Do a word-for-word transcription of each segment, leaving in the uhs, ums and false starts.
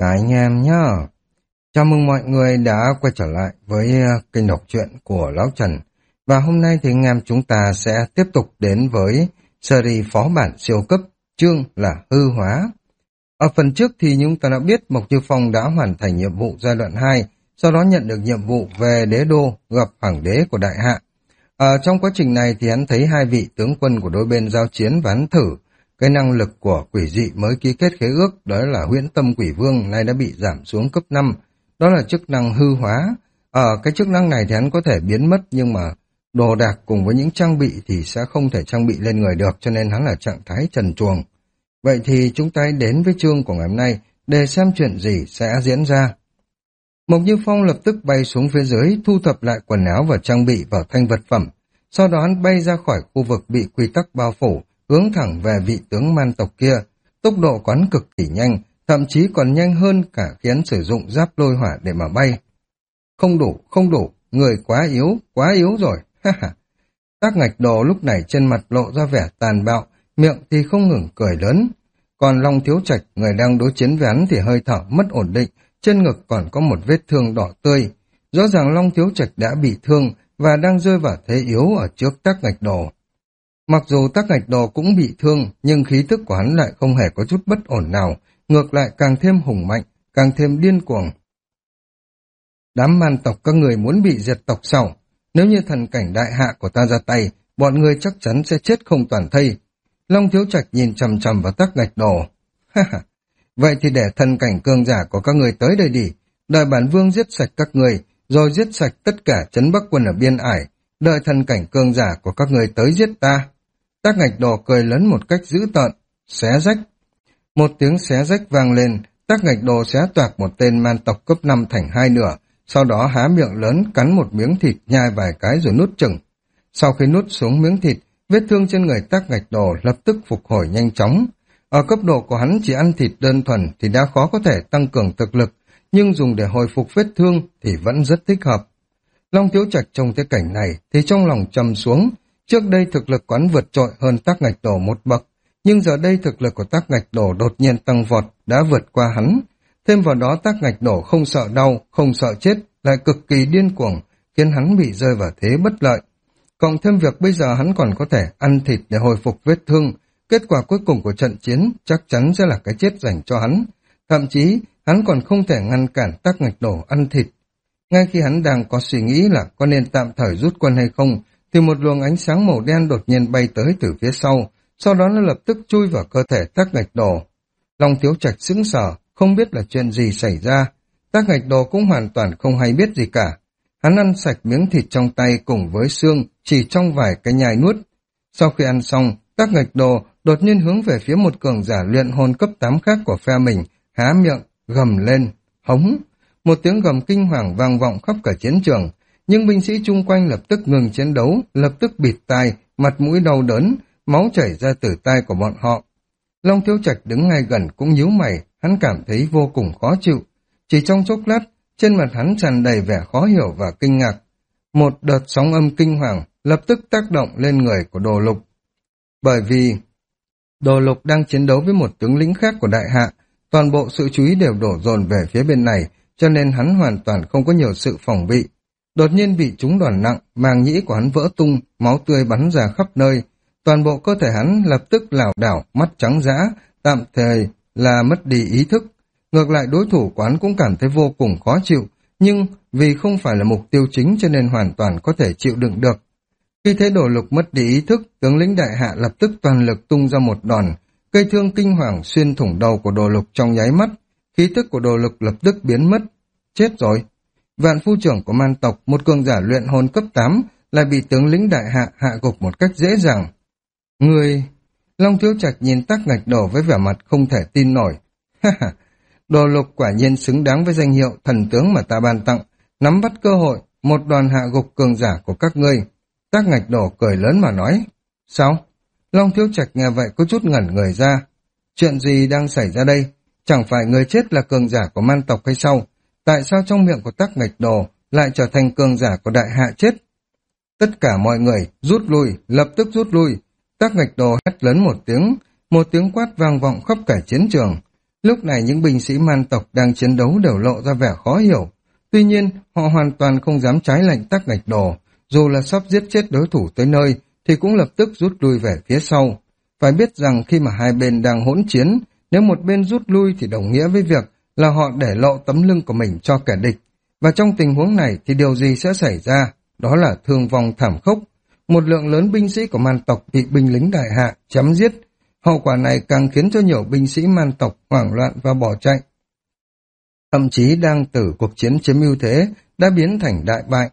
Cả anh em nhá. Chào mừng mọi người đã quay trở lại với uh, kênh đọc truyện của Lão Trần. Và hôm nay thì anh em chúng ta sẽ tiếp tục đến với series phó bản siêu cấp, chương là hư hóa. Ở phần trước thì chúng ta đã biết Mộc Như Phong đã hoàn thành nhiệm vụ giai đoạn hai, sau đó nhận được nhiệm vụ về đế đô gặp hoàng đế của Đại Hạ. Ở trong quá trình này thì hắn thấy hai vị tướng quân của đôi bên giao chiến và hắn thử cái năng lực của quỷ dị mới ký kết khế ước, đó là huyễn tâm quỷ vương, nay đã bị giảm xuống cấp năm. Đó là chức năng hư hóa. Ở cái chức năng này thì hắn có thể biến mất, nhưng mà đồ đạc cùng với những trang bị thì sẽ không thể trang bị lên người được, cho nên hắn là trạng thái trần truồng. Vậy thì chúng ta đến với chương của ngày hôm nay để xem chuyện gì sẽ diễn ra. Mộc Như Phong lập tức bay xuống phía dưới, thu thập lại quần áo và trang bị vào thanh vật phẩm. Sau đó hắn bay ra khỏi khu vực bị quy tắc bao phủ, hướng thẳng về vị tướng man tộc kia. Tốc độ quán cực kỳ nhanh, thậm chí còn nhanh hơn cả khi hắn sử dụng giáp lôi hỏa để mà bay. Không đủ, không đủ, người quá yếu, quá yếu rồi, ha ha. Tác Ngạch Đồ lúc này trên mặt lộ ra vẻ tàn bạo, miệng thì không ngừng cười lớn. Còn Long Thiếu Trạch, người đang đối chiến với hắn thì hơi thở mất ổn định, trên ngực còn có một vết thương đỏ tươi. Rõ ràng Long Thiếu Trạch đã bị thương và đang rơi vào thế yếu ở trước Tác Ngạch Đồ. Mặc dù Tác Ngạch Đồ cũng bị thương, nhưng khí tức của hắn lại không hề có chút bất ổn nào, ngược lại càng thêm hùng mạnh, càng thêm điên cuồng. Đám man tộc các người muốn bị diệt tộc sao? Nếu như thần cảnh đại hạ của ta ra tay, bọn người chắc chắn sẽ chết không toàn thây. Long Thiếu Trạch nhìn chằm chằm vào Tác Ngạch Đồ. Ha ha, vậy thì để thần cảnh cường giả của các người tới đây đi, đợi bản vương giết sạch các người, rồi giết sạch tất cả trấn Bắc quân ở biên ải, đợi thần cảnh cường giả của các người tới giết ta. Tác Ngạch Đồ cười lớn một cách dữ tợn, xé rách. Một tiếng xé rách vang lên, Tác Ngạch Đồ xé toạc một tên man tộc cấp năm thành hai nửa, sau đó há miệng lớn cắn một miếng thịt nhai vài cái rồi nuốt chửng. Sau khi nuốt xuống miếng thịt, vết thương trên người Tác Ngạch Đồ lập tức phục hồi nhanh chóng. Ở cấp độ của hắn chỉ ăn thịt đơn thuần thì đã khó có thể tăng cường thực lực, nhưng dùng để hồi phục vết thương thì vẫn rất thích hợp. Long Thiếu Trạch trong cái cảnh này thì trong lòng trầm xuống. Trước đây thực lực quán vượt trội hơn Tác Ngạch Đồ một bậc, nhưng giờ đây thực lực của Tác Ngạch Đồ đột nhiên tăng vọt, đã vượt qua hắn. Thêm vào đó Tác Ngạch Đồ không sợ đau, không sợ chết, lại cực kỳ điên cuồng, khiến hắn bị rơi vào thế bất lợi. Cộng thêm việc bây giờ hắn còn có thể ăn thịt để hồi phục vết thương, kết quả cuối cùng của trận chiến chắc chắn sẽ là cái chết dành cho hắn. Thậm chí, hắn còn không thể ngăn cản Tác Ngạch Đồ ăn thịt. Ngay khi hắn đang có suy nghĩ là có nên tạm thời rút quân hay không, thì một luồng ánh sáng màu đen đột nhiên bay tới từ phía sau, sau đó nó lập tức chui vào cơ thể Tác Ngạch Đồ. Long Thiếu Trạch sững sờ, không biết là chuyện gì xảy ra. Tác Ngạch Đồ cũng hoàn toàn không hay biết gì cả. Hắn ăn sạch miếng thịt trong tay cùng với xương, chỉ trong vài cái nhai nuốt. Sau khi ăn xong, Tác Ngạch Đồ đột nhiên hướng về phía một cường giả luyện hồn cấp tám khác của phe mình, há miệng, gầm lên, hống. Một tiếng gầm kinh hoàng vang vọng khắp cả chiến trường, nhưng binh sĩ chung quanh lập tức ngừng chiến đấu, lập tức bịt tai, mặt mũi đau đớn, máu chảy ra từ tai của bọn họ. Long Thiếu Trạch đứng ngay gần cũng nhíu mày, hắn cảm thấy vô cùng khó chịu. Chỉ trong chốc lát, trên mặt hắn tràn đầy vẻ khó hiểu và kinh ngạc. Một đợt sóng âm kinh hoàng lập tức tác động lên người của Đồ Lục. Bởi vì Đồ Lục đang chiến đấu với một tướng lĩnh khác của Đại Hạ, toàn bộ sự chú ý đều đổ dồn về phía bên này, cho nên hắn hoàn toàn không có nhiều sự phòng bị. Đột nhiên bị trúng đòn nặng, màng nhĩ của hắn vỡ tung, máu tươi bắn ra khắp nơi. Toàn bộ cơ thể hắn lập tức lảo đảo, mắt trắng dã, tạm thời là mất đi ý thức. Ngược lại đối thủ của hắn cũng cảm thấy vô cùng khó chịu, nhưng vì không phải là mục tiêu chính cho nên hoàn toàn có thể chịu đựng được. Khi thấy Đồ Lục mất đi ý thức, tướng lĩnh Đại Hạ lập tức toàn lực tung ra một đòn, cây thương kinh hoàng xuyên thủng đầu của Đồ Lục trong nháy mắt, khí tức của Đồ Lục lập tức biến mất. Chết rồi! Vạn phu trưởng của man tộc, một cường giả luyện hồn cấp tám, lại bị tướng lĩnh Đại Hạ hạ gục một cách dễ dàng. Người... Long Thiếu Trạch nhìn Tác Ngạch Đồ với vẻ mặt không thể tin nổi. Ha ha! Đồ Lục quả nhiên xứng đáng với danh hiệu thần tướng mà ta ban tặng, nắm bắt cơ hội, một đoàn hạ gục cường giả của các ngươi. Tác Ngạch Đồ cười lớn mà nói. Sao? Long Thiếu Trạch nghe vậy có chút ngẩn người ra. Chuyện gì đang xảy ra đây? Chẳng phải người chết là cường giả của man tộc hay sao? Tại sao trong miệng của Tác Ngạch Đồ lại trở thành cường giả của Đại Hạ chết? Tất cả mọi người rút lui, lập tức rút lui. Tác Ngạch Đồ hét lớn một tiếng, một tiếng quát vang vọng khắp cả chiến trường. Lúc này những binh sĩ man tộc đang chiến đấu đều lộ ra vẻ khó hiểu. Tuy nhiên, họ hoàn toàn không dám trái lệnh Tắc Ngạch Đồ, dù là sắp giết chết đối thủ tới nơi, thì cũng lập tức rút lui về phía sau. Phải biết rằng khi mà hai bên đang hỗn chiến, nếu một bên rút lui thì đồng nghĩa với việc là họ để lộ tấm lưng của mình cho kẻ địch. Và trong tình huống này thì điều gì sẽ xảy ra? Đó là thương vong thảm khốc. Một lượng lớn binh sĩ của man tộc bị binh lính đại hạ chém giết. Hậu quả này càng khiến cho nhiều binh sĩ man tộc hoảng loạn và bỏ chạy. Thậm chí đang từ cuộc chiến chiếm ưu thế đã biến thành đại bại.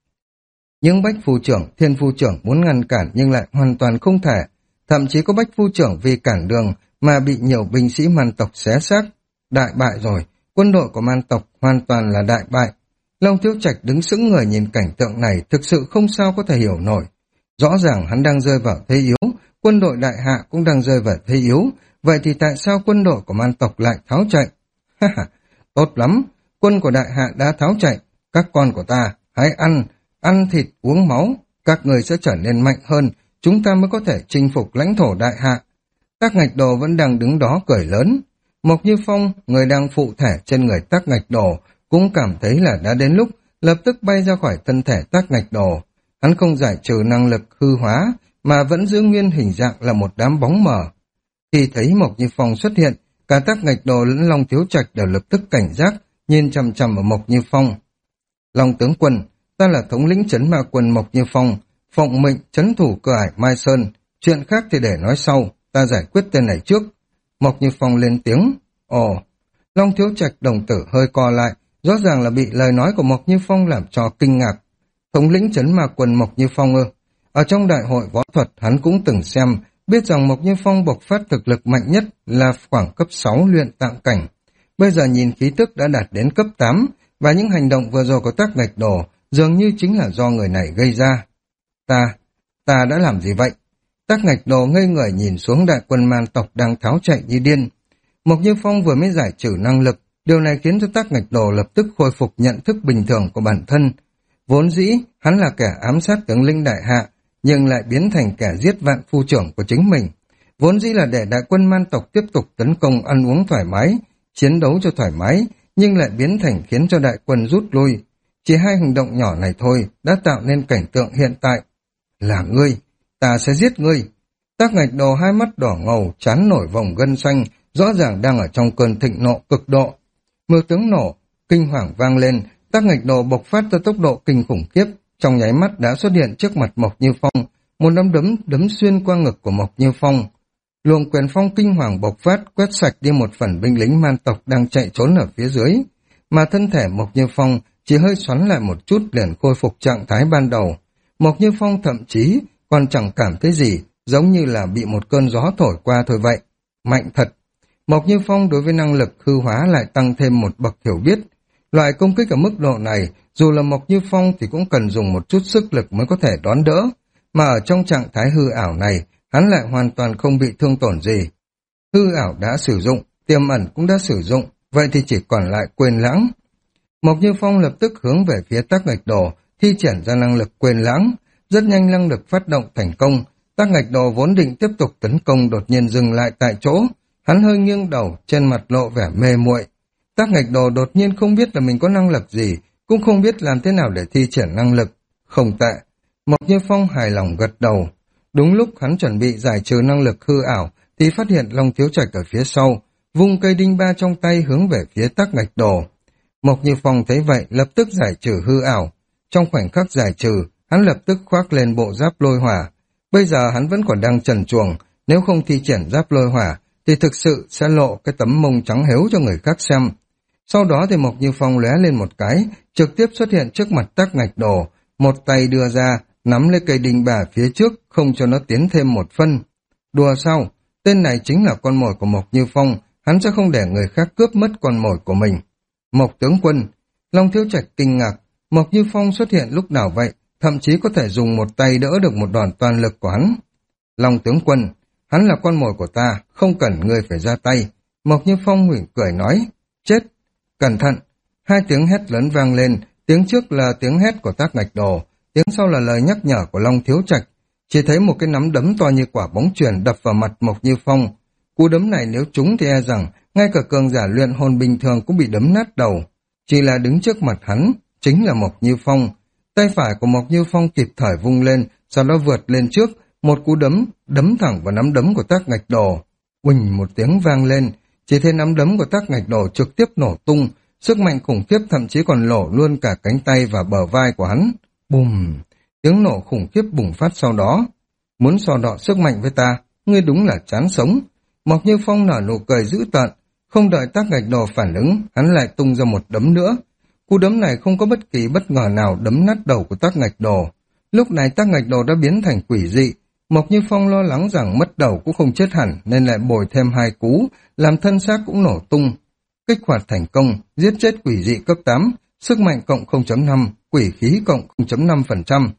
Nhưng Bách Phu Trưởng, Thiên Phu Trưởng muốn ngăn cản nhưng lại hoàn toàn không thể. Thậm chí có Bách Phu Trưởng vì cản đường mà bị nhiều binh sĩ man tộc xé xác. Đại bại rồi, quân đội của man tộc hoàn toàn là đại bại. Long Thiếu Trạch đứng sững người nhìn cảnh tượng này thực sự không sao có thể hiểu nổi. Rõ ràng hắn đang rơi vào thế yếu, quân đội đại hạ cũng đang rơi vào thế yếu, vậy thì tại sao quân đội của man tộc lại tháo chạy? Ha ha, tốt lắm, quân của đại hạ đã tháo chạy, các con của ta, hãy ăn, ăn thịt uống máu, các người sẽ trở nên mạnh hơn, chúng ta mới có thể chinh phục lãnh thổ đại hạ. Tắc Ngạch Đồ vẫn đang đứng đó cười lớn. Mộc Như Phong, người đang phụ thể trên người Tắc Ngạch Đồ, cũng cảm thấy là đã đến lúc lập tức bay ra khỏi thân thể Tắc Ngạch Đồ. Hắn không giải trừ năng lực hư hóa, mà vẫn giữ nguyên hình dạng là một đám bóng mờ. Khi thấy Mộc Như Phong xuất hiện, cả Tắc Ngạch Đồ lẫn Long Thiếu Trạch đều lập tức cảnh giác, nhìn chằm chằm vào Mộc Như Phong. Long tướng quân, ta là thống lĩnh trấn ma quân Mộc Như Phong, phụng mệnh trấn thủ cửa ải Mai Sơn, chuyện khác thì để nói sau, ta giải quyết tên này trước. Mộc Như Phong lên tiếng. Ồ, Long Thiếu Trạch đồng tử hơi co lại, rõ ràng là bị lời nói của Mộc Như Phong làm cho kinh ngạc. Thống lĩnh trấn ma quân Mộc Như Phong ư? Ở trong đại hội võ thuật hắn cũng từng xem, biết rằng Mộc Như Phong bộc phát thực lực mạnh nhất là khoảng cấp sáu luyện tạng cảnh. Bây giờ nhìn khí tức đã đạt đến cấp tám, và những hành động vừa rồi của Tắc Ngạch Đồ dường như chính là do người này gây ra. Ta, ta đã làm gì vậy? Tắc Ngạch Đồ ngây người nhìn xuống đại quân man tộc đang tháo chạy như điên. Mộc Như Phong vừa mới giải trừ năng lực, điều này khiến cho Tắc Ngạch Đồ lập tức khôi phục nhận thức bình thường của bản thân. Vốn dĩ, hắn là kẻ ám sát tướng linh đại hạ, nhưng lại biến thành kẻ giết vạn phu trưởng của chính mình. Vốn dĩ là để đại quân man tộc tiếp tục tấn công ăn uống thoải mái, chiến đấu cho thoải mái, nhưng lại biến thành khiến cho đại quân rút lui. Chỉ hai hành động nhỏ này thôi đã tạo nên cảnh tượng hiện tại. Là ngươi, ta sẽ giết ngươi. Tắc Ngạch Đồ hai mắt đỏ ngầu, trán nổi vòng gân xanh, rõ ràng đang ở trong cơn thịnh nộ cực độ. Mưa tướng nổ, kinh hoàng vang lên, Tắc Ngạch Đồ bộc phát ra tốc độ kinh khủng khiếp, trong nháy mắt đã xuất hiện trước mặt Mộc Như Phong, một nắm đấm đấm xuyên qua ngực của Mộc Như Phong. Luồng quyền phong kinh hoàng bộc phát quét sạch đi một phần binh lính man tộc đang chạy trốn ở phía dưới, mà thân thể Mộc Như Phong chỉ hơi xoắn lại một chút liền khôi phục trạng thái ban đầu. Mộc Như Phong thậm chí còn chẳng cảm thấy gì, giống như là bị một cơn gió thổi qua thôi vậy. Mạnh thật! Mộc Như Phong đối với năng lực hư hóa lại tăng thêm một bậc hiểu biết. Loại công kích ở mức độ này, dù là Mộc Như Phong thì cũng cần dùng một chút sức lực mới có thể đón đỡ, mà ở trong trạng thái hư ảo này, hắn lại hoàn toàn không bị thương tổn gì. Hư ảo đã sử dụng, tiềm ẩn cũng đã sử dụng, vậy thì chỉ còn lại quên lãng. Mộc Như Phong lập tức hướng về phía Tắc Ngạch Đồ, thi triển ra năng lực quên lãng, rất nhanh năng lực phát động thành công. Tắc Ngạch Đồ vốn định tiếp tục tấn công đột nhiên dừng lại tại chỗ, hắn hơi nghiêng đầu, trên mặt lộ vẻ mê muội. Tắc Ngạch Đồ đột nhiên không biết là mình có năng lực gì, cũng không biết làm thế nào để thi triển năng lực. Không tệ. Mộc Như Phong hài lòng gật đầu. Đúng lúc hắn chuẩn bị giải trừ năng lực hư ảo, thì phát hiện Long Thiếu Trạch ở phía sau, vung cây đinh ba trong tay hướng về phía Tắc Ngạch Đồ. Mộc Như Phong thấy vậy lập tức giải trừ hư ảo. Trong khoảnh khắc giải trừ, hắn lập tức khoác lên bộ giáp lôi hỏa. Bây giờ hắn vẫn còn đang trần truồng, nếu không thi triển giáp lôi hỏa, thì thực sự sẽ lộ cái tấm mông trắng héo cho người khác xem. Sau đó thì Mộc Như Phong lóe lên một cái, trực tiếp xuất hiện trước mặt Tắc Ngạch Đồ, một tay đưa ra, nắm lấy cây đinh bà phía trước, không cho nó tiến thêm một phân. Đùa sao? Tên này chính là con mồi của Mộc Như Phong, hắn sẽ không để người khác cướp mất con mồi của mình. Mộc tướng quân, Long Thiếu Trạch kinh ngạc, Mộc Như Phong xuất hiện lúc nào vậy, thậm chí có thể dùng một tay đỡ được một đòn toàn lực của hắn. Long tướng quân, hắn là con mồi của ta, không cần ngươi phải ra tay. Mộc Như Phong mỉm cười nói, chết, cẩn thận. Hai tiếng hét lớn vang lên, tiếng trước là tiếng hét của Tắc Ngạch Đồ, tiếng sau là lời nhắc nhở của Long Thiếu Trạch. Chỉ thấy một cái nắm đấm to như quả bóng chuyền đập vào mặt Mộc Như Phong. Cú đấm này nếu trúng thì e rằng ngay cả cường giả luyện hồn bình thường cũng bị đấm nát đầu. Chỉ là đứng trước mặt hắn, chính là Mộc Như Phong. Tay phải của Mộc Như Phong kịp thời vung lên, sau đó vượt lên trước, một cú đấm, đấm thẳng vào nắm đấm của Tác Ngạch Đồ. Uỳnh một tiếng vang lên, chỉ thấy nắm đấm của Tác Ngạch Đồ trực tiếp nổ tung, sức mạnh khủng khiếp thậm chí còn lổ luôn cả cánh tay và bờ vai của hắn. Bùm! Tiếng nổ khủng khiếp bùng phát sau đó. Muốn so đọ sức mạnh với ta, ngươi đúng là chán sống. Mộc Như Phong nở nụ cười dữ tợn, không đợi Tác Ngạch Đồ phản ứng, hắn lại tung ra một đấm nữa. Cú đấm này không có bất kỳ bất ngờ nào đấm nát đầu của Tác Ngạch Đồ. Lúc này Tác Ngạch Đồ đã biến thành quỷ dị. Mộc Như Phong lo lắng rằng mất đầu cũng không chết hẳn nên lại bồi thêm hai cú, làm thân xác cũng nổ tung. Kích hoạt thành công, giết chết quỷ dị cấp tám, sức mạnh cộng không chấm năm, quỷ khí cộng không chấm năm phần trăm.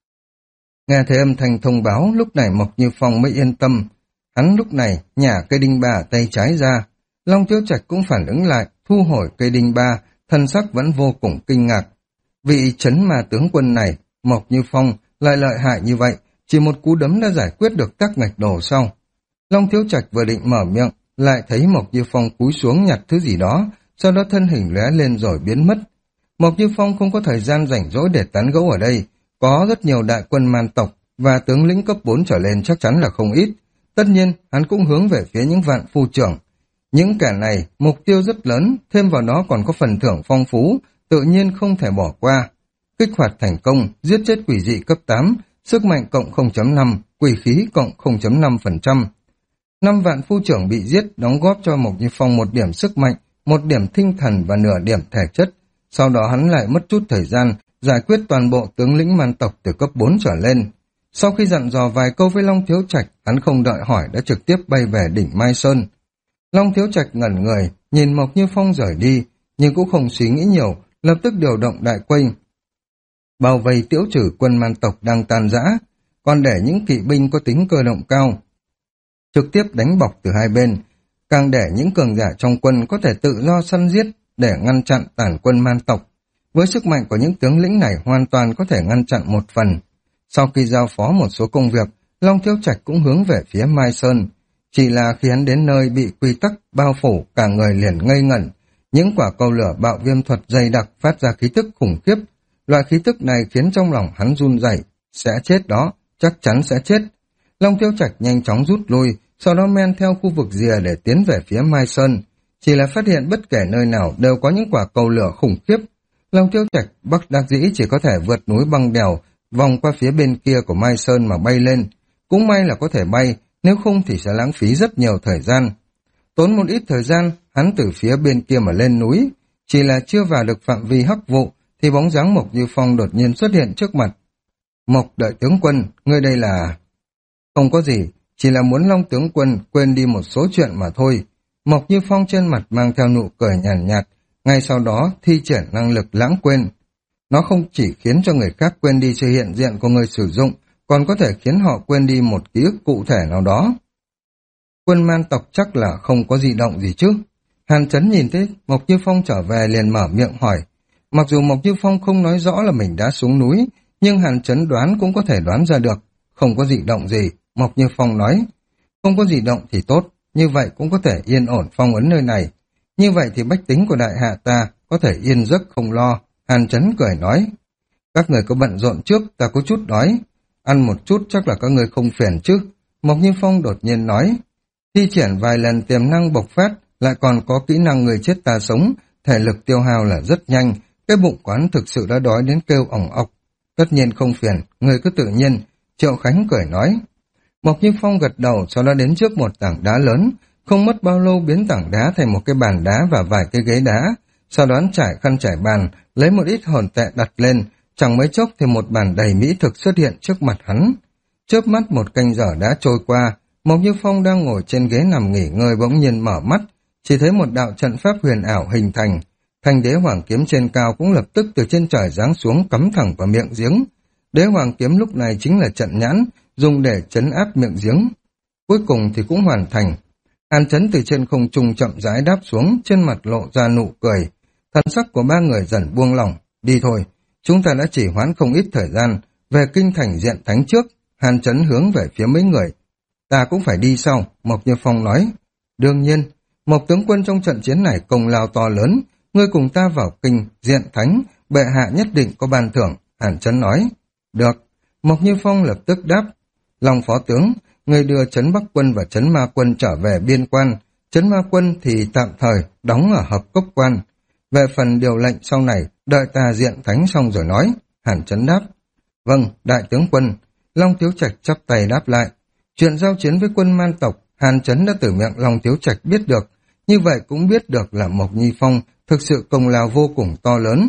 Nghe thấy âm thanh thông báo, lúc này Mộc Như Phong mới yên tâm. Hắn lúc này nhả cây đinh ba tay trái ra. Long Tiếu Trạch cũng phản ứng lại, thu hồi cây đinh ba, thân sắc vẫn vô cùng kinh ngạc. Vị chấn ma tướng quân này, Mộc Như Phong, lại lợi hại như vậy, chỉ một cú đấm đã giải quyết được Tác Ngạch Đồ sau. Long Thiếu Trạch vừa định mở miệng, lại thấy Mộc Như Phong cúi xuống nhặt thứ gì đó, sau đó thân hình lóe lên rồi biến mất. Mộc Như Phong không có thời gian rảnh rỗi để tán gẫu ở đây, có rất nhiều đại quân man tộc và tướng lĩnh cấp bốn trở lên chắc chắn là không ít. Tất nhiên, hắn cũng hướng về phía những vạn phu trưởng. Những kẻ này, mục tiêu rất lớn, thêm vào đó còn có phần thưởng phong phú, tự nhiên không thể bỏ qua. Kích hoạt thành công, giết chết quỷ dị cấp tám, sức mạnh cộng không chấm năm, quỷ khí cộng không chấm năm phần trăm. Năm vạn phu trưởng bị giết đóng góp cho Mộc Như Phong một điểm sức mạnh, một điểm tinh thần và nửa điểm thể chất. Sau đó hắn lại mất chút thời gian giải quyết toàn bộ tướng lĩnh man tộc từ cấp bốn trở lên. Sau khi dặn dò vài câu với Long Thiếu Trạch, hắn không đợi hỏi đã trực tiếp bay về đỉnh Mai Sơn. Long Thiếu Trạch ngẩn người, nhìn Mộc Như Phong rời đi, nhưng cũng không suy nghĩ nhiều, lập tức điều động đại quân bao vây tiễu trừ quân man tộc đang tan rã, còn để những kỵ binh có tính cơ động cao trực tiếp đánh bọc từ hai bên, càng để những cường giả trong quân có thể tự do săn giết để ngăn chặn tản quân man tộc. Với sức mạnh của những tướng lĩnh này hoàn toàn có thể ngăn chặn một phần. Sau khi giao phó một số công việc, Long Thiếu Trạch cũng hướng về phía Mai Sơn. Chỉ là khi hắn đến nơi bị quy tắc bao phủ, cả người liền ngây ngẩn. Những quả cầu lửa bạo viêm thuật dày đặc phát ra khí tức khủng khiếp. Loại khí tức này khiến trong lòng hắn run rẩy, sẽ chết đó, chắc chắn sẽ chết. Long Tiêu Trạch nhanh chóng rút lui, sau đó men theo khu vực rìa để tiến về phía Mai Sơn. Chỉ là phát hiện bất kể nơi nào đều có những quả cầu lửa khủng khiếp. Long Tiêu Trạch bất đắc dĩ chỉ có thể vượt núi băng đèo, vòng qua phía bên kia của Mai Sơn mà bay lên. Cũng may là có thể bay, nếu không thì sẽ lãng phí rất nhiều thời gian. Tốn một ít thời gian, hắn từ phía bên kia mà lên núi. Chỉ là chưa vào được phạm vi hắc vụ, thì bóng dáng Mộc Như Phong đột nhiên xuất hiện trước mặt. Mộc đại tướng quân, ngươi đây là... Không có gì, chỉ là muốn Long tướng quân quên đi một số chuyện mà thôi. Mộc Như Phong trên mặt mang theo nụ cười nhàn nhạt, nhạt, ngay sau đó thi triển năng lực lãng quên. Nó không chỉ khiến cho người khác quên đi sự hiện diện của người sử dụng, còn có thể khiến họ quên đi một ký ức cụ thể nào đó. Quân man tộc chắc là không có dị động gì chứ. Hàn Chấn nhìn thấy Mộc Như Phong trở về liền mở miệng hỏi. Mặc dù Mộc Như Phong không nói rõ là mình đã xuống núi, nhưng Hàn Chấn đoán cũng có thể đoán ra được. Không có dị động gì, Mộc Như Phong nói. Không có dị động thì tốt, như vậy cũng có thể yên ổn phong ấn nơi này. Như vậy thì bách tính của đại hạ ta có thể yên giấc không lo. Hàn Chấn cười nói. Các người có bận rộn trước, ta có chút đói. Ăn một chút chắc là các người không phiền chứ. Mộc Như Phong đột nhiên nói. Thi triển vài lần tiềm năng bộc phát, lại còn có kỹ năng người chết ta sống, thể lực tiêu hao là rất nhanh, cái bụng quán thực sự đã đói đến kêu ỏng ọc. Tất nhiên không phiền, người cứ tự nhiên. Triệu Khánh cười nói. Mộc Như Phong gật đầu, sau đó đến trước một tảng đá lớn, không mất bao lâu biến tảng đá thành một cái bàn đá và vài cái ghế đá. Sau đó trải khăn trải bàn, lấy một ít hồn tệ đặt lên, chẳng mấy chốc thì một bàn đầy mỹ thực xuất hiện trước mặt hắn. Chớp mắt một canh giờ đã trôi qua, Mộc Như Phong đang ngồi trên ghế nằm nghỉ ngơi bỗng nhiên mở mắt, chỉ thấy một đạo trận pháp huyền ảo hình thành. Thanh đế hoàng kiếm trên cao cũng lập tức từ trên trời giáng xuống cắm thẳng vào miệng giếng. Đế hoàng kiếm lúc này chính là trận nhãn, dùng để trấn áp miệng giếng. Cuối cùng thì cũng hoàn thành. Hàn Chấn từ trên không trung chậm rãi đáp xuống, trên mặt lộ ra nụ cười. Thần sắc của ba người dần buông lỏng. Đi thôi, chúng ta đã chỉ hoãn không ít thời gian. Về kinh thành diện thánh trước, Hàn Chấn hướng về phía mấy người. Ta cũng phải đi sau, Mộc Như Phong nói. Đương nhiên, Mộc tướng quân trong trận chiến này công lao to lớn, ngươi cùng ta vào kinh, diện thánh, bệ hạ nhất định có ban thưởng, Hàn Chấn nói. Được, Mộc Như Phong lập tức đáp. Long phó tướng, ngươi đưa Trấn Bắc quân và Trấn Ma quân trở về biên quan, Trấn Ma quân thì tạm thời đóng ở Hợp Cốc quan. Về phần điều lệnh sau này, đợi ta diện thánh xong rồi nói, Hàn Chấn đáp. Vâng, đại tướng quân. Long Thiếu Trạch chắp tay đáp lại. Chuyện giao chiến với quân man tộc, Hàn Chấn đã từ miệng Long Thiếu Trạch biết được, như vậy cũng biết được là Mộc Như Phong thực sự công lao vô cùng to lớn.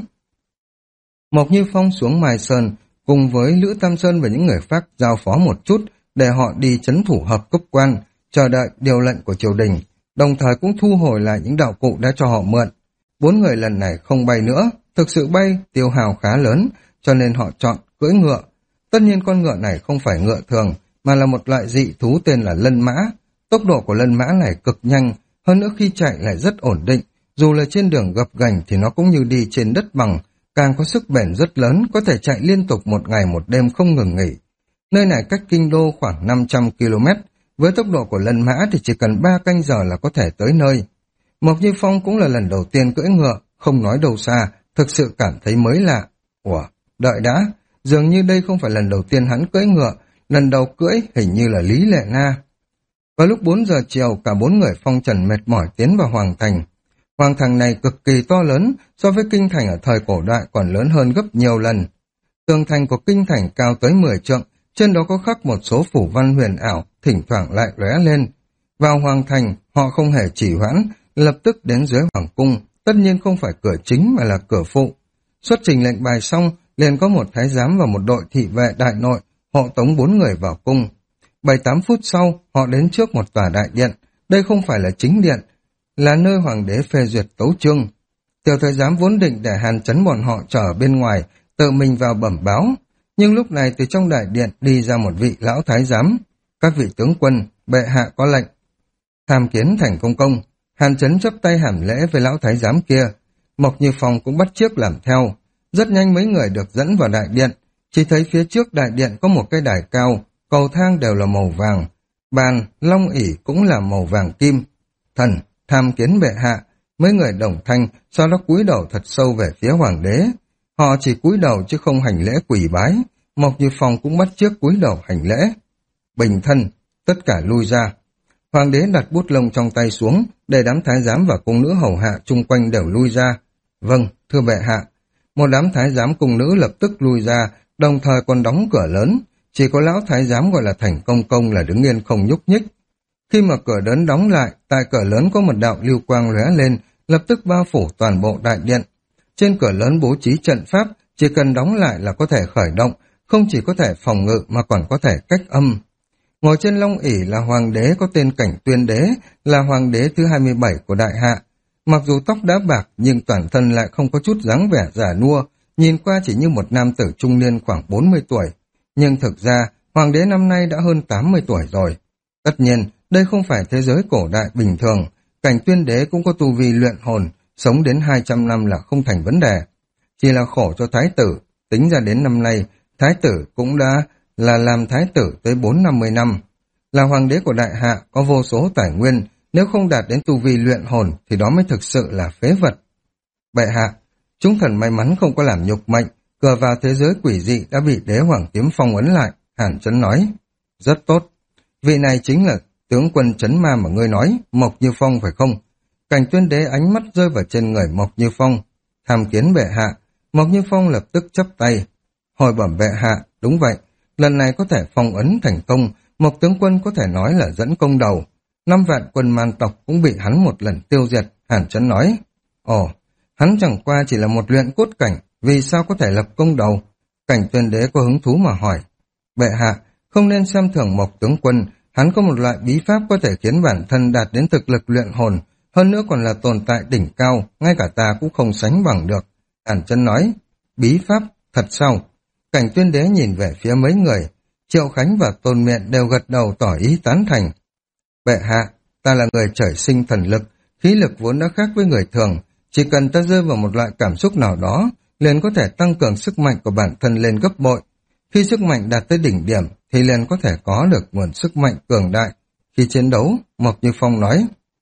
Mộc Như Phong xuống Mai Sơn, cùng với Lữ Tam Sơn và những người khác giao phó một chút để họ đi trấn thủ Hợp Cốc quan, chờ đợi điều lệnh của triều đình, đồng thời cũng thu hồi lại những đạo cụ đã cho họ mượn. Bốn người lần này không bay nữa, thực sự bay tiêu hào khá lớn, cho nên họ chọn cưỡi ngựa. Tất nhiên con ngựa này không phải ngựa thường, mà là một loại dị thú tên là lân mã. Tốc độ của lân mã này cực nhanh, hơn nữa khi chạy lại rất ổn định, dù là trên đường gập ghềnh thì nó cũng như đi trên đất bằng, càng có sức bền rất lớn, có thể chạy liên tục một ngày một đêm không ngừng nghỉ. Nơi này cách kinh đô khoảng năm trăm ki lô mét, với tốc độ của lân mã thì chỉ cần ba canh giờ là có thể tới nơi. Mộc Như Phong cũng là lần đầu tiên cưỡi ngựa, không nói đâu xa, thực sự cảm thấy mới lạ. Ủa, đợi đã, dường như đây không phải lần đầu tiên hắn cưỡi ngựa, lần đầu cưỡi hình như là Lý Lệ Na. Vào lúc bốn giờ chiều, cả bốn người phong trần mệt mỏi tiến vào Hoàng Thành. Hoàng Thành này cực kỳ to lớn, so với Kinh Thành ở thời cổ đại còn lớn hơn gấp nhiều lần. Tường thành của Kinh Thành cao tới mười trượng, trên đó có khắc một số phủ văn huyền ảo, thỉnh thoảng lại lóe lên. Vào Hoàng Thành, họ không hề chỉ hoãn, lập tức đến dưới Hoàng Cung, tất nhiên không phải cửa chính mà là cửa phụ. Xuất trình lệnh bài xong, liền có một thái giám và một đội thị vệ đại nội, hộ tống bốn người vào cung. Bảy tám phút sau, họ đến trước một tòa đại điện, đây không phải là chính điện, là nơi hoàng đế phê duyệt tấu chương. Tiểu thái giám vốn định để Hàn Chấn bọn họ chờ bên ngoài, tự mình vào bẩm báo, nhưng lúc này từ trong đại điện đi ra một vị lão thái giám. Các vị tướng quân, bệ hạ có lệnh. Tham kiến thành công công, Hàn Chấn chắp tay hàm lễ với lão thái giám kia. Mộc Như Phong cũng bắt chước làm theo. Rất nhanh mấy người được dẫn vào đại điện, chỉ thấy phía trước đại điện có một cái đài cao, cầu thang đều là màu vàng, bàn, long ỷ cũng là màu vàng kim. Thần, tham kiến bệ hạ, mấy người đồng thanh, sau đó cúi đầu thật sâu về phía hoàng đế. Họ chỉ cúi đầu chứ không hành lễ quỳ bái, Mộc Như Phong cũng bắt chước cúi đầu hành lễ. Bình thân, tất cả lui ra. Hoàng đế đặt bút lông trong tay xuống, để đám thái giám và cung nữ hầu hạ chung quanh đều lui ra. Vâng, thưa bệ hạ. Một đám thái giám cung nữ lập tức lui ra, đồng thời còn đóng cửa lớn. Chỉ có lão thái giám gọi là Thành Công Công là đứng yên không nhúc nhích. Khi mà cửa lớn đóng lại, tại cửa lớn có một đạo lưu quang lóe lên, lập tức bao phủ toàn bộ đại điện. Trên cửa lớn bố trí trận pháp, chỉ cần đóng lại là có thể khởi động, không chỉ có thể phòng ngự mà còn có thể cách âm. Ngồi trên long ỷ là hoàng đế có tên Cảnh Tuyên Đế, là hoàng đế thứ hai mươi bảy của đại hạ. Mặc dù tóc đã bạc nhưng toàn thân lại không có chút dáng vẻ già nua, nhìn qua chỉ như một nam tử trung niên khoảng bốn mươi tuổi. Nhưng thực ra, hoàng đế năm nay đã hơn tám mươi tuổi rồi. Tất nhiên, đây không phải thế giới cổ đại bình thường. Cảnh Tuyên Đế cũng có tu vi luyện hồn, sống đến hai trăm năm là không thành vấn đề. Chỉ là khổ cho thái tử, tính ra đến năm nay, thái tử cũng đã là làm thái tử tới bốn năm mươi năm. Là hoàng đế của đại hạ có vô số tài nguyên, nếu không đạt đến tu vi luyện hồn thì đó mới thực sự là phế vật. Bệ hạ, chúng thần may mắn không có làm nhục mệnh, cửa vào thế giới quỷ dị đã bị đế hoàng kiếm phong ấn lại, Hàn Chấn nói. Rất tốt, vị này chính là tướng quân Chấn Ma mà ngươi nói, Mộc Như Phong phải không? Cảnh Tuyên Đế ánh mắt rơi vào trên người Mộc Như Phong. Tham kiến bệ hạ. Mộc Như Phong lập tức chắp tay. Hồi bẩm bệ hạ, đúng vậy, lần này có thể phong ấn thành công, Mộc tướng quân có thể nói là dẫn công đầu. Năm vạn quân man tộc cũng bị hắn một lần tiêu diệt, Hàn Chấn nói. Ồ, hắn chẳng qua chỉ là một luyện cốt cảnh, vì sao có thể lập công đầu? Cảnh Tuyên Đế có hứng thú mà hỏi. Bệ hạ, không nên xem thường Mộc tướng quân, hắn có một loại bí pháp có thể khiến bản thân đạt đến thực lực luyện hồn, hơn nữa còn là tồn tại đỉnh cao, ngay cả ta cũng không sánh bằng được. Hàn Chấn nói, bí pháp, thật sao? Cảnh Tuyên Đế nhìn về phía mấy người, Triệu Khánh và Tôn Miện đều gật đầu tỏ ý tán thành. Bệ hạ, ta là người trời sinh thần lực, khí lực vốn đã khác với người thường, chỉ cần ta rơi vào một loại cảm xúc nào đó, liền có thể tăng cường sức mạnh của bản thân lên gấp bội. Khi sức mạnh đạt tới đỉnh điểm, thì liền có thể có được nguồn sức mạnh cường đại. Khi chiến đấu, Mộc Như Phong nói,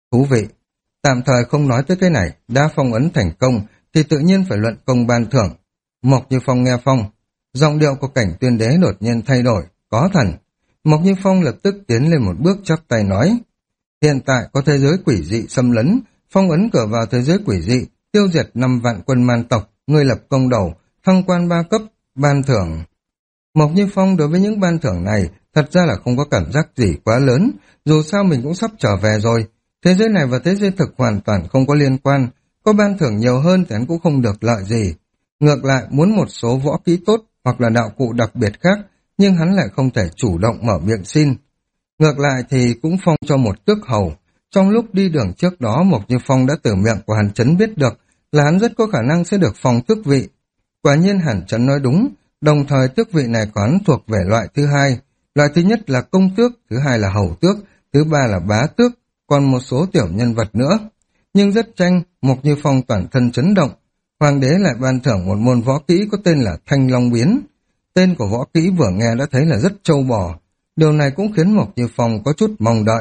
Thú vị. Tạm thời không nói tới cái này, đã phong ấn thành công thì tự nhiên phải luận công ban thưởng. Mộc Như Phong nghe phong, giọng điệu của Cảnh Tuyên Đế đột nhiên thay đổi, có thần. Mộc Như Phong lập tức tiến lên một bước chắp tay nói, hiện tại có thế giới quỷ dị xâm lấn, phong ấn cửa vào thế giới quỷ dị, tiêu diệt năm vạn quân man tộc, ngươi lập công đầu, thăng quan ba cấp, ban thưởng. Mộc Như Phong đối với những ban thưởng này thật ra là không có cảm giác gì quá lớn, dù sao mình cũng sắp trở về rồi. Thế giới này và thế giới thực hoàn toàn không có liên quan, có ban thưởng nhiều hơn thì hắn cũng không được lợi gì. Ngược lại muốn một số võ kỹ tốt hoặc là đạo cụ đặc biệt khác, nhưng hắn lại không thể chủ động mở miệng xin. Ngược lại thì cũng phong cho một tước hầu. Trong lúc đi đường trước đó, Mộc Như Phong đã từ miệng của Hàn Chấn biết được là hắn rất có khả năng sẽ được phong tước vị. Quả nhiên Hàn Chấn nói đúng, đồng thời tước vị này của hắn thuộc về loại thứ hai. Loại thứ nhất là công tước, thứ hai là hầu tước, thứ ba là bá tước, còn một số tiểu nhân vật nữa. Nhưng rất nhanh, Mộc Như Phong toàn thân chấn động. Hoàng đế lại ban thưởng một môn võ kỹ có tên là Thanh Long Biến. Tên của võ kỹ vừa nghe đã thấy là rất trâu bò. Điều này cũng khiến Mộc Như Phong có chút mong đợi.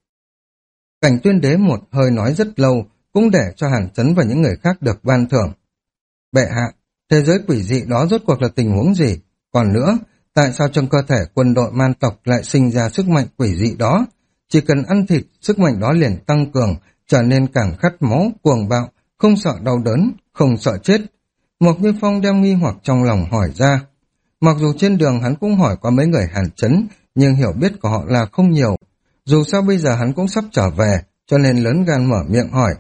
Cảnh Tuyên Đế một hơi nói rất lâu, cũng để cho Hàn Chấn và những người khác được ban thưởng. Bệ hạ, thế giới quỷ dị đó rốt cuộc là tình huống gì? Còn nữa, tại sao trong cơ thể quân đội man tộc lại sinh ra sức mạnh quỷ dị đó? Chỉ cần ăn thịt, sức mạnh đó liền tăng cường, trở nên càng khát máu, cuồng bạo, không sợ đau đớn, không sợ chết. Mộc Như Phong đem nghi hoặc trong lòng hỏi ra. Mặc dù trên đường hắn cũng hỏi qua mấy người Hàn Chấn, nhưng hiểu biết của họ là không nhiều. Dù sao bây giờ hắn cũng sắp trở về, cho nên lớn gan mở miệng hỏi.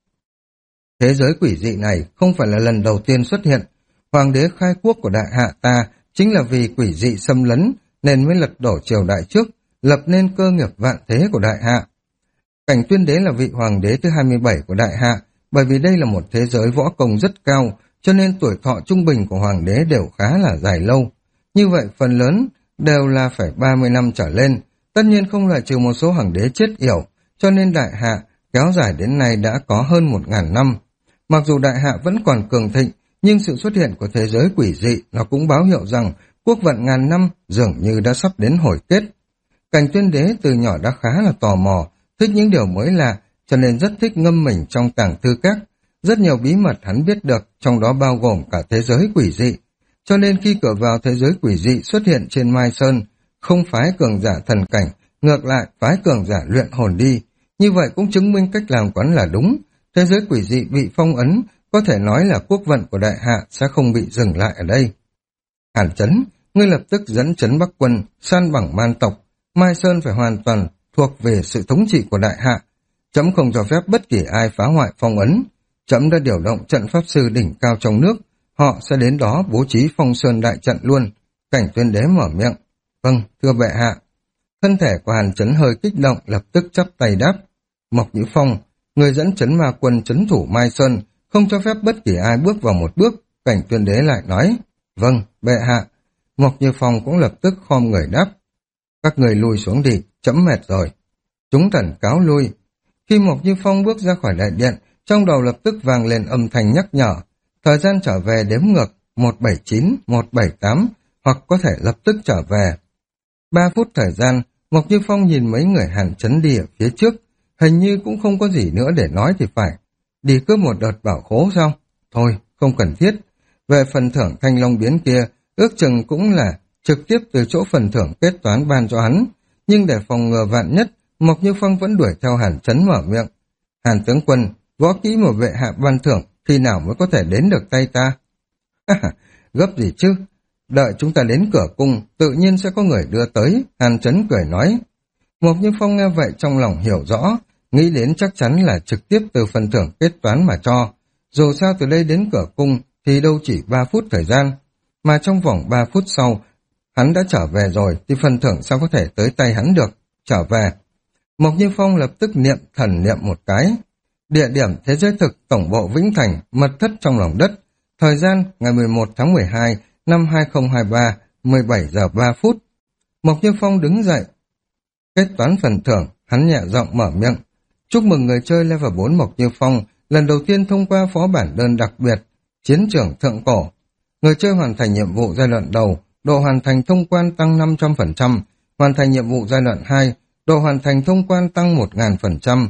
Thế giới quỷ dị này không phải là lần đầu tiên xuất hiện. Hoàng đế khai quốc của đại hạ ta chính là vì quỷ dị xâm lấn nên mới lật đổ triều đại trước, lập nên cơ nghiệp vạn thế của đại hạ. Cảnh Tuyên Đế là vị hoàng đế thứ hai mươi bảy của đại hạ, bởi vì đây là một thế giới võ công rất cao, cho nên tuổi thọ trung bình của hoàng đế đều khá là dài lâu. Như vậy phần lớn đều là phải ba mươi năm trở lên, tất nhiên không loại trừ một số hoàng đế chết yểu, cho nên đại hạ kéo dài đến nay đã có hơn một ngàn năm. Mặc dù đại hạ vẫn còn cường thịnh, nhưng sự xuất hiện của thế giới quỷ dị nó cũng báo hiệu rằng quốc vận ngàn năm dường như đã sắp đến hồi kết. Cảnh Tuyên Đế từ nhỏ đã khá là tò mò, thích những điều mới lạ, cho nên rất thích ngâm mình trong tàng thư các. Rất nhiều bí mật hắn biết được, trong đó bao gồm cả thế giới quỷ dị. Cho nên khi cửa vào thế giới quỷ dị xuất hiện trên Mai Sơn, không phái cường giả thần cảnh, ngược lại phái cường giả luyện hồn đi. Như vậy cũng chứng minh cách làm quán là đúng. Thế giới quỷ dị bị phong ấn, có thể nói là quốc vận của đại hạ sẽ không bị dừng lại ở đây. Hàn Chấn, ngươi lập tức dẫn Trấn Bắc quân, san bằng man tộc. Mai Sơn phải hoàn toàn thuộc về sự thống trị của đại hạ. Trẫm không cho phép bất kỳ ai phá hoại phong ấn. Trẫm đã điều động trận pháp sư đỉnh cao trong nước. Họ sẽ đến đó bố trí Phong Sơn đại trận luôn. Cảnh Tuyên Đế mở miệng. Vâng, thưa bệ hạ. Thân thể của Hàn Chấn hơi kích động, lập tức chắp tay đáp. Mộc Như Phong, người dẫn Trấn Ma quân trấn thủ Mai Sơn, không cho phép bất kỳ ai bước vào một bước. Cảnh Tuyên Đế lại nói. Vâng, bệ hạ. Mộc Như Phong cũng lập tức khom người đáp. Các người lui xuống đi, trẫm mệt rồi. Chúng thần cáo lui. Khi Mộc Như Phong bước ra khỏi đại điện, trong đầu lập tức vang lên âm thanh nhắc nhở. Thời gian trở về đếm ngược một bảy chín, một bảy tám, hoặc có thể lập tức trở về. Ba phút thời gian, Mộc Như Phong nhìn mấy người Hàn Chấn đi ở phía trước, hình như cũng không có gì nữa để nói thì phải. Đi cướp một đợt bảo khố sao? Thôi, không cần thiết. Về phần thưởng Thanh Long Biến kia, ước chừng cũng là trực tiếp từ chỗ phần thưởng kết toán ban cho hắn. Nhưng để phòng ngừa vạn nhất, Mộc Như Phong vẫn đuổi theo Hàn Chấn mở miệng. Hàn tướng quân, võ kỹ một vệ hạ ban thưởng, khi nào mới có thể đến được tay ta? Gấp gì chứ? Đợi chúng ta đến cửa cung, tự nhiên sẽ có người đưa tới, Hàn Chấn cười nói. Mộc Như Phong nghe vậy trong lòng hiểu rõ, nghĩ đến chắc chắn là trực tiếp từ phần thưởng kết toán mà cho. Dù sao từ đây đến cửa cung thì đâu chỉ ba phút thời gian, mà trong vòng ba phút sau, hắn đã trở về rồi thì phần thưởng sao có thể tới tay hắn được, trở về. Mộc Như Phong lập tức niệm thần niệm một cái. Địa điểm thế giới thực tổng bộ Vĩnh Thành, mật thất trong lòng đất. Thời gian ngày mười một tháng mười hai năm hai không hai ba, mười bảy giờ ba phút. Mộc Như Phong đứng dậy. Kết toán phần thưởng, hắn nhẹ giọng mở miệng. Chúc mừng người chơi level bốn Mộc Như Phong, lần đầu tiên thông qua phó bản đơn đặc biệt, chiến trường thượng cổ. Người chơi hoàn thành nhiệm vụ giai đoạn đầu, độ hoàn thành thông quan tăng năm trăm phần trăm, hoàn thành nhiệm vụ giai đoạn hai, độ hoàn thành thông quan tăng một nghìn phần trăm.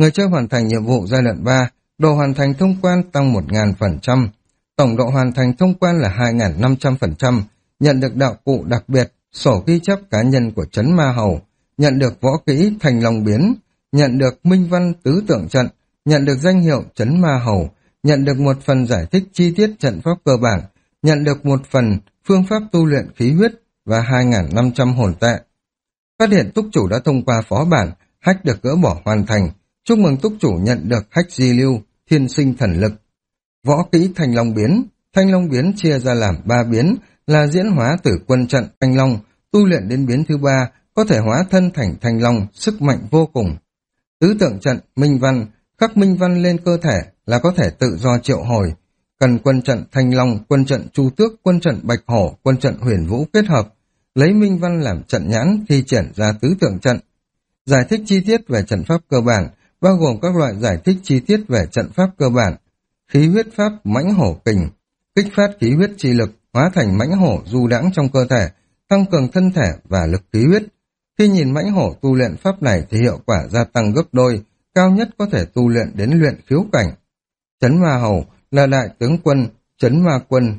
Người chơi hoàn thành nhiệm vụ giai đoạn ba, độ hoàn thành thông quan tăng một nghìn phần trăm, tổng độ hoàn thành thông quan là hai nghìn năm trăm phần trăm, nhận được đạo cụ đặc biệt, sổ ghi chép cá nhân của Trấn Ma Hầu, nhận được võ kỹ Thành Long Biến, nhận được minh văn tứ tượng trận, nhận được danh hiệu Trấn Ma Hầu, nhận được một phần giải thích chi tiết trận pháp cơ bản, nhận được một phần phương pháp tu luyện khí huyết và hai nghìn năm trăm hồn tệ. Phát hiện túc chủ đã thông qua phó bản, hack được gỡ bỏ hoàn thành. Chúc mừng túc chủ nhận được hack di lưu, thiên sinh thần lực. Võ kỹ Thanh Long Biến. Thanh Long Biến chia ra làm ba biến, là diễn hóa từ quân trận Thanh Long, tu luyện đến biến thứ ba, có thể hóa thân thành Thanh Long, sức mạnh vô cùng. Tứ tượng trận Minh Văn, khắc Minh Văn lên cơ thể là có thể tự do triệu hồi. Cần quân trận Thanh Long, quân trận Chu Tước, quân trận Bạch Hổ, quân trận Huyền Vũ kết hợp, lấy Minh Văn làm trận nhãn thi triển ra tứ tượng trận. Giải thích chi tiết về trận pháp cơ bản, bao gồm các loại giải thích chi tiết về trận pháp cơ bản. Khí huyết pháp mãnh hổ kình, kích phát khí huyết chi lực, hóa thành mãnh hổ du đãng trong cơ thể, tăng cường thân thể và lực khí huyết. Khi nhìn mãnh hổ tu luyện pháp này thì hiệu quả gia tăng gấp đôi, cao nhất có thể tu luyện đến luyện khiếu cảnh. Trấn Ma Hầu là đại tướng quân, Trấn Ma Quân.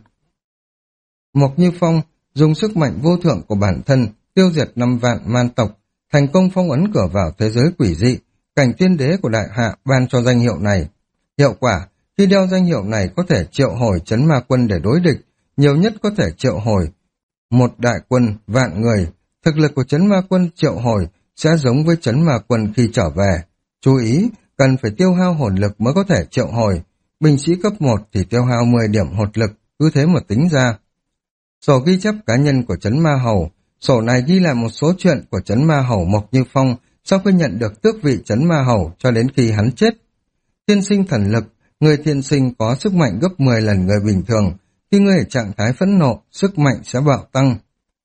Mộc Như Phong dùng sức mạnh vô thượng của bản thân tiêu diệt năm vạn man tộc, thành công phong ấn cửa vào thế giới quỷ dị. Cảnh tiên đế của đại hạ ban cho danh hiệu này. Hiệu quả, khi đeo danh hiệu này có thể triệu hồi Trấn Ma Quân để đối địch, nhiều nhất có thể triệu hồi một đại quân vạn người. Thực lực của Trấn Ma Quân triệu hồi sẽ giống với Trấn Ma Quân khi trở về. Chú ý, cần phải tiêu hao hồn lực mới có thể triệu hồi. Binh sĩ cấp một thì tiêu hao mười điểm hồn lực, cứ thế mà tính ra. Sổ ghi chép cá nhân của Trấn Ma Hầu. Sổ này ghi lại một số chuyện của Trấn Ma Hầu Mộc Như Phong sau khi nhận được tước vị Trấn Ma Hầu cho đến khi hắn chết. Thiên sinh thần lực, người thiên sinh có sức mạnh gấp mười lần người bình thường. Khi người ở trạng thái phẫn nộ, sức mạnh sẽ bạo tăng.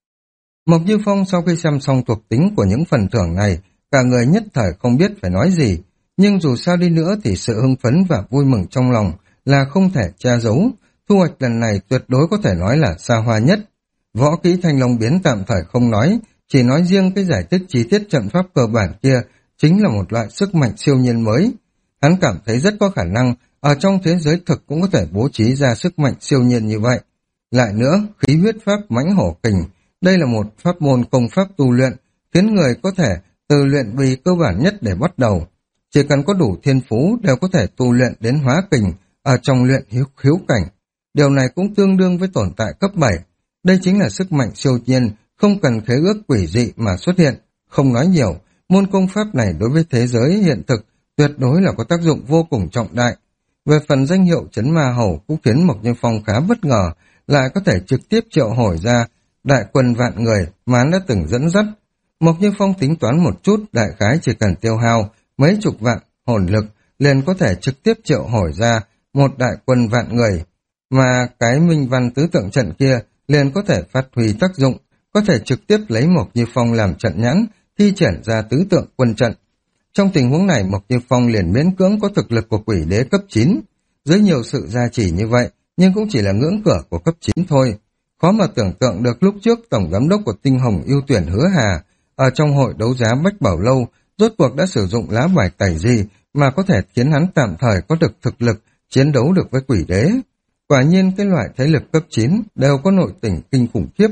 Mộc Như Phong sau khi xem xong thuộc tính của những phần thưởng này, cả người nhất thời không biết phải nói gì. Nhưng dù sao đi nữa thì sự hưng phấn và vui mừng trong lòng là không thể che giấu. Thu hoạch lần này tuyệt đối có thể nói là xa hoa nhất. Võ kỹ Thanh Long Biến tạm thời không nói, chỉ nói riêng cái giải thích chi tiết trận pháp cơ bản kia chính là một loại sức mạnh siêu nhiên mới. Hắn cảm thấy rất có khả năng ở trong thế giới thực cũng có thể bố trí ra sức mạnh siêu nhiên như vậy. Lại nữa, khí huyết pháp mãnh hổ kình, đây là một pháp môn công pháp tu luyện, khiến người có thể từ luyện bì cơ bản nhất để bắt đầu. Chỉ cần có đủ thiên phú đều có thể tu luyện đến hóa kình ở trong luyện hiếu, hiếu cảnh. Điều này cũng tương đương với tồn tại cấp bảy. Đây chính là sức mạnh siêu nhiên, không cần khế ước quỷ dị mà xuất hiện. Không nói nhiều, môn công pháp này đối với thế giới hiện thực tuyệt đối là có tác dụng vô cùng trọng đại. Về phần danh hiệu Trấn Ma Hầu cũng khiến Mộc Như Phong khá bất ngờ, lại có thể trực tiếp triệu hồi ra đại quân vạn người mà hắn đã từng dẫn dắt. Mộc Như Phong tính toán một chút, đại khái chỉ cần tiêu hao mấy chục vạn hồn lực liền có thể trực tiếp triệu hồi ra một đại quân vạn người, mà cái minh văn tứ tượng trận kia liền có thể phát huy tác dụng, có thể trực tiếp lấy Mộc Như Phong làm trận nhãn, thi triển ra tứ tượng quân trận. Trong tình huống này, Mộc Như Phong liền miễn cưỡng có thực lực của quỷ đế cấp chín. Dưới nhiều sự gia trì như vậy, nhưng cũng chỉ là ngưỡng cửa của cấp chín thôi. Khó mà tưởng tượng được lúc trước Tổng Giám đốc của Tinh Hồng ưu tuyển Hứa Hà, ở trong hội đấu giá Bách Bảo Lâu, rốt cuộc đã sử dụng lá bài tẩy gì mà có thể khiến hắn tạm thời có được thực lực chiến đấu được với quỷ đế. Quả nhiên cái loại thế lực cấp chín đều có nội tình kinh khủng khiếp.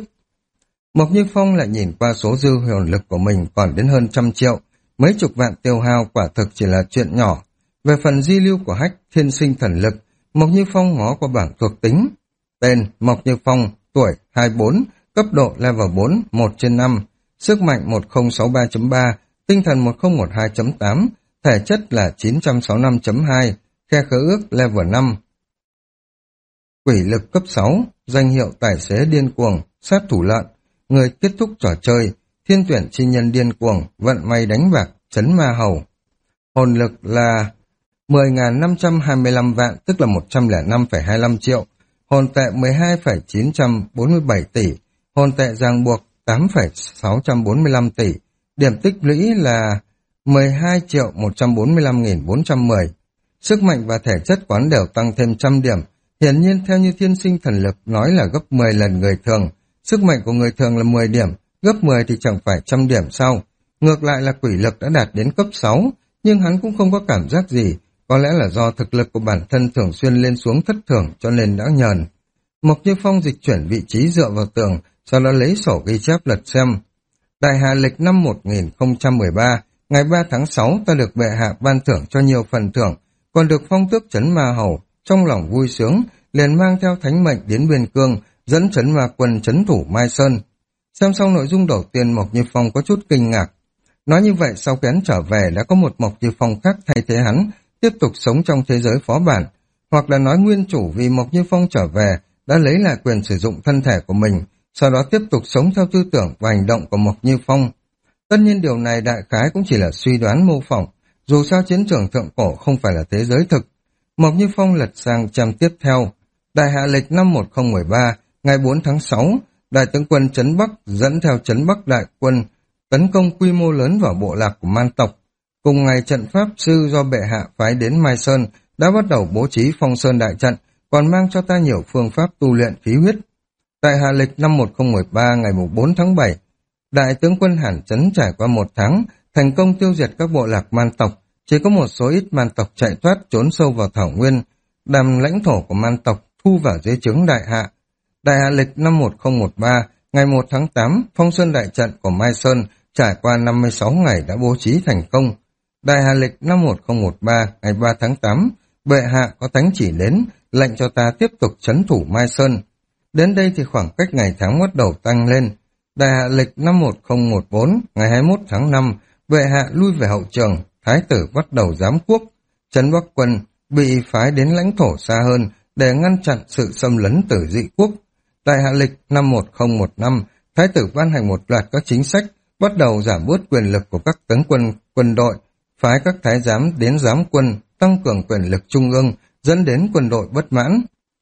Mộc Như Phong lại nhìn qua số dư hồn lực của mình còn đến hơn trăm triệu, mấy chục vạn tiêu hao quả thực chỉ là chuyện nhỏ. Về phần di lưu của hách thiên sinh thần lực, Mộc Như Phong ngó qua bảng thuộc tính. Tên Mộc Như Phong, tuổi hai mươi bốn, cấp độ level bốn, một trên năm, sức mạnh một không sáu ba chấm ba, tinh thần một không một hai chấm tám, thể chất là chín trăm sáu mươi lăm chấm hai, khe khế ước level năm. Quỷ lực cấp sáu, danh hiệu tài xế điên cuồng, sát thủ lợn, người kết thúc trò chơi, thiên tuyển chi nhân điên cuồng, vận may đánh bạc, Trấn Ma Hầu. Hồn lực là mười nghìn năm trăm hai mươi lăm vạn, tức là một trăm lẻ năm phẩy hai mươi lăm triệu, hồn tệ mười hai phẩy chín trăm bốn mươi bảy tỷ, hồn tệ ràng buộc tám phẩy sáu trăm bốn mươi lăm tỷ, điểm tích lũy là mười hai triệu một trăm bốn mươi lăm nghìn bốn trăm mười. Sức mạnh và thể chất quán đều tăng thêm trăm điểm, hiển nhiên theo như thiên sinh thần lực nói là gấp mười lần người thường. Sức mạnh của người thường là mười điểm, gấp mười thì chẳng phải trăm điểm sau. Ngược lại là quỷ lực đã đạt đến cấp sáu, nhưng hắn cũng không có cảm giác gì, có lẽ là do thực lực của bản thân thường xuyên lên xuống thất thường cho nên đã nhờn. Mộc Như Phong dịch chuyển vị trí dựa vào tường, sau đó lấy sổ ghi chép lật xem. Đại hạ lịch năm một nghìn không trăm mười ba, ngày ba tháng sáu ta được bệ hạ ban thưởng cho nhiều phần thưởng, còn được phong tước trấn ma hầu, trong lòng vui sướng, liền mang theo thánh mệnh đến biên cương, dẫn trấn ma quân trấn thủ Mai Sơn. Xem xong nội dung đầu tiên, Mộc Như Phong có chút kinh ngạc. Nói như vậy, sau khi hắn trở về đã có một Mộc Như Phong khác thay thế hắn, tiếp tục sống trong thế giới phó bản, hoặc là nói nguyên chủ vì Mộc Như Phong trở về đã lấy lại quyền sử dụng thân thể của mình, sau đó tiếp tục sống theo tư tưởng và hành động của Mộc Như Phong. Tất nhiên điều này đại khái cũng chỉ là suy đoán mô phỏng, dù sao chiến trường thượng cổ không phải là thế giới thực. Mộc Như Phong lật sang trang tiếp theo. Đại hạ lịch năm một nghìn không trăm mười ba, ngày bốn tháng sáu, đại tướng quân Trấn Bắc dẫn theo Trấn Bắc đại quân tấn công quy mô lớn vào bộ lạc của man tộc. Cùng ngày trận pháp sư do bệ hạ phái đến Mai Sơn đã bắt đầu bố trí Phong Sơn đại trận, còn mang cho ta nhiều phương pháp tu luyện khí huyết. Tại hạ lịch năm một nghìn không trăm mười ba, ngày bốn tháng bảy, đại tướng quân Hàn Chấn trải qua một tháng, thành công tiêu diệt các bộ lạc man tộc, chỉ có một số ít man tộc chạy thoát trốn sâu vào thảo nguyên, đem lãnh thổ của man tộc thu vào dưới trướng đại hạ. Đại hạ lịch năm một nghìn không trăm mười ba, ngày một tháng tám, Phong Sơn đại trận của Mai Sơn trải qua năm mươi sáu ngày đã bố trí thành công. Đại hạ lịch năm một nghìn không trăm mười ba, ngày ba tháng tám, bệ hạ có thánh chỉ đến, lệnh cho ta tiếp tục trấn thủ Mai Sơn. Đến đây thì khoảng cách ngày tháng bắt đầu tăng lên. Đại hạ lịch năm một nghìn không trăm mười bốn, ngày hai mươi mốt tháng năm, bệ hạ lui về hậu trường, thái tử bắt đầu giám quốc. Trấn Bắc quân bị phái đến lãnh thổ xa hơn để ngăn chặn sự xâm lấn từ dị quốc. Đại hạ lịch năm một nghìn không trăm mười lăm, thái tử ban hành một loạt các chính sách, bắt đầu giảm bớt quyền lực của các tướng quân quân đội, phái các thái giám đến giám quân, tăng cường quyền lực trung ương, dẫn đến quân đội bất mãn.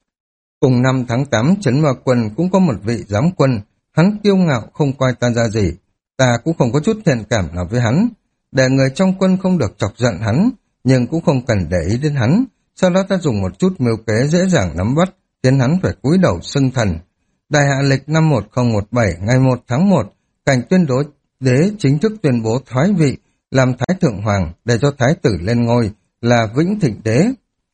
Cùng năm tháng tám, Trấn Ma quân cũng có một vị giám quân, hắn kiêu ngạo không coi ta ra gì, ta cũng không có chút thiện cảm nào với hắn, để người trong quân không được chọc giận hắn, nhưng cũng không cần để ý đến hắn. Sau đó ta dùng một chút mưu kế dễ dàng nắm bắt, khiến hắn phải cúi đầu xưng thần. Đại hạ lịch năm một nghìn không trăm mười bảy, ngày một tháng một, Cảnh Tuyên Đế đế chính thức tuyên bố thoái vị, làm Thái Thượng Hoàng để cho Thái tử lên ngôi là Vĩnh Thịnh Đế.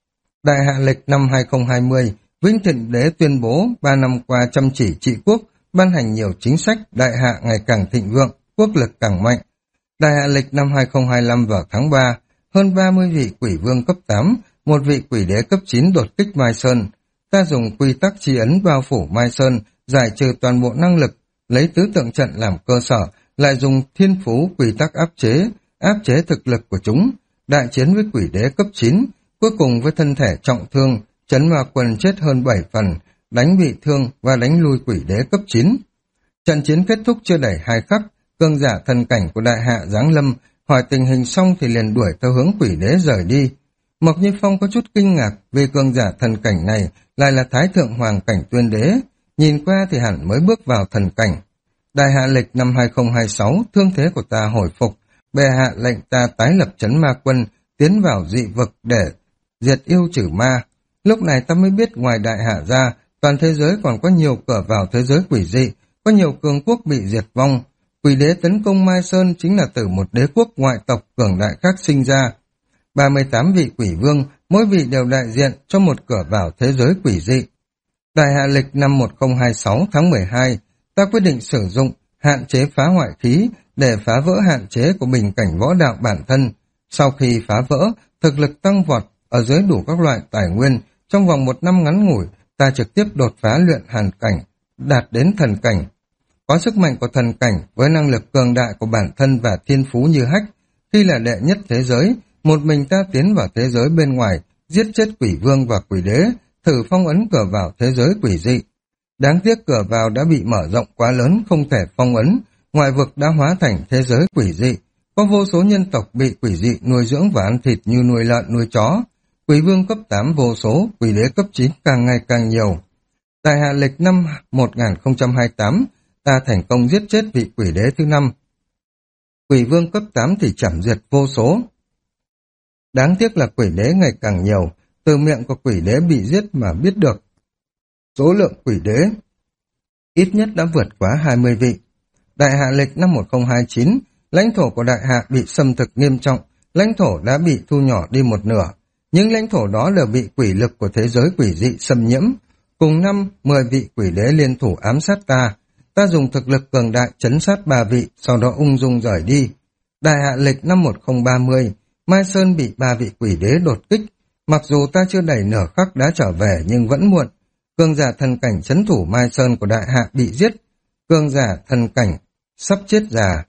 Đại hạ lịch năm hai nghìn không trăm hai mươi, Vĩnh Thịnh Đế tuyên bố ba năm qua chăm chỉ trị quốc, ban hành nhiều chính sách, đại hạ ngày càng thịnh vượng, quốc lực càng mạnh. Đại hạ lịch năm hai nghìn không trăm hai mươi lăm vào tháng ba, hơn ba mươi vị quỷ vương cấp tám, một vị quỷ đế cấp chín đột kích Mai Sơn. Ta dùng quy tắc chi ấn bao phủ Mai Sơn, giải trừ toàn bộ năng lực, lấy tứ tượng trận làm cơ sở, lại dùng thiên phú quy tắc áp chế, áp chế thực lực của chúng, đại chiến với quỷ đế cấp chín, cuối cùng với thân thể trọng thương, Trấn Ma quân chết hơn bảy phần, đánh bị thương và đánh lui quỷ đế cấp chín. Trận chiến kết thúc chưa đầy hai khắc, cường giả thần cảnh của đại hạ giáng lâm, hỏi tình hình xong thì liền đuổi theo hướng quỷ đế rời đi. Mộc Như Phong có chút kinh ngạc vì cường giả thần cảnh này lại là Thái Thượng Hoàng Cảnh Tuyên Đế, nhìn qua thì hẳn mới bước vào thần cảnh. Đại hạ lịch năm hai nghìn không trăm hai mươi sáu, thương thế của ta hồi phục, bệ hạ lệnh ta tái lập Trấn Ma quân, tiến vào dị vực để diệt yêu trừ ma. Lúc này ta mới biết ngoài đại hạ ra, toàn thế giới còn có nhiều cửa vào thế giới quỷ dị, có nhiều cường quốc bị diệt vong. Quỷ đế tấn công Mai Sơn chính là từ một đế quốc ngoại tộc cường đại khác sinh ra. ba mươi tám vị quỷ vương, mỗi vị đều đại diện cho một cửa vào thế giới quỷ dị. Đại hạ lịch năm một nghìn không trăm hai mươi sáu tháng mười hai, ta quyết định sử dụng hạn chế phá hoại khí để phá vỡ hạn chế của bình cảnh võ đạo bản thân. Sau khi phá vỡ, thực lực tăng vọt ở dưới đủ các loại tài nguyên, trong vòng một năm ngắn ngủi, ta trực tiếp đột phá luyện hàn cảnh, đạt đến thần cảnh. Có sức mạnh của thần cảnh với năng lực cường đại của bản thân và thiên phú như hách, khi là đệ nhất thế giới, một mình ta tiến vào thế giới bên ngoài, giết chết quỷ vương và quỷ đế, thử phong ấn cửa vào thế giới quỷ dị. Đáng tiếc cửa vào đã bị mở rộng quá lớn, không thể phong ấn, ngoại vực đã hóa thành thế giới quỷ dị. Có vô số nhân tộc bị quỷ dị nuôi dưỡng và ăn thịt như nuôi lợn nuôi chó. Quỷ vương cấp tám vô số, quỷ đế cấp chín càng ngày càng nhiều. Tại hạ lịch năm một nghìn không trăm hai mươi tám, ta thành công giết chết vị quỷ đế thứ năm. Quỷ vương cấp tám thì chảm diệt vô số. Đáng tiếc là quỷ đế ngày càng nhiều, từ miệng của quỷ đế bị giết mà biết được. Số lượng quỷ đế ít nhất đã vượt quá hai mươi vị. Đại hạ lịch năm một nghìn không trăm hai mươi chín, lãnh thổ của đại hạ bị xâm thực nghiêm trọng, lãnh thổ đã bị thu nhỏ đi một nửa. Những lãnh thổ đó đều bị quỷ lực của thế giới quỷ dị xâm nhiễm. Cùng năm, mười vị quỷ đế liên thủ ám sát ta. Ta dùng thực lực cường đại trấn sát ba vị, sau đó ung dung rời đi. Đại hạ lịch năm một không ba không, Mai Sơn bị ba vị quỷ đế đột kích. Mặc dù ta chưa đầy nửa khắc đã trở về nhưng vẫn muộn. Cường giả thần cảnh trấn thủ Mai Sơn của đại hạ bị giết. Cường giả thần cảnh sắp chết già.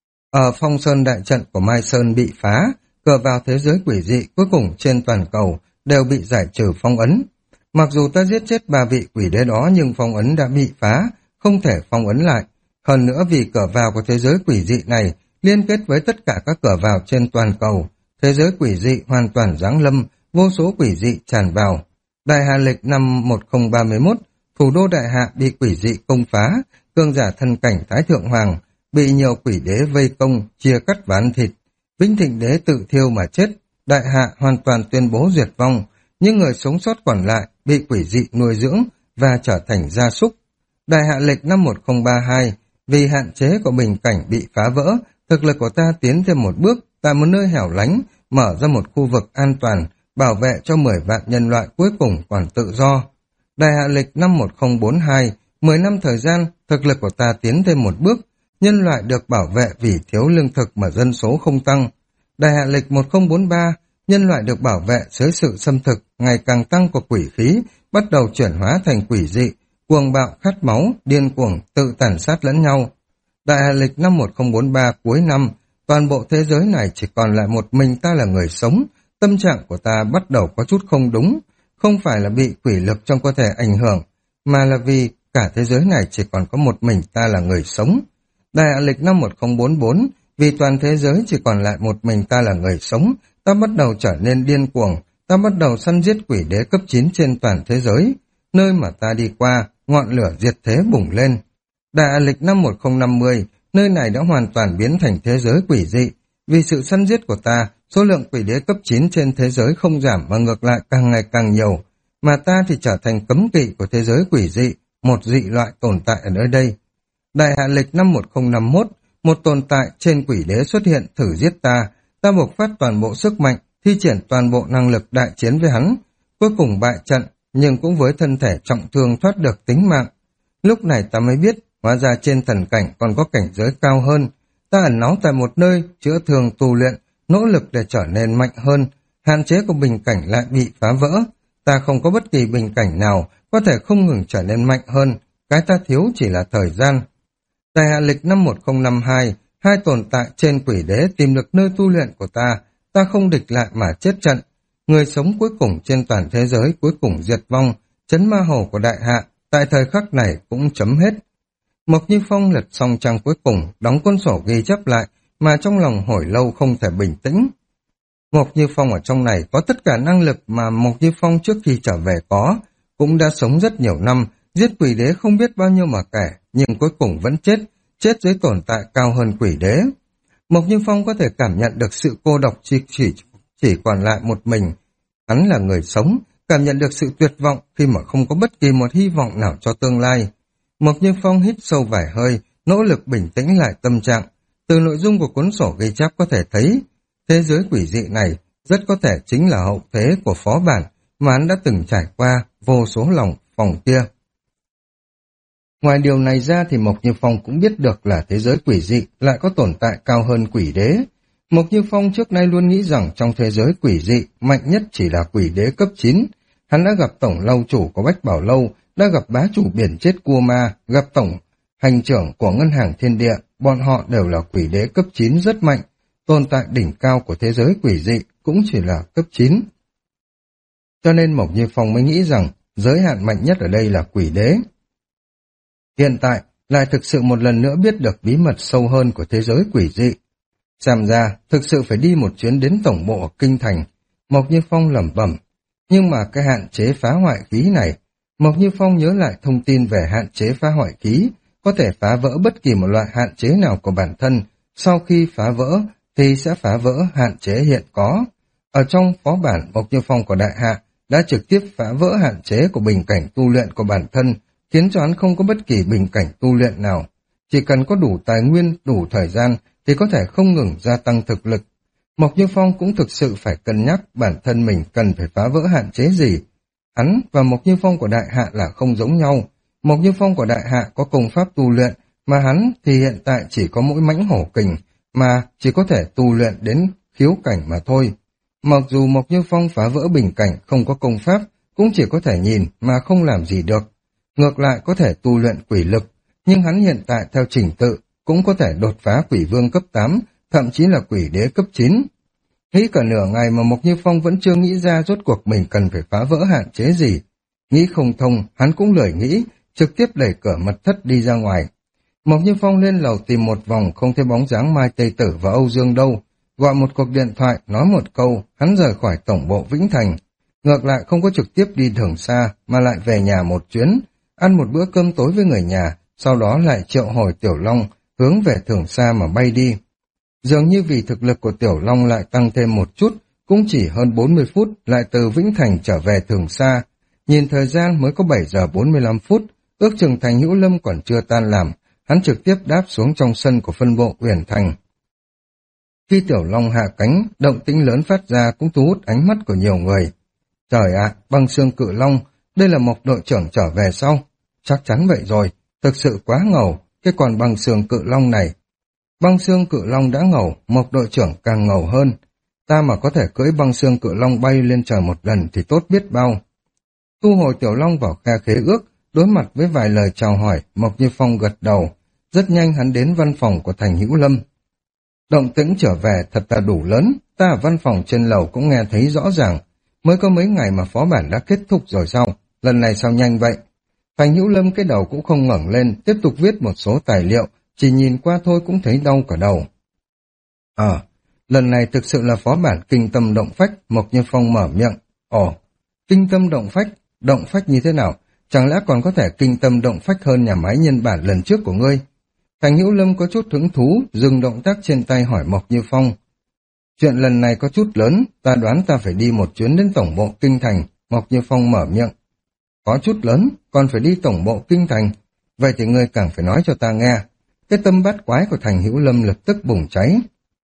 Ở phong sơn đại trận của Mai Sơn bị phá, cửa vào thế giới quỷ dị cuối cùng trên toàn cầu đều bị giải trừ phong ấn. Mặc dù ta giết chết ba vị quỷ đế đó nhưng phong ấn đã bị phá, không thể phong ấn lại. Hơn nữa vì cửa vào của thế giới quỷ dị này liên kết với tất cả các cửa vào trên toàn cầu, thế giới quỷ dị hoàn toàn giáng lâm, vô số quỷ dị tràn vào. Đại hạ lịch năm một không ba mốt, thủ đô đại hạ bị quỷ dị công phá, cường giả thân cảnh Thái Thượng Hoàng bị nhiều quỷ đế vây công, chia cắt và ăn thịt. Vĩnh Thịnh đế tự thiêu mà chết, đại hạ hoàn toàn tuyên bố diệt vong, những người sống sót còn lại bị quỷ dị nuôi dưỡng và trở thành gia súc. Đại hạ lịch năm một không ba hai, vì hạn chế của bình cảnh bị phá vỡ, thực lực của ta tiến thêm một bước, tại một nơi hẻo lánh, mở ra một khu vực an toàn, bảo vệ cho mười vạn nhân loại cuối cùng còn tự do. Đại hạ lịch năm một không bốn hai, mười năm thời gian, thực lực của ta tiến thêm một bước, nhân loại được bảo vệ vì thiếu lương thực mà dân số không tăng. Đại hạ lịch một không bốn ba, nhân loại được bảo vệ dưới sự xâm thực ngày càng tăng của quỷ khí, bắt đầu chuyển hóa thành quỷ dị, cuồng bạo khát máu, điên cuồng, tự tàn sát lẫn nhau. Đại hạ lịch năm một không bốn ba cuối năm, toàn bộ thế giới này chỉ còn lại một mình ta là người sống, tâm trạng của ta bắt đầu có chút không đúng, không phải là bị quỷ lực trong cơ thể ảnh hưởng, mà là vì cả thế giới này chỉ còn có một mình ta là người sống. Đại hạ lịch năm một không bốn bốn, vì toàn thế giới chỉ còn lại một mình ta là người sống, ta bắt đầu trở nên điên cuồng, ta bắt đầu săn giết quỷ đế cấp chín trên toàn thế giới. Nơi mà ta đi qua, ngọn lửa diệt thế bùng lên. Đại hạ lịch năm một không năm không, nơi này đã hoàn toàn biến thành thế giới quỷ dị. Vì sự săn giết của ta, số lượng quỷ đế cấp chín trên thế giới không giảm mà ngược lại càng ngày càng nhiều, mà ta thì trở thành cấm kỵ của thế giới quỷ dị, một dị loại tồn tại ở nơi đây. Đại hạ lịch năm một không năm mốt, một tồn tại trên quỷ đế xuất hiện thử giết ta, ta bộc phát toàn bộ sức mạnh, thi triển toàn bộ năng lực đại chiến với hắn, cuối cùng bại trận, nhưng cũng với thân thể trọng thương thoát được tính mạng. Lúc này ta mới biết, hóa ra trên thần cảnh còn có cảnh giới cao hơn. Ta ẩn náu tại một nơi, chữa thương tu luyện, nỗ lực để trở nên mạnh hơn, hạn chế của bình cảnh lại bị phá vỡ. Ta không có bất kỳ bình cảnh nào có thể không ngừng trở nên mạnh hơn, cái ta thiếu chỉ là thời gian. Đại hạ lịch năm một không năm hai, hai tồn tại trên quỷ đế tìm được nơi tu luyện của ta, ta không địch lại mà chết trận. Người sống cuối cùng trên toàn thế giới cuối cùng diệt vong, chấn ma hầu của đại hạ, tại thời khắc này cũng chấm hết. Mộc Như Phong lật xong trang cuối cùng, đóng cuốn sổ ghi chép lại, mà trong lòng hồi lâu không thể bình tĩnh. Mộc Như Phong ở trong này có tất cả năng lực mà Mộc Như Phong trước khi trở về có, cũng đã sống rất nhiều năm, giết quỷ đế không biết bao nhiêu mà kể, nhưng cuối cùng vẫn chết, chết dưới tồn tại cao hơn quỷ đế. Mộc Như Phong có thể cảm nhận được sự cô độc chỉ, chỉ, chỉ còn lại một mình. Hắn là người sống, cảm nhận được sự tuyệt vọng khi mà không có bất kỳ một hy vọng nào cho tương lai. Mộc Như Phong hít sâu vài hơi, nỗ lực bình tĩnh lại tâm trạng. Từ nội dung của cuốn sổ ghi chép có thể thấy, thế giới quỷ dị này rất có thể chính là hậu thế của phó bản mà hắn đã từng trải qua vô số lòng phòng kia. Ngoài điều này ra thì Mộc Như Phong cũng biết được là thế giới quỷ dị lại có tồn tại cao hơn quỷ đế. Mộc Như Phong trước nay luôn nghĩ rằng trong thế giới quỷ dị mạnh nhất chỉ là quỷ đế cấp chín. Hắn đã gặp tổng lâu chủ của Bách Bảo Lâu, đã gặp bá chủ biển chết Cua Ma, gặp tổng hành trưởng của Ngân hàng Thiên Địa, bọn họ đều là quỷ đế cấp chín rất mạnh, tồn tại đỉnh cao của thế giới quỷ dị cũng chỉ là cấp chín. Cho nên Mộc Như Phong mới nghĩ rằng giới hạn mạnh nhất ở đây là quỷ đế. Hiện tại lại thực sự một lần nữa biết được bí mật sâu hơn của thế giới quỷ dị. Xem ra thực sự phải đi một chuyến đến tổng bộ ở Kinh Thành. Mộc Như Phong lẩm bẩm. Nhưng mà cái hạn chế phá hoại khí này, Mộc Như Phong nhớ lại thông tin về hạn chế phá hoại khí, có thể phá vỡ bất kỳ một loại hạn chế nào của bản thân, sau khi phá vỡ thì sẽ phá vỡ hạn chế hiện có. Ở trong phó bản Mộc Như Phong của Đại Hạ đã trực tiếp phá vỡ hạn chế của bình cảnh tu luyện của bản thân, khiến cho hắn không có bất kỳ bình cảnh tu luyện nào. Chỉ cần có đủ tài nguyên, đủ thời gian thì có thể không ngừng gia tăng thực lực. Mộc Như Phong cũng thực sự phải cân nhắc bản thân mình cần phải phá vỡ hạn chế gì. Hắn và Mộc Như Phong của Đại Hạ là không giống nhau. Mộc Như Phong của Đại Hạ có công pháp tu luyện, mà hắn thì hiện tại chỉ có mỗi mãnh hổ kình, mà chỉ có thể tu luyện đến khiếu cảnh mà thôi. Mặc dù Mộc Như Phong phá vỡ bình cảnh không có công pháp, cũng chỉ có thể nhìn mà không làm gì được. Ngược lại có thể tu luyện quỷ lực, nhưng hắn hiện tại theo trình tự cũng có thể đột phá quỷ vương cấp tám, thậm chí là quỷ đế cấp chín. Nghĩ cả nửa ngày mà Mộc Như Phong vẫn chưa nghĩ ra rốt cuộc mình cần phải phá vỡ hạn chế gì. Nghĩ không thông, hắn cũng lười nghĩ, trực tiếp đẩy cửa mật thất đi ra ngoài. Mộc Như Phong lên lầu tìm một vòng không thấy bóng dáng Mai Tây Tử và Âu Dương đâu. Gọi một cuộc điện thoại, nói một câu, hắn rời khỏi tổng bộ Vĩnh Thành. Ngược lại không có trực tiếp đi Thường Sa, mà lại về nhà một chuyến, ăn một bữa cơm tối với người nhà, sau đó lại triệu hồi Tiểu Long, hướng về Thường Sa mà bay đi. Dường như vì thực lực của Tiểu Long lại tăng thêm một chút, cũng chỉ hơn bốn mươi phút lại từ Vĩnh Thành trở về Thường Sa. Nhìn thời gian mới có bảy giờ bốn mươi lăm phút, ước chừng Thành Hữu Lâm còn chưa tan làm, hắn trực tiếp đáp xuống trong sân của phân bộ Uyển Thành. Khi Tiểu Long hạ cánh, động tĩnh lớn phát ra cũng thu hút ánh mắt của nhiều người. Trời ạ, Băng Xương Cự Long, đây là Mộc đội trưởng trở về sau. Chắc chắn vậy rồi, thực sự quá ngầu, cái còn Băng Xương Cự Long này. Băng Xương Cự Long đã ngầu, Mộc đội trưởng càng ngầu hơn. Ta mà có thể cưỡi Băng Xương Cự Long bay lên trời một lần thì tốt biết bao. Thu hồi Tiểu Long vào khe khế ước, đối mặt với vài lời chào hỏi, Mộc Như Phong gật đầu. Rất nhanh hắn đến văn phòng của Thành Hữu Lâm. Động tĩnh trở về thật là đủ lớn, ta ở văn phòng trên lầu cũng nghe thấy rõ ràng. Mới có mấy ngày mà phó bản đã kết thúc rồi sao? Lần này sao nhanh vậy? Thành Hữu Lâm cái đầu cũng không ngẩng lên, tiếp tục viết một số tài liệu, chỉ nhìn qua thôi cũng thấy đau cả đầu. Ờ, lần này thực sự là phó bản kinh tâm động phách, Mộc Như Phong mở miệng. Ồ, kinh tâm động phách, động phách như thế nào? Chẳng lẽ còn có thể kinh tâm động phách hơn nhà máy nhân bản lần trước của ngươi? Thành Hữu Lâm có chút hứng thú, dừng động tác trên tay hỏi Mộc Như Phong. Chuyện lần này có chút lớn, ta đoán ta phải đi một chuyến đến tổng bộ Kinh Thành, Mộc Như Phong mở miệng. Có chút lớn, còn phải đi tổng bộ Kinh Thành, vậy thì ngươi càng phải nói cho ta nghe. Cái tâm bát quái của Thành Hữu Lâm lập tức bùng cháy.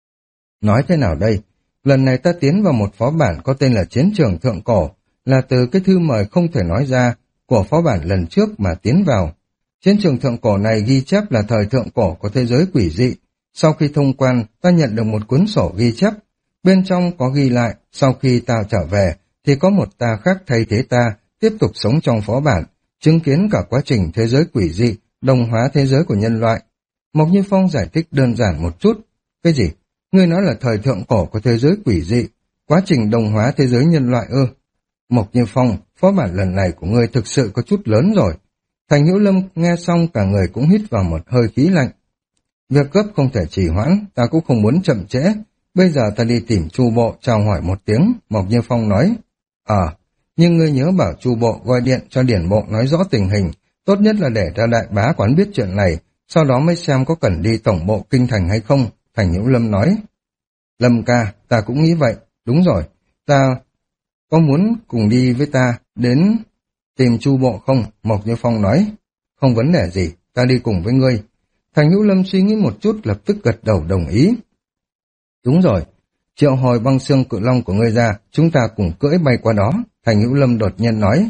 Nói thế nào đây? Lần này ta tiến vào một phó bản có tên là Chiến trường Thượng Cổ, là từ cái thư mời không thể nói ra của phó bản lần trước mà tiến vào. Chiến trường Thượng Cổ này ghi chép là thời Thượng Cổ của thế giới quỷ dị. Sau khi thông quan, ta nhận được một cuốn sổ ghi chép. Bên trong có ghi lại, sau khi ta trở về, thì có một ta khác thay thế ta, tiếp tục sống trong phó bản, chứng kiến cả quá trình thế giới quỷ dị, đồng hóa thế giới của nhân loại. Mộc Như Phong giải thích đơn giản một chút. Cái gì? Ngươi nói là thời Thượng Cổ của thế giới quỷ dị, quá trình đồng hóa thế giới nhân loại ư? Mộc Như Phong, phó bản lần này của ngươi thực sự có chút lớn rồi. Thành Hữu Lâm nghe xong cả người cũng hít vào một hơi khí lạnh. Việc gấp không thể trì hoãn, ta cũng không muốn chậm trễ. Bây giờ ta đi tìm Chu Bộ chào hỏi một tiếng, Mộc Như Phong nói. Ờ, à, nhưng ngươi nhớ bảo Chu Bộ gọi điện cho Điển Bộ nói rõ tình hình, tốt nhất là để ra đại bá quán biết chuyện này, sau đó mới xem có cần đi tổng bộ Kinh Thành hay không, Thành Hữu Lâm nói. Lâm ca, ta cũng nghĩ vậy, đúng rồi, ta có muốn cùng đi với ta đến tìm Chu Bộ không? Mộc Như Phong nói. Không vấn đề gì, ta đi cùng với ngươi. Thành Hữu Lâm suy nghĩ một chút lập tức gật đầu đồng ý. Đúng rồi, triệu hồi Băng Xương Cự Long của ngươi ra, chúng ta cùng cưỡi bay qua đó, Thành Hữu Lâm đột nhiên nói.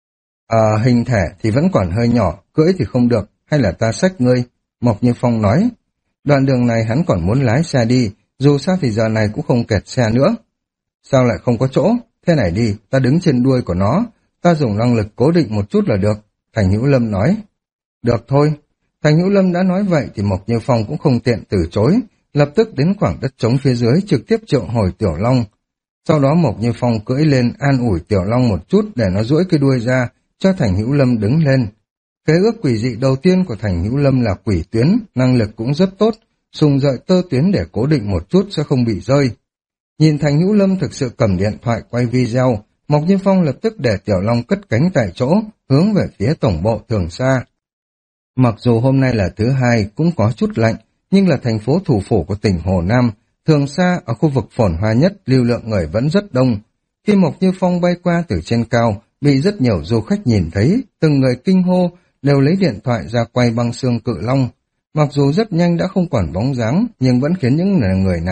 À, hình thể thì vẫn còn hơi nhỏ, cưỡi thì không được, hay là ta xách ngươi? Mộc Như Phong nói. Đoạn đường này hắn còn muốn lái xe đi, dù sao thì giờ này cũng không kẹt xe nữa. Sao lại không có chỗ? Thế này đi, ta đứng trên đuôi của nó, ta dùng năng lực cố định một chút là được, Thành Hữu Lâm nói. Được thôi. Thành Hữu Lâm đã nói vậy thì Mộc Như Phong cũng không tiện từ chối, lập tức đến khoảng đất trống phía dưới trực tiếp triệu hồi Tiểu Long. Sau đó Mộc Như Phong cưỡi lên an ủi Tiểu Long một chút để nó duỗi cái đuôi ra, cho Thành Hữu Lâm đứng lên. Khế ước quỷ dị đầu tiên của Thành Hữu Lâm là quỷ tuyến, năng lực cũng rất tốt, dùng dợi tơ tuyến để cố định một chút sẽ không bị rơi. Nhìn Thành Hữu Lâm thực sự cầm điện thoại quay video, Mộc Như Phong lập tức để Tiểu Long cất cánh tại chỗ, hướng về phía tổng bộ Thường Sa. Mặc dù hôm nay là thứ hai cũng có chút lạnh, nhưng là thành phố thủ phủ của tỉnh Hồ Nam, Thường Sa ở khu vực phồn hoa nhất, lưu lượng người vẫn rất đông. Khi Mộc Như Phong bay qua từ trên cao, bị rất nhiều du khách nhìn thấy, từng người kinh hô, đều lấy điện thoại ra quay Băng Xương Cự Long. Mặc dù rất nhanh đã không còn bóng dáng, nhưng vẫn khiến những người này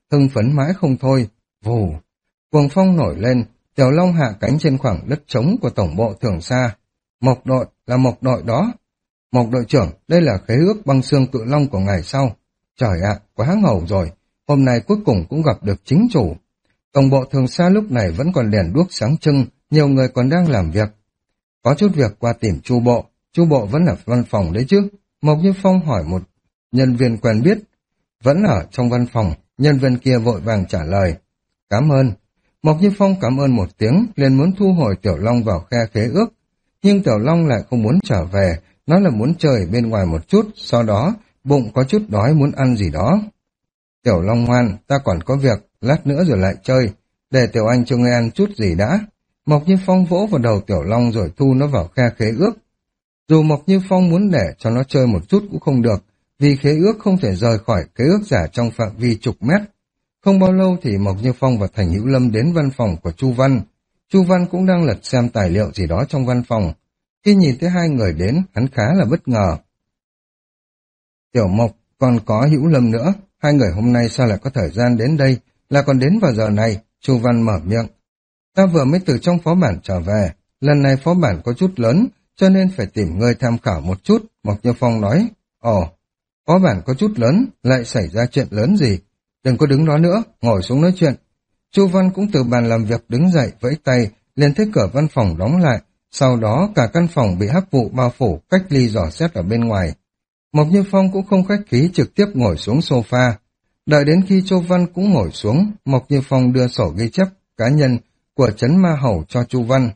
hưng phấn mãi không thôi. Vù, cuồng phong nổi lên, Tiểu Long hạ cánh trên khoảng đất trống của tổng bộ Thường Sa. Mộc đội là Mộc đội đó. Mộc đội trưởng, đây là khế ước băng xương cự long của ngài sau. Trời ạ, quá ngầu rồi, hôm nay cuối cùng cũng gặp được chính chủ. Tổng bộ Thường Sa lúc này vẫn còn đèn đuốc sáng trưng, nhiều người còn đang làm việc. Có chút việc qua tìm Chu bộ, Chu bộ vẫn ở văn phòng đấy chứ? Mộc Như Phong hỏi một nhân viên quen biết. Vẫn ở trong văn phòng, nhân viên kia vội vàng trả lời. Cảm ơn. Mộc Như Phong cảm ơn một tiếng, liền muốn thu hồi Tiểu Long vào khe khế ước. Nhưng Tiểu Long lại không muốn trở về, nó là muốn chơi bên ngoài một chút, sau đó bụng có chút đói muốn ăn gì đó. Tiểu Long ngoan, ta còn có việc, lát nữa rồi lại chơi, để Tiểu Anh cho ngươi ăn chút gì đã. Mộc Như Phong vỗ vào đầu Tiểu Long rồi thu nó vào khe khế ước. Dù Mộc Như Phong muốn để cho nó chơi một chút cũng không được, vì khế ước không thể rời khỏi khế ước giả trong phạm vi chục mét. Không bao lâu thì Mộc Như Phong và Thành Hữu Lâm đến văn phòng của Chu Văn. Chu Văn cũng đang lật xem tài liệu gì đó trong văn phòng. Khi nhìn thấy hai người đến, hắn khá là bất ngờ. Tiểu Mộc, còn có Hữu Lâm nữa, hai người hôm nay sao lại có thời gian đến đây, là còn đến vào giờ này, Chu Văn mở miệng. Ta vừa mới từ trong phó bản trở về, lần này phó bản có chút lớn, cho nên phải tìm người tham khảo một chút, Mộc Như Phong nói. Ồ, phó bản có chút lớn, lại xảy ra chuyện lớn gì? Đừng có đứng đó nữa, ngồi xuống nói chuyện. Chu Văn cũng từ bàn làm việc đứng dậy, vẫy tay, liền thấy cửa văn phòng đóng lại, sau đó cả căn phòng bị hắc vụ bao phủ, cách ly dò xét ở bên ngoài. Mộc Như Phong cũng không khách khí trực tiếp ngồi xuống sofa. Đợi đến khi Chu Văn cũng ngồi xuống, Mộc Như Phong đưa sổ ghi chép cá nhân của Trấn Ma Hầu cho Chu Văn.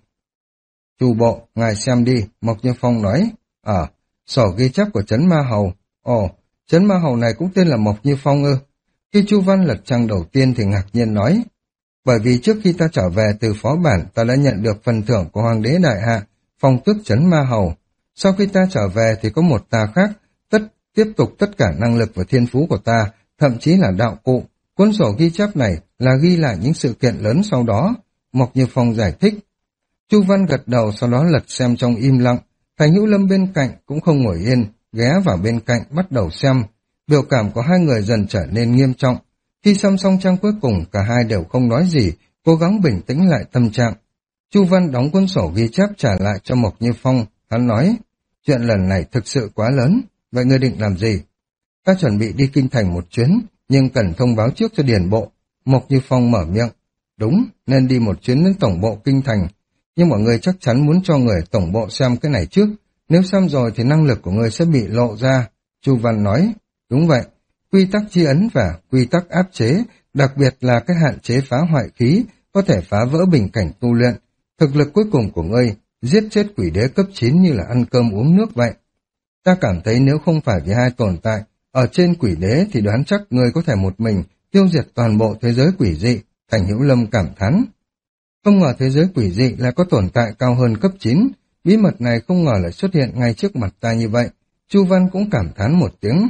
Chu bộ, ngài xem đi, Mộc Như Phong nói. Ờ, sổ ghi chép của Trấn Ma Hầu. Ồ, Trấn Ma Hầu này cũng tên là Mộc Như Phong ư? Khi Chu Văn lật trang đầu tiên thì ngạc nhiên nói. Bởi vì trước khi ta trở về từ phó bản, ta đã nhận được phần thưởng của Hoàng đế Đại Hạ, phong tước Trấn Ma Hầu. Sau khi ta trở về thì có một ta khác, tất tiếp tục tất cả năng lực và thiên phú của ta, thậm chí là đạo cụ. Cuốn sổ ghi chép này là ghi lại những sự kiện lớn sau đó, Mộc Như Phong giải thích. Chu Văn gật đầu sau đó lật xem trong im lặng, Thành Hữu Lâm bên cạnh cũng không ngồi yên, ghé vào bên cạnh bắt đầu xem. Biểu cảm của hai người dần trở nên nghiêm trọng. Khi xem xong trang cuối cùng, cả hai đều không nói gì, cố gắng bình tĩnh lại tâm trạng. Chu Văn đóng cuốn sổ ghi chép trả lại cho Mộc Như Phong, hắn nói, chuyện lần này thực sự quá lớn, vậy ngươi định làm gì? Ta chuẩn bị đi kinh thành một chuyến, nhưng cần thông báo trước cho điền bộ. Mộc Như Phong mở miệng, đúng, nên đi một chuyến đến tổng bộ kinh thành, nhưng mọi người chắc chắn muốn cho người tổng bộ xem cái này trước, nếu xem rồi thì năng lực của người sẽ bị lộ ra. Chu Văn nói, đúng vậy, quy tắc chi ấn và quy tắc áp chế, đặc biệt là cái hạn chế phá hoại khí, có thể phá vỡ bình cảnh tu luyện. Thực lực cuối cùng của ngươi, giết chết quỷ đế cấp chín như là ăn cơm uống nước vậy. Ta cảm thấy nếu không phải vì hai tồn tại, ở trên quỷ đế thì đoán chắc ngươi có thể một mình tiêu diệt toàn bộ thế giới quỷ dị, Thành Hữu Lâm cảm thán. Không ngờ thế giới quỷ dị lại có tồn tại cao hơn cấp chín, bí mật này không ngờ lại xuất hiện ngay trước mặt ta như vậy. Chu Văn cũng cảm thán một tiếng.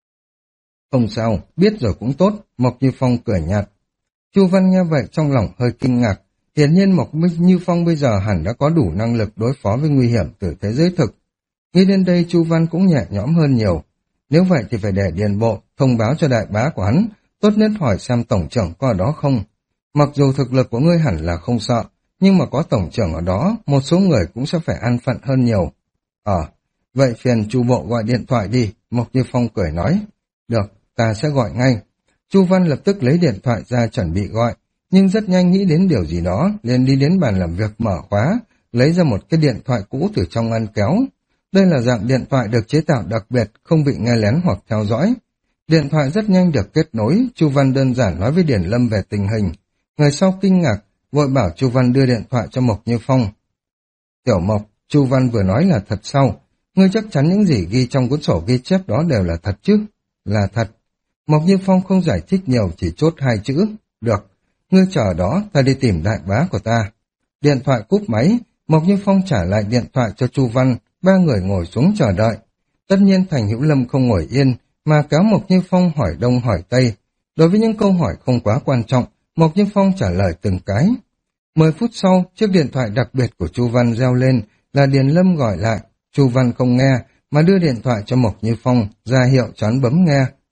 Không sao, biết rồi cũng tốt, Mộc Như Phong cười nhạt. Chu Văn nghe vậy trong lòng hơi kinh ngạc, hiển nhiên Mộc Như Phong bây giờ hẳn đã có đủ năng lực đối phó với nguy hiểm từ thế giới thực. Nghĩ đến đây Chu Văn cũng nhẹ nhõm hơn nhiều. Nếu vậy thì phải để điền bộ, thông báo cho đại bá của hắn, tốt nhất hỏi xem tổng trưởng có ở đó không. Mặc dù thực lực của ngươi hẳn là không sợ, nhưng mà có tổng trưởng ở đó, một số người cũng sẽ phải an phận hơn nhiều. Ờ, vậy phiền Chu bộ gọi điện thoại đi, Mộc Như Phong cười nói. Được, ta sẽ gọi ngay. Chu Văn lập tức lấy điện thoại ra chuẩn bị gọi, nhưng rất nhanh nghĩ đến điều gì đó, liền đi đến bàn làm việc mở khóa, lấy ra một cái điện thoại cũ từ trong ngăn kéo. Đây là dạng điện thoại được chế tạo đặc biệt, không bị nghe lén hoặc theo dõi. Điện thoại rất nhanh được kết nối, Chu Văn đơn giản nói với Điển Lâm về tình hình. Người sau kinh ngạc, vội bảo Chu Văn đưa điện thoại cho Mộc Như Phong. Tiểu Mộc, Chu Văn vừa nói là thật sau. Ngươi chắc chắn những gì ghi trong cuốn sổ ghi chép đó đều là thật chứ? Là thật. Mộc Như Phong không giải thích nhiều, chỉ chốt hai chữ. Được, ngươi chờ đó, ta đi tìm đại bá của ta. Điện thoại cúp máy, Mộc Như Phong trả lại điện thoại cho Chu Văn, ba người ngồi xuống chờ đợi. Tất nhiên Thành Hữu Lâm không ngồi yên, mà kéo Mộc Như Phong hỏi đông hỏi tây. Đối với những câu hỏi không quá quan trọng, Mộc Như Phong trả lời từng cái. Mười phút sau, chiếc điện thoại đặc biệt của Chu Văn reo lên, là Điền Lâm gọi lại. Chu Văn không nghe, mà đưa điện thoại cho Mộc Như Phong, ra hiệu cho hắn bấm nghe.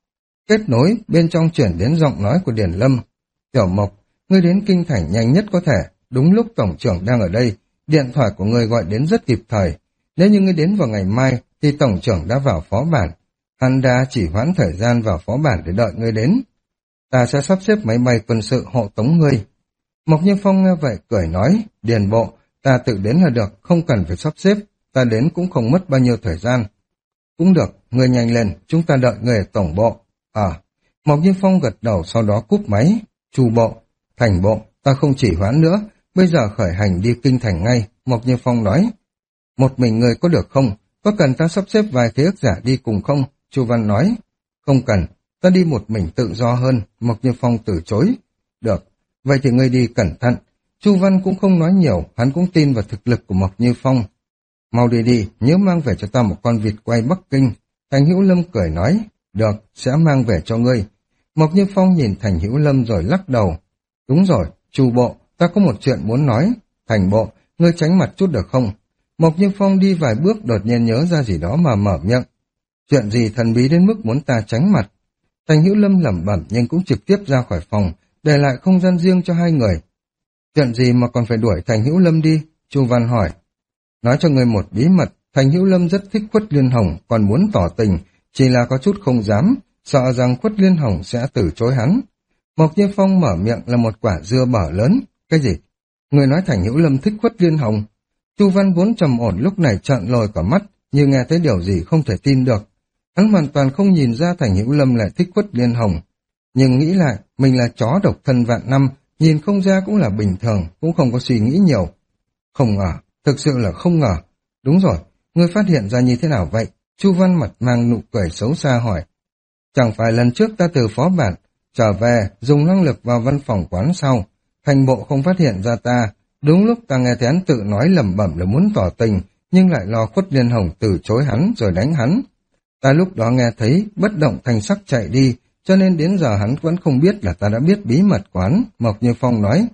Kết nối, bên trong chuyển đến giọng nói của Điền Lâm. Tiểu Mộc, ngươi đến kinh thành nhanh nhất có thể, đúng lúc tổng trưởng đang ở đây, điện thoại của ngươi gọi đến rất kịp thời. Nếu như ngươi đến vào ngày mai, thì tổng trưởng đã vào phó bản. Hắn đã chỉ hoãn thời gian vào phó bản để đợi ngươi đến. Ta sẽ sắp xếp máy bay quân sự hộ tống ngươi. Mộc Như Phong nghe vậy cười nói, Điền bộ, ta tự đến là được, không cần phải sắp xếp, ta đến cũng không mất bao nhiêu thời gian. Cũng được, ngươi nhanh lên, chúng ta đợi ngươi ở tổng bộ. À, Mộc Như Phong gật đầu sau đó cúp máy. Chu bộ, Thành bộ, ta không chỉ hoãn nữa, bây giờ khởi hành đi kinh thành ngay, Mộc Như Phong nói. Một mình ngươi có được không? Có cần ta sắp xếp vài ký ức giả đi cùng không? Chu Văn nói. Không cần, ta đi một mình tự do hơn, Mộc Như Phong từ chối. Được, vậy thì ngươi đi cẩn thận. Chu Văn cũng không nói nhiều, hắn cũng tin vào thực lực của Mộc Như Phong. Mau đi đi, nhớ mang về cho ta một con vịt quay Bắc Kinh. Thành Hữu Lâm cười nói, được, sẽ mang về cho ngươi. Mộc Như Phong nhìn Thành Hữu Lâm rồi lắc đầu. Đúng rồi, Chu bộ, ta có một chuyện muốn nói. Thành bộ, ngươi tránh mặt chút được không? Mộc Như Phong đi vài bước đột nhiên nhớ ra gì đó mà mở miệng. Chuyện gì thần bí đến mức muốn ta tránh mặt? Thành Hữu Lâm lẩm bẩm nhưng cũng trực tiếp ra khỏi phòng, để lại không gian riêng cho hai người. Chuyện gì mà còn phải đuổi Thành Hữu Lâm đi? Chu Văn hỏi. Nói cho ngươi một bí mật, Thành Hữu Lâm rất thích Khuất Liên Hồng, còn muốn tỏ tình, chỉ là có chút không dám, sợ rằng Khuất Liên Hồng sẽ từ chối hắn. Mộc Như Phong mở miệng là một quả dưa bở lớn. Cái gì? Người nói Thành Hữu Lâm thích Khuất Liên Hồng? Chu Văn vốn trầm ổn lúc này trợn lồi cả mắt, như nghe thấy điều gì không thể tin được. Hắn hoàn toàn không nhìn ra Thành Hữu Lâm lại thích Khuất Liên Hồng. Nhưng nghĩ lại, mình là chó độc thân vạn năm, nhìn không ra cũng là bình thường, cũng không có suy nghĩ nhiều. Không ngờ, thực sự là không ngờ. Đúng rồi, ngươi phát hiện ra như thế nào vậy? Chu Văn mặt mang nụ cười xấu xa hỏi. Chẳng phải lần trước ta từ phó bản, trở về, dùng năng lực vào văn phòng quán sau. Thành bộ không phát hiện ra ta. Đúng lúc ta nghe thấy hắn tự nói lẩm bẩm là muốn tỏ tình, nhưng lại lo Khuất Liên Hồng từ chối hắn rồi đánh hắn. Ta lúc đó nghe thấy, bất động thanh sắc chạy đi, cho nên đến giờ hắn vẫn không biết là ta đã biết bí mật quán, Mộc Như Phong nói.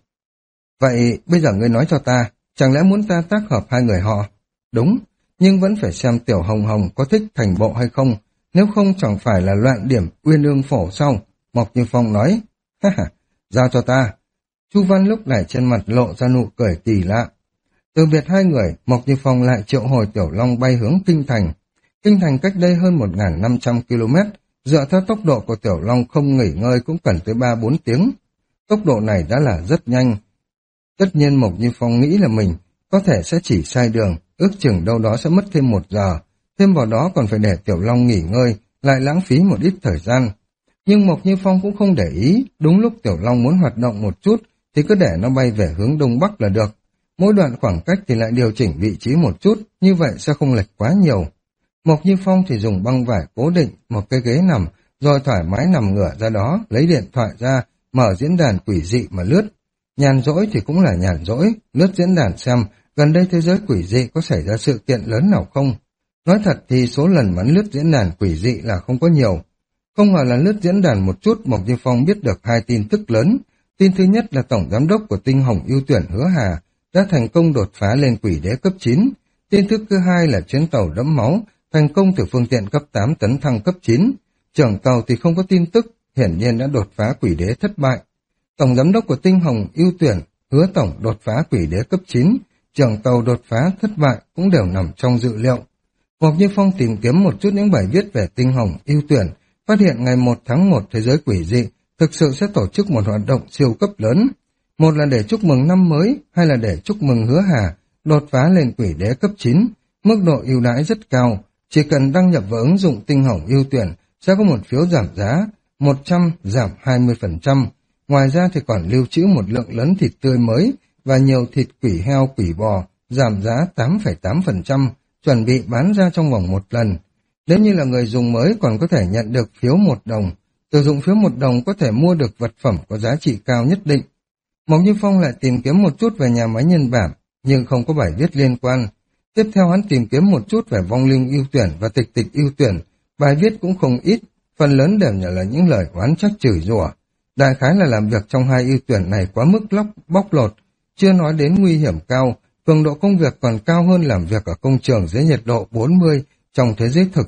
Vậy bây giờ ngươi nói cho ta, chẳng lẽ muốn ta tác hợp hai người họ? Đúng, nhưng vẫn phải xem Tiểu Hồng Hồng có thích Thành bộ hay không, nếu không chẳng phải là loạn điểm uyên ương phổ sau, Mộc Như Phong nói. Ha ha, giao cho ta. Chu Văn lúc này trên mặt lộ ra nụ cười kỳ lạ. Từ biệt hai người, Mộc Như Phong lại triệu hồi Tiểu Long bay hướng Kinh Thành. Kinh Thành cách đây hơn một nghìn năm trăm ki lô mét, dựa theo tốc độ của Tiểu Long không nghỉ ngơi cũng cần tới ba bốn tiếng. Tốc độ này đã là rất nhanh. Tất nhiên Mộc Như Phong nghĩ là mình có thể sẽ chỉ sai đường, ước chừng đâu đó sẽ mất thêm một giờ, thêm vào đó còn phải để Tiểu Long nghỉ ngơi, lại lãng phí một ít thời gian. Nhưng Mộc Như Phong cũng không để ý, đúng lúc Tiểu Long muốn hoạt động một chút, thì cứ để nó bay về hướng Đông Bắc là được. Mỗi đoạn khoảng cách thì lại điều chỉnh vị trí một chút, như vậy sẽ không lệch quá nhiều. Mộc Như Phong thì dùng băng vải cố định một cái ghế nằm, rồi thoải mái nằm ngửa ra đó, lấy điện thoại ra, mở diễn đàn quỷ dị mà lướt. Nhàn rỗi thì cũng là nhàn rỗi, lướt diễn đàn xem gần đây thế giới quỷ dị có xảy ra sự kiện lớn nào không. Nói thật thì số lần bắn lướt diễn đàn quỷ dị là không có nhiều. Không ngờ là lướt diễn đàn một chút, Mộc Như Phong biết được hai tin tức lớn. Tin thứ nhất là Tổng Giám đốc của Tinh Hồng ưu tuyển Hứa Hà đã thành công đột phá lên quỷ đế cấp chín. Tin tức thứ hai là chuyến tàu đẫm máu thành công từ phương tiện cấp tám tấn thăng cấp chín. Trưởng tàu thì không có tin tức, hiển nhiên đã đột phá quỷ đế thất bại. Tổng Giám đốc của Tinh Hồng ưu tuyển Hứa Tổng đột phá quỷ đế cấp chín, trưởng tàu đột phá thất bại cũng đều nằm trong dự liệu. Mộc Như Phong tìm kiếm một chút những bài viết về Tinh Hồng ưu tuyển, phát hiện ngày một tháng một thế giới quỷ dị thực sự sẽ tổ chức một hoạt động siêu cấp lớn. Một là để chúc mừng năm mới, hai là để chúc mừng Hứa Hà đột phá lên quỷ đế cấp chín. Mức độ ưu đãi rất cao, chỉ cần đăng nhập vào ứng dụng Tinh Hồng ưu tuyển sẽ có một phiếu giảm giá, một trăm giảm hai mươi phần trăm. Ngoài ra thì còn lưu trữ một lượng lớn thịt tươi mới và nhiều thịt quỷ heo quỷ bò, giảm giá tám phẩy tám phần trăm, chuẩn bị bán ra trong vòng một lần. Nếu như là người dùng mới còn có thể nhận được phiếu một đồng, sử dụng phiếu một đồng có thể mua được vật phẩm có giá trị cao nhất định. Mộc Như Phong lại tìm kiếm một chút về nhà máy nhân bản, nhưng không có bài viết liên quan. Tiếp theo hắn tìm kiếm một chút về vong linh ưu tuyển và tịch tịch ưu tuyển, bài viết cũng không ít, phần lớn đều là những lời oán trách chửi rủa. Đại khái là làm việc trong hai ưu tuyển này quá mức lóc, bóc lột, chưa nói đến nguy hiểm cao, cường độ công việc còn cao hơn làm việc ở công trường dưới nhiệt độ bốn mươi trong thế giới thực.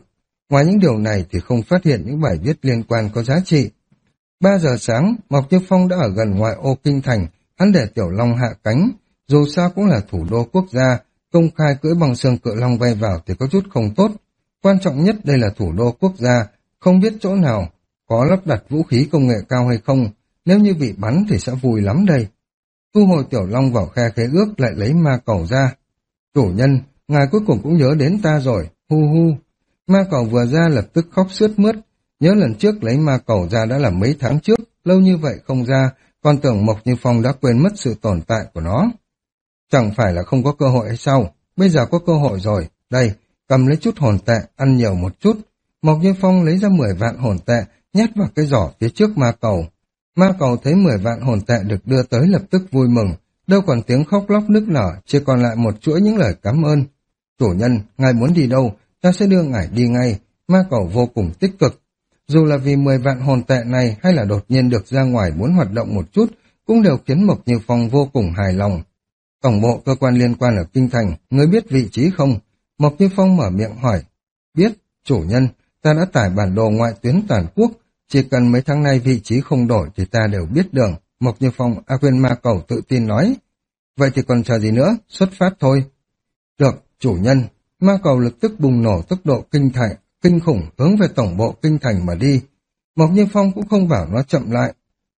Ngoài những điều này thì không phát hiện những bài viết liên quan có giá trị. Ba giờ sáng, Mộc Như Phong đã ở gần ngoại ô kinh thành, hắn để Tiểu Long hạ cánh. Dù sao cũng là thủ đô quốc gia, công khai cưỡi bằng xương cự long bay vào thì có chút không tốt. Quan trọng nhất đây là thủ đô quốc gia, không biết chỗ nào có lắp đặt vũ khí công nghệ cao hay không, nếu như bị bắn thì sẽ vui lắm đây. Thu hồi Tiểu Long vào khe khế ước lại lấy ma cầu ra. Chủ nhân, ngài cuối cùng cũng nhớ đến ta rồi, hu hu. Ma cầu vừa ra lập tức khóc sướt mướt, nhớ lần trước lấy ma cầu ra đã là mấy tháng trước, lâu như vậy không ra, còn tưởng Mộc Như Phong đã quên mất sự tồn tại của nó. Chẳng phải là không có cơ hội hay sao, bây giờ có cơ hội rồi, đây, cầm lấy chút hồn tệ, ăn nhiều một chút. Mộc Như Phong lấy ra mười vạn hồn tệ, nhét vào cái giỏ phía trước ma cầu. Ma cầu thấy mười vạn hồn tệ được đưa tới lập tức vui mừng, đâu còn tiếng khóc lóc nức nở, chỉ còn lại một chuỗi những lời cảm ơn. Chủ nhân, ngài muốn đi đâu, ta sẽ đưa ngài đi ngay. Ma cầu vô cùng tích cực. Dù là vì mười vạn hồn tệ này hay là đột nhiên được ra ngoài muốn hoạt động một chút, cũng đều khiến Mộc Như Phong vô cùng hài lòng. Tổng bộ cơ quan liên quan ở Kinh Thành, ngươi biết vị trí không? Mộc Như Phong mở miệng hỏi. Biết, chủ nhân, ta đã tải bản đồ ngoại tuyến toàn quốc, chỉ cần mấy tháng nay vị trí không đổi thì ta đều biết đường. Mộc Như Phong, A Quyên Ma Cầu tự tin nói. Vậy thì còn chờ gì nữa, xuất phát thôi. Được, chủ nhân. Ma Cầu lập tức bùng nổ tốc độ kinh thành, kinh khủng hướng về tổng bộ Kinh Thành mà đi. Mộc Như Phong cũng không bảo nó chậm lại.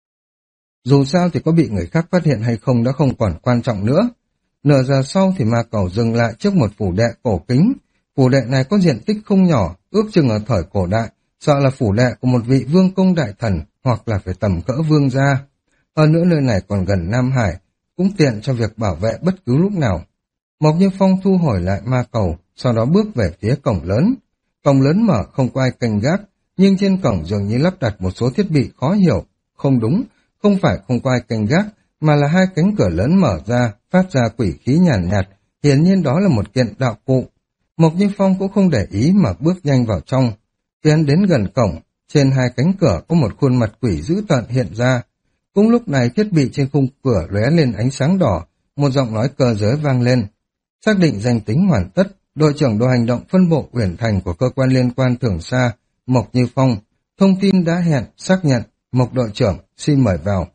Dù sao thì có bị người khác phát hiện hay không đã không còn quan trọng nữa. Nửa giờ sau thì Ma Cầu dừng lại trước một phủ đệ cổ kính. Phủ đệ này có diện tích không nhỏ, ước chừng ở thời cổ đại, sợ là phủ đệ của một vị vương công đại thần hoặc là phải tầm cỡ vương gia. Hơn nữa nơi này còn gần Nam Hải, cũng tiện cho việc bảo vệ bất cứ lúc nào. Mộc Như Phong thu hồi lại Ma Cầu, sau đó bước về phía cổng lớn. Cổng lớn mở không có ai canh gác, nhưng trên cổng dường như lắp đặt một số thiết bị khó hiểu. Không đúng, không phải không có ai canh gác, mà là hai cánh cửa lớn mở ra, phát ra quỷ khí nhàn nhạt, nhạt, hiển nhiên đó là một kiện đạo cụ. Mộc Như Phong cũng không để ý mà bước nhanh vào trong. Tiến đến gần cổng, trên hai cánh cửa có một khuôn mặt quỷ dữ tợn hiện ra. Cũng lúc này thiết bị trên khung cửa lóe lên ánh sáng đỏ, một giọng nói cơ giới vang lên. Xác định danh tính hoàn tất, đội trưởng đội hành động phân bộ Uyển Thành của cơ quan liên quan Thường Sa, Mộc Như Phong, thông tin đã hẹn, xác nhận, Mộc đội trưởng, xin mời vào.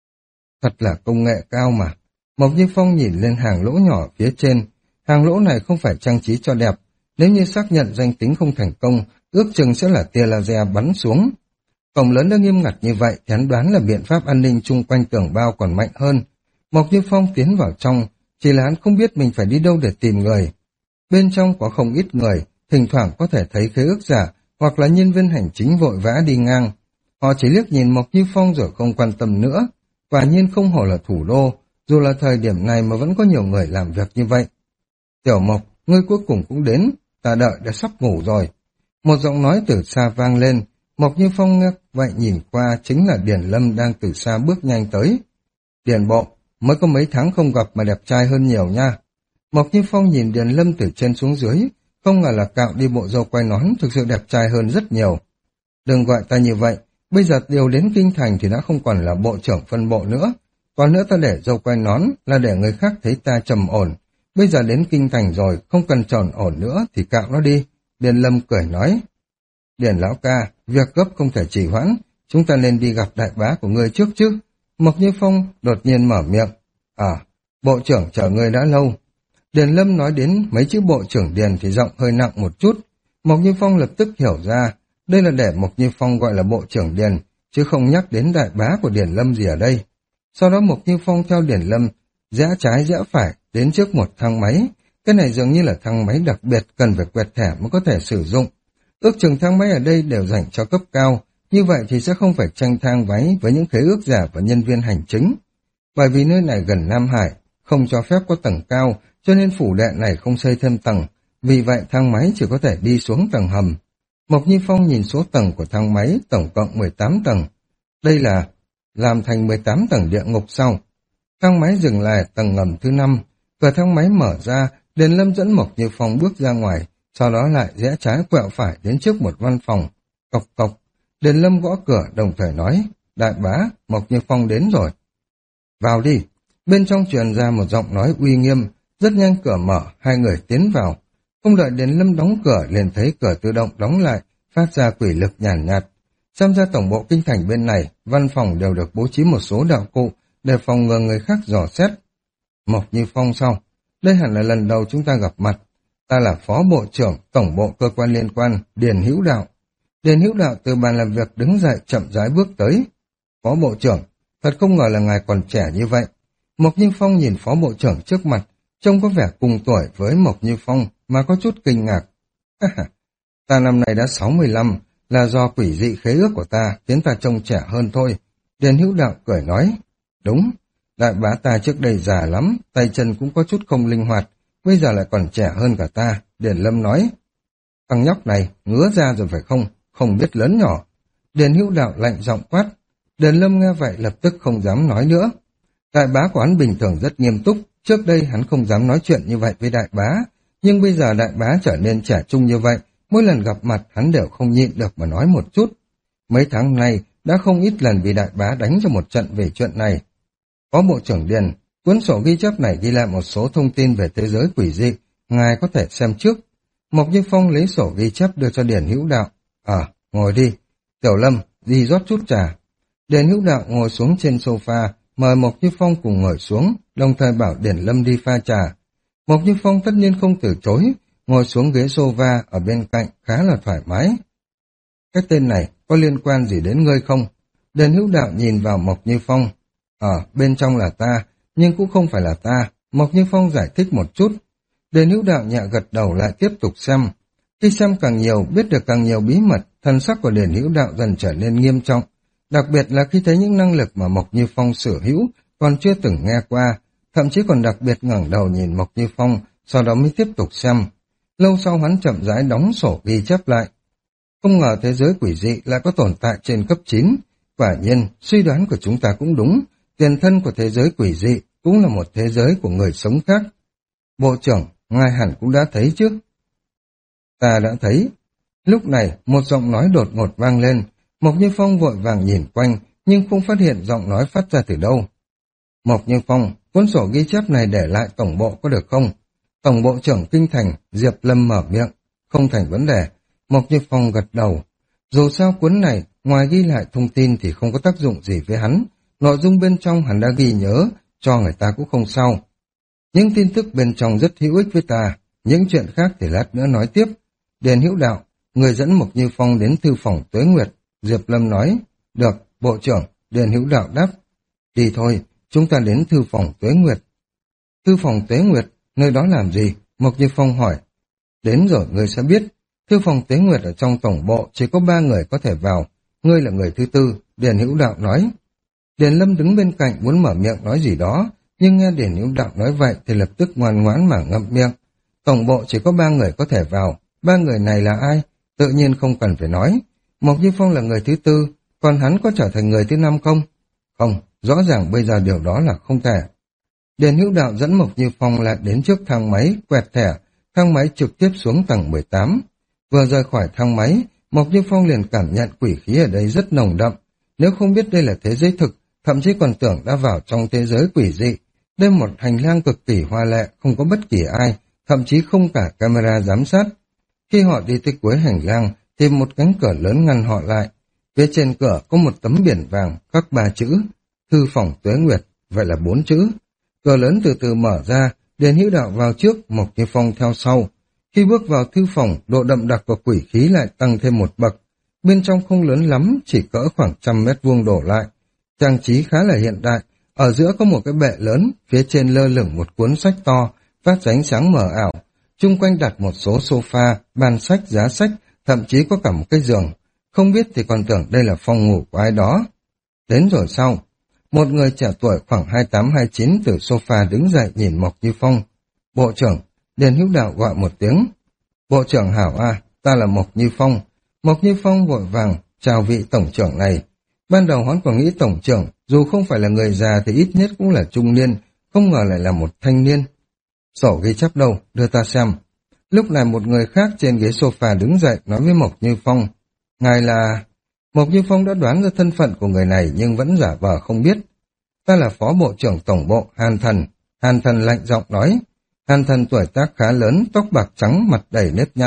Thật là công nghệ cao mà. Mộc Như Phong nhìn lên hàng lỗ nhỏ phía trên, hàng lỗ này không phải trang trí cho đẹp, nếu như xác nhận danh tính không thành công, ước chừng sẽ là tia laser bắn xuống. Cổng lớn đã nghiêm ngặt như vậy, thì hắn đoán là biện pháp an ninh chung quanh tường bao còn mạnh hơn. Mộc Như Phong tiến vào trong, chỉ là hắn không biết mình phải đi đâu để tìm người. Bên trong có không ít người, thỉnh thoảng có thể thấy khế ước giả hoặc là nhân viên hành chính vội vã đi ngang. Họ chỉ liếc nhìn Mộc Như Phong rồi không quan tâm nữa. Quả nhiên không hổ là thủ đô, dù là thời điểm này mà vẫn có nhiều người làm việc như vậy. Tiểu Mộc, ngươi cuối cùng cũng đến, ta đợi đã sắp ngủ rồi. Một giọng nói từ xa vang lên, Mộc Như Phong nghe vậy nhìn qua chính là Điền Lâm đang từ xa bước nhanh tới. Điền bộ, mới có mấy tháng không gặp mà đẹp trai hơn nhiều nha. Mộc Như Phong nhìn Điền Lâm từ trên xuống dưới, không ngờ là cạo đi bộ râu quai nón thực sự đẹp trai hơn rất nhiều. Đừng gọi ta như vậy, bây giờ điều đến Kinh Thành thì đã không còn là bộ trưởng phân bộ nữa. Còn nữa ta để râu quai nón là để người khác thấy ta trầm ổn. Bây giờ đến Kinh Thành rồi, không cần tròn ổn nữa thì cạo nó đi. Điền Lâm cười nói. Điền lão ca, việc gấp không thể trì hoãn, chúng ta nên đi gặp đại bá của ngươi trước chứ. Mộc Như Phong đột nhiên mở miệng. À, bộ trưởng chờ ngươi đã lâu. Điền Lâm nói đến mấy chữ bộ trưởng Điền thì giọng hơi nặng một chút. Mộc Như Phong lập tức hiểu ra, đây là để Mộc Như Phong gọi là bộ trưởng Điền, chứ không nhắc đến đại bá của Điền Lâm gì ở đây. Sau đó Mộc Như Phong theo Điền Lâm, rẽ trái rẽ phải, đến trước một thang máy. Cái này dường như là thang máy đặc biệt, cần phải quẹt thẻ mới có thể sử dụng. Ước chừng thang máy ở đây đều dành cho cấp cao, như vậy thì sẽ không phải tranh thang váy với những khế ước giả và nhân viên hành chính. Bởi vì nơi này gần Nam Hải, không cho phép có tầng cao, cho nên phủ đệ này không xây thêm tầng, vì vậy thang máy chỉ có thể đi xuống tầng hầm. Mộc Như Phong nhìn số tầng của thang máy, tổng cộng mười tám tầng. Đây là làm thành mười tám tầng địa ngục sau. Thang máy dừng lại tầng ngầm thứ năm, cửa thang máy mở ra, Điền Lâm dẫn Mộc Như Phong bước ra ngoài, sau đó lại rẽ trái quẹo phải đến trước một văn phòng. Cộc cộc, Điền Lâm gõ cửa đồng thời nói, đại bá, Mộc Như Phong đến rồi. Vào đi. Bên trong truyền ra một giọng nói uy nghiêm, rất nhanh cửa mở, hai người tiến vào. Không đợi Điền Lâm đóng cửa liền thấy cửa tự động đóng lại, phát ra quỷ lực nhàn nhạt, nhạt. Xem ra tổng bộ kinh thành bên này, văn phòng đều được bố trí một số đạo cụ để phòng ngừa người khác dò xét. Mộc Như Phong sau, đây hẳn là lần đầu chúng ta gặp mặt. Ta là Phó Bộ trưởng Tổng bộ cơ quan liên quan, Điền Hữu Đạo. Điền Hữu Đạo từ bàn làm việc đứng dậy chậm rãi bước tới. Phó Bộ trưởng, thật không ngờ là ngài còn trẻ như vậy. Mộc Như Phong nhìn Phó Bộ trưởng trước mặt, trông có vẻ cùng tuổi với Mộc Như Phong mà có chút kinh ngạc. Ta năm nay đã sáu mươi lăm, là do quỷ dị khế ước của ta khiến ta trông trẻ hơn thôi. Điền Hữu Đạo cười nói, đúng, đại bá ta trước đây già lắm, tay chân cũng có chút không linh hoạt, bây giờ lại còn trẻ hơn cả ta. Điền Lâm nói, thằng nhóc này ngứa ra rồi phải không, không biết lớn nhỏ. Điền Hữu Đạo lạnh giọng quát. Điền Lâm nghe vậy lập tức không dám nói nữa. Đại bá của hắn bình thường rất nghiêm túc, trước đây hắn không dám nói chuyện như vậy với đại bá, nhưng bây giờ đại bá trở nên trẻ trung như vậy, mỗi lần gặp mặt hắn đều không nhịn được mà nói một chút. Mấy tháng nay đã không ít lần bị đại bá đánh cho một trận về chuyện này. Phó Bộ trưởng Điền, cuốn sổ ghi chép này ghi lại một số thông tin về thế giới quỷ dị, ngài có thể xem trước. Mộc Như Phong lấy sổ ghi chép đưa cho Điền Hữu Đạo. Ờ, ngồi đi. Tiểu Lâm, đi rót chút trà. Điền Hữu Đạo ngồi xuống trên sofa, mời Mộc Như Phong cùng ngồi xuống, đồng thời bảo Điền Lâm đi pha trà. Mộc Như Phong tất nhiên không từ chối, ngồi xuống ghế sofa ở bên cạnh khá là thoải mái. Cái tên này có liên quan gì đến ngươi không? Điền Hữu Đạo nhìn vào Mộc Như Phong. Ờ, bên trong là ta, nhưng cũng không phải là ta. Mộc Như Phong giải thích một chút. Điền Hữu Đạo nhẹ gật đầu lại tiếp tục xem. Khi xem càng nhiều, biết được càng nhiều bí mật, thần sắc của Điền Hữu Đạo dần trở nên nghiêm trọng. Đặc biệt là khi thấy những năng lực mà Mộc Như Phong sở hữu còn chưa từng nghe qua, thậm chí còn đặc biệt ngẩng đầu nhìn Mộc Như Phong, sau đó mới tiếp tục xem. Lâu sau hắn chậm rãi đóng sổ ghi chép lại. Không ngờ thế giới quỷ dị lại có tồn tại trên cấp chín. Quả nhiên, suy đoán của chúng ta cũng đúng, tiền thân của thế giới quỷ dị cũng là một thế giới của người sống khác. Bộ trưởng, ngài hẳn cũng đã thấy chứ? Ta đã thấy. Lúc này, một giọng nói đột ngột vang lên. Mộc Như Phong vội vàng nhìn quanh, nhưng không phát hiện giọng nói phát ra từ đâu. Mộc Như Phong, cuốn sổ ghi chép này để lại tổng bộ có được không? Tổng bộ trưởng Kinh Thành, Diệp Lâm mở miệng. Không thành vấn đề. Mộc Như Phong gật đầu. Dù sao cuốn này, ngoài ghi lại thông tin thì không có tác dụng gì với hắn. Nội dung bên trong hắn đã ghi nhớ, cho người ta cũng không sao. Những tin tức bên trong rất hữu ích với ta, những chuyện khác thì lát nữa nói tiếp. Điền Hữu Đạo, người dẫn Mộc Như Phong đến thư phòng Tuế Nguyệt. Diệp Lâm nói, được, Bộ trưởng. Điền Hữu Đạo đáp, đi thôi, chúng ta đến thư phòng Tuế Nguyệt. Thư phòng Tuế Nguyệt, nơi đó làm gì? Mộc Như Phong hỏi. Đến rồi ngươi sẽ biết. Thư phòng Tuế Nguyệt ở trong tổng bộ chỉ có ba người có thể vào, ngươi là người thứ tư. Điền Hữu Đạo nói. Điền Lâm đứng bên cạnh muốn mở miệng nói gì đó, nhưng nghe Điền Hữu Đạo nói vậy thì lập tức ngoan ngoãn mà ngậm miệng. Tổng bộ chỉ có ba người có thể vào, ba người này là ai? Tự nhiên không cần phải nói. Mộc Như Phong là người thứ tư, còn hắn có trở thành người thứ năm không? Không, rõ ràng bây giờ điều đó là không thể. Điền Hữu Đạo dẫn Mộc Như Phong lại đến trước thang máy, quẹt thẻ, thang máy trực tiếp xuống tầng mười tám. Vừa rời khỏi thang máy, Mộc Như Phong liền cảm nhận quỷ khí ở đây rất nồng đậm. Nếu không biết đây là thế giới thực, thậm chí còn tưởng đã vào trong thế giới quỷ dị. Đây một hành lang cực kỳ hoa lệ, không có bất kỳ ai, thậm chí không cả camera giám sát. Khi họ đi tới cuối hành lang, thì một cánh cửa lớn ngăn họ lại. Phía trên cửa có một tấm biển vàng, khắc ba chữ, thư phòng Tuế Nguyệt, vậy là bốn chữ. Cửa lớn từ từ mở ra, Điền Hữu Đạo vào trước, Mộc Như Phong theo sau. Khi bước vào thư phòng, độ đậm đặc của quỷ khí lại tăng thêm một bậc. Bên trong không lớn lắm, chỉ cỡ khoảng trăm mét vuông đổ lại. Trang trí khá là hiện đại, ở giữa có một cái bệ lớn, phía trên lơ lửng một cuốn sách to, phát ra ánh sáng mờ ảo. Chung quanh đặt một số sofa, bàn sách, giá sách, thậm chí có cả một cái giường. Không biết thì còn tưởng đây là phòng ngủ của ai đó. Đến rồi sau, một người trẻ tuổi khoảng hai mươi tám hai mươi chín từ sofa đứng dậy nhìn Mộc Như Phong. Bộ trưởng, Điền Hữu Đạo gọi một tiếng. Bộ trưởng hảo a, ta là Mộc Như Phong. Mộc Như Phong vội vàng chào vị tổng trưởng này. Ban đầu hắn còn nghĩ tổng trưởng, dù không phải là người già thì ít nhất cũng là trung niên, không ngờ lại là một thanh niên. Sổ ghi chép đâu, đưa ta xem. Lúc này một người khác trên ghế sofa đứng dậy nói với Mộc Như Phong. Ngài là... Mộc Như Phong đã đoán ra thân phận của người này nhưng vẫn giả vờ không biết. Ta là Phó Bộ trưởng Tổng bộ Hàn Thần. Hàn Thần lạnh giọng nói. Hàn Thần tuổi tác khá lớn, tóc bạc trắng, mặt đầy nếp nhăn,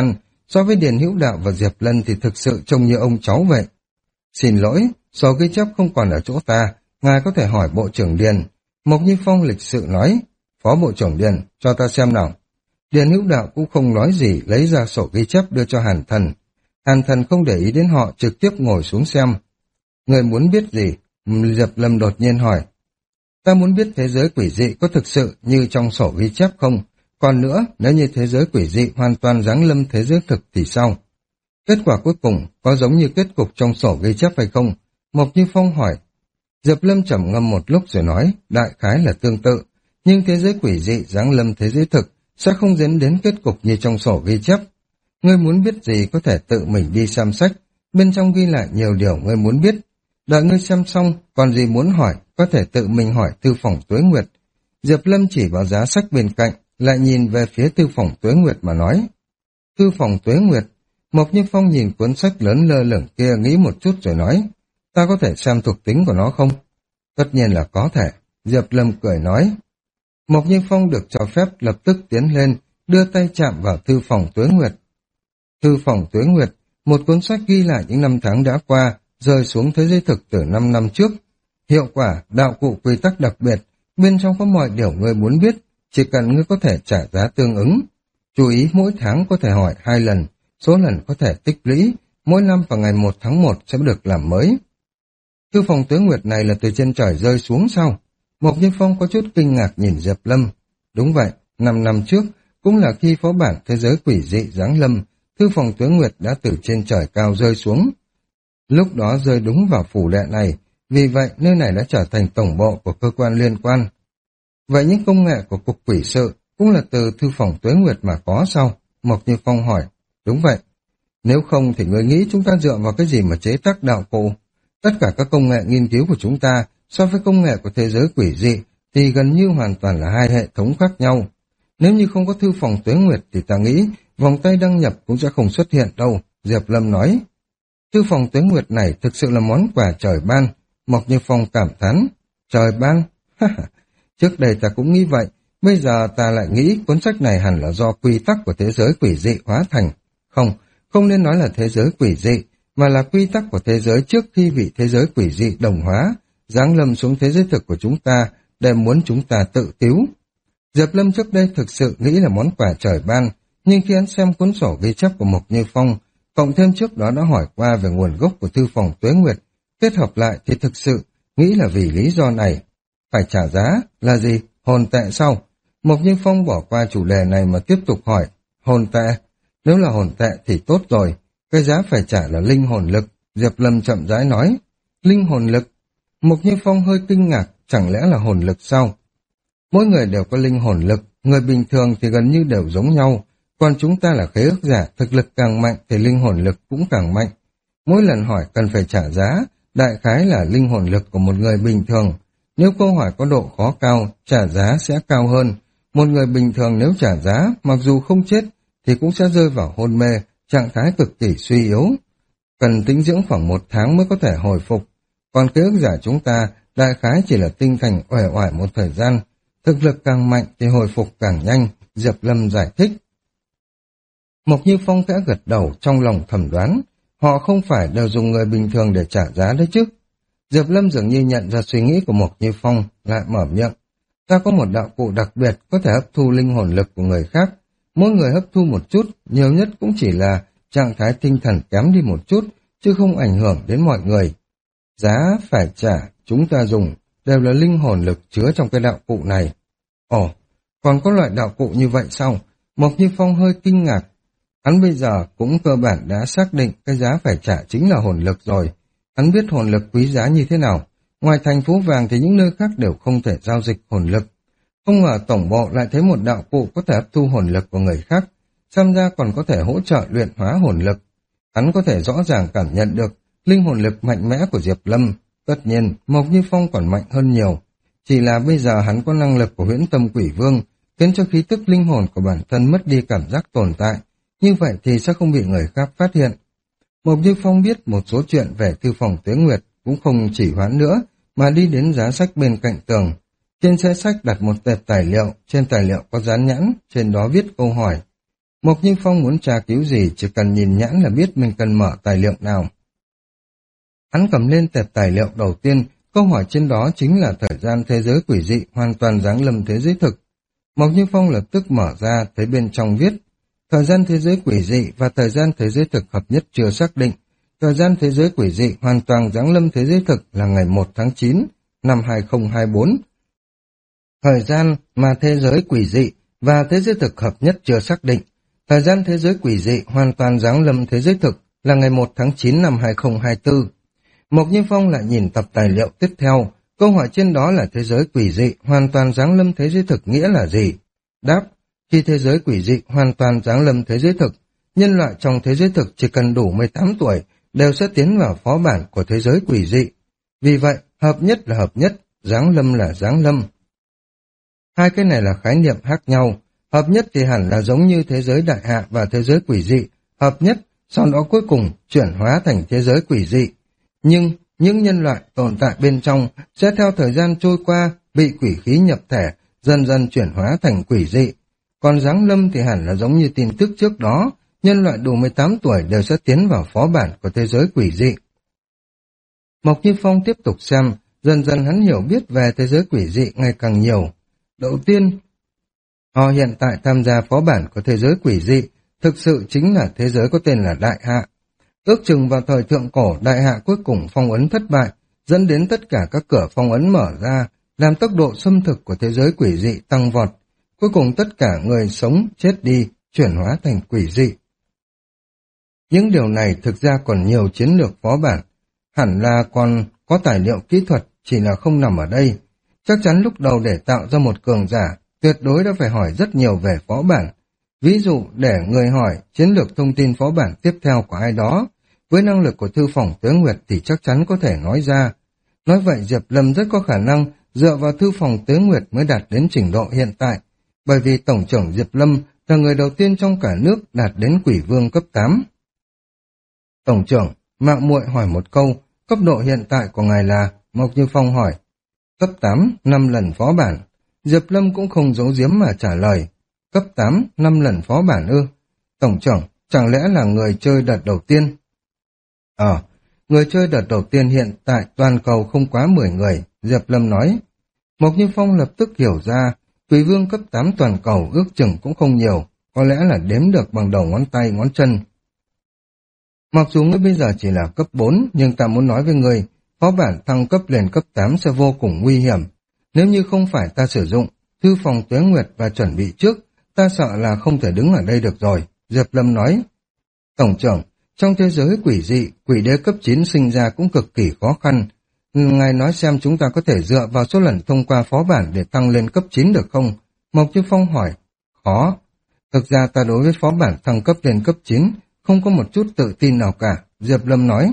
so với Điền Hữu Đạo và Diệp Lân thì thực sự trông như ông cháu vậy. Xin lỗi, sổ ghi chép không còn ở chỗ ta, ngài có thể hỏi Bộ trưởng Điền. Mộc Như Phong lịch sự nói, Phó Bộ trưởng Điền, cho ta xem nào. Điền Hữu Đạo cũng không nói gì, lấy ra sổ ghi chép đưa cho Hàn Thần. Hàn Thần không để ý đến họ, trực tiếp ngồi xuống xem. Người muốn biết gì? Diệp Lâm đột nhiên hỏi. Ta muốn biết thế giới quỷ dị có thực sự như trong sổ ghi chép không? Còn nữa, nếu như thế giới quỷ dị hoàn toàn giáng lâm thế giới thực thì sao? Kết quả cuối cùng có giống như kết cục trong sổ ghi chép hay không? Mộc Như Phong hỏi. Diệp Lâm trầm ngâm một lúc rồi nói, đại khái là tương tự, nhưng thế giới quỷ dị giáng lâm thế giới thực sẽ không dẫn đến kết cục như trong sổ ghi chép. Ngươi muốn biết gì có thể tự mình đi xem sách, bên trong ghi lại nhiều điều ngươi muốn biết. Đợi ngươi xem xong, còn gì muốn hỏi, có thể tự mình hỏi Thư Phòng Tuế Nguyệt. Diệp Lâm chỉ vào giá sách bên cạnh, lại nhìn về phía Thư Phòng Tuế Nguyệt mà nói. Thư Phòng Tuế Nguyệt. Mộc Như Phong nhìn cuốn sách lớn lơ lửng kia nghĩ một chút rồi nói, ta có thể xem thuộc tính của nó không? Tất nhiên là có thể, Diệp Lâm cười nói. Mộc Như Phong được cho phép lập tức tiến lên, đưa tay chạm vào Thư Phòng Tuế Nguyệt. Thư Phòng Tuế Nguyệt, một cuốn sách ghi lại những năm tháng đã qua, rơi xuống thế giới thực từ năm năm trước. Hiệu quả, đạo cụ quy tắc đặc biệt, bên trong có mọi điều ngươi muốn biết, chỉ cần ngươi có thể trả giá tương ứng. Chú ý mỗi tháng có thể hỏi hai lần, số lần có thể tích lũy, mỗi năm vào ngày một tháng một sẽ được làm mới. Thư Phòng Tuế Nguyệt này là từ trên trời rơi xuống sao? Mộc Như Phong có chút kinh ngạc nhìn Diệp Lâm. Đúng vậy, năm năm trước, cũng là khi phó bản thế giới quỷ dị giáng lâm, Thư Phòng Tuế Nguyệt đã từ trên trời cao rơi xuống. Lúc đó rơi đúng vào phủ đệ này, vì vậy nơi này đã trở thành tổng bộ của cơ quan liên quan. Vậy những công nghệ của Cục Quỷ sự cũng là từ Thư Phòng Tuế Nguyệt mà có sao? Mộc Như Phong hỏi. Đúng vậy. Nếu không thì người nghĩ chúng ta dựa vào cái gì mà chế tác đạo cụ? Tất cả các công nghệ nghiên cứu của chúng ta so với công nghệ của thế giới quỷ dị thì gần như hoàn toàn là hai hệ thống khác nhau. Nếu như không có Thư Phòng Tuế Nguyệt thì ta nghĩ vòng tay đăng nhập cũng sẽ không xuất hiện đâu, Diệp Lâm nói. Thư Phòng Tuế Nguyệt này thực sự là món quà trời ban, Mộc Như Phong cảm thán. Trời ban? Trước đây ta cũng nghĩ vậy, bây giờ ta lại nghĩ cuốn sách này hẳn là do quy tắc của thế giới quỷ dị hóa thành. Không, không nên nói là thế giới quỷ dị, mà là quy tắc của thế giới trước khi bị thế giới quỷ dị đồng hóa, giáng lâm xuống thế giới thực của chúng ta để muốn chúng ta tự cứu. Diệp Lâm trước đây thực sự nghĩ là món quà trời ban, nhưng khi hắn xem cuốn sổ ghi chép của Mộc Như Phong, cộng thêm trước đó đã hỏi qua về nguồn gốc của Thư Phòng Tuế Nguyệt, kết hợp lại thì thực sự nghĩ là vì lý do này. Phải trả giá là gì? Hồn tệ sao? Mộc Như Phong bỏ qua chủ đề này mà tiếp tục hỏi. Hồn tệ? Nếu là hồn tệ thì tốt rồi, cái giá phải trả là linh hồn lực, Diệp Lâm chậm rãi nói. Linh hồn lực? Mộc Như Phong hơi kinh ngạc, chẳng lẽ là hồn lực sao? Mỗi người đều có linh hồn lực, người bình thường thì gần như đều giống nhau, còn chúng ta là khế ước giả, thực lực càng mạnh thì linh hồn lực cũng càng mạnh. Mỗi lần hỏi cần phải trả giá, đại khái là linh hồn lực của một người bình thường. Nếu câu hỏi có độ khó cao, trả giá sẽ cao hơn. Một người bình thường nếu trả giá, mặc dù không chết, thì cũng sẽ rơi vào hôn mê, trạng thái cực kỳ suy yếu. Cần tĩnh dưỡng khoảng một tháng mới có thể hồi phục. Còn ký ức giả chúng ta, đại khái chỉ là tinh thần uể oải một thời gian. Thực lực càng mạnh thì hồi phục càng nhanh, Diệp Lâm giải thích. Mộc Như Phong khẽ gật đầu trong lòng thầm đoán, họ không phải đều dùng người bình thường để trả giá đấy chứ. Diệp Lâm dường như nhận ra suy nghĩ của Mộc Như Phong, lại mở miệng. Ta có một đạo cụ đặc biệt có thể hấp thu linh hồn lực của người khác. Mỗi người hấp thu một chút, nhiều nhất cũng chỉ là trạng thái tinh thần kém đi một chút, chứ không ảnh hưởng đến mọi người. Giá phải trả, chúng ta dùng, đều là linh hồn lực chứa trong cái đạo cụ này. Ồ, còn có loại đạo cụ như vậy sao? Mộc Như Phong hơi kinh ngạc. Hắn bây giờ cũng cơ bản đã xác định cái giá phải trả chính là hồn lực rồi. Hắn biết hồn lực quý giá như thế nào. Ngoài thành phố vàng thì những nơi khác đều không thể giao dịch hồn lực. Không ngờ tổng bộ lại thấy một đạo cụ có thể hấp thu hồn lực của người khác, xem ra còn có thể hỗ trợ luyện hóa hồn lực. Hắn có thể rõ ràng cảm nhận được linh hồn lực mạnh mẽ của Diệp Lâm. Tất nhiên, Mộc Như Phong còn mạnh hơn nhiều. Chỉ là bây giờ hắn có năng lực của Huyễn Tâm Quỷ Vương, khiến cho khí tức linh hồn của bản thân mất đi cảm giác tồn tại. Như vậy thì sẽ không bị người khác phát hiện. Mộc Như Phong biết một số chuyện về Thư Phòng Tuế Nguyệt, cũng không chỉ hoãn nữa, mà đi đến giá sách bên cạnh tường. Trên xe sách đặt một tệp tài liệu, trên tài liệu có dán nhãn, trên đó viết câu hỏi. Mộc Như Phong muốn tra cứu gì chỉ cần nhìn nhãn là biết mình cần mở tài liệu nào. Hắn cầm lên tệp tài liệu đầu tiên, câu hỏi trên đó chính là thời gian thế giới quỷ dị hoàn toàn giáng lâm thế giới thực. Mộc Như Phong lập tức mở ra, thấy bên trong viết, thời gian thế giới quỷ dị và thời gian thế giới thực hợp nhất chưa xác định. Thời gian thế giới quỷ dị hoàn toàn giáng lâm thế giới thực là ngày một tháng chín năm hai không hai bốn. Thời gian mà thế giới quỷ dị và thế giới thực hợp nhất chưa xác định. Thời gian thế giới quỷ dị hoàn toàn giáng lâm thế giới thực là ngày một tháng chín năm hai không hai tư. Mộc Như Phong lại nhìn tập tài liệu tiếp theo, câu hỏi trên đó là thế giới quỷ dị hoàn toàn giáng lâm thế giới thực nghĩa là gì? Đáp, khi thế giới quỷ dị hoàn toàn giáng lâm thế giới thực, nhân loại trong thế giới thực chỉ cần đủ mười tám tuổi đều sẽ tiến vào phó bản của thế giới quỷ dị. Vì vậy, hợp nhất là hợp nhất, giáng lâm là giáng lâm. Hai cái này là khái niệm khác nhau. Hợp nhất thì hẳn là giống như thế giới đại hạ và thế giới quỷ dị, hợp nhất, sau đó cuối cùng chuyển hóa thành thế giới quỷ dị. Nhưng những nhân loại tồn tại bên trong sẽ theo thời gian trôi qua bị quỷ khí nhập thể, dần dần chuyển hóa thành quỷ dị. Còn giáng lâm thì hẳn là giống như tin tức trước đó, nhân loại đủ mười tám tuổi đều sẽ tiến vào phó bản của thế giới quỷ dị. Mộc Như Phong tiếp tục xem, dần dần hắn hiểu biết về thế giới quỷ dị ngày càng nhiều. Đầu tiên, họ hiện tại tham gia phó bản của thế giới quỷ dị, thực sự chính là thế giới có tên là Đại Hạ. Ước chừng vào thời thượng cổ, Đại Hạ cuối cùng phong ấn thất bại, dẫn đến tất cả các cửa phong ấn mở ra, làm tốc độ xâm thực của thế giới quỷ dị tăng vọt. Cuối cùng tất cả người sống chết đi, chuyển hóa thành quỷ dị. Những điều này thực ra còn nhiều chiến lược phó bản, hẳn là còn có tài liệu kỹ thuật, chỉ là không nằm ở đây. Chắc chắn lúc đầu để tạo ra một cường giả, tuyệt đối đã phải hỏi rất nhiều về phó bản. Ví dụ, để người hỏi chiến lược thông tin phó bản tiếp theo của ai đó, với năng lực của thư phòng Tuế Nguyệt thì chắc chắn có thể nói ra. Nói vậy Diệp Lâm rất có khả năng dựa vào thư phòng Tuế Nguyệt mới đạt đến trình độ hiện tại, bởi vì Tổng trưởng Diệp Lâm là người đầu tiên trong cả nước đạt đến quỷ vương cấp tám. Tổng trưởng, mạo muội hỏi một câu, cấp độ hiện tại của ngài là? Mộc Như Phong hỏi. Cấp tám, năm lần phó bản. Diệp Lâm cũng không giấu giếm mà trả lời. Cấp tám, năm lần phó bản ư? Tổng trưởng, chẳng lẽ là người chơi đợt đầu tiên? Ờ, người chơi đợt đầu tiên hiện tại toàn cầu không quá mười người, Diệp Lâm nói. Mộc Như Phong lập tức hiểu ra, quỷ vương cấp tám toàn cầu ước chừng cũng không nhiều, có lẽ là đếm được bằng đầu ngón tay ngón chân. Mặc dù ngươi bây giờ chỉ là cấp bốn, nhưng ta muốn nói với ngươi, phó bản thăng cấp lên cấp tám sẽ vô cùng nguy hiểm. Nếu như không phải ta sử dụng thư phòng Tuế Nguyệt và chuẩn bị trước, ta sợ là không thể đứng ở đây được rồi, Diệp Lâm nói. Tổng trưởng, trong thế giới quỷ dị, quỷ đế cấp chín sinh ra cũng cực kỳ khó khăn. Ngài nói xem chúng ta có thể dựa vào số lần thông qua phó bản để tăng lên cấp chín được không? Mộc Như Phong hỏi. Khó. Thực ra ta đối với phó bản thăng cấp lên cấp chín không có một chút tự tin nào cả, Diệp Lâm nói.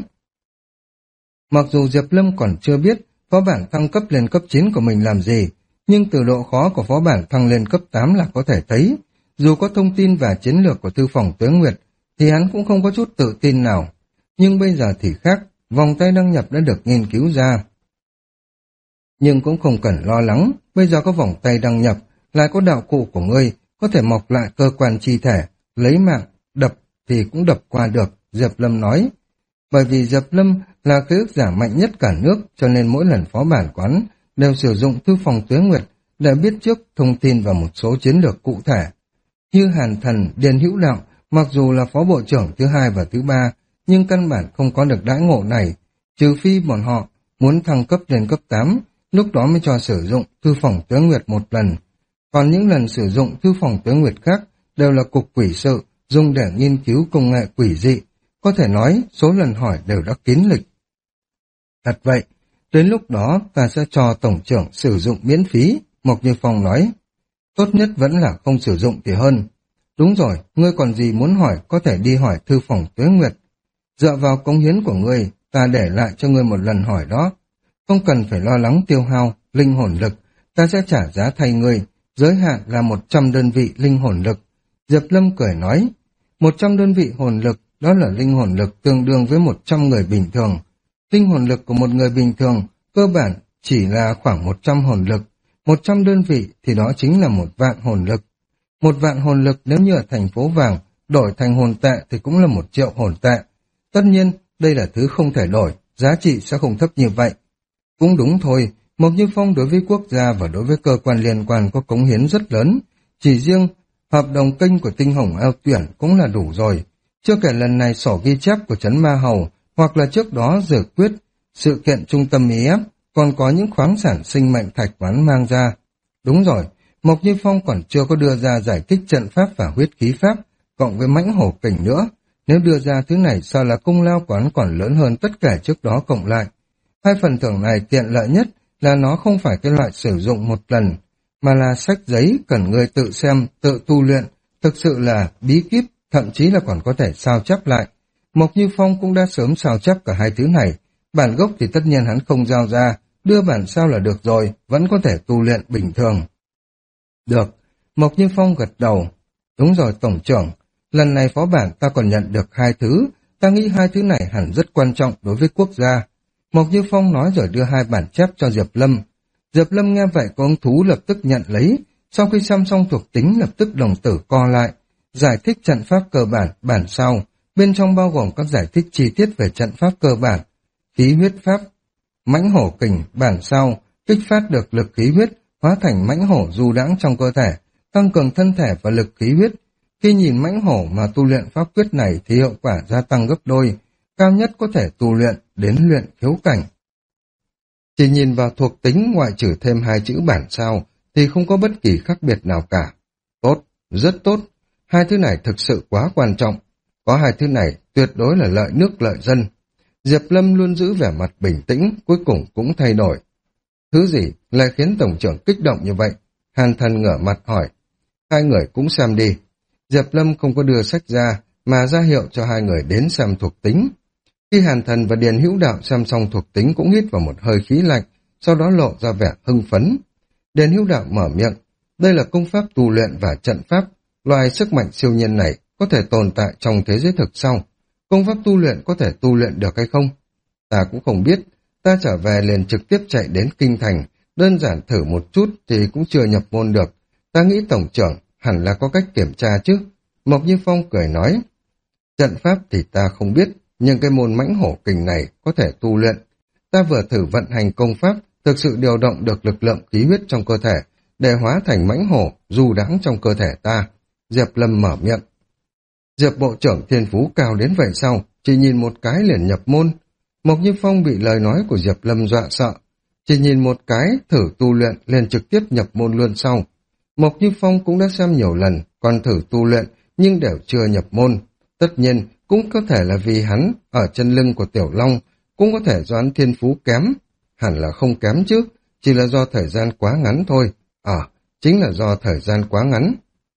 Mặc dù Diệp Lâm còn chưa biết phó bản thăng cấp lên cấp chín của mình làm gì, nhưng từ độ khó của phó bản thăng lên cấp tám là có thể thấy, dù có thông tin và chiến lược của thư phòng Tuế Nguyệt, thì hắn cũng không có chút tự tin nào. Nhưng bây giờ thì khác, vòng tay đăng nhập đã được nghiên cứu ra. Nhưng cũng không cần lo lắng, bây giờ có vòng tay đăng nhập, lại có đạo cụ của ngươi, có thể mọc lại cơ quan chi thể, lấy mạng, đập thì cũng đập qua được, Diệp Lâm nói. Bởi vì Diệp Lâm là ký ức giả mạnh nhất cả nước, cho nên mỗi lần phó bản quán đều sử dụng thư phòng Tuế Nguyệt để biết trước thông tin và một số chiến lược cụ thể. Như Hàn Thần, Điền Hữu Đạo, mặc dù là phó bộ trưởng thứ hai và thứ ba, nhưng căn bản không có được đãi ngộ này, trừ phi bọn họ muốn thăng cấp lên cấp tám, lúc đó mới cho sử dụng thư phòng Tuế Nguyệt một lần. Còn những lần sử dụng thư phòng Tuế Nguyệt khác đều là cục quỷ sự, dùng để nghiên cứu công nghệ quỷ dị, có thể nói số lần hỏi đều đã kín lịch. Thật vậy, đến lúc đó ta sẽ cho tổng trưởng sử dụng miễn phí, Mộc Như Phong nói. Tốt nhất vẫn là không sử dụng thì hơn. Đúng rồi, ngươi còn gì muốn hỏi có thể đi hỏi thư phòng Tuế Nguyệt. Dựa vào công hiến của ngươi, ta để lại cho ngươi một lần hỏi đó. Không cần phải lo lắng tiêu hao, linh hồn lực, ta sẽ trả giá thay ngươi, giới hạn là một trăm đơn vị linh hồn lực. Diệp Lâm cười nói, một trăm đơn vị hồn lực, đó là linh hồn lực tương đương với một trăm người bình thường. Linh hồn lực của một người bình thường, cơ bản chỉ là khoảng một trăm hồn lực, một trăm đơn vị thì đó chính là một vạn hồn lực. Một vạn hồn lực nếu như ở thành phố vàng, đổi thành hồn tệ thì cũng là một triệu hồn tệ. Tất nhiên, đây là thứ không thể đổi, giá trị sẽ không thấp như vậy. Cũng đúng thôi, Mộc Như Phong đối với quốc gia và đối với cơ quan liên quan có cống hiến rất lớn. Chỉ riêng hợp đồng kênh của Tinh Hồng Eo Tuyển cũng là đủ rồi. Chưa kể lần này sổ ghi chép của Trấn Ma Hầu, hoặc là trước đó Dược Quyết, sự kiện trung tâm i ép, còn có những khoáng sản sinh mệnh thạch quán mang ra. Đúng rồi, Mộc Như Phong còn chưa có đưa ra giải thích trận pháp và huyết khí pháp, cộng với mãnh hổ kình nữa. Nếu đưa ra thứ này sợ là công lao quán còn lớn hơn tất cả trước đó cộng lại. Hai phần thưởng này tiện lợi nhất là nó không phải cái loại sử dụng một lần, mà là sách giấy cần người tự xem, tự tu luyện, thực sự là bí kíp, thậm chí là còn có thể sao chép lại. Mộc Như Phong cũng đã sớm sao chép cả hai thứ này, bản gốc thì tất nhiên hắn không giao ra, đưa bản sao là được rồi, vẫn có thể tu luyện bình thường. Được, Mộc Như Phong gật đầu. Đúng rồi tổng trưởng, lần này phó bản ta còn nhận được hai thứ, ta nghĩ hai thứ này hẳn rất quan trọng đối với quốc gia. Mộc Như Phong nói rồi đưa hai bản chép cho Diệp Lâm. Diệp Lâm nghe vậy có hứng thú lập tức nhận lấy, sau khi xăm xong thuộc tính lập tức đồng tử co lại, giải thích trận pháp cơ bản, bản sao, bên trong bao gồm các giải thích chi tiết về trận pháp cơ bản, khí huyết pháp, mãnh hổ kình, bản sao, kích phát được lực khí huyết, hóa thành mãnh hổ du đãng trong cơ thể, tăng cường thân thể và lực khí huyết. Khi nhìn mãnh hổ mà tu luyện pháp quyết này thì hiệu quả gia tăng gấp đôi, cao nhất có thể tu luyện đến luyện khiếu cảnh. Chỉ nhìn vào thuộc tính ngoại trừ thêm hai chữ bản sao thì không có bất kỳ khác biệt nào cả. Tốt, rất tốt, hai thứ này thực sự quá quan trọng. Có hai thứ này tuyệt đối là lợi nước lợi dân. Diệp Lâm luôn giữ vẻ mặt bình tĩnh, cuối cùng cũng thay đổi. Thứ gì lại khiến tổng trưởng kích động như vậy? Hàn Thần ngửa mặt hỏi. Hai người cũng xem đi. Diệp Lâm không có đưa sách ra, mà ra hiệu cho hai người đến xem thuộc tính. Khi Hàn Thần và Điền Hữu Đạo xem xong thuộc tính cũng hít vào một hơi khí lạnh, sau đó lộ ra vẻ hưng phấn. Điền Hữu Đạo mở miệng. Đây là công pháp tu luyện và trận pháp. Loài sức mạnh siêu nhiên này có thể tồn tại trong thế giới thực sau. Công pháp tu luyện có thể tu luyện được hay không? Ta cũng không biết. Ta trở về liền trực tiếp chạy đến Kinh Thành, đơn giản thử một chút thì cũng chưa nhập môn được. Ta nghĩ tổng trưởng hẳn là có cách kiểm tra chứ. Mộc Như Phong cười nói. Trận pháp thì ta không biết, nhưng cái môn mãnh hổ kình này có thể tu luyện. Ta vừa thử vận hành công pháp, thực sự điều động được lực lượng khí huyết trong cơ thể, để hóa thành mãnh hổ, du đãng trong cơ thể ta. Diệp Lâm mở miệng. Diệp bộ trưởng thiên phú cao đến vậy sao? Chỉ nhìn một cái liền nhập môn. Mộc Như Phong bị lời nói của Diệp Lâm dọa sợ. Chỉ nhìn một cái, thử tu luyện liền trực tiếp nhập môn luôn sau. Mộc Như Phong cũng đã xem nhiều lần, còn thử tu luyện, nhưng đều chưa nhập môn. Tất nhiên, cũng có thể là vì hắn ở chân lưng của Tiểu Long, cũng có thể do hắn thiên phú kém. Hẳn là không kém chứ, chỉ là do thời gian quá ngắn thôi. Ờ, à, chính là do thời gian quá ngắn.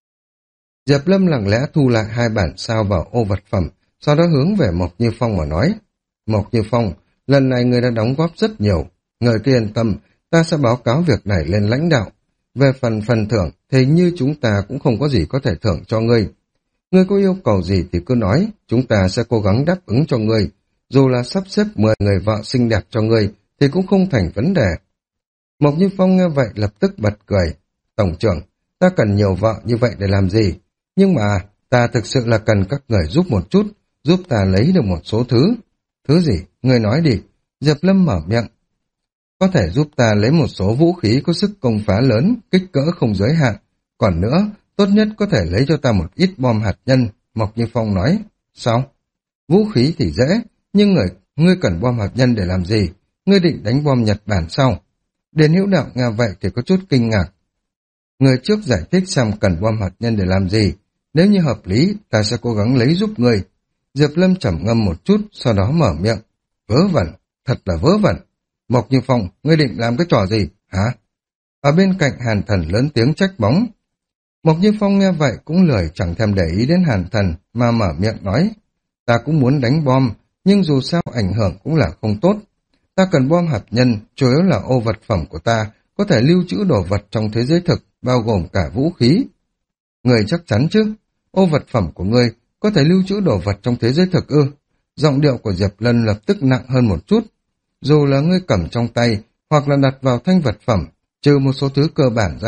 Diệp Lâm lặng lẽ thu lại hai bản sao vào ô vật phẩm, sau đó hướng về Mộc Như Phong mà nói. Mộc Như Phong, lần này người đã đóng góp rất nhiều. Người cứ yên tâm, ta sẽ báo cáo việc này lên lãnh đạo. Về phần phần thưởng, thì như chúng ta cũng không có gì có thể thưởng cho ngươi. Ngươi có yêu cầu gì thì cứ nói, chúng ta sẽ cố gắng đáp ứng cho ngươi. Dù là sắp xếp mười người vợ xinh đẹp cho ngươi, thì cũng không thành vấn đề. Mộc Như Phong nghe vậy lập tức bật cười. Tổng trưởng, ta cần nhiều vợ như vậy để làm gì? Nhưng mà, ta thực sự là cần các người giúp một chút, giúp ta lấy được một số thứ. Thứ gì? Ngươi nói đi. Diệp Lâm mở miệng. Có thể giúp ta lấy một số vũ khí có sức công phá lớn, kích cỡ không giới hạn. Còn nữa, tốt nhất có thể lấy cho ta một ít bom hạt nhân, Mộc Như Phong nói. Sao? Vũ khí thì dễ, nhưng người, ngươi cần bom hạt nhân để làm gì? Ngươi định đánh bom Nhật Bản sao? Điền Hữu Đạo nghe vậy thì có chút kinh ngạc. Người trước giải thích xem cần bom hạt nhân để làm gì. Nếu như hợp lý, ta sẽ cố gắng lấy giúp người. Diệp Lâm trầm ngâm một chút, sau đó mở miệng. Vớ vẩn, thật là vớ vẩn. Mộc Như Phong, ngươi định làm cái trò gì, hả? Ở bên cạnh Hàn Thần lớn tiếng trách móc. Mộc Như Phong nghe vậy cũng lười chẳng thèm để ý đến Hàn Thần mà mở miệng nói. Ta cũng muốn đánh bom, nhưng dù sao ảnh hưởng cũng là không tốt. Ta cần bom hạt nhân, chủ yếu là ô vật phẩm của ta, có thể lưu trữ đồ vật trong thế giới thực, bao gồm cả vũ khí. Người chắc chắn chứ? Ô vật phẩm của ngươi có thể lưu trữ đồ vật trong thế giới thực ư? Giọng điệu của Diệp Lân lập tức nặng hơn một chút. Dù là ngươi cầm trong tay, hoặc là đặt vào thanh vật phẩm, trừ một số thứ cơ bản ra,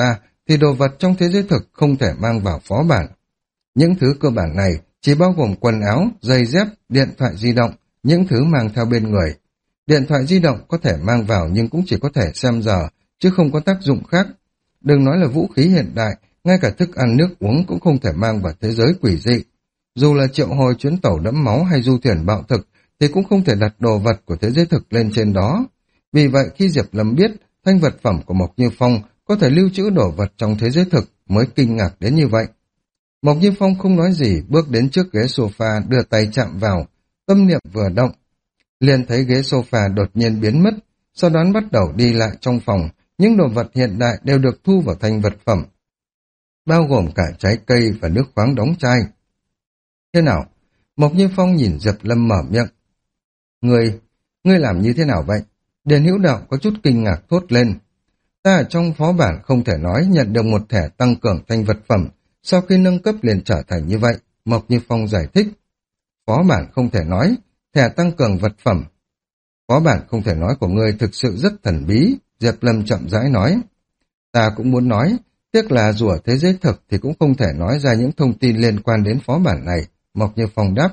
thì đồ vật trong thế giới thực không thể mang vào phó bản. Những thứ cơ bản này chỉ bao gồm quần áo, giày dép, điện thoại di động, những thứ mang theo bên người. Điện thoại di động có thể mang vào nhưng cũng chỉ có thể xem giờ, chứ không có tác dụng khác. Đừng nói là vũ khí hiện đại, ngay cả thức ăn nước uống cũng không thể mang vào thế giới quỷ dị. Dù là triệu hồi chuyến tàu đẫm máu hay du thuyền bạo thực, thì cũng không thể đặt đồ vật của thế giới thực lên trên đó. Vì vậy khi Diệp Lâm biết thanh vật phẩm của Mộc Như Phong có thể lưu trữ đồ vật trong thế giới thực mới kinh ngạc đến như vậy. Mộc Như Phong không nói gì, bước đến trước ghế sofa đưa tay chạm vào, tâm niệm vừa động. Liền thấy ghế sofa đột nhiên biến mất, sau đó bắt đầu đi lại trong phòng, những đồ vật hiện đại đều được thu vào thành vật phẩm, bao gồm cả trái cây và nước khoáng đóng chai. Thế nào? Mộc Như Phong nhìn Diệp Lâm mở miệng. Ngươi, ngươi làm như thế nào vậy? Điền Hữu Đạo có chút kinh ngạc thốt lên. Ta ở trong phó bản không thể nói nhận được một thẻ tăng cường thành vật phẩm, sau khi nâng cấp liền trở thành như vậy, Mộc Như Phong giải thích. Phó bản không thể nói, thẻ tăng cường vật phẩm. Phó bản không thể nói của ngươi thực sự rất thần bí, Diệp Lâm chậm rãi nói. Ta cũng muốn nói, tiếc là dù ở thế giới thực thì cũng không thể nói ra những thông tin liên quan đến phó bản này, Mộc Như Phong đáp.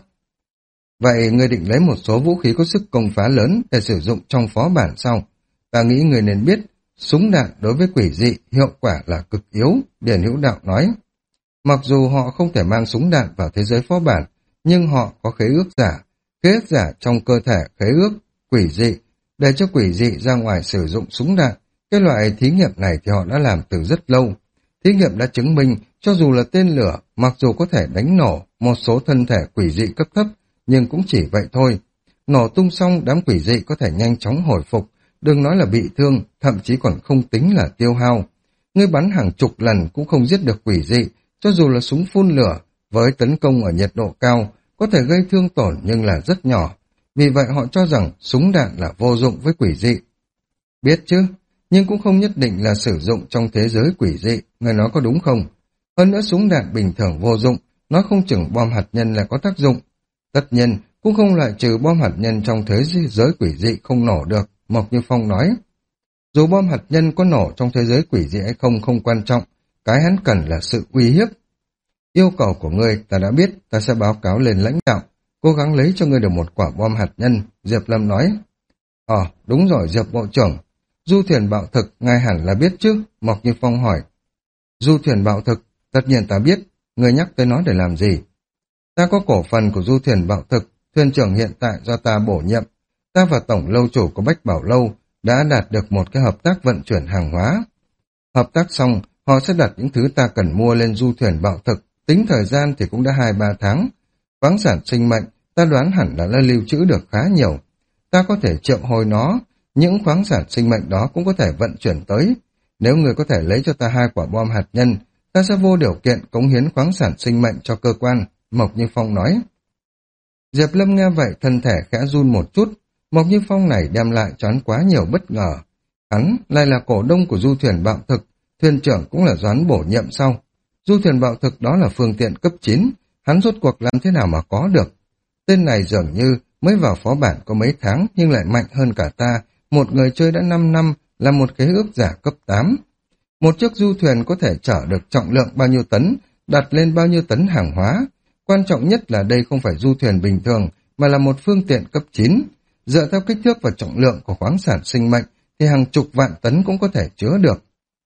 Vậy ngươi định lấy một số vũ khí có sức công phá lớn để sử dụng trong phó bản sau? Ta nghĩ ngươi nên biết, súng đạn đối với quỷ dị hiệu quả là cực yếu, Điền Hữu Đạo nói. Mặc dù họ không thể mang súng đạn vào thế giới phó bản, nhưng họ có khế ước giả, khế ước giả trong cơ thể khế ước quỷ dị, để cho quỷ dị ra ngoài sử dụng súng đạn. Cái loại thí nghiệm này thì họ đã làm từ rất lâu. Thí nghiệm đã chứng minh, cho dù là tên lửa, mặc dù có thể đánh nổ một số thân thể quỷ dị cấp thấp, nhưng cũng chỉ vậy thôi. Nổ tung xong, đám quỷ dị có thể nhanh chóng hồi phục, đừng nói là bị thương, thậm chí còn không tính là tiêu hao. Ngươi bắn hàng chục lần cũng không giết được quỷ dị, cho dù là súng phun lửa, với tấn công ở nhiệt độ cao, có thể gây thương tổn nhưng là rất nhỏ. Vì vậy họ cho rằng súng đạn là vô dụng với quỷ dị. Biết chứ, nhưng cũng không nhất định là sử dụng trong thế giới quỷ dị, người nói có đúng không? Hơn nữa súng đạn bình thường vô dụng, nó không chừng bom hạt nhân là có tác dụng. Tất nhiên, cũng không loại trừ bom hạt nhân trong thế giới quỷ dị không nổ được, Mộc Như Phong nói. Dù bom hạt nhân có nổ trong thế giới quỷ dị hay không không quan trọng, cái hắn cần là sự uy hiếp. Yêu cầu của ngươi ta đã biết, ta sẽ báo cáo lên lãnh đạo, cố gắng lấy cho ngươi được một quả bom hạt nhân, Diệp Lâm nói. Ờ, đúng rồi Diệp Bộ trưởng, du thuyền bạo thực, ngài hẳn là biết chứ, Mộc Như Phong hỏi. Du thuyền bạo thực, tất nhiên ta biết, ngươi nhắc tới nó để làm gì? Ta có cổ phần của du thuyền bạo thực, thuyền trưởng hiện tại do ta bổ nhiệm. Ta và tổng lâu chủ của Bách Bảo Lâu đã đạt được một cái hợp tác vận chuyển hàng hóa. Hợp tác xong, họ sẽ đặt những thứ ta cần mua lên du thuyền bạo thực, tính thời gian thì cũng đã hai ba tháng. Khoáng sản sinh mệnh, ta đoán hẳn là đã lưu trữ được khá nhiều. Ta có thể triệu hồi nó, những khoáng sản sinh mệnh đó cũng có thể vận chuyển tới. Nếu người có thể lấy cho ta hai quả bom hạt nhân, ta sẽ vô điều kiện cống hiến khoáng sản sinh mệnh cho cơ quan, Mộc Như Phong nói. Diệp Lâm nghe vậy thân thể khẽ run một chút, Mộc Như Phong này đem lại cho hắn quá nhiều bất ngờ. Hắn lại là cổ đông của du thuyền bạo thực, thuyền trưởng cũng là doán bổ nhiệm sau. Du thuyền bạo thực đó là phương tiện cấp chín, hắn rốt cuộc làm thế nào mà có được. Tên này dường như mới vào phó bản có mấy tháng nhưng lại mạnh hơn cả ta, một người chơi đã năm năm là một khế ước giả cấp tám. Một chiếc du thuyền có thể chở được trọng lượng bao nhiêu tấn, đặt lên bao nhiêu tấn hàng hóa. Quan trọng nhất là đây không phải du thuyền bình thường, mà là một phương tiện cấp chín. Dựa theo kích thước và trọng lượng của khoáng sản sinh mệnh, thì hàng chục vạn tấn cũng có thể chứa được.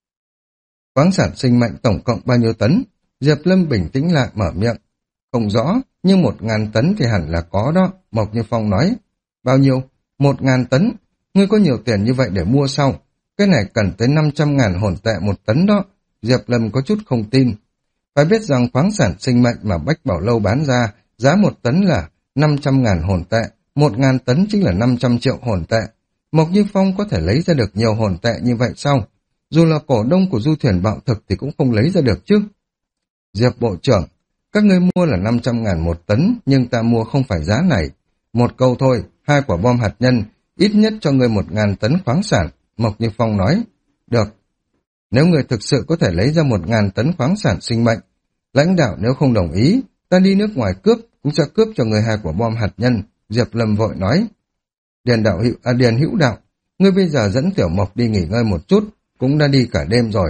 Khoáng sản sinh mệnh tổng cộng bao nhiêu tấn? Diệp Lâm bình tĩnh lại mở miệng. Không rõ, nhưng một ngàn tấn thì hẳn là có đó, Mộc Như Phong nói. Bao nhiêu? Một ngàn tấn. Ngươi có nhiều tiền như vậy để mua sao? Cái này cần tới năm trăm ngàn hồn tệ một tấn đó. Diệp Lâm có chút không tin. Phải biết rằng khoáng sản sinh mệnh mà Bách Bảo Lâu bán ra, giá một tấn là năm trăm ngàn hồn tệ, một ngàn tấn chính là năm trăm triệu hồn tệ. Mộc Như Phong có thể lấy ra được nhiều hồn tệ như vậy sao? Dù là cổ đông của du thuyền bạo thực thì cũng không lấy ra được chứ. Diệp Bộ trưởng, các ngươi mua là năm trăm ngàn một tấn, nhưng ta mua không phải giá này. Một câu thôi, hai quả bom hạt nhân, ít nhất cho ngươi một ngàn tấn khoáng sản, Mộc Như Phong nói. Được. Nếu người thực sự có thể lấy ra một ngàn tấn khoáng sản sinh mệnh, lãnh đạo nếu không đồng ý, ta đi nước ngoài cướp, cũng sẽ cướp cho người hai quả bom hạt nhân, Diệp Lâm vội nói. Điền đạo hữu, à, Điền Hữu Đạo, ngươi bây giờ dẫn Tiểu Mộc đi nghỉ ngơi một chút, cũng đã đi cả đêm rồi.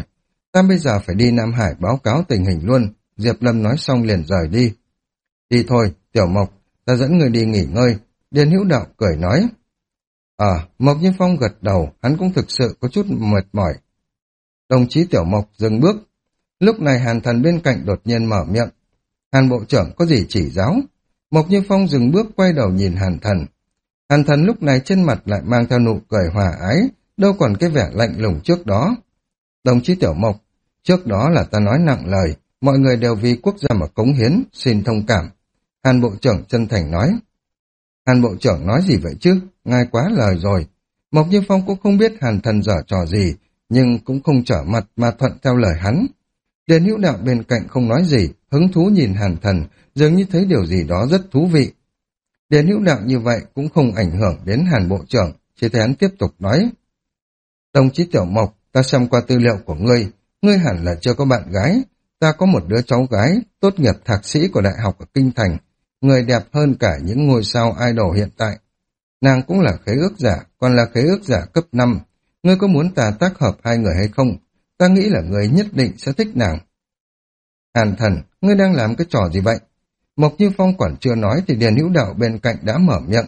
Ta bây giờ phải đi Nam Hải báo cáo tình hình luôn. Diệp Lâm nói xong liền rời đi. Đi thôi, Tiểu Mộc, ta dẫn người đi nghỉ ngơi. Điền Hữu Đạo cười nói. Ờ, Mộc Như Phong gật đầu, hắn cũng thực sự có chút mệt mỏi. Đồng chí Tiểu Mộc dừng bước. Lúc này Hàn Thần bên cạnh đột nhiên mở miệng. Hàn Bộ trưởng có gì chỉ giáo? Mộc Như Phong dừng bước quay đầu nhìn Hàn Thần. Hàn Thần lúc này trên mặt lại mang theo nụ cười hòa ái, đâu còn cái vẻ lạnh lùng trước đó. Đồng chí Tiểu Mộc, trước đó là ta nói nặng lời, mọi người đều vì quốc gia mà cống hiến, xin thông cảm. Hàn Bộ trưởng chân thành nói. Hàn Bộ trưởng nói gì vậy chứ? Ngài quá lời rồi. Mộc Như Phong cũng không biết Hàn Thần dở trò gì, nhưng cũng không trở mặt mà thuận theo lời hắn. Điền Hữu Đạo bên cạnh không nói gì, hứng thú nhìn Hàn Thần, dường như thấy điều gì đó rất thú vị. Điền Hữu Đạo như vậy cũng không ảnh hưởng đến Hàn Bộ trưởng, chỉ thấy hắn tiếp tục nói. Đồng chí Tiểu Mộc, ta xem qua tư liệu của ngươi, ngươi hẳn là chưa có bạn gái, ta có một đứa cháu gái, tốt nghiệp thạc sĩ của Đại học ở Kinh Thành, người đẹp hơn cả những ngôi sao idol hiện tại. Nàng cũng là khế ước giả, còn là khế ước giả cấp năm. Ngươi có muốn ta tác hợp hai người hay không? Ta nghĩ là ngươi nhất định sẽ thích nàng. Hàn Thần, ngươi đang làm cái trò gì vậy? Mộc Như Phong còn chưa nói thì Điền Hữu Đạo bên cạnh đã mở miệng.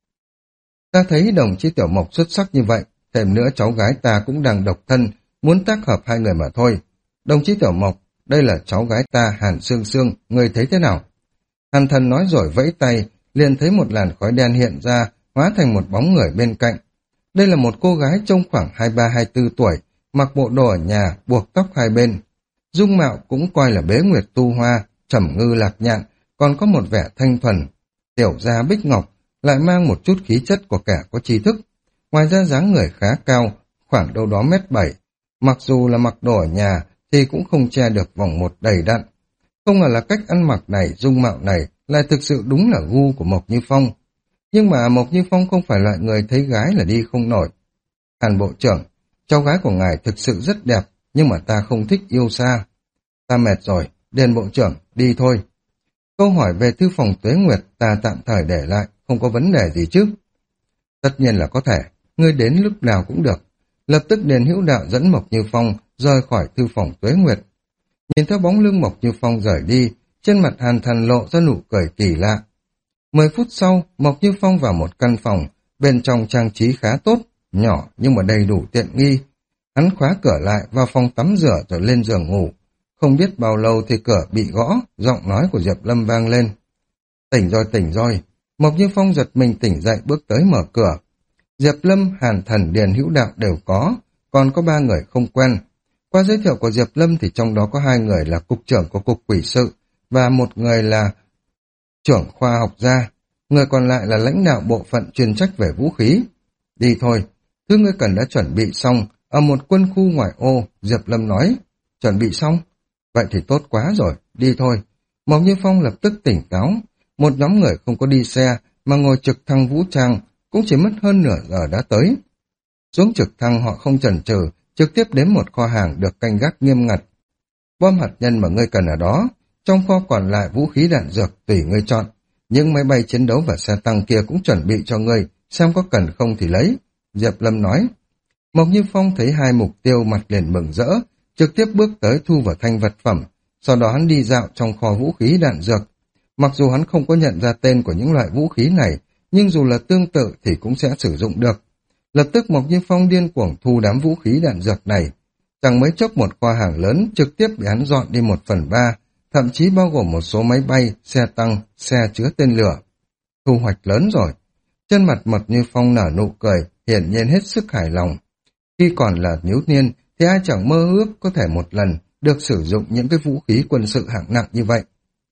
Ta thấy đồng chí Tiểu Mộc xuất sắc như vậy, thêm nữa cháu gái ta cũng đang độc thân, muốn tác hợp hai người mà thôi. Đồng chí Tiểu Mộc, đây là cháu gái ta Hàn Sương Sương, ngươi thấy thế nào? Hàn Thần nói rồi vẫy tay, liền thấy một làn khói đen hiện ra, hóa thành một bóng người bên cạnh. Đây là một cô gái trông khoảng hai mươi ba hai mươi bốn tuổi, mặc bộ đồ ở nhà, buộc tóc hai bên. Dung mạo cũng coi là bế nguyệt tu hoa, trầm ngư lạc nhạn, còn có một vẻ thanh thuần. Tiểu gia bích ngọc, lại mang một chút khí chất của kẻ có tri thức. Ngoài ra dáng người khá cao, khoảng đâu đó mét bảy. Mặc dù là mặc đồ ở nhà, thì cũng không che được vòng một đầy đặn. Không ngờ là cách ăn mặc này, dung mạo này, lại thực sự đúng là gu của Mộc Như Phong. Nhưng mà Mộc Như Phong không phải loại người thấy gái là đi không nổi. Hàn Bộ trưởng, cháu gái của ngài thực sự rất đẹp, nhưng mà ta không thích yêu xa. Ta mệt rồi, Điền Bộ trưởng, đi thôi. Câu hỏi về thư phòng Tuế Nguyệt ta tạm thời để lại, không có vấn đề gì chứ? Tất nhiên là có thể, ngươi đến lúc nào cũng được. Lập tức Điền Hữu Đạo dẫn Mộc Như Phong rời khỏi thư phòng Tuế Nguyệt. Nhìn theo bóng lưng Mộc Như Phong rời đi, trên mặt Hàn Thần lộ ra nụ cười kỳ lạ. Mười phút sau, Mộc Như Phong vào một căn phòng, bên trong trang trí khá tốt, nhỏ nhưng mà đầy đủ tiện nghi. Hắn khóa cửa lại vào phòng tắm rửa rồi lên giường ngủ. Không biết bao lâu thì cửa bị gõ, giọng nói của Diệp Lâm vang lên. Tỉnh rồi, tỉnh rồi. Mộc Như Phong giật mình tỉnh dậy bước tới mở cửa. Diệp Lâm, Hàn Thần, Điền Hữu Đạo đều có, còn có ba người không quen. Qua giới thiệu của Diệp Lâm thì trong đó có hai người là cục trưởng của cục quỷ sự và một người là trưởng khoa học gia. Người còn lại là lãnh đạo bộ phận chuyên trách về vũ khí. Đi thôi, thứ ngươi cần đã chuẩn bị xong, ở một quân khu ngoại ô, Diệp Lâm nói. Chuẩn bị xong? Vậy thì tốt quá rồi, đi thôi. Mộc Như Phong lập tức tỉnh táo. Một nhóm người không có đi xe, mà ngồi trực thăng vũ trang, cũng chỉ mất hơn nửa giờ đã tới. Xuống trực thăng họ không chần chừ, trực tiếp đến một kho hàng được canh gác nghiêm ngặt. Bom hạt nhân mà ngươi cần ở đó, trong kho còn lại vũ khí đạn dược tùy ngươi chọn. Những máy bay chiến đấu và xe tăng kia cũng chuẩn bị cho ngươi, xem có cần không thì lấy. Diệp Lâm nói. Mộc Như Phong thấy hai mục tiêu mặt liền mừng rỡ, trực tiếp bước tới thu vào thanh vật phẩm, sau đó hắn đi dạo trong kho vũ khí đạn dược. Mặc dù hắn không có nhận ra tên của những loại vũ khí này, nhưng dù là tương tự thì cũng sẽ sử dụng được. Lập tức Mộc Như Phong điên cuồng thu đám vũ khí đạn dược này. Chẳng mấy chốc một kho hàng lớn trực tiếp bị hắn dọn đi một phần ba, thậm chí bao gồm một số máy bay, xe tăng, xe chứa tên lửa. Thu hoạch lớn rồi. Trên mặt Mộc Như Phong nở nụ cười, hiển nhiên hết sức hài lòng. Khi còn là thiếu niên thì ai chẳng mơ ước có thể một lần được sử dụng những cái vũ khí quân sự hạng nặng như vậy.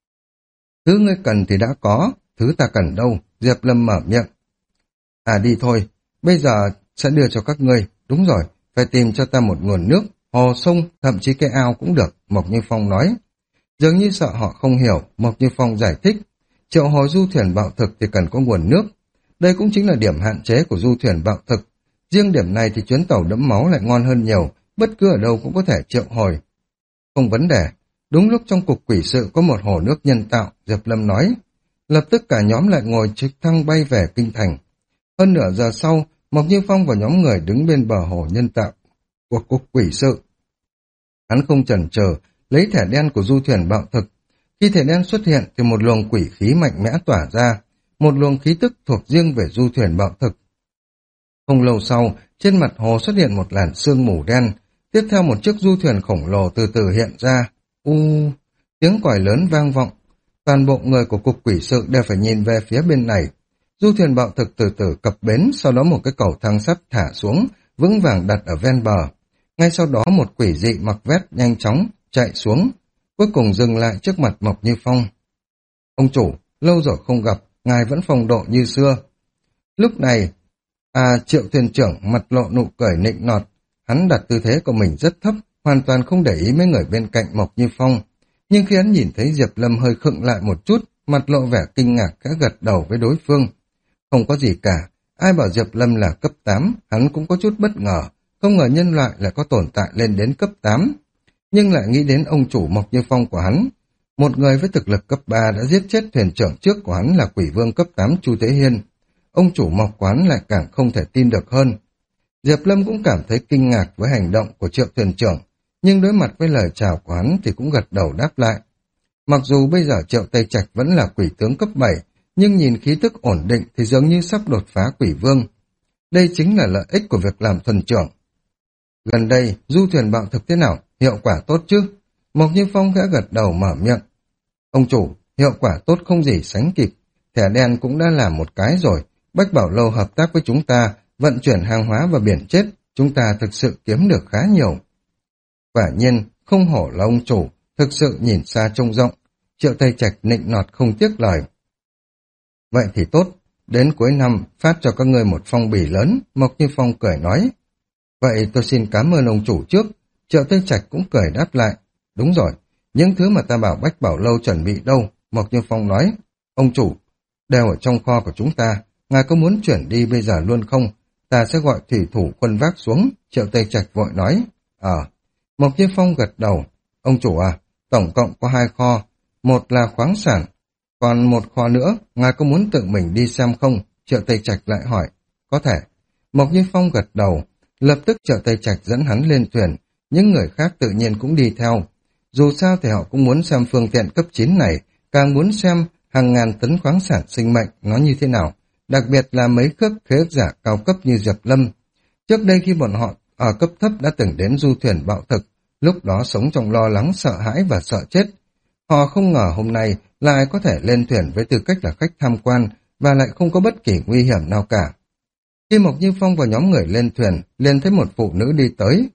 Thứ ngươi cần thì đã có, thứ ta cần đâu, Diệp Lâm mở miệng. À đi thôi, bây giờ sẽ đưa cho các ngươi, đúng rồi, phải tìm cho ta một nguồn nước, hồ sông, thậm chí cái ao cũng được, Mộc Như Phong nói. Dường như sợ họ không hiểu, Mộc Như Phong giải thích, triệu hồi du thuyền bạo thực thì cần có nguồn nước. Đây cũng chính là điểm hạn chế của du thuyền bạo thực. Riêng điểm này thì chuyến tàu đẫm máu lại ngon hơn nhiều, bất cứ ở đâu cũng có thể triệu hồi. Không vấn đề. Đúng lúc trong cục quỷ sự có một hồ nước nhân tạo, Diệp Lâm nói. Lập tức cả nhóm lại ngồi trực thăng bay về kinh thành. Hơn nửa giờ sau, Mộc Như Phong và nhóm người đứng bên bờ hồ nhân tạo của cục quỷ sự. Hắn không chần chờ, lấy thẻ đen của du thuyền bạo thực. Khi thẻ đen xuất hiện thì một luồng quỷ khí mạnh mẽ tỏa ra, một luồng khí tức thuộc riêng về du thuyền bạo thực. Không lâu sau, trên mặt hồ xuất hiện một làn sương mù đen, tiếp theo một chiếc du thuyền khổng lồ từ từ hiện ra. U, tiếng còi lớn vang vọng, toàn bộ người của cục quỷ sự đều phải nhìn về phía bên này. Du thuyền bạo thực từ từ cập bến, sau đó một cái cầu thang sắt thả xuống, vững vàng đặt ở ven bờ. Ngay sau đó một quỷ dị mặc vest nhanh chóng chạy xuống, cuối cùng dừng lại trước mặt Mộc Như Phong. Ông chủ, lâu rồi không gặp, ngài vẫn phong độ như xưa. Lúc này, à Triệu thuyền trưởng mặt lộ nụ cười nịnh nọt, hắn đặt tư thế của mình rất thấp, hoàn toàn không để ý mấy người bên cạnh Mộc Như Phong. Nhưng khi hắn nhìn thấy Diệp Lâm hơi khựng lại một chút, mặt lộ vẻ kinh ngạc khẽ gật đầu với đối phương. Không có gì cả, ai bảo Diệp Lâm là cấp tám, hắn cũng có chút bất ngờ, không ngờ nhân loại lại có tồn tại lên đến cấp tám. Nhưng lại nghĩ đến ông chủ Mộc Như Phong của hắn. Một người với thực lực cấp ba đã giết chết thuyền trưởng trước của hắn là quỷ vương cấp tám Chu Thế Hiên. Ông chủ Mộc quán lại càng không thể tin được hơn. Diệp Lâm cũng cảm thấy kinh ngạc với hành động của Triệu thuyền trưởng, nhưng đối mặt với lời chào của hắn thì cũng gật đầu đáp lại. Mặc dù bây giờ Triệu Tây Trạch vẫn là quỷ tướng cấp bảy, nhưng nhìn khí tức ổn định thì giống như sắp đột phá quỷ vương. Đây chính là lợi ích của việc làm thuyền trưởng. Gần đây, du thuyền bạo thực thế nào? Hiệu quả tốt chứ? Mộc Như Phong khẽ gật đầu mở miệng. Ông chủ, hiệu quả tốt không gì sánh kịp. Thẻ đen cũng đã làm một cái rồi. Bách Bảo Lâu hợp tác với chúng ta, vận chuyển hàng hóa vào biển chết. Chúng ta thực sự kiếm được khá nhiều. Quả nhiên, không hổ là ông chủ, thực sự nhìn xa trông rộng. Triệu Tây Trạch nịnh nọt không tiếc lời. Vậy thì tốt, đến cuối năm phát cho các ngươi một phong bì lớn, Mộc Như Phong cười nói. Vậy tôi xin cảm ơn ông chủ trước. Triệu Tây Trạch cũng cười đáp lại. Đúng rồi, những thứ mà ta bảo Bách Bảo Lâu chuẩn bị đâu, Mộc Như Phong nói. Ông chủ, đều ở trong kho của chúng ta, ngài có muốn chuyển đi bây giờ luôn không? Ta sẽ gọi thủy thủ quân vác xuống, Triệu Tây Trạch vội nói. Ờ, à, Mộc Như Phong gật đầu. Ông chủ à, tổng cộng có hai kho, một là khoáng sản, còn một kho nữa, ngài có muốn tự mình đi xem không? Triệu Tây Trạch lại hỏi. Có thể. Mộc Như Phong gật đầu, lập tức Triệu Tây Trạch dẫn hắn lên thuyền, những người khác tự nhiên cũng đi theo. Dù sao thì họ cũng muốn xem phương tiện cấp chín này, càng muốn xem hàng ngàn tấn khoáng sản sinh mệnh nó như thế nào, đặc biệt là mấy khớp khế ước giả cao cấp như Diệp Lâm. Trước đây khi bọn họ ở cấp thấp đã từng đến du thuyền bạo thực, lúc đó sống trong lo lắng sợ hãi và sợ chết. Họ không ngờ hôm nay lại có thể lên thuyền với tư cách là khách tham quan và lại không có bất kỳ nguy hiểm nào cả. Khi Mộc Như Phong và nhóm người lên thuyền, liền thấy một phụ nữ đi tới.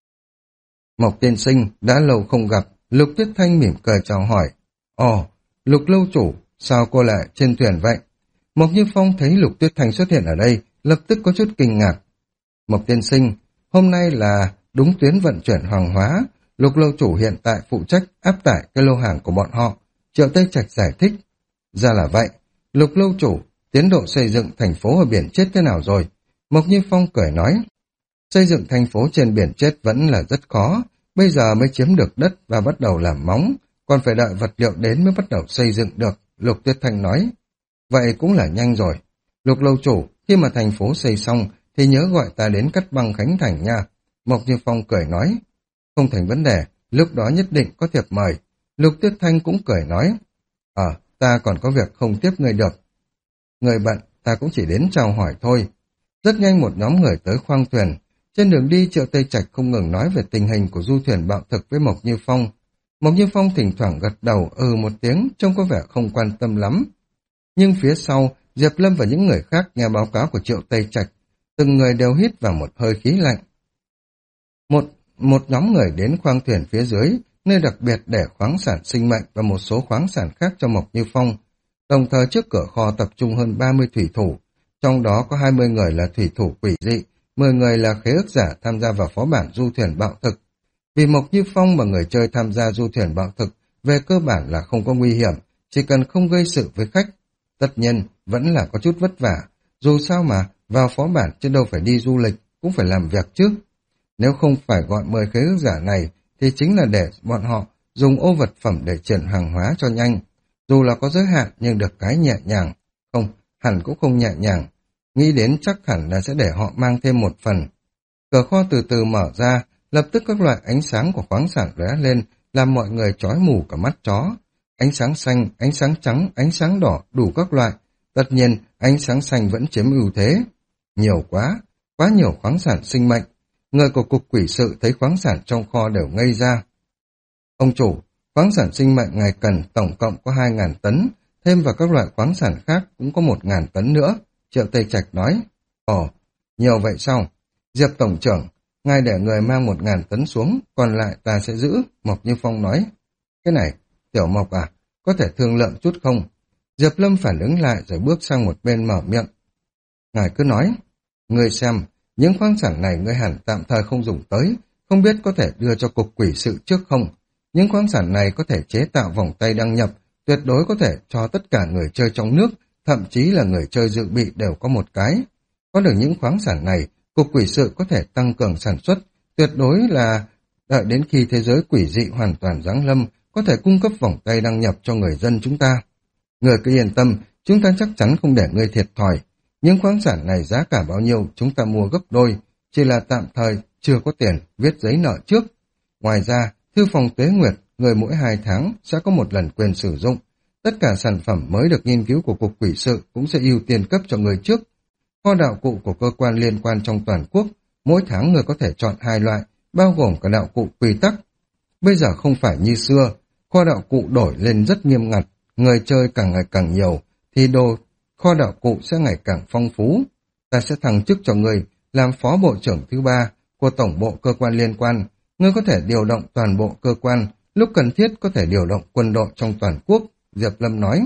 Mộc tiên sinh, đã lâu không gặp, Lục Tuyết Thanh mỉm cười chào hỏi. Ồ, Lục lâu chủ, sao cô lại trên thuyền vậy? Mộc Như Phong thấy Lục Tuyết Thanh xuất hiện ở đây, lập tức có chút kinh ngạc. Mộc tiên sinh, hôm nay là đúng tuyến vận chuyển hàng hóa, Lục lâu chủ hiện tại phụ trách áp tải cái lô hàng của bọn họ. Triệu Tây Trạch giải thích. Ra là vậy, Lục lâu chủ, tiến độ xây dựng thành phố ở biển chết thế nào rồi? Mộc Như Phong cười nói. Xây dựng thành phố trên biển chết vẫn là rất khó, bây giờ mới chiếm được đất và bắt đầu làm móng, còn phải đợi vật liệu đến mới bắt đầu xây dựng được, Lục Tuyết Thanh nói. Vậy cũng là nhanh rồi. Lục lâu chủ, khi mà thành phố xây xong thì nhớ gọi ta đến cắt băng khánh thành nha. Mộc Như Phong cười nói. Không thành vấn đề, lúc đó nhất định có thiệp mời. Lục Tuyết Thanh cũng cười nói. Ờ, à, ta còn có việc không tiếp người được. Người bận, ta cũng chỉ đến chào hỏi thôi. Rất nhanh một nhóm người tới khoang thuyền. Trên đường đi Triệu Tây Trạch không ngừng nói về tình hình của du thuyền bạo thực với Mộc Như Phong. Mộc Như Phong thỉnh thoảng gật đầu ừ một tiếng, trông có vẻ không quan tâm lắm. Nhưng phía sau, Diệp Lâm và những người khác nghe báo cáo của Triệu Tây Trạch, từng người đều hít vào một hơi khí lạnh. Một, một nhóm người đến khoang thuyền phía dưới, nơi đặc biệt để khoáng sản sinh mệnh và một số khoáng sản khác cho Mộc Như Phong. Đồng thời trước cửa kho tập trung hơn ba mươi thủy thủ, trong đó có hai mươi người là thủy thủ quỷ dị, mười người là khế ước giả tham gia vào phó bản du thuyền bạo thực. Vì Mộc Như Phong và người chơi tham gia du thuyền bạo thực, về cơ bản là không có nguy hiểm, chỉ cần không gây sự với khách. Tất nhiên, vẫn là có chút vất vả, dù sao mà, vào phó bản chứ đâu phải đi du lịch, cũng phải làm việc trước. Nếu không phải gọi mười khế ước giả này, thì chính là để bọn họ dùng ô vật phẩm để chuyển hàng hóa cho nhanh. Dù là có giới hạn nhưng được cái nhẹ nhàng. Không, hẳn cũng không nhẹ nhàng. Nghĩ đến chắc hẳn là sẽ để họ mang thêm một phần. Cửa kho từ từ mở ra, lập tức các loại ánh sáng của khoáng sản lóe lên, làm mọi người chói mù cả mắt chó. Ánh sáng xanh, ánh sáng trắng, ánh sáng đỏ, đủ các loại. Tất nhiên, ánh sáng xanh vẫn chiếm ưu thế. Nhiều quá, quá nhiều khoáng sản sinh mệnh. Người của cục quỷ sự thấy khoáng sản trong kho đều ngây ra. Ông chủ, khoáng sản sinh mệnh ngài cần tổng cộng có hai nghìn tấn, thêm vào các loại khoáng sản khác cũng có một nghìn tấn nữa. Triệu Tây Trạch nói. Ồ, nhiều vậy sao? Diệp Tổng trưởng, ngài để người mang một nghìn tấn xuống, còn lại ta sẽ giữ, Mộc Như Phong nói. Cái này, Tiểu Mộc à, có thể thương lượng chút không? Diệp Lâm phản ứng lại rồi bước sang một bên mở miệng. Ngài cứ nói, ngươi xem, những khoáng sản này ngươi hẳn tạm thời không dùng tới, không biết có thể đưa cho cục quỷ sự trước không? Những khoáng sản này có thể chế tạo vòng tay đăng nhập, tuyệt đối có thể cho tất cả người chơi trong nước, thậm chí là người chơi dự bị đều có một cái. Có được những khoáng sản này, cục quỷ sự có thể tăng cường sản xuất, tuyệt đối là đợi đến khi thế giới quỷ dị hoàn toàn giáng lâm, có thể cung cấp vòng tay đăng nhập cho người dân chúng ta. Người cứ yên tâm, chúng ta chắc chắn không để ngươi thiệt thòi. Những khoáng sản này giá cả bao nhiêu chúng ta mua gấp đôi, chỉ là tạm thời chưa có tiền viết giấy nợ trước. Ngoài ra, thư phòng Tuế Nguyệt, người mỗi hai tháng sẽ có một lần quyền sử dụng. Tất cả sản phẩm mới được nghiên cứu của cục quỷ sự cũng sẽ ưu tiên cấp cho người trước. Kho đạo cụ của cơ quan liên quan trong toàn quốc, mỗi tháng người có thể chọn hai loại, bao gồm cả đạo cụ quy tắc. Bây giờ không phải như xưa, kho đạo cụ đổi lên rất nghiêm ngặt, người chơi càng ngày càng nhiều, thì đồ kho đạo cụ sẽ ngày càng phong phú. Ta sẽ thăng chức cho người làm phó bộ trưởng thứ ba của tổng bộ cơ quan liên quan. Ngươi có thể điều động toàn bộ cơ quan, lúc cần thiết có thể điều động quân đội trong toàn quốc, Diệp Lâm nói.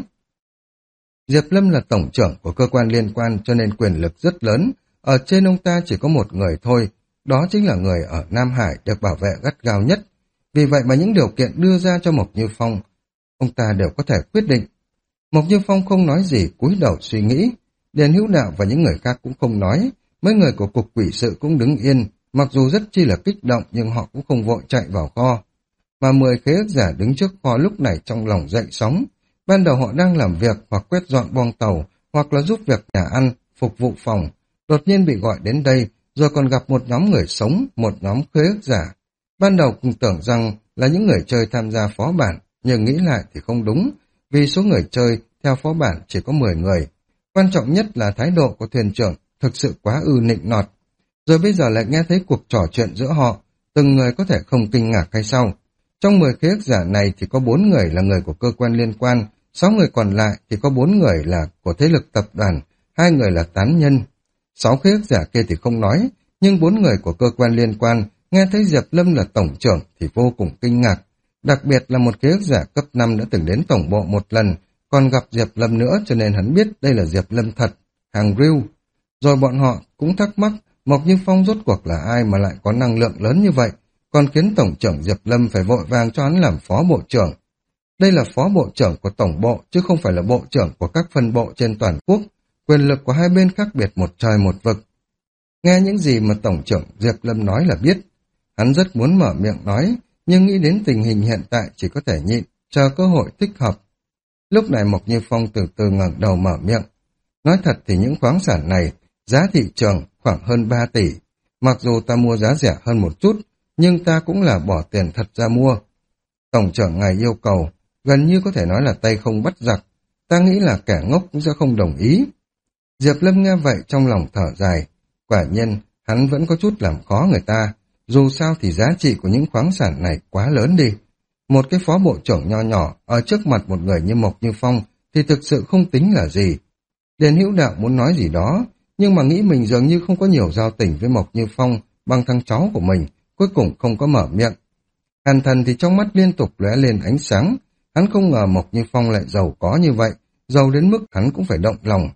Diệp Lâm là tổng trưởng của cơ quan liên quan cho nên quyền lực rất lớn, ở trên ông ta chỉ có một người thôi, đó chính là người ở Nam Hải được bảo vệ gắt gao nhất. Vì vậy mà những điều kiện đưa ra cho Mộc Như Phong, ông ta đều có thể quyết định. Mộc Như Phong không nói gì, cúi đầu suy nghĩ. Điền Hữu Đạo và những người khác cũng không nói, mấy người của cục quỷ sự cũng đứng yên, mặc dù rất chi là kích động nhưng họ cũng không vội chạy vào kho. Mà mười khế ước giả đứng trước kho lúc này trong lòng dậy sóng. Ban đầu họ đang làm việc hoặc quét dọn boong tàu, hoặc là giúp việc nhà ăn, phục vụ phòng. Đột nhiên bị gọi đến đây, rồi còn gặp một nhóm người sống, một nhóm khế ước giả. Ban đầu cũng tưởng rằng là những người chơi tham gia phó bản, nhưng nghĩ lại thì không đúng, vì số người chơi theo phó bản chỉ có mười người. Quan trọng nhất là thái độ của thuyền trưởng thực sự quá ư nịnh nọt. Rồi bây giờ lại nghe thấy cuộc trò chuyện giữa họ, từng người có thể không kinh ngạc hay sao? Trong mười khế ước giả này thì có bốn người là người của cơ quan liên quan, sáu người còn lại thì có bốn người là của thế lực tập đoàn, hai người là tán nhân. Sáu khế ước giả kia thì không nói, nhưng bốn người của cơ quan liên quan nghe thấy Diệp Lâm là tổng trưởng thì vô cùng kinh ngạc. Đặc biệt là một khế ước giả cấp năm đã từng đến tổng bộ một lần, còn gặp Diệp Lâm nữa cho nên hắn biết đây là Diệp Lâm thật, hàng real. Rồi bọn họ cũng thắc mắc Mộc Như Phong rốt cuộc là ai mà lại có năng lượng lớn như vậy, còn khiến tổng trưởng Diệp Lâm phải vội vàng cho hắn làm phó bộ trưởng. Đây là phó bộ trưởng của tổng bộ chứ không phải là bộ trưởng của các phân bộ trên toàn quốc, quyền lực của hai bên khác biệt một trời một vực. Nghe những gì mà tổng trưởng Diệp Lâm nói là biết, hắn rất muốn mở miệng nói, nhưng nghĩ đến tình hình hiện tại chỉ có thể nhịn, chờ cơ hội thích hợp. Lúc này Mộc Như Phong từ từ ngẩng đầu mở miệng. Nói thật thì những khoáng sản này, giá thị trường khoảng hơn ba tỷ. Mặc dù ta mua giá rẻ hơn một chút, nhưng ta cũng là bỏ tiền thật ra mua. Tổng trưởng ngài yêu cầu, gần như có thể nói là tay không bắt giặc. Ta nghĩ là kẻ ngốc cũng sẽ không đồng ý. Diệp Lâm nghe vậy trong lòng thở dài. Quả nhiên, hắn vẫn có chút làm khó người ta. Dù sao thì giá trị của những khoáng sản này quá lớn đi. Một cái phó bộ trưởng nho nhỏ ở trước mặt một người như Mộc Như Phong thì thực sự không tính là gì. Điền Hữu Đạo muốn nói gì đó, nhưng mà nghĩ mình dường như không có nhiều giao tình với Mộc Như Phong bằng thằng cháu của mình, cuối cùng không có mở miệng. Hàn Thần thì trong mắt liên tục lóe lên ánh sáng, hắn không ngờ Mộc Như Phong lại giàu có như vậy, giàu đến mức hắn cũng phải động lòng.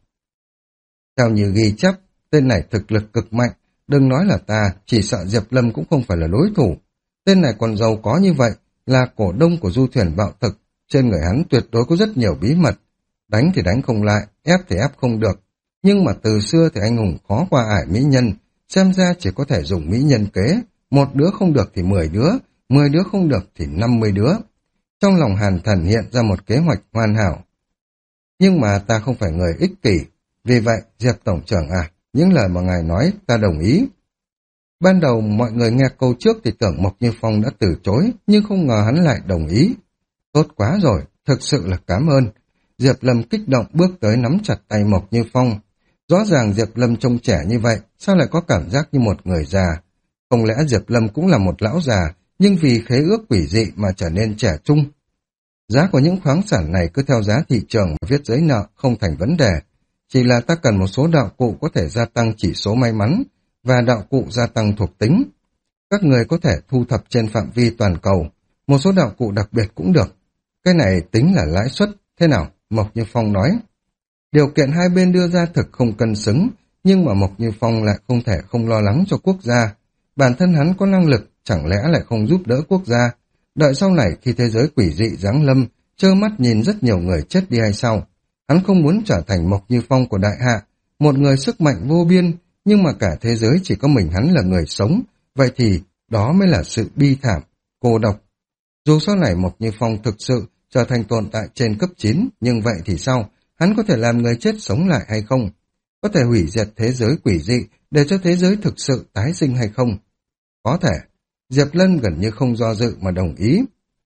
Theo như ghi chép, tên này thực lực cực mạnh, đừng nói là ta, chỉ sợ Diệp Lâm cũng không phải là đối thủ. Tên này còn giàu có như vậy, là cổ đông của du thuyền bạo thực, trên người hắn tuyệt đối có rất nhiều bí mật. Đánh thì đánh không lại, ép thì ép không được. Nhưng mà từ xưa thì anh hùng khó qua ải mỹ nhân, xem ra chỉ có thể dùng mỹ nhân kế, một đứa không được thì mười đứa, mười đứa không được thì năm mươi đứa. Trong lòng Hàn Thần hiện ra một kế hoạch hoàn hảo. Nhưng mà ta không phải người ích kỷ, vì vậy Diệp Tổng trưởng à, những lời mà ngài nói ta đồng ý. Ban đầu mọi người nghe câu trước thì tưởng Mộc Như Phong đã từ chối, nhưng không ngờ hắn lại đồng ý. Tốt quá rồi, thực sự là cảm ơn. Diệp Lâm kích động bước tới nắm chặt tay Mộc Như Phong. Rõ ràng Diệp Lâm trông trẻ như vậy, sao lại có cảm giác như một người già? Không lẽ Diệp Lâm cũng là một lão già, nhưng vì khế ước quỷ dị mà trở nên trẻ trung? Giá của những khoáng sản này cứ theo giá thị trường mà viết giấy nợ không thành vấn đề. Chỉ là ta cần một số đạo cụ có thể gia tăng chỉ số may mắn và đạo cụ gia tăng thuộc tính. Các người có thể thu thập trên phạm vi toàn cầu, một số đạo cụ đặc biệt cũng được. Cái này tính là lãi suất, thế nào? Mộc Như Phong nói. Điều kiện hai bên đưa ra thực không cân xứng, nhưng mà Mộc Như Phong lại không thể không lo lắng cho quốc gia. Bản thân hắn có năng lực, chẳng lẽ lại không giúp đỡ quốc gia? Đợi sau này khi thế giới quỷ dị giáng lâm, trơ mắt nhìn rất nhiều người chết đi hay sao? Hắn không muốn trở thành Mộc Như Phong của đại hạ, một người sức mạnh vô biên, nhưng mà cả thế giới chỉ có mình hắn là người sống, vậy thì đó mới là sự bi thảm, cô độc. Dù sau này Mộc Như Phong thực sự trở thành tồn tại trên cấp chín, nhưng vậy thì sao? Hắn có thể làm người chết sống lại hay không? Có thể hủy diệt thế giới quỷ dị để cho thế giới thực sự tái sinh hay không? Có thể. Diệp Lân gần như không do dự mà đồng ý.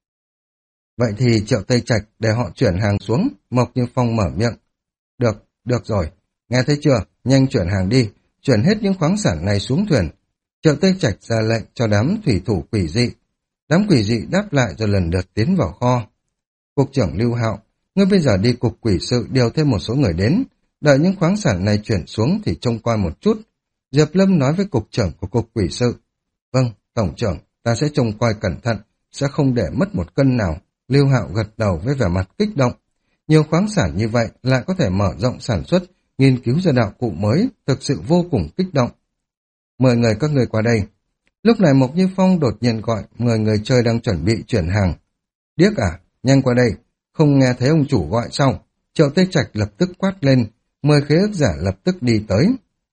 Vậy thì Triệu Tây Trạch để họ chuyển hàng xuống, Mộc Như Phong mở miệng. Được, được rồi. Nghe thấy chưa? Nhanh chuyển hàng đi, chuyển hết những khoáng sản này xuống thuyền. Triệu Tây Trạch ra lệnh cho đám thủy thủ quỷ dị. Đám quỷ dị đáp lại rồi lần lượt tiến vào kho. Cục trưởng Lưu Hạo, ngươi bây giờ đi cục quỷ sự điều thêm một số người đến, đợi những khoáng sản này chuyển xuống thì trông coi một chút. Diệp Lâm nói với cục trưởng của cục quỷ sự. Vâng, tổng trưởng, ta sẽ trông coi cẩn thận, sẽ không để mất một cân nào. Lưu Hạo gật đầu với vẻ mặt kích động. Nhiều khoáng sản như vậy lại có thể mở rộng sản xuất, nghiên cứu ra đạo cụ mới, thực sự vô cùng kích động. Mời người các người qua đây. Lúc này Mộc Như Phong đột nhiên gọi người người chơi đang chuẩn bị chuyển hàng. Điếc à, nhanh qua đây, không nghe thấy ông chủ gọi sao? Triệu Tây Trạch lập tức quát lên, mời khế ước giả lập tức đi tới.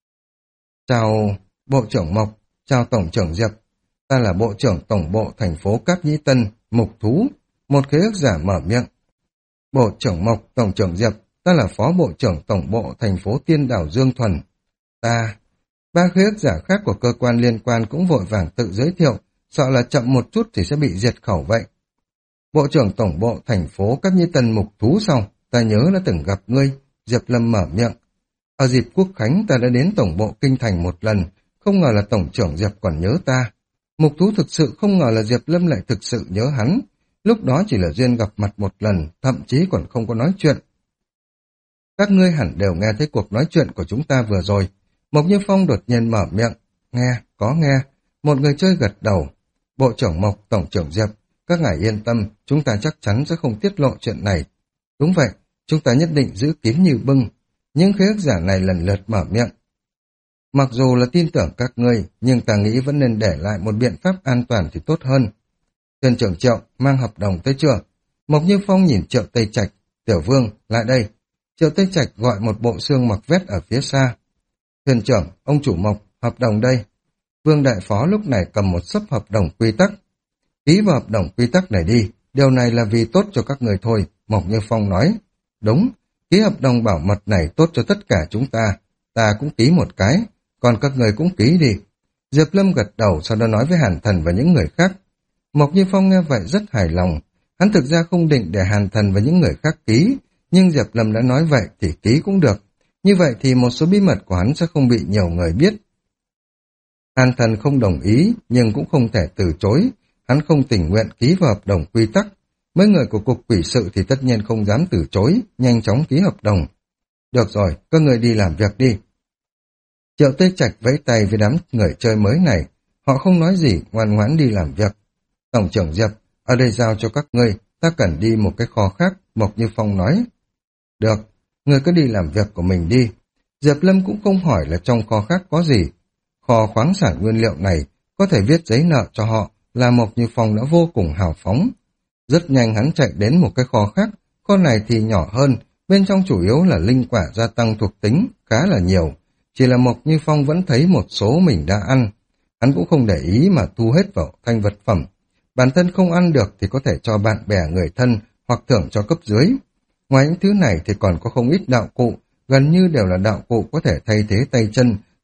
Chào Bộ trưởng Mộc, chào Tổng trưởng Diệp, ta là Bộ trưởng Tổng bộ thành phố Cáp Nhĩ Tân, Mục Thú. Một khế ước giả mở miệng. Bộ trưởng Mộc, Tổng trưởng Diệp, ta là Phó Bộ trưởng Tổng bộ thành phố Tiên Đảo Dương Thuần. Ta... Ba khế ước giả khác của cơ quan liên quan cũng vội vàng tự giới thiệu, sợ là chậm một chút thì sẽ bị diệt khẩu vậy. Bộ trưởng Tổng bộ thành phố Cáp Nhĩ Tân Mục Thú sao? Ta nhớ đã từng gặp ngươi. Diệp Lâm mở miệng. Ở dịp Quốc Khánh ta đã đến Tổng bộ Kinh Thành một lần, không ngờ là Tổng trưởng Diệp còn nhớ ta. Mục Thú thực sự không ngờ là Diệp Lâm lại thực sự nhớ hắn. Lúc đó chỉ là duyên gặp mặt một lần, thậm chí còn không có nói chuyện. Các ngươi hẳn đều nghe thấy cuộc nói chuyện của chúng ta vừa rồi. Mộc Như Phong đột nhiên mở miệng. Nghe, có nghe. Một người chơi gật đầu. Bộ trưởng Mộc, Tổng trưởng Diệp, các ngài yên tâm, chúng ta chắc chắn sẽ không tiết lộ chuyện này. Đúng vậy, chúng ta nhất định giữ kín như bưng. Những khế ước giả này lần lượt mở miệng. Mặc dù là tin tưởng các ngươi, nhưng ta nghĩ vẫn nên để lại một biện pháp an toàn thì tốt hơn. Thuyền trưởng Triệu, mang hợp đồng tới chưa? Mộc Như Phong nhìn Triệu Tây Trạch. Tiểu Vương, lại đây. Triệu Tây Trạch gọi một bộ xương mặc vest ở phía xa. Thuyền trưởng, ông chủ Mộc, hợp đồng đây. Vương Đại Phó lúc này cầm một xấp hợp đồng quy tắc. Ký vào hợp đồng quy tắc này đi, điều này là vì tốt cho các người thôi, Mộc Như Phong nói. Đúng, ký hợp đồng bảo mật này tốt cho tất cả chúng ta, ta cũng ký một cái, còn các người cũng ký đi. Diệp Lâm gật đầu, sau đó nói với Hàn Thần và những người khác. Mộc Như Phong nghe vậy rất hài lòng, hắn thực ra không định để Hàn Thần và những người khác ký, nhưng Diệp Lâm đã nói vậy thì ký cũng được. Như vậy thì một số bí mật của hắn sẽ không bị nhiều người biết. Hàn Thần không đồng ý, nhưng cũng không thể từ chối. Hắn không tình nguyện ký vào hợp đồng quy tắc. Mấy người của cục quỷ sự thì tất nhiên không dám từ chối, nhanh chóng ký hợp đồng. Được rồi, các người đi làm việc đi. Triệu Tây Trạch vẫy tay với đám người chơi mới này. Họ không nói gì, ngoan ngoãn đi làm việc. Tổng trưởng Diệp, ở đây giao cho các ngươi, ta cần đi một cái kho khác, Mộc Như Phong nói. Được, ngươi cứ đi làm việc của mình đi. Diệp Lâm cũng không hỏi là trong kho khác có gì. Kho khoáng sản nguyên liệu này có thể viết giấy nợ cho họ, là Mộc Như Phong đã vô cùng hào phóng. Rất nhanh hắn chạy đến một cái kho khác, kho này thì nhỏ hơn, bên trong chủ yếu là linh quả gia tăng thuộc tính, khá là nhiều. Chỉ là Mộc Như Phong vẫn thấy một số mình đã ăn. Hắn cũng không để ý mà thu hết vào thanh vật phẩm. Bản thân không ăn được thì có thể cho bạn bè người thân hoặc thưởng cho cấp dưới. Ngoài những thứ này thì còn có không ít đạo cụ, gần như đều là đạo cụ có thể thay thế tay chân,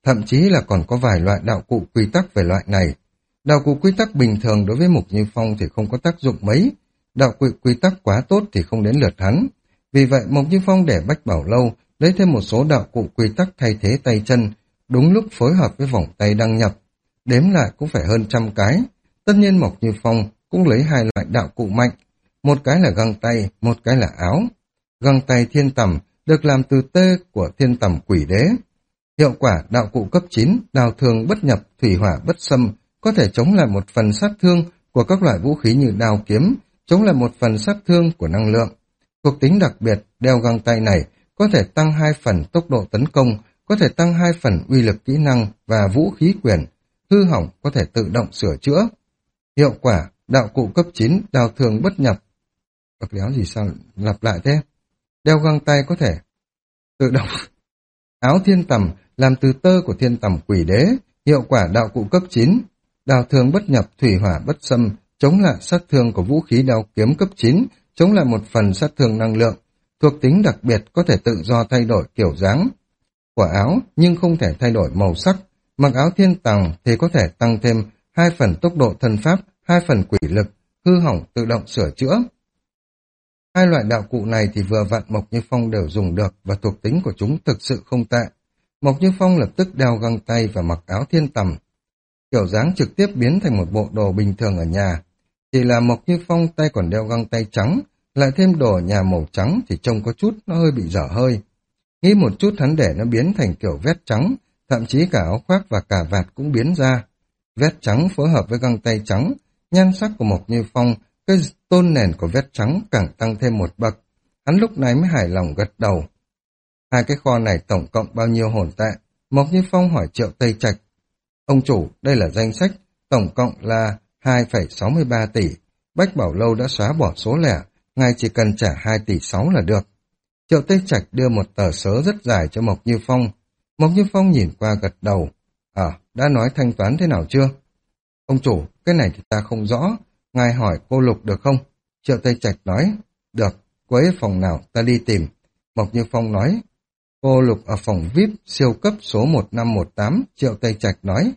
thậm chí là còn có vài loại đạo cụ quy tắc về loại này. Đạo cụ quy tắc bình thường đối với Mục Như Phong thì không có tác dụng mấy, đạo cụ quy tắc quá tốt thì không đến lượt hắn. Vì vậy Mục Như Phong để Bách Bảo Lâu lấy thêm một số đạo cụ quy tắc thay thế tay chân, đúng lúc phối hợp với vòng tay đăng nhập. Đếm lại cũng phải hơn trăm cái. Tất nhiên Mộc Như Phong cũng lấy hai loại đạo cụ mạnh, một cái là găng tay, một cái là áo. Găng tay thiên tầm được làm từ tê của thiên tầm quỷ đế. Hiệu quả đạo cụ cấp chín, đào thương bất nhập, thủy hỏa bất xâm, có thể chống lại một phần sát thương của các loại vũ khí như đao kiếm, chống lại một phần sát thương của năng lượng. Thuộc tính đặc biệt, đeo găng tay này có thể tăng hai phần tốc độ tấn công, có thể tăng hai phần uy lực kỹ năng và vũ khí quyền, hư hỏng có thể tự động sửa chữa. Hiệu quả, đạo cụ cấp chín, đào thương bất nhập. Bậc léo gì sao lặp lại thế? Đeo găng tay có thể tự động. Áo thiên tầm làm từ tơ của thiên tầm quỷ đế, hiệu quả đạo cụ cấp chín, đào thương bất nhập, thủy hỏa bất xâm, chống lại sát thương của vũ khí đao kiếm cấp chín, chống lại một phần sát thương năng lượng. Thuộc tính đặc biệt có thể tự do thay đổi kiểu dáng của áo nhưng không thể thay đổi màu sắc. Mặc áo thiên tầm thì có thể tăng thêm hai phần tốc độ thân pháp, hai phần quỷ lực, hư hỏng tự động sửa chữa. Hai loại đạo cụ này thì vừa vặn Mộc Như Phong đều dùng được và thuộc tính của chúng thực sự không tệ. Mộc Như Phong lập tức đeo găng tay và mặc áo thiên tầm. Kiểu dáng trực tiếp biến thành một bộ đồ bình thường ở nhà. Chỉ là Mộc Như Phong tay còn đeo găng tay trắng, lại thêm đồ ở nhà màu trắng thì trông có chút nó hơi bị dở hơi. Nghĩ một chút hắn để nó biến thành kiểu vest trắng, thậm chí cả áo khoác và cà vạt cũng biến ra. Vest trắng phối hợp với găng tay trắng, nhan sắc của Mộc Như Phong, cái tôn nền của vest trắng càng tăng thêm một bậc. Hắn lúc này mới hài lòng gật đầu. Hai cái kho này tổng cộng bao nhiêu hồn tệ? Mộc Như Phong hỏi Triệu Tây Trạch. Ông chủ, đây là danh sách, tổng cộng là hai phẩy sáu mươi ba tỷ. Bách Bảo Lâu đã xóa bỏ số lẻ, ngài chỉ cần trả hai tỷ sáu là được. Triệu Tây Trạch đưa một tờ sớ rất dài cho Mộc Như Phong. Mộc Như Phong nhìn qua gật đầu. À, đã nói thanh toán thế nào chưa? Ông chủ, cái này thì ta không rõ. Ngài hỏi cô Lục được không? Triệu Tây Trạch nói. Được, cô ấy ở phòng nào ta đi tìm. Mộc Như Phong nói. Cô Lục ở phòng vi ai pi siêu cấp số một năm một tám, Triệu Tây Trạch nói.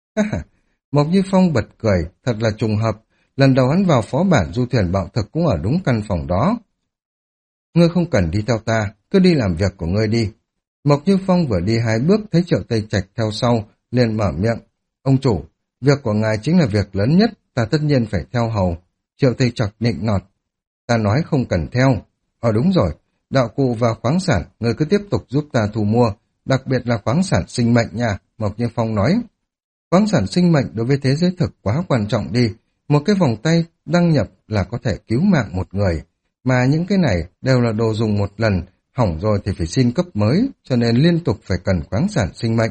Mộc Như Phong bật cười, thật là trùng hợp. Lần đầu hắn vào phó bản du thuyền bạo thực cũng ở đúng căn phòng đó. Ngươi không cần đi theo ta, cứ đi làm việc của ngươi đi. Mộc Như Phong vừa đi hai bước thấy Triệu Tây Trạch theo sau, liền mở miệng. Ông chủ, việc của ngài chính là việc lớn nhất, ta tất nhiên phải theo hầu. Triệu Tây Trạch nịnh nọt. Ta nói không cần theo. Ờ đúng rồi, đạo cụ và khoáng sản, ngươi cứ tiếp tục giúp ta thu mua, đặc biệt là khoáng sản sinh mệnh nha, Mộc Như Phong nói. Khoáng sản sinh mệnh đối với thế giới thực quá quan trọng đi, một cái vòng tay đăng nhập là có thể cứu mạng một người, mà những cái này đều là đồ dùng một lần, hỏng rồi thì phải xin cấp mới, cho nên liên tục phải cần khoáng sản sinh mệnh.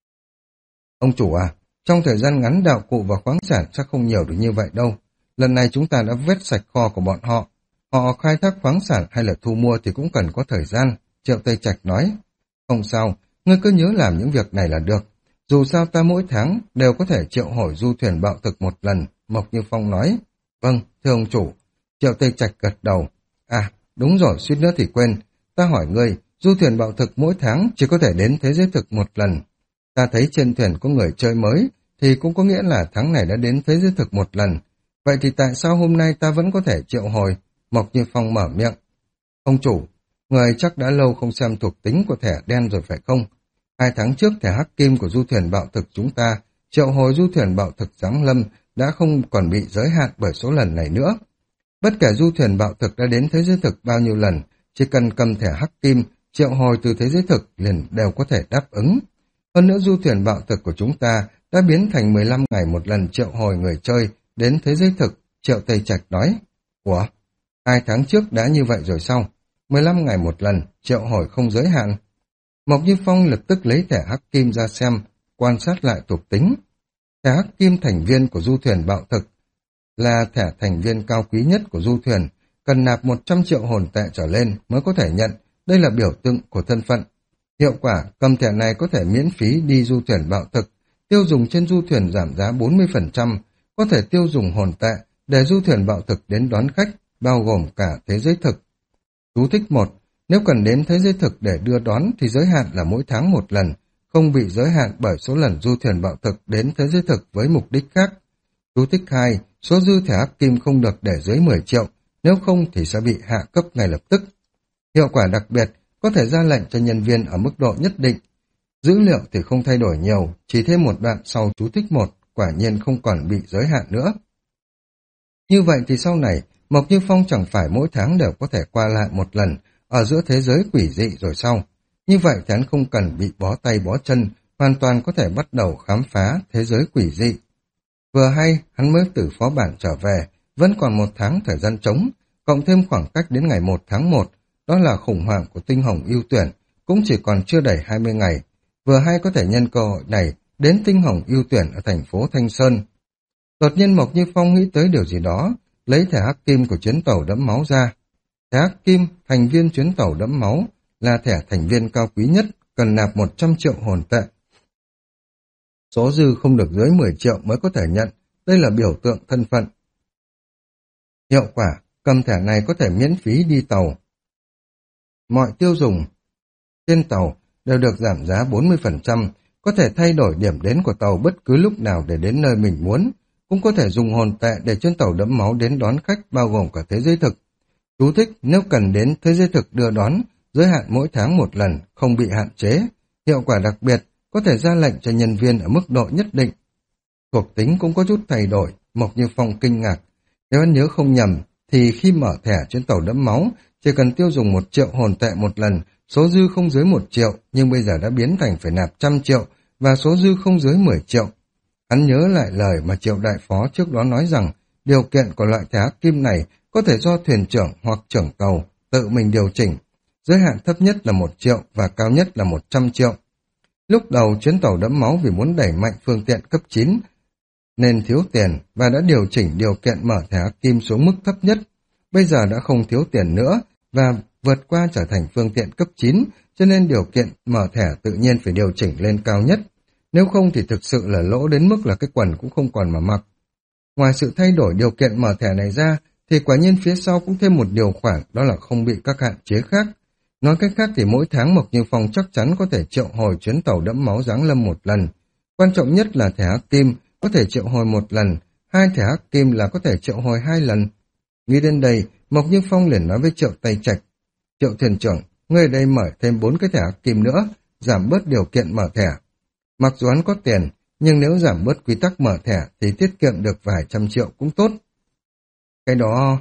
Ông chủ à, trong thời gian ngắn đạo cụ và khoáng sản chắc không nhiều được như vậy đâu. Lần này chúng ta đã vét sạch kho của bọn họ. Họ khai thác khoáng sản hay là thu mua thì cũng cần có thời gian, Triệu Tây Trạch nói. Không sao, ngươi cứ nhớ làm những việc này là được. Dù sao ta mỗi tháng đều có thể triệu hồi du thuyền bạo thực một lần, Mộc Như Phong nói. Vâng, thưa ông chủ. Triệu Tây Trạch gật đầu. À, đúng rồi, suýt nữa thì quên. Ta hỏi ngươi, du thuyền bạo thực mỗi tháng chỉ có thể đến thế giới thực một lần. Ta thấy trên thuyền có người chơi mới, thì cũng có nghĩa là tháng này đã đến thế giới thực một lần. Vậy thì tại sao hôm nay ta vẫn có thể triệu hồi? Mộc Như Phong mở miệng. Ông chủ, người chắc đã lâu không xem thuộc tính của thẻ đen rồi phải không? Hai tháng trước thẻ hắc kim của du thuyền bạo thực chúng ta, triệu hồi du thuyền bạo thực giáng lâm đã không còn bị giới hạn bởi số lần này nữa. Bất kể du thuyền bạo thực đã đến thế giới thực bao nhiêu lần, chỉ cần cầm thẻ hắc kim, triệu hồi từ thế giới thực liền đều có thể đáp ứng. Hơn nữa du thuyền bạo thực của chúng ta đã biến thành mười lăm ngày một lần triệu hồi người chơi đến thế giới thực, Triệu Tây Trạch nói. Ủa? Hai tháng trước đã như vậy rồi sao? mười lăm ngày một lần, triệu hồi không giới hạn. Mộc Như Phong lập tức lấy thẻ hắc kim ra xem, quan sát lại thuộc tính. Thẻ hắc kim thành viên của du thuyền bạo thực là thẻ thành viên cao quý nhất của du thuyền, cần nạp một trăm triệu hồn tệ trở lên mới có thể nhận, đây là biểu tượng của thân phận. Hiệu quả, cầm thẻ này có thể miễn phí đi du thuyền bạo thực, tiêu dùng trên du thuyền giảm giá bốn mươi phần trăm, có thể tiêu dùng hồn tệ để du thuyền bạo thực đến đón khách, bao gồm cả thế giới thực. Chú thích một, nếu cần đến thế giới thực để đưa đón thì giới hạn là mỗi tháng một lần, không bị giới hạn bởi số lần du thuyền bạo thực đến thế giới thực với mục đích khác. Chú thích hai, số dư thẻ hắc kim không được để dưới mười triệu, nếu không thì sẽ bị hạ cấp ngay lập tức. Hiệu quả đặc biệt, có thể ra lệnh cho nhân viên ở mức độ nhất định. Dữ liệu thì không thay đổi nhiều, chỉ thêm một đoạn sau chú thích một, quả nhiên không còn bị giới hạn nữa. Như vậy thì sau này, Mộc Như Phong chẳng phải mỗi tháng đều có thể qua lại một lần ở giữa thế giới quỷ dị rồi sau. Như vậy thì hắn không cần bị bó tay bó chân, hoàn toàn có thể bắt đầu khám phá thế giới quỷ dị. Vừa hay, hắn mới từ phó bản trở về, vẫn còn một tháng thời gian trống, cộng thêm khoảng cách đến ngày một tháng một, đó là khủng hoảng của tinh hồng ưu tuyển, cũng chỉ còn chưa đầy hai mươi ngày. Vừa hay có thể nhân cơ hội này đến tinh hồng ưu tuyển ở thành phố Thanh Sơn. Đột nhiên Mộc Như Phong nghĩ tới điều gì đó, lấy thẻ hắc kim của chuyến tàu đẫm máu ra. Thẻ hắc kim, thành viên chuyến tàu đẫm máu, là thẻ thành viên cao quý nhất, cần nạp một trăm triệu hồn tệ. Số dư không được dưới mười triệu mới có thể nhận, đây là biểu tượng thân phận. Hiệu quả, cầm thẻ này có thể miễn phí đi tàu. Mọi tiêu dùng trên tàu đều được giảm giá bốn mươi phần trăm, có thể thay đổi điểm đến của tàu bất cứ lúc nào để đến nơi mình muốn, cũng có thể dùng hồn tệ để trên tàu đẫm máu đến đón khách bao gồm cả thế giới thực. Chú thích, nếu cần đến thế giới thực đưa đón, giới hạn mỗi tháng một lần, không bị hạn chế. Hiệu quả đặc biệt, có thể ra lệnh cho nhân viên ở mức độ nhất định. Thuộc tính cũng có chút thay đổi, Mộc Như Phong kinh ngạc. Nếu anh nhớ không nhầm, thì khi mở thẻ trên tàu đẫm máu, chỉ cần tiêu dùng một triệu hồn tệ một lần, số dư không dưới một triệu, nhưng bây giờ đã biến thành phải nạp trăm triệu, và số dư không dưới mười triệu. Hắn nhớ lại lời mà Triệu Đại Phó trước đó nói rằng, điều kiện của loại thẻ hắc kim này có thể do thuyền trưởng hoặc trưởng tàu tự mình điều chỉnh. Giới hạn thấp nhất là một triệu và cao nhất là một trăm triệu. Lúc đầu chuyến tàu đẫm máu vì muốn đẩy mạnh phương tiện cấp chín nên thiếu tiền và đã điều chỉnh điều kiện mở thẻ hắc kim xuống mức thấp nhất. Bây giờ đã không thiếu tiền nữa và vượt qua trở thành phương tiện cấp chín, cho nên điều kiện mở thẻ tự nhiên phải điều chỉnh lên cao nhất. Nếu không thì thực sự là lỗ đến mức là cái quần cũng không còn mà mặc. Ngoài sự thay đổi điều kiện mở thẻ này ra, thì quả nhiên phía sau cũng thêm một điều khoản, đó là không bị các hạn chế khác. Nói cách khác thì mỗi tháng Mộc Như Phong chắc chắn có thể triệu hồi chuyến tàu đẫm máu giáng lâm một lần. Quan trọng nhất là thẻ hắc kim có thể triệu hồi một lần, hai thẻ hắc kim là có thể triệu hồi hai lần. Nghĩ đến đây, Mộc Như Phong liền nói với Triệu Tây Trạch, Triệu thuyền trưởng, ngươi ở đây mở thêm bốn cái thẻ hắc kim nữa, giảm bớt điều kiện mở thẻ. Mặc dù hắn có tiền, nhưng nếu giảm bớt quy tắc mở thẻ thì tiết kiệm được vài trăm triệu cũng tốt. Cái đó...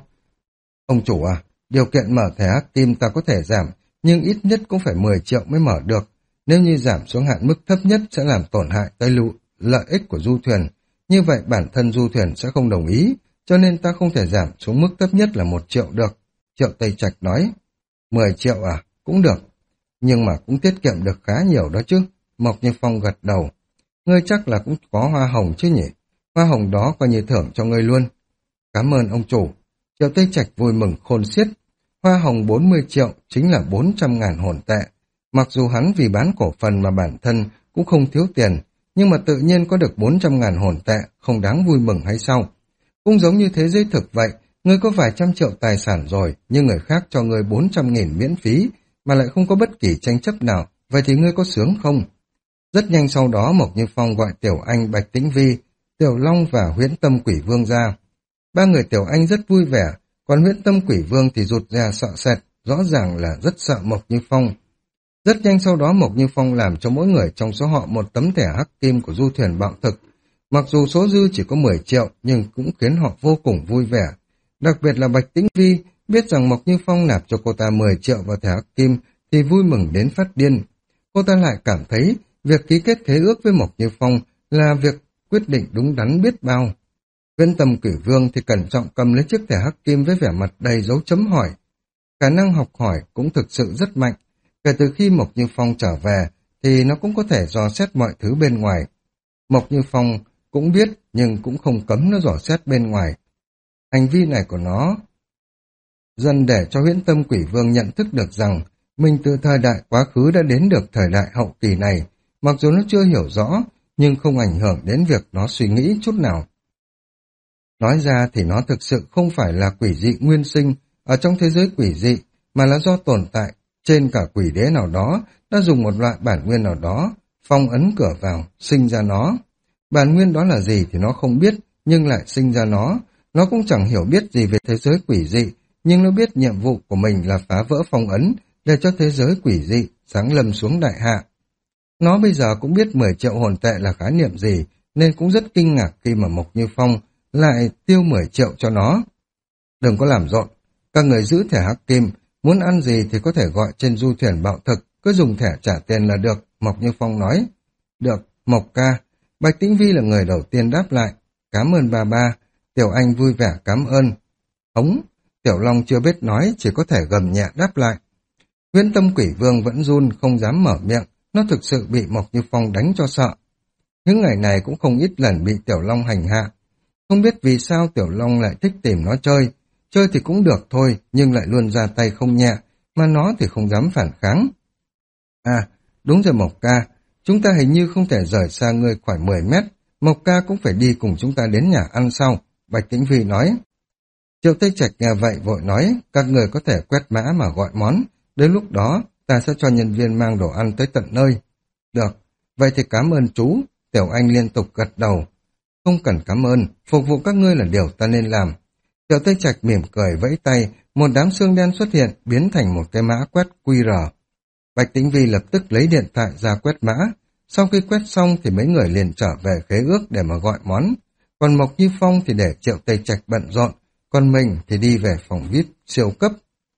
Ông chủ à, điều kiện mở thẻ hắc kim ta có thể giảm, nhưng ít nhất cũng phải mười triệu mới mở được. Nếu như giảm xuống hạn mức thấp nhất sẽ làm tổn hại tới lưu, lợi ích của du thuyền. Như vậy bản thân du thuyền sẽ không đồng ý, cho nên ta không thể giảm xuống mức thấp nhất là một triệu được. Triệu Tây Trạch nói, mười triệu à, cũng được, nhưng mà cũng tiết kiệm được khá nhiều đó chứ. Mộc Như Phong gật đầu, ngươi chắc là cũng có hoa hồng chứ nhỉ, hoa hồng đó coi như thưởng cho ngươi luôn. Cảm ơn ông chủ. Triệu Tây Trạch vui mừng khôn xiết, hoa hồng bốn mươi triệu chính là bốn trăm ngàn hồn tệ. Mặc dù hắn vì bán cổ phần mà bản thân cũng không thiếu tiền, nhưng mà tự nhiên có được bốn trăm ngàn hồn tệ, không đáng vui mừng hay sao? Cũng giống như thế giới thực vậy, ngươi có vài trăm triệu tài sản rồi, nhưng người khác cho ngươi bốn trăm nghìn miễn phí, mà lại không có bất kỳ tranh chấp nào, vậy thì ngươi có sướng không? Rất nhanh sau đó Mộc Như Phong gọi Tiểu Anh, Bạch Tĩnh Vi, Tiểu Long và Huyễn Tâm Quỷ Vương ra. Ba người Tiểu Anh rất vui vẻ, còn Huyễn Tâm Quỷ Vương thì rụt ra sợ sệt, rõ ràng là rất sợ Mộc Như Phong. Rất nhanh sau đó Mộc Như Phong làm cho mỗi người trong số họ một tấm thẻ hắc kim của du thuyền bạo thực. Mặc dù số dư chỉ có mười triệu nhưng cũng khiến họ vô cùng vui vẻ. Đặc biệt là Bạch Tĩnh Vi biết rằng Mộc Như Phong nạp cho cô ta mười triệu vào thẻ hắc kim thì vui mừng đến phát điên. Cô ta lại cảm thấy việc ký kết khế ước với Mộc Như Phong là việc quyết định đúng đắn biết bao. Viễn Tâm Quỷ Vương thì cẩn trọng cầm lấy chiếc thẻ hắc kim với vẻ mặt đầy dấu chấm hỏi. Khả năng học hỏi cũng thực sự rất mạnh. Kể từ khi Mộc Như Phong trở về thì nó cũng có thể dò xét mọi thứ bên ngoài. Mộc Như Phong cũng biết nhưng cũng không cấm nó dò xét bên ngoài. Hành vi này của nó dần để cho Huyễn Tâm Quỷ Vương nhận thức được rằng mình từ thời đại quá khứ đã đến được thời đại hậu kỳ này. Mặc dù nó chưa hiểu rõ nhưng không ảnh hưởng đến việc nó suy nghĩ chút nào. Nói ra thì nó thực sự không phải là quỷ dị nguyên sinh ở trong thế giới quỷ dị, mà là do tồn tại trên cả quỷ đế nào đó đã dùng một loại bản nguyên nào đó phong ấn cửa vào, sinh ra nó. Bản nguyên đó là gì thì nó không biết, nhưng lại sinh ra nó. Nó cũng chẳng hiểu biết gì về thế giới quỷ dị, nhưng nó biết nhiệm vụ của mình là phá vỡ phong ấn, để cho thế giới quỷ dị giáng lâm xuống đại hạ. Nó bây giờ cũng biết mười triệu hồn tệ là khái niệm gì, nên cũng rất kinh ngạc khi mà Mộc Như Phong lại tiêu mười triệu cho nó. Đừng có làm rộn, các người giữ thẻ hắc kim, muốn ăn gì thì có thể gọi trên du thuyền bạo thực, cứ dùng thẻ trả tiền là được, Mộc Như Phong nói. Được, Mộc ca. Bạch Tĩnh Vi là người đầu tiên đáp lại. Cảm ơn ba ba. Tiểu Anh vui vẻ cảm ơn. Hống, Tiểu Long chưa biết nói, chỉ có thể gầm nhẹ đáp lại. Huyễn Tâm Quỷ Vương vẫn run, không dám mở miệng, nó thực sự bị Mộc Như Phong đánh cho sợ. Những ngày này cũng không ít lần bị Tiểu Long hành hạ. Không biết vì sao Tiểu Long lại thích tìm nó chơi. Chơi thì cũng được thôi, nhưng lại luôn ra tay không nhẹ, mà nó thì không dám phản kháng. À, đúng rồi Mộc ca, chúng ta hình như không thể rời xa ngươi khoảng mười mét, Mộc ca cũng phải đi cùng chúng ta đến nhà ăn sau, Bạch Tĩnh Vi nói. Triệu Tây Trạch nghe vậy vội nói, các người có thể quét mã mà gọi món, đến lúc đó ta sẽ cho nhân viên mang đồ ăn tới tận nơi. Được, vậy thì cảm ơn chú, Tiểu Anh liên tục gật đầu. Không cần cảm ơn, phục vụ các ngươi là điều ta nên làm. Triệu Tây Trạch mỉm cười vẫy tay, một đám xương đen xuất hiện, biến thành một cái mã quét quy rờ. Bạch Tĩnh Vi lập tức lấy điện thoại ra quét mã. Sau khi quét xong thì mấy người liền trở về khế ước để mà gọi món. Còn Mộc Như Phong thì để Triệu Tây Trạch bận rộn, còn mình thì đi về phòng vi ai pi siêu cấp.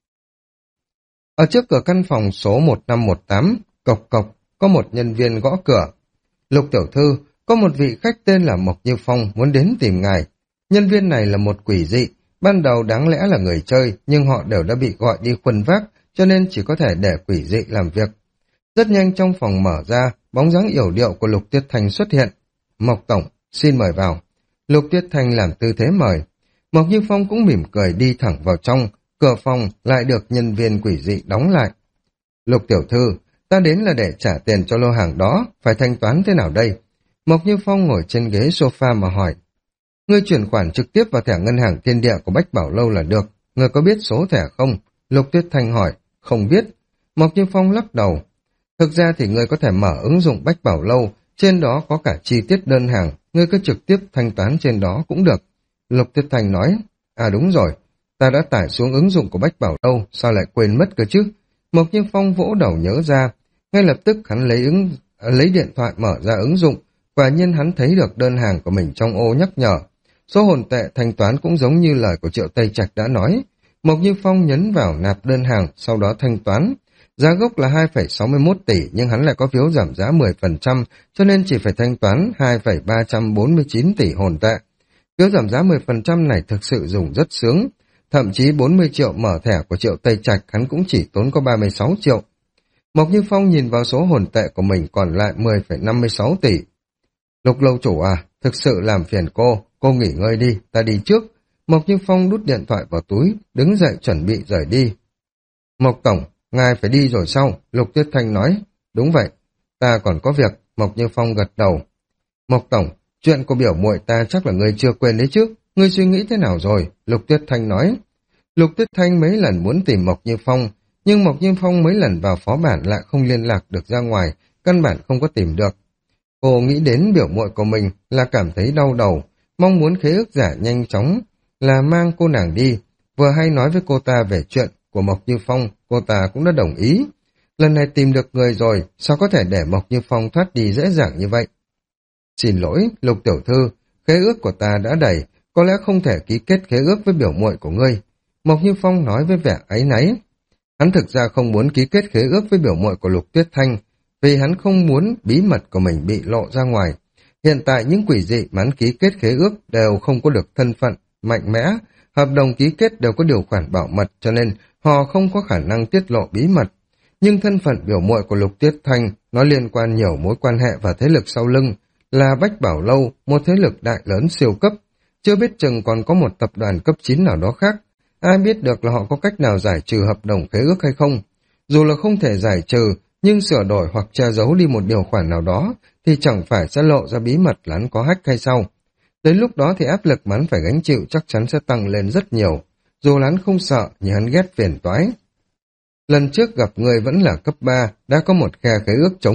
Ở trước cửa căn phòng số một năm một tám, cộc cộc, có một nhân viên gõ cửa. Lục tiểu thư, có một vị khách tên là Mộc Như Phong muốn đến tìm ngài. Nhân viên này là một quỷ dị, ban đầu đáng lẽ là người chơi, nhưng họ đều đã bị gọi đi khuân vác, cho nên chỉ có thể để quỷ dị làm việc. Rất nhanh trong phòng mở ra, bóng dáng yểu điệu của Lục Tuyết Thanh xuất hiện. Mộc tổng, xin mời vào. Lục Tuyết Thanh làm tư thế mời. Mộc Như Phong cũng mỉm cười đi thẳng vào trong, cửa phòng lại được nhân viên quỷ dị đóng lại. Lục tiểu thư, ta đến là để trả tiền cho lô hàng đó, phải thanh toán thế nào đây? Mộc Như Phong ngồi trên ghế sofa mà hỏi. Ngươi chuyển khoản trực tiếp vào thẻ ngân hàng Thiên Địa của Bách Bảo Lâu là được. Ngươi có biết số thẻ không? Lục Tuyết Thanh hỏi. Không biết. Mộc Như Phong lắc đầu. Thực ra thì ngươi có thể mở ứng dụng Bách Bảo Lâu, trên đó có cả chi tiết đơn hàng, ngươi cứ trực tiếp thanh toán trên đó cũng được. Lục Tuyết Thanh nói. À đúng rồi, ta đã tải xuống ứng dụng của Bách Bảo Lâu, sao lại quên mất cơ chứ? Mộc Như Phong vỗ đầu nhớ ra. Ngay lập tức hắn lấy ứng lấy điện thoại mở ra ứng dụng, quả nhiên hắn thấy được đơn hàng của mình trong ô nhắc nhở. Số hồn tệ thanh toán cũng giống như lời của Triệu Tây Trạch đã nói. Mộc Như Phong nhấn vào nạp đơn hàng, sau đó thanh toán. Giá gốc là hai phẩy sáu mươi mốt tỷ, nhưng hắn lại có phiếu giảm giá mười phần trăm, cho nên chỉ phải thanh toán hai phẩy ba trăm bốn mươi chín tỷ hồn tệ. Phiếu giảm giá mười phần trăm này thực sự dùng rất sướng. Thậm chí bốn mươi triệu mở thẻ của Triệu Tây Trạch hắn cũng chỉ tốn có ba mươi sáu triệu. Mộc Như Phong nhìn vào số hồn tệ của mình còn lại mười phẩy năm mươi sáu tỷ. Lục lâu chủ à, thực sự làm phiền cô, cô nghỉ ngơi đi, ta đi trước. Mộc Như Phong đút điện thoại vào túi, đứng dậy chuẩn bị rời đi. Mộc tổng, ngài phải đi rồi sao? Lục Tuyết Thanh nói. Đúng vậy, ta còn có việc. Mộc Như Phong gật đầu. Mộc tổng, chuyện của biểu muội ta chắc là ngươi chưa quên đấy chứ. Ngươi suy nghĩ thế nào rồi? Lục Tuyết Thanh nói. Lục Tuyết Thanh mấy lần muốn tìm Mộc Như Phong, nhưng Mộc Như Phong mấy lần vào phó bản lại không liên lạc được ra ngoài, căn bản không có tìm được. Cô nghĩ đến biểu muội của mình là cảm thấy đau đầu, mong muốn khế ước giả nhanh chóng là mang cô nàng đi. Vừa hay nói với cô ta về chuyện của Mộc Như Phong, cô ta cũng đã đồng ý. Lần này tìm được người rồi, sao có thể để Mộc Như Phong thoát đi dễ dàng như vậy? Xin lỗi, Lục tiểu thư, khế ước của ta đã đầy, có lẽ không thể ký kết khế ước với biểu muội của ngươi. Mộc Như Phong nói với vẻ áy náy. Hắn thực ra không muốn ký kết khế ước với biểu muội của Lục Tuyết Thanh, vì hắn không muốn bí mật của mình bị lộ ra ngoài. Hiện tại những quỷ dị mà hắn ký kết khế ước đều không có được thân phận mạnh mẽ, hợp đồng ký kết đều có điều khoản bảo mật, cho nên họ không có khả năng tiết lộ bí mật. Nhưng thân phận biểu muội của Lục Tuyết Thanh nó liên quan nhiều mối quan hệ và thế lực sau lưng, là Bách Bảo Lâu, một thế lực đại lớn siêu cấp, chưa biết chừng còn có một tập đoàn cấp chín nào đó khác. Ai biết được là họ có cách nào giải trừ hợp đồng khế ước hay không? Dù là không thể giải trừ, nhưng sửa đổi hoặc che giấu đi một điều khoản nào đó, thì chẳng phải sẽ lộ ra bí mật là hắn có hack hay sao? Đến lúc đó thì áp lực mà hắn phải gánh chịu chắc chắn sẽ tăng lên rất nhiều. Dù là hắn không sợ, nhưng hắn ghét phiền toái. Lần trước gặp người vẫn là cấp ba, đã có một khe khế ước trống,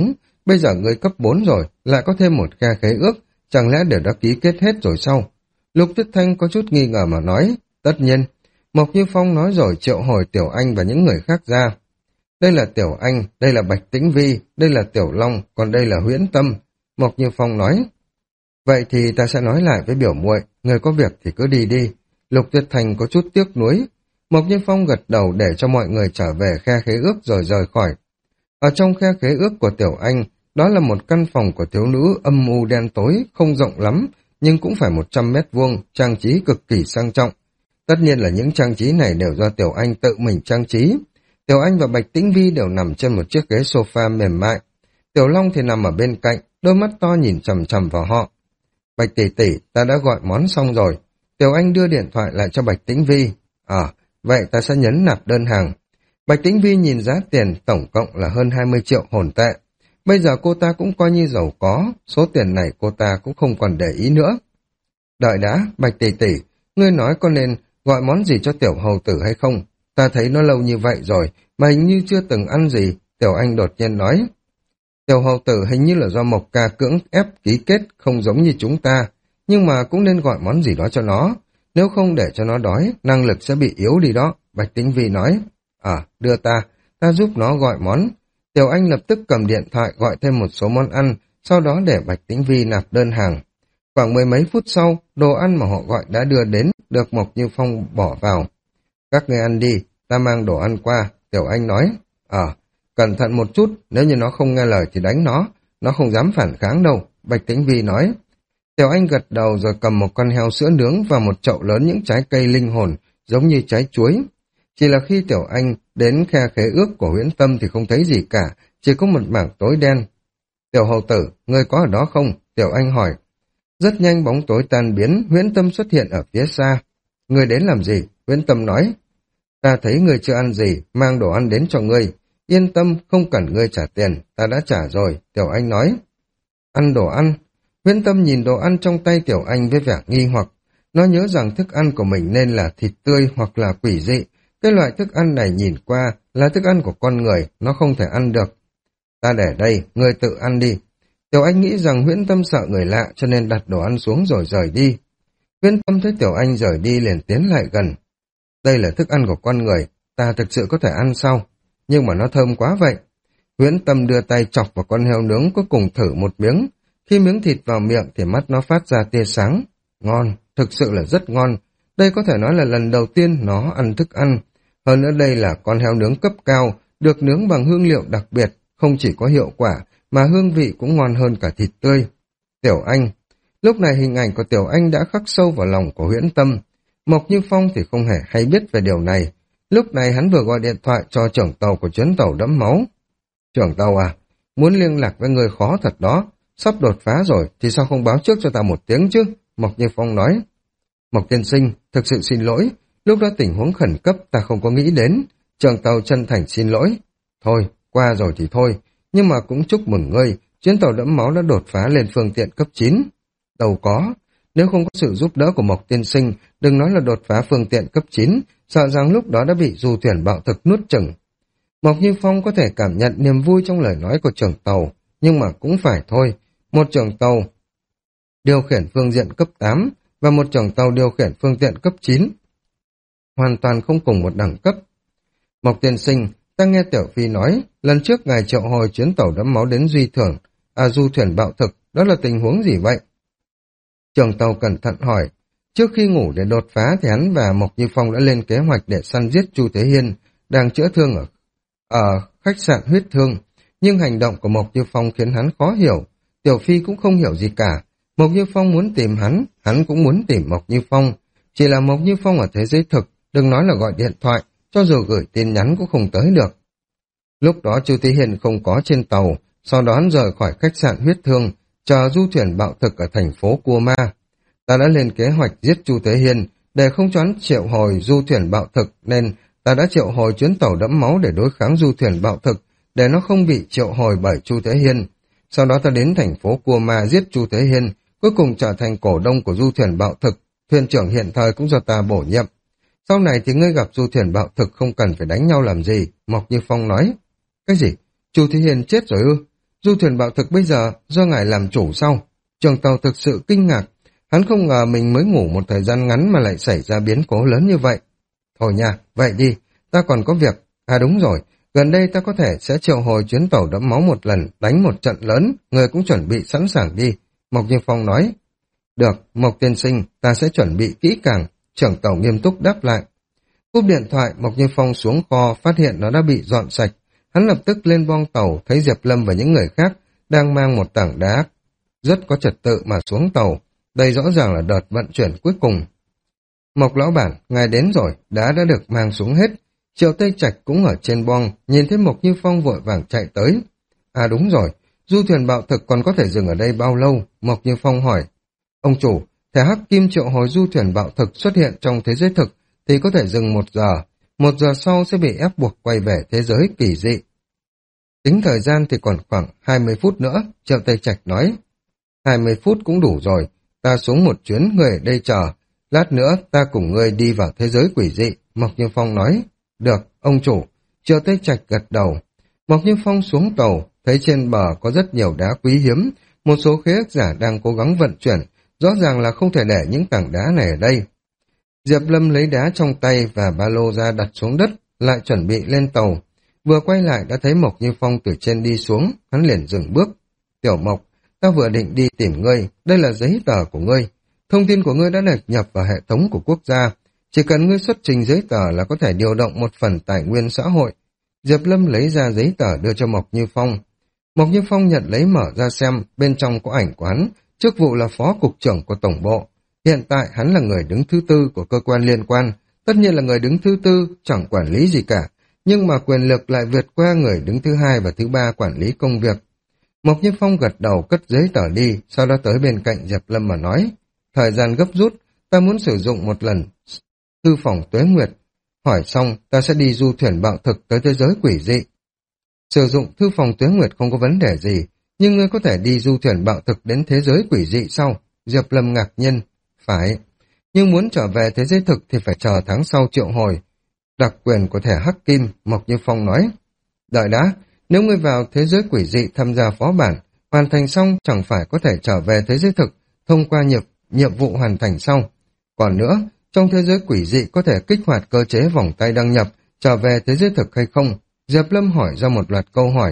Bây giờ ngươi cấp bốn rồi, lại có thêm một khe khế ước, chẳng lẽ đều đã ký kết hết rồi sao? Lục Tuyết Thanh có chút nghi ngờ mà nói, tất nhiên. Mộc Như Phong nói rồi triệu hồi Tiểu Anh và những người khác ra. Đây là Tiểu Anh, đây là Bạch Tĩnh Vi, đây là Tiểu Long, còn đây là Huyễn Tâm. Mộc Như Phong nói, vậy thì ta sẽ nói lại với biểu muội, người có việc thì cứ đi đi. Lục Tuyết Thanh có chút tiếc nuối. Mộc Như Phong gật đầu để cho mọi người trở về khe khế ước rồi rời khỏi. Ở trong khe khế ước của Tiểu Anh, đó là một căn phòng của thiếu nữ âm u đen tối, không rộng lắm, nhưng cũng phải một trăm mét vuông, trang trí cực kỳ sang trọng. Tất nhiên là những trang trí này đều do Tiểu Anh tự mình trang trí. Tiểu Anh và Bạch Tĩnh Vi đều nằm trên một chiếc ghế sofa mềm mại. Tiểu Long thì nằm ở bên cạnh, đôi mắt to nhìn chằm chằm vào họ. Bạch tỷ tỷ, ta đã gọi món xong rồi. Tiểu Anh đưa điện thoại lại cho Bạch Tĩnh Vi. À, vậy ta sẽ nhấn nạp đơn hàng. Bạch Tĩnh Vi nhìn giá tiền tổng cộng là hơn hai mươi triệu hồn tệ. Bây giờ cô ta cũng coi như giàu có, số tiền này cô ta cũng không còn để ý nữa. Đợi đã, Bạch tỷ tỷ, ngươi nói có nên gọi món gì cho Tiểu hầu tử hay không? Ta thấy nó lâu như vậy rồi, mà hình như chưa từng ăn gì. Tiểu Anh đột nhiên nói. Tiểu hầu tử hình như là do Mộc Ca cưỡng ép ký kết, không giống như chúng ta, nhưng mà cũng nên gọi món gì đó cho nó. Nếu không để cho nó đói, năng lực sẽ bị yếu đi đó. Bạch Tĩnh Vi nói. À, đưa ta, ta giúp nó gọi món. Tiểu Anh lập tức cầm điện thoại gọi thêm một số món ăn, sau đó để Bạch Tĩnh Vi nạp đơn hàng. Khoảng mười mấy phút sau, đồ ăn mà họ gọi đã đưa đến, được Mộc Như Phong bỏ vào. Các ngươi ăn đi, ta mang đồ ăn qua, Tiểu Anh nói. Ờ, cẩn thận một chút, nếu như nó không nghe lời thì đánh nó, nó không dám phản kháng đâu, Bạch Tĩnh Vi nói. Tiểu Anh gật đầu rồi cầm một con heo sữa nướng và một chậu lớn những trái cây linh hồn, giống như trái chuối. Chỉ là khi Tiểu Anh đến khe khế ước của Huyễn Tâm thì không thấy gì cả, chỉ có một mảng tối đen. Tiểu hầu tử, ngươi có ở đó không? Tiểu Anh hỏi. Rất nhanh bóng tối tan biến, Huyễn Tâm xuất hiện ở phía xa. Ngươi đến làm gì? Huyễn Tâm nói. Ta thấy ngươi chưa ăn gì, mang đồ ăn đến cho ngươi. Yên tâm, không cần ngươi trả tiền, ta đã trả rồi, Tiểu Anh nói. Ăn đồ ăn. Huyễn Tâm nhìn đồ ăn trong tay Tiểu Anh với vẻ nghi hoặc. Nó nhớ rằng thức ăn của mình nên là thịt tươi hoặc là quỷ dị. Cái loại thức ăn này nhìn qua là thức ăn của con người, nó không thể ăn được. Ta để đây, ngươi tự ăn đi. Tiểu Anh nghĩ rằng Huyễn Tâm sợ người lạ cho nên đặt đồ ăn xuống rồi rời đi. Huyễn Tâm thấy Tiểu Anh rời đi liền tiến lại gần. Đây là thức ăn của con người, ta thực sự có thể ăn sao? Nhưng mà nó thơm quá vậy. Huyễn Tâm đưa tay chọc vào con heo nướng cuối cùng thử một miếng. Khi miếng thịt vào miệng thì mắt nó phát ra tia sáng. Ngon, thực sự là rất ngon. Đây có thể nói là lần đầu tiên nó ăn thức ăn. Hơn nữa đây là con heo nướng cấp cao, được nướng bằng hương liệu đặc biệt, không chỉ có hiệu quả, mà hương vị cũng ngon hơn cả thịt tươi. Tiểu Anh. Lúc này hình ảnh của Tiểu Anh đã khắc sâu vào lòng của Huyễn Tâm. Mộc Như Phong thì không hề hay biết về điều này. Lúc này hắn vừa gọi điện thoại cho trưởng tàu của chuyến tàu đẫm máu. Trưởng tàu à, muốn liên lạc với người khó thật đó. Sắp đột phá rồi thì sao không báo trước cho ta một tiếng chứ? Mộc Như Phong nói. Mộc tiên sinh, thực sự xin lỗi. Lúc đó tình huống khẩn cấp ta không có nghĩ đến. Trưởng tàu chân thành xin lỗi. Thôi, qua rồi thì thôi. Nhưng mà cũng chúc mừng ngươi, chuyến tàu đẫm máu đã đột phá lên phương tiện cấp chín. Đâu có. Nếu không có sự giúp đỡ của Mộc tiên sinh, đừng nói là đột phá phương tiện cấp chín, sợ rằng lúc đó đã bị du thuyền bạo thực nuốt chửng. Mộc Như Phong có thể cảm nhận niềm vui trong lời nói của trưởng tàu, nhưng mà cũng phải thôi. Một trưởng tàu điều khiển phương diện cấp tám và một trưởng tàu điều khiển phương tiện cấp chín. Hoàn toàn không cùng một đẳng cấp. Mộc tiên sinh, ta nghe Tiểu Phi nói, lần trước ngài triệu hồi chuyến tàu đẫm máu đến Duy Thưởng, à du thuyền bạo thực, đó là tình huống gì vậy? Trưởng tàu cẩn thận hỏi, trước khi ngủ để đột phá thì hắn và Mộc Như Phong đã lên kế hoạch để săn giết Chu Thế Hiên, đang chữa thương ở, ở khách sạn huyết thương, nhưng hành động của Mộc Như Phong khiến hắn khó hiểu, Tiểu Phi cũng không hiểu gì cả. Mộc Như Phong muốn tìm hắn, hắn cũng muốn tìm Mộc Như Phong, chỉ là Mộc Như Phong ở thế giới thực, đừng nói là gọi điện thoại, cho dù gửi tin nhắn cũng không tới được. Lúc đó Chu Thế Hiên không có trên tàu, sau đó hắn rời khỏi khách sạn huyết thương, chờ du thuyền bạo thực ở thành phố Cua Ma. Ta đã lên kế hoạch giết Chu Thế Hiên, để không cho hắn triệu hồi du thuyền bạo thực, nên ta đã triệu hồi chuyến tàu đẫm máu để đối kháng du thuyền bạo thực, để nó không bị triệu hồi bởi Chu Thế Hiên. Sau đó ta đến thành phố Cua Ma giết Chu Thế Hiên, cuối cùng trở thành cổ đông của du thuyền bạo thực, thuyền trưởng hiện thời cũng do ta bổ nhiệm. Sau này thì ngươi gặp du thuyền bạo thực không cần phải đánh nhau làm gì, Mộc Như Phong nói. Cái gì? Chu Thế Hiên chết rồi ư? du thuyền bạo thực bây giờ do ngài làm chủ sau. Trường tàu thực sự kinh ngạc, hắn không ngờ mình mới ngủ một thời gian ngắn mà lại xảy ra biến cố lớn như vậy. Thôi nha, vậy đi, ta còn có việc. À đúng rồi, gần đây ta có thể sẽ triệu hồi chuyến tàu đẫm máu một lần, đánh một trận lớn, người cũng chuẩn bị sẵn sàng đi. Mộc Như Phong nói. Được, Mộc tiên sinh, ta sẽ chuẩn bị kỹ càng. Trưởng tàu nghiêm túc đáp lại. Cúp điện thoại, Mộc Như Phong xuống kho, phát hiện nó đã bị dọn sạch. Hắn lập tức lên boong tàu, thấy Diệp Lâm và những người khác đang mang một tảng đá rất có trật tự mà xuống tàu. Đây rõ ràng là đợt vận chuyển cuối cùng. Mộc lão bản, ngài đến rồi, đá đã được mang xuống hết. Triệu Tây Trạch cũng ở trên boong, nhìn thấy Mộc Như Phong vội vàng chạy tới. À đúng rồi, du thuyền bạo thực còn có thể dừng ở đây bao lâu? Mộc Như Phong hỏi. Ông chủ, thẻ hắc kim triệu hồi du thuyền bạo thực xuất hiện trong thế giới thực thì có thể dừng một giờ. Một giờ sau sẽ bị ép buộc quay về thế giới kỳ dị. Tính thời gian thì còn khoảng hai mươi phút nữa, Triệu Tây Trạch nói. hai mươi phút cũng đủ rồi, ta xuống một chuyến, người ở đây chờ. Lát nữa ta cùng ngươi đi vào thế giới quỷ dị, Mộc Như Phong nói. Được, ông chủ. Triệu Tây Trạch gật đầu. Mộc Như Phong xuống tàu, thấy trên bờ có rất nhiều đá quý hiếm, một số khế ước giả đang cố gắng vận chuyển, rõ ràng là không thể để những tảng đá này ở đây. Diệp Lâm lấy đá trong tay và ba lô ra đặt xuống đất, lại chuẩn bị lên tàu. Vừa quay lại đã thấy Mộc Như Phong từ trên đi xuống, hắn liền dừng bước. Tiểu Mộc, ta vừa định đi tìm ngươi, đây là giấy tờ của ngươi. Thông tin của ngươi đã được nhập vào hệ thống của quốc gia. Chỉ cần ngươi xuất trình giấy tờ là có thể điều động một phần tài nguyên xã hội. Diệp Lâm lấy ra giấy tờ đưa cho Mộc Như Phong. Mộc Như Phong nhận lấy mở ra xem, bên trong có ảnh của hắn, chức vụ là phó cục trưởng của tổng bộ. Hiện tại hắn là người đứng thứ tư của cơ quan liên quan, tất nhiên là người đứng thứ tư, chẳng quản lý gì cả, nhưng mà quyền lực lại vượt qua người đứng thứ hai và thứ ba quản lý công việc. Mộc Như Phong gật đầu cất giấy tờ đi, sau đó tới bên cạnh Diệp Lâm mà nói, thời gian gấp rút, ta muốn sử dụng một lần thư phòng Tuế Nguyệt, hỏi xong ta sẽ đi du thuyền bạo thực tới thế giới quỷ dị. Sử dụng thư phòng Tuế Nguyệt không có vấn đề gì, nhưng ngươi có thể đi du thuyền bạo thực đến thế giới quỷ dị sau. Diệp Lâm ngạc nhiên, phải, nhưng muốn trở về thế giới thực thì phải chờ tháng sau triệu hồi. Đặc quyền của thẻ hắc kim, Mộc Như Phong nói. Đợi đã, nếu ngươi vào thế giới quỷ dị tham gia phó bản, hoàn thành xong chẳng phải có thể trở về thế giới thực, thông qua nhiệm, nhiệm vụ hoàn thành sau. Còn nữa, trong thế giới quỷ dị có thể kích hoạt cơ chế vòng tay đăng nhập, trở về thế giới thực hay không? Diệp Lâm hỏi ra một loạt câu hỏi.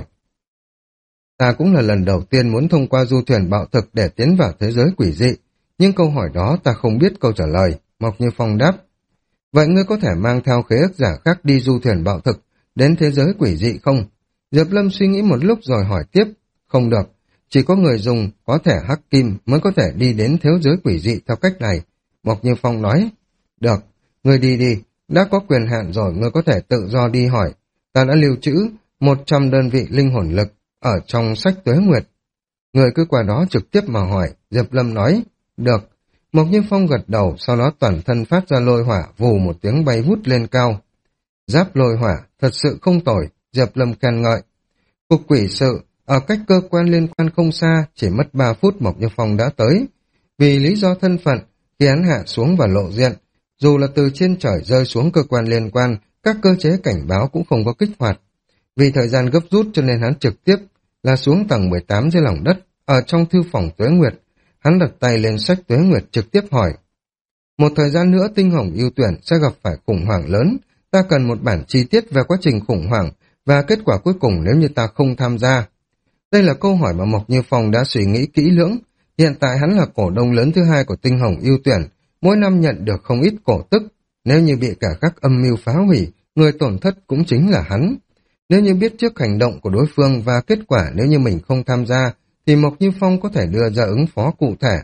Ta cũng là lần đầu tiên muốn thông qua du thuyền bạo thực để tiến vào thế giới quỷ dị, nhưng câu hỏi đó ta không biết câu trả lời, Mộc Như Phong đáp. Vậy ngươi có thể mang theo khế ước giả khác đi du thuyền bạo thực, đến thế giới quỷ dị không? Diệp Lâm suy nghĩ một lúc rồi hỏi tiếp, không được, chỉ có người dùng có thẻ hắc kim mới có thể đi đến thế giới quỷ dị theo cách này. Mộc Như Phong nói, được, ngươi đi đi, đã có quyền hạn rồi ngươi có thể tự do đi hỏi. Ta đã lưu trữ một trăm đơn vị linh hồn lực ở trong sách Tuế Nguyệt. Người cứ qua đó trực tiếp mà hỏi, Diệp Lâm nói, được. Mộc Như Phong gật đầu, sau đó toàn thân phát ra lôi hỏa, vù một tiếng bay vút lên cao. Giáp lôi hỏa, thật sự không tồi, Diệp Lâm khen ngợi. Cục quỷ sự, ở cách cơ quan liên quan không xa, chỉ mất ba phút Mộc Như Phong đã tới. Vì lý do thân phận, khi hắn hạ xuống và lộ diện, dù là từ trên trời rơi xuống cơ quan liên quan, các cơ chế cảnh báo cũng không có kích hoạt. Vì thời gian gấp rút cho nên hắn trực tiếp là xuống tầng mười tám dưới lòng đất, ở trong thư phòng Tuế Nguyệt. Hắn đặt tay lên sách Tuế Nguyệt trực tiếp hỏi. Một thời gian nữa tinh hồng ưu tuyển sẽ gặp phải khủng hoảng lớn, ta cần một bản chi tiết về quá trình khủng hoảng và kết quả cuối cùng nếu như ta không tham gia. Đây là câu hỏi mà Mộc Như Phong đã suy nghĩ kỹ lưỡng. Hiện tại hắn là cổ đông lớn thứ hai của tinh hồng ưu tuyển, mỗi năm nhận được không ít cổ tức. Nếu như bị cả các âm mưu phá hủy, người tổn thất cũng chính là hắn. Nếu như biết trước hành động của đối phương và kết quả nếu như mình không tham gia, thì Mộc Như Phong có thể đưa ra ứng phó cụ thể.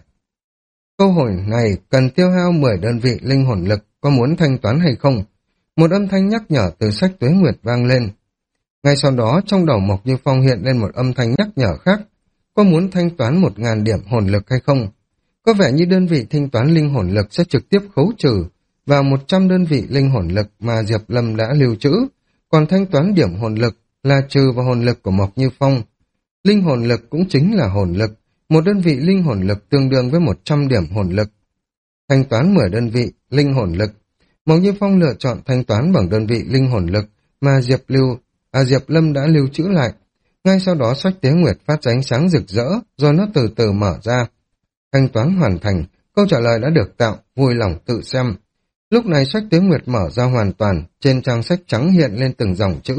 Câu hỏi này cần tiêu hao mười đơn vị linh hồn lực, có muốn thanh toán hay không? Một âm thanh nhắc nhở từ sách Tuế Nguyệt vang lên. Ngay sau đó trong đầu Mộc Như Phong hiện lên một âm thanh nhắc nhở khác. Có muốn thanh toán một ngàn điểm hồn lực hay không? Có vẻ như đơn vị thanh toán linh hồn lực sẽ trực tiếp khấu trừ vào một trăm đơn vị linh hồn lực mà Diệp Lâm đã lưu trữ, còn thanh toán điểm hồn lực là trừ vào hồn lực của Mộc Như Phong. Linh hồn lực cũng chính là hồn lực, một đơn vị linh hồn lực tương đương với một trăm điểm hồn lực. Thanh toán mười đơn vị linh hồn lực. Mộc Như Phong lựa chọn thanh toán bằng đơn vị linh hồn lực mà Diệp Lưu, à Diệp Lâm đã lưu trữ lại. Ngay sau đó sách Tuế Nguyệt phát ra ánh sáng rực rỡ, rồi nó từ từ mở ra. Thanh toán hoàn thành, câu trả lời đã được tạo, vui lòng tự xem. Lúc này sách Tuế Nguyệt mở ra hoàn toàn, trên trang sách trắng hiện lên từng dòng chữ.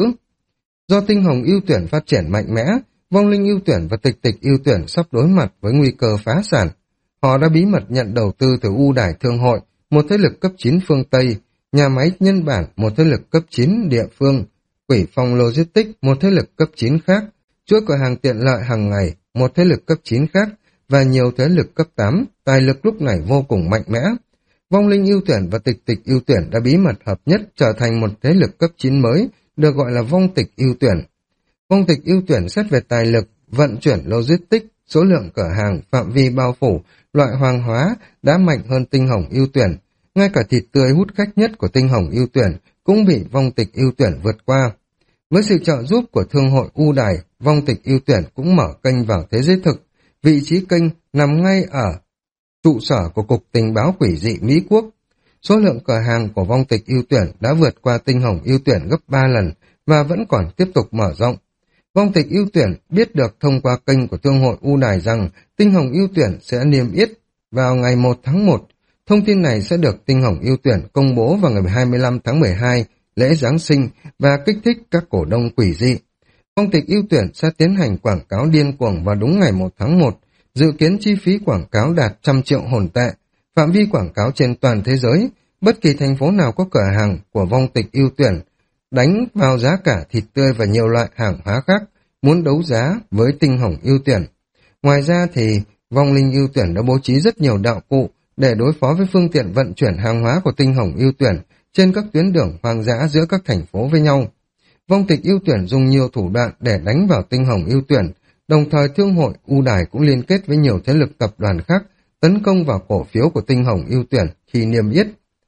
Do tinh hồng ưu tuyển phát triển mạnh mẽ, vong linh ưu tuyển và tịch tịch ưu tuyển sắp đối mặt với nguy cơ phá sản. Họ đã bí mật nhận đầu tư từ ưu đài thương hội, một thế lực cấp chín phương Tây, nhà máy nhân bản, một thế lực cấp chín địa phương, Quỷ Phong Logistics, một thế lực cấp chín khác, chuỗi cửa hàng tiện lợi hàng ngày, một thế lực cấp chín khác, và nhiều thế lực cấp tám, tài lực lúc này vô cùng mạnh mẽ. Vong linh ưu tuyển và tịch tịch ưu tuyển đã bí mật hợp nhất trở thành một thế lực cấp chín mới, được gọi là vong tịch ưu tuyển. Vong tịch ưu tuyển xét về tài lực, vận chuyển logistics, số lượng cửa hàng, phạm vi bao phủ, loại hoàng hóa đã mạnh hơn tinh hồng ưu tuyển. Ngay cả thịt tươi hút khách nhất của tinh hồng ưu tuyển cũng bị vong tịch ưu tuyển vượt qua. Với sự trợ giúp của thương hội ưu đài, vong tịch ưu tuyển cũng mở kênh vào thế giới thực. Vị trí kênh nằm ngay ở trụ sở của Cục Tình báo Quỷ dị Mỹ Quốc. Số lượng cửa hàng của vong tịch ưu tuyển đã vượt qua tinh hồng ưu tuyển gấp ba lần và vẫn còn tiếp tục mở rộng. Vong tịch ưu tuyển biết được thông qua kênh của thương hội ưu đài rằng tinh hồng ưu tuyển sẽ niêm yết vào ngày một tháng một. Thông tin này sẽ được tinh hồng ưu tuyển công bố vào ngày hai mươi lăm tháng mười hai, lễ Giáng sinh, và kích thích các cổ đông quỷ dị. Vong tịch ưu tuyển sẽ tiến hành quảng cáo điên cuồng vào đúng ngày một tháng một, dự kiến chi phí quảng cáo đạt trăm triệu hồn tệ, phạm vi quảng cáo trên toàn thế giới, bất kỳ thành phố nào có cửa hàng của vong tịch ưu tuyển, đánh vào giá cả thịt tươi và nhiều loại hàng hóa khác, muốn đấu giá với tinh hồng ưu tuyển. Ngoài ra thì vong linh ưu tuyển đã bố trí rất nhiều đạo cụ để đối phó với phương tiện vận chuyển hàng hóa của tinh hồng ưu tuyển trên các tuyến đường hoang dã giữa các thành phố với nhau. Vong tịch ưu tuyển dùng nhiều thủ đoạn để đánh vào tinh hồng ưu tuyển, đồng thời thương hội ưu đài cũng liên kết với nhiều thế lực tập đoàn khác tấn công vào cổ phiếu của tinh hồng ưu tuyển khi niêm yết.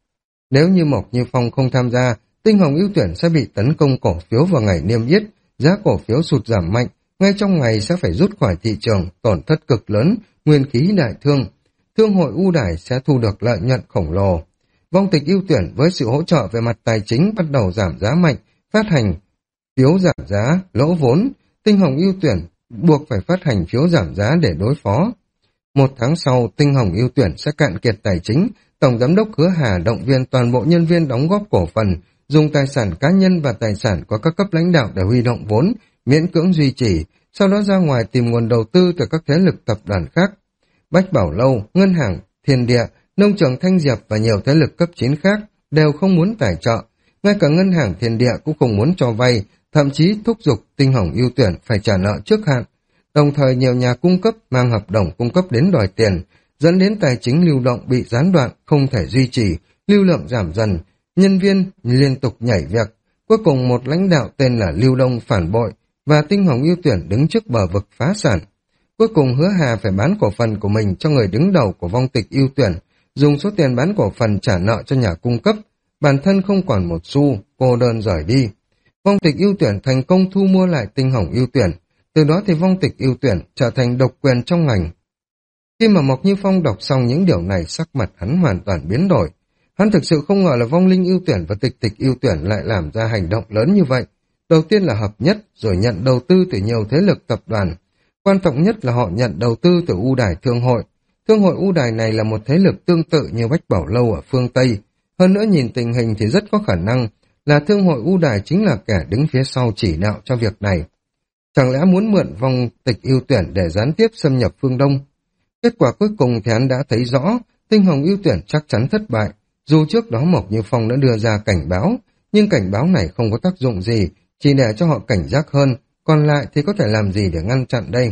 Nếu như Mộc Như Phong không tham gia, tinh hồng ưu tuyển sẽ bị tấn công cổ phiếu vào ngày niêm yết, giá cổ phiếu sụt giảm mạnh, ngay trong ngày sẽ phải rút khỏi thị trường, tổn thất cực lớn, nguyên khí đại thương. Thương hội ưu đài sẽ thu được lợi nhuận khổng lồ. Vong tịch ưu tuyển với sự hỗ trợ về mặt tài chính bắt đầu giảm giá mạnh, phát hành phiếu giảm giá, lỗ vốn. Tinh hồng ưu tuyển buộc phải phát hành phiếu giảm giá để đối phó. Một tháng sau, tinh hồng ưu tuyển sẽ cạn kiệt tài chính. Tổng giám đốc Hứa Hà động viên toàn bộ nhân viên đóng góp cổ phần, dùng tài sản cá nhân và tài sản của các cấp lãnh đạo để huy động vốn, miễn cưỡng duy trì, sau đó ra ngoài tìm nguồn đầu tư từ các thế lực tập đoàn khác. Bách Bảo Lâu, Ngân hàng, Thiên Địa, Nông trường Thanh Diệp và nhiều thế lực cấp chín khác đều không muốn tài trợ. Ngay cả Ngân hàng Thiên Địa cũng không muốn cho vay, thậm chí thúc giục tinh hồng ưu tuyển phải trả nợ trước hạn. Đồng thời nhiều nhà cung cấp mang hợp đồng cung cấp đến đòi tiền, dẫn đến tài chính lưu động bị gián đoạn, không thể duy trì, lưu lượng giảm dần, nhân viên liên tục nhảy việc. Cuối cùng một lãnh đạo tên là Lưu Đông phản bội và tinh hồng ưu tuyển đứng trước bờ vực phá sản. Cuối cùng Hứa Hà phải bán cổ phần của mình cho người đứng đầu của vong tịch ưu tuyển, dùng số tiền bán cổ phần trả nợ cho nhà cung cấp. Bản thân không còn một xu, cô đơn rời đi. Vong tịch ưu tuyển thành công thu mua lại tinh hồng ưu tuyển, từ đó thì vong tịch ưu tuyển trở thành độc quyền trong ngành. Khi mà Mộc Như Phong đọc xong những điều này, sắc mặt hắn hoàn toàn biến đổi. Hắn thực sự không ngờ là vong linh ưu tuyển và tịch tịch ưu tuyển lại làm ra hành động lớn như vậy. Đầu tiên là hợp nhất, rồi nhận đầu tư từ nhiều thế lực tập đoàn. Quan trọng nhất là họ nhận đầu tư từ ưu đài thương hội. Thương hội ưu đài này là một thế lực tương tự như Bách Bảo Lâu ở phương Tây. Hơn nữa nhìn tình hình thì rất có khả năng là thương hội ưu đài chính là kẻ đứng phía sau chỉ đạo cho việc này. Chẳng lẽ muốn mượn vong tịch ưu tuyển để gián tiếp xâm nhập phương Đông? Kết quả cuối cùng thì hắn đã thấy rõ, tinh hồng ưu tuyển chắc chắn thất bại. Dù trước đó Mộc Như Phong đã đưa ra cảnh báo, nhưng cảnh báo này không có tác dụng gì, chỉ để cho họ cảnh giác hơn, còn lại thì có thể làm gì để ngăn chặn đây?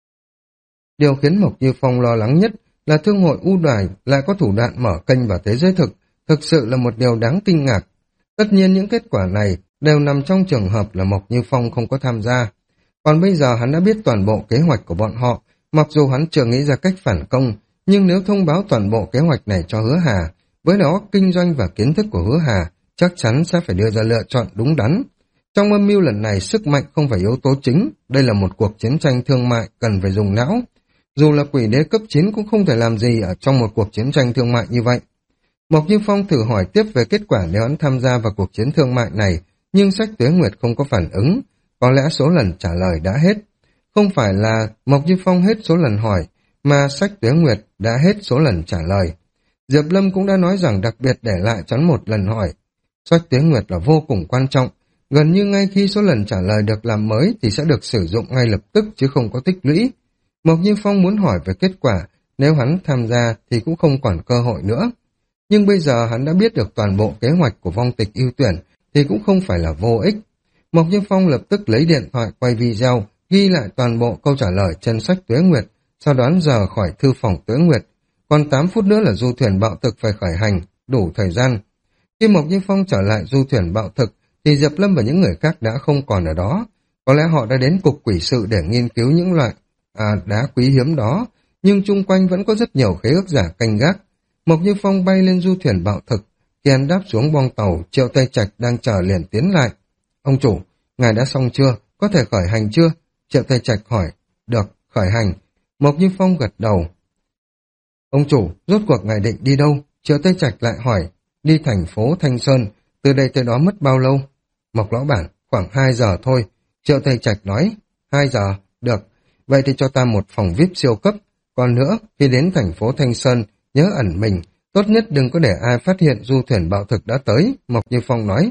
Điều khiến Mộc Như Phong lo lắng nhất là thương hội ưu đài lại có thủ đoạn mở kênh vào thế giới thực, thực sự là một điều đáng kinh ngạc. Tất nhiên những kết quả này đều nằm trong trường hợp là Mộc Như Phong không có tham gia. Còn bây giờ hắn đã biết toàn bộ kế hoạch của bọn họ, mặc dù hắn chưa nghĩ ra cách phản công, nhưng nếu thông báo toàn bộ kế hoạch này cho Hứa Hà, với đó kinh doanh và kiến thức của Hứa Hà chắc chắn sẽ phải đưa ra lựa chọn đúng đắn. Trong âm mưu lần này sức mạnh không phải yếu tố chính, đây là một cuộc chiến tranh thương mại cần phải dùng não. Dù là quỷ đế cấp chín cũng không thể làm gì ở trong một cuộc chiến tranh thương mại như vậy. Mộc Như Phong thử hỏi tiếp về kết quả nếu hắn tham gia vào cuộc chiến thương mại này, nhưng sách Tuế Nguyệt không có phản ứng. có lẽ số lần trả lời đã hết. Không phải là Mộc Như Phong hết số lần hỏi, mà Sách Tuế Nguyệt đã hết số lần trả lời. Diệp Lâm cũng đã nói rằng đặc biệt để lại cho hắn một lần hỏi. Sách Tuế Nguyệt là vô cùng quan trọng, gần như ngay khi số lần trả lời được làm mới thì sẽ được sử dụng ngay lập tức chứ không có tích lũy. Mộc Như Phong muốn hỏi về kết quả, nếu hắn tham gia thì cũng không còn cơ hội nữa. Nhưng bây giờ hắn đã biết được toàn bộ kế hoạch của vong tịch ưu tuyển thì cũng không phải là vô ích. Mộc Như Phong lập tức lấy điện thoại quay video, ghi lại toàn bộ câu trả lời trên Sách Tuế Nguyệt, sau đó giờ khỏi thư phòng Tuế Nguyệt. Còn tám phút nữa là du thuyền bạo thực phải khởi hành, đủ thời gian. Khi Mộc Như Phong trở lại du thuyền bạo thực, thì Diệp Lâm và những người khác đã không còn ở đó. Có lẽ họ đã đến cục quỷ sự để nghiên cứu những loại à, đá quý hiếm đó, nhưng chung quanh vẫn có rất nhiều khế ước giả canh gác. Mộc Như Phong bay lên du thuyền bạo thực, khi hắn đáp xuống boong tàu, Triệu Tây Trạch đang chờ liền tiến lại. Ông chủ, ngài đã xong chưa? Có thể khởi hành chưa? Triệu Tây Trạch hỏi. Được, khởi hành. Mộc Như Phong gật đầu. Ông chủ, rốt cuộc ngài định đi đâu? Triệu Tây Trạch lại hỏi. Đi thành phố Thanh Sơn, từ đây tới đó mất bao lâu? Mộc lão bản, khoảng hai giờ thôi. Triệu Tây Trạch nói. Hai giờ, được. Vậy thì cho ta một phòng vi ai pi siêu cấp. Còn nữa, khi đến thành phố Thanh Sơn, nhớ ẩn mình, tốt nhất đừng có để ai phát hiện du thuyền bạo thực đã tới, Mộc Như Phong nói.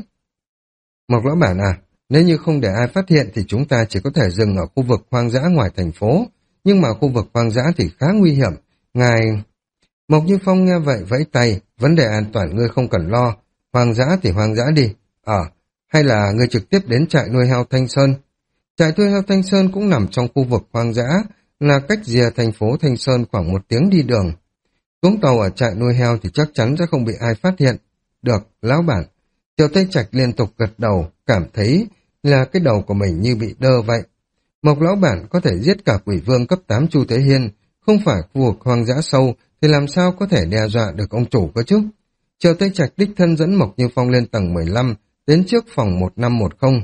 Mộc lão bản à, nếu như không để ai phát hiện thì chúng ta chỉ có thể dừng ở khu vực hoang dã ngoài thành phố, nhưng mà khu vực hoang dã thì khá nguy hiểm. Ngài... Mộc Như Phong nghe vậy vẫy tay, vấn đề an toàn ngươi không cần lo, hoang dã thì hoang dã đi. Ờ, hay là ngươi trực tiếp đến trại nuôi heo Thanh Sơn? Trại nuôi heo Thanh Sơn cũng nằm trong khu vực hoang dã, là cách rìa thành phố Thanh Sơn khoảng một tiếng đi đường. Xuống tàu ở trại nuôi heo thì chắc chắn sẽ không bị ai phát hiện. Được, lão bản. Triệu Tây Trạch liên tục gật đầu, cảm thấy là cái đầu của mình như bị đơ vậy. Mộc lão bản có thể giết cả quỷ vương cấp tám Chu Thế Hiên, không phải khu vực hoang dã sâu thì làm sao có thể đe dọa được ông chủ cơ chứ? Triệu Tây Trạch đích thân dẫn Mộc Như Phong lên tầng mười lăm, đến trước phòng một năm một không.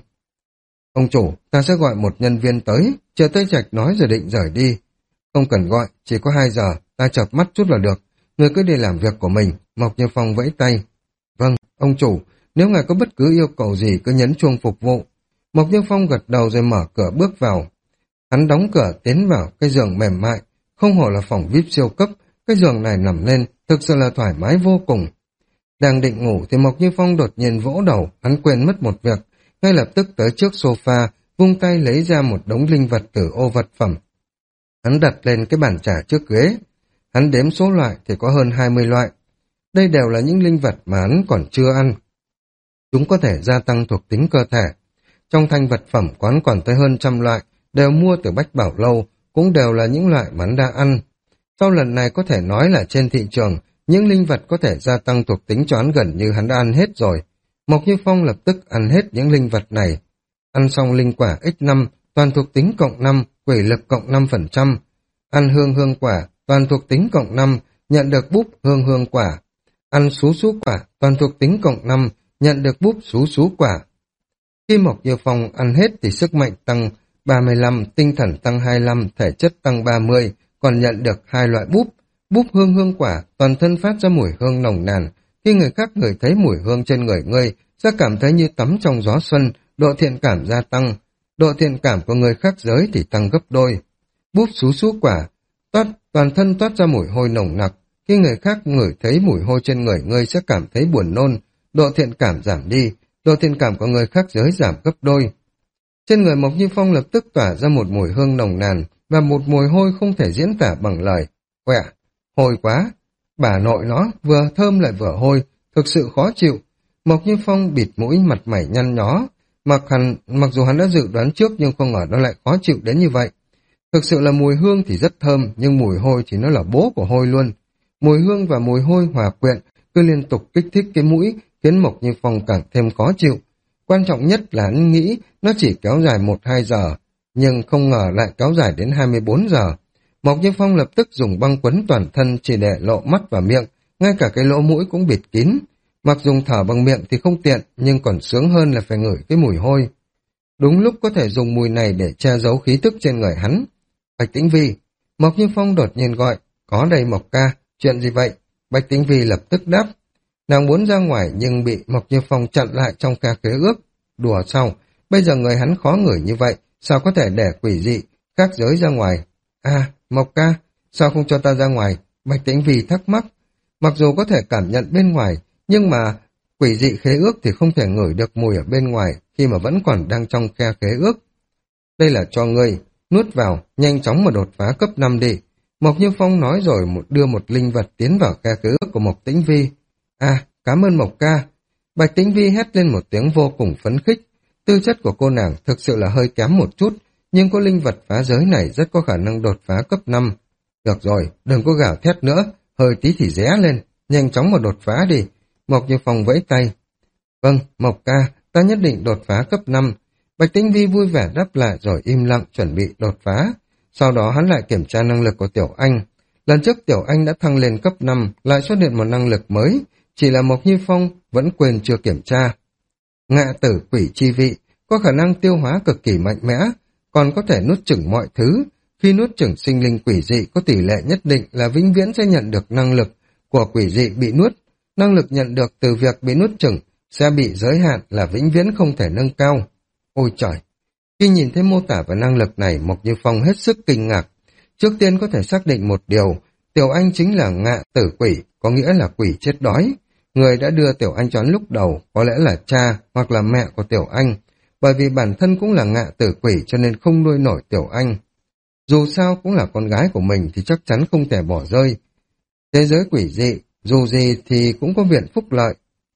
Ông chủ, ta sẽ gọi một nhân viên tới, Triệu Tây Trạch nói rồi định rời đi. Không cần gọi, chỉ có hai giờ, ta chợp mắt chút là được. Người cứ đi làm việc của mình, Mộc Như Phong vẫy tay. Vâng, ông chủ, nếu ngài có bất cứ yêu cầu gì cứ nhấn chuông phục vụ. Mộc Như Phong gật đầu rồi mở cửa bước vào. Hắn đóng cửa tiến vào cái giường mềm mại, không hổ là phòng vi ai pi siêu cấp, cái giường này nằm lên, thực sự là thoải mái vô cùng. Đang định ngủ thì Mộc Như Phong đột nhiên vỗ đầu, hắn quên mất một việc, ngay lập tức tới trước sofa, vung tay lấy ra một đống linh vật từ ô vật phẩm. Hắn đặt lên cái bàn trà trước ghế. Hắn đếm số loại thì có hơn hai mươi loại. Đây đều là những linh vật mà hắn còn chưa ăn. Chúng có thể gia tăng thuộc tính cơ thể. Trong thanh vật phẩm quán còn tới hơn trăm loại, đều mua từ Bách Bảo Lâu, cũng đều là những loại mà hắn đã ăn. Sau lần này có thể nói là trên thị trường, những linh vật có thể gia tăng thuộc tính cho hắn gần như hắn đã ăn hết rồi. Mộc Như Phong lập tức ăn hết những linh vật này. Ăn xong linh quả nhân năm, toàn thuộc tính cộng năm, quỷ lực cộng năm phần trăm. Ăn hương hương quả, toàn thuộc tính cộng năm, nhận được búp hương hương quả. Ăn sú sú quả, toàn thuộc tính cộng năm, nhận được búp sú sú quả. Khi Mộc Như Phong ăn hết thì sức mạnh tăng ba mươi lăm, tinh thần tăng hai mươi lăm, thể chất tăng ba mươi, còn nhận được hai loại búp. Búp hương hương quả, toàn thân phát ra mùi hương nồng nàn. Khi người khác ngửi thấy mùi hương trên người ngươi, sẽ cảm thấy như tắm trong gió xuân, độ thiện cảm gia tăng. Độ thiện cảm của người khác giới thì tăng gấp đôi. Búp sú sú quả, toát, toàn thân toát ra mùi hôi nồng nặc. Khi người khác ngửi thấy mùi hôi trên người ngươi sẽ cảm thấy buồn nôn, độ thiện cảm giảm đi, độ thiện cảm của người khác giới giảm gấp đôi. Trên người Mộc Như Phong lập tức tỏa ra một mùi hương nồng nàn và một mùi hôi không thể diễn tả bằng lời. Quẹ, hôi quá, bà nội nó vừa thơm lại vừa hôi, thực sự khó chịu. Mộc Như Phong bịt mũi, mặt mày nhăn nhó. Mặc, hẳn, mặc dù hắn đã dự đoán trước nhưng không ngờ nó lại khó chịu đến như vậy. Thực sự là mùi hương thì rất thơm, nhưng mùi hôi thì nó là bố của hôi luôn. Mùi hương và mùi hôi hòa quyện, cứ liên tục kích thích cái mũi, khiến Mộc Như Phong càng thêm khó chịu. Quan trọng nhất là hắn nghĩ nó chỉ kéo dài một hai giờ, nhưng không ngờ lại kéo dài đến hai mươi bốn giờ. Mộc Như Phong lập tức dùng băng quấn toàn thân chỉ để lộ mắt và miệng, ngay cả cái lỗ mũi cũng bịt kín. Mặc dùng thở bằng miệng thì không tiện, nhưng còn sướng hơn là phải ngửi cái mùi hôi. Đúng lúc có thể dùng mùi này để che giấu khí tức trên người hắn. Bạch Tĩnh Vi, Mộc Như Phong đột nhiên gọi, có đây Mộc ca, chuyện gì vậy? Bạch Tĩnh Vi lập tức đáp. Nàng muốn ra ngoài nhưng bị Mộc Như Phong chặn lại trong ca khế ước. Đùa sao? bây giờ người hắn khó ngửi như vậy, sao có thể để quỷ dị khác giới ra ngoài? À, Mộc ca, sao không cho ta ra ngoài? Bạch Tĩnh Vi thắc mắc. Mặc dù có thể cảm nhận bên ngoài, nhưng mà quỷ dị khế ước thì không thể ngửi được mùi ở bên ngoài khi mà vẫn còn đang trong khe khế ước. Đây là cho ngươi, nuốt vào, nhanh chóng mà đột phá cấp năm đi. Mộc Như Phong nói rồi một đưa một linh vật tiến vào khe khế ước của Mộc Tĩnh Vi. À, cảm ơn Mộc ca. Bạch Tĩnh Vi hét lên một tiếng vô cùng phấn khích. Tư chất của cô nàng thực sự là hơi kém một chút, nhưng có linh vật phá giới này rất có khả năng đột phá cấp năm. Được rồi, đừng có gào thét nữa, hơi tí thì ré lên, nhanh chóng mà đột phá đi. Mộc Như Phong vẫy tay. Vâng, Mộc ca, ta nhất định đột phá cấp năm. Bạch Tĩnh Vi vui vẻ đáp lại rồi im lặng chuẩn bị đột phá. Sau đó hắn lại kiểm tra năng lực của Tiểu Anh. Lần trước Tiểu Anh đã thăng lên cấp năm, lại xuất hiện một năng lực mới, chỉ là Mộc Như Phong vẫn quên chưa kiểm tra. Ngạ tử quỷ chi vị, có khả năng tiêu hóa cực kỳ mạnh mẽ, còn có thể nuốt chửng mọi thứ. Khi nuốt chửng sinh linh quỷ dị có tỷ lệ nhất định là vĩnh viễn sẽ nhận được năng lực của quỷ dị bị nuốt. Năng lực nhận được từ việc bị nuốt chửng sẽ bị giới hạn là vĩnh viễn không thể nâng cao. Ôi trời! Khi nhìn thấy mô tả về năng lực này, Mộc Như Phong hết sức kinh ngạc. Trước tiên có thể xác định một điều, Tiểu Anh chính là ngạ tử quỷ, có nghĩa là quỷ chết đói. Người đã đưa Tiểu Anh choán lúc đầu có lẽ là cha hoặc là mẹ của Tiểu Anh, bởi vì bản thân cũng là ngạ tử quỷ cho nên không nuôi nổi Tiểu Anh. Dù sao cũng là con gái của mình thì chắc chắn không thể bỏ rơi. Thế giới quỷ dị, dù gì thì cũng có viện phúc lợi.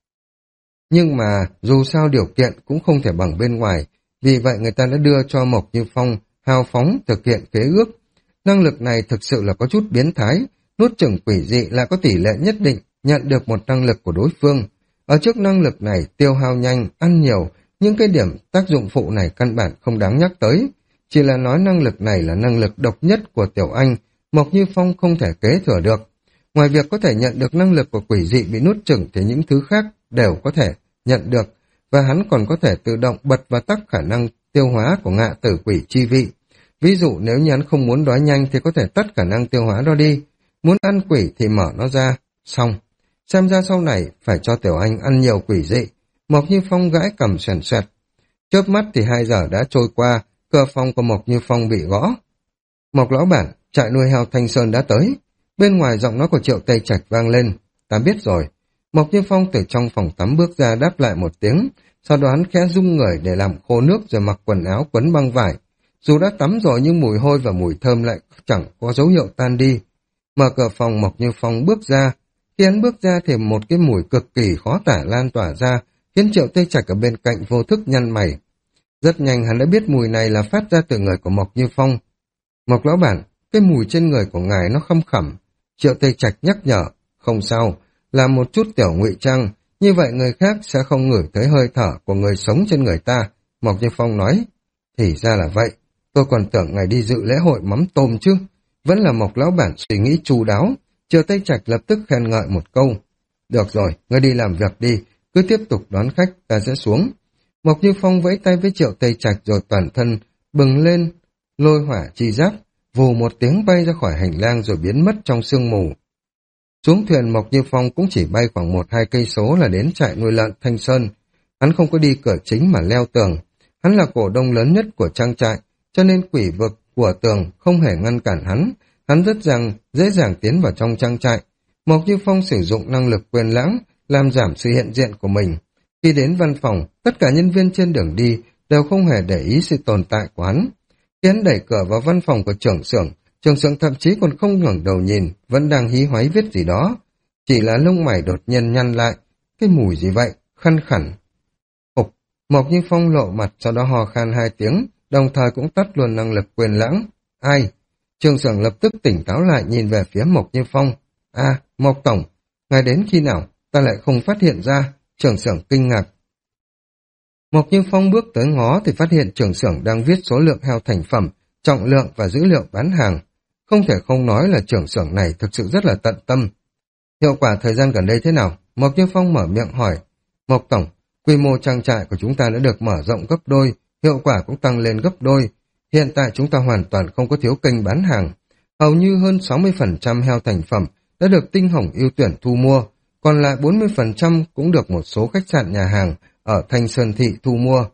Nhưng mà dù sao điều kiện cũng không thể bằng bên ngoài, vì vậy người ta đã đưa cho Mộc Như Phong hào phóng thực hiện kế ước. Năng lực này thực sự là có chút biến thái, nuốt chửng quỷ dị lại có tỷ lệ nhất định nhận được một năng lực của đối phương. Ở trước năng lực này tiêu hao nhanh, ăn nhiều, nhưng cái điểm tác dụng phụ này căn bản không đáng nhắc tới. Chỉ là nói năng lực này là năng lực độc nhất của Tiểu Anh, Mộc Như Phong không thể kế thừa được. Ngoài việc có thể nhận được năng lực của quỷ dị bị nuốt chửng thì những thứ khác đều có thể nhận được, và hắn còn có thể tự động bật và tắt khả năng tiêu hóa của ngạ tử quỷ chi vị. Ví dụ nếu như hắn không muốn đói nhanh thì có thể tắt khả năng tiêu hóa đó đi, muốn ăn quỷ thì mở nó ra, xong. Xem ra sau này phải cho Tiểu Anh ăn nhiều quỷ dị. Mộc Như Phong gãi cầm xoèn xoẹt. Chớp mắt thì hai giờ đã trôi qua, cửa phòng của Mộc Như Phong bị gõ. Mộc lão bản, trại nuôi heo Thanh Sơn đã tới. Bên ngoài giọng nói của Triệu Tây Trạch vang lên. Ta biết rồi. Mộc Như Phong từ trong phòng tắm bước ra đáp lại một tiếng, sau đó hắn khẽ rung người để làm khô nước rồi mặc quần áo quấn băng vải. Dù đã tắm rồi nhưng mùi hôi và mùi thơm lại chẳng có dấu hiệu tan đi. Mở cửa phòng, Mộc Như Phong bước ra. Khi hắn bước ra thì một cái mùi cực kỳ khó tả lan tỏa ra, khiến Triệu Tây Trạch ở bên cạnh vô thức nhăn mày. Rất nhanh hắn đã biết mùi này là phát ra từ người của Mộc Như Phong. Mộc lão bản, cái mùi trên người của ngài nó khăm khẳm. Triệu Tây Trạch nhắc nhở, không sao, là một chút tiểu ngụy trang, như vậy người khác sẽ không ngửi thấy hơi thở của người sống trên người ta. Mộc Như Phong nói, thì ra là vậy, tôi còn tưởng ngài đi dự lễ hội mắm tôm chứ. Vẫn là Mộc lão bản suy nghĩ chu đáo. Triệu Tây Trạch lập tức khen ngợi một câu. Được rồi, ngươi đi làm việc đi, cứ tiếp tục đón khách, ta sẽ xuống. Mộc Như Phong vẫy tay với Triệu Tây Trạch rồi toàn thân bừng lên lôi hỏa chi giáp, vù một tiếng bay ra khỏi hành lang rồi biến mất trong sương mù. Xuống thuyền, Mộc Như Phong cũng chỉ bay khoảng một hai cây số là đến trại nuôi lợn Thanh Sơn. Hắn không có đi cửa chính mà leo tường. Hắn là cổ đông lớn nhất của trang trại, cho nên quỷ vực của tường không hề ngăn cản hắn. Hắn rất rằng dễ dàng tiến vào trong trang trại. Mộc Như Phong sử dụng năng lực quên lãng, làm giảm sự hiện diện của mình. Khi đến văn phòng, tất cả nhân viên trên đường đi đều không hề để ý sự tồn tại của hắn. Khi hắn đẩy cửa vào văn phòng của trưởng xưởng, trưởng xưởng thậm chí còn không ngẩng đầu nhìn, vẫn đang hí hoáy viết gì đó. Chỉ là lông mày đột nhiên nhăn lại. Cái mùi gì vậy? Khăn khẳn. Ục, Mộc Như Phong lộ mặt, sau đó hò khan hai tiếng, đồng thời cũng tắt luôn năng lực quên lãng. Ai? Trưởng xưởng lập tức tỉnh táo lại nhìn về phía Mộc Như Phong. À, Mộc Tổng, ngài đến khi nào? Ta lại không phát hiện ra. Trưởng xưởng kinh ngạc. Mộc Như Phong bước tới ngó thì phát hiện trưởng xưởng đang viết số lượng heo thành phẩm, trọng lượng và dữ liệu bán hàng. Không thể không nói là trưởng xưởng này thực sự rất là tận tâm. Hiệu quả thời gian gần đây thế nào? Mộc Như Phong mở miệng hỏi. Mộc Tổng, quy mô trang trại của chúng ta đã được mở rộng gấp đôi, hiệu quả cũng tăng lên gấp đôi. Hiện tại chúng ta hoàn toàn không có thiếu kênh bán hàng. Hầu như hơn sáu mươi phần trăm heo thành phẩm đã được Tinh Hồng ưu tuyển thu mua, còn lại bốn mươi phần trăm cũng được một số khách sạn nhà hàng ở Thanh Sơn Thị thu mua.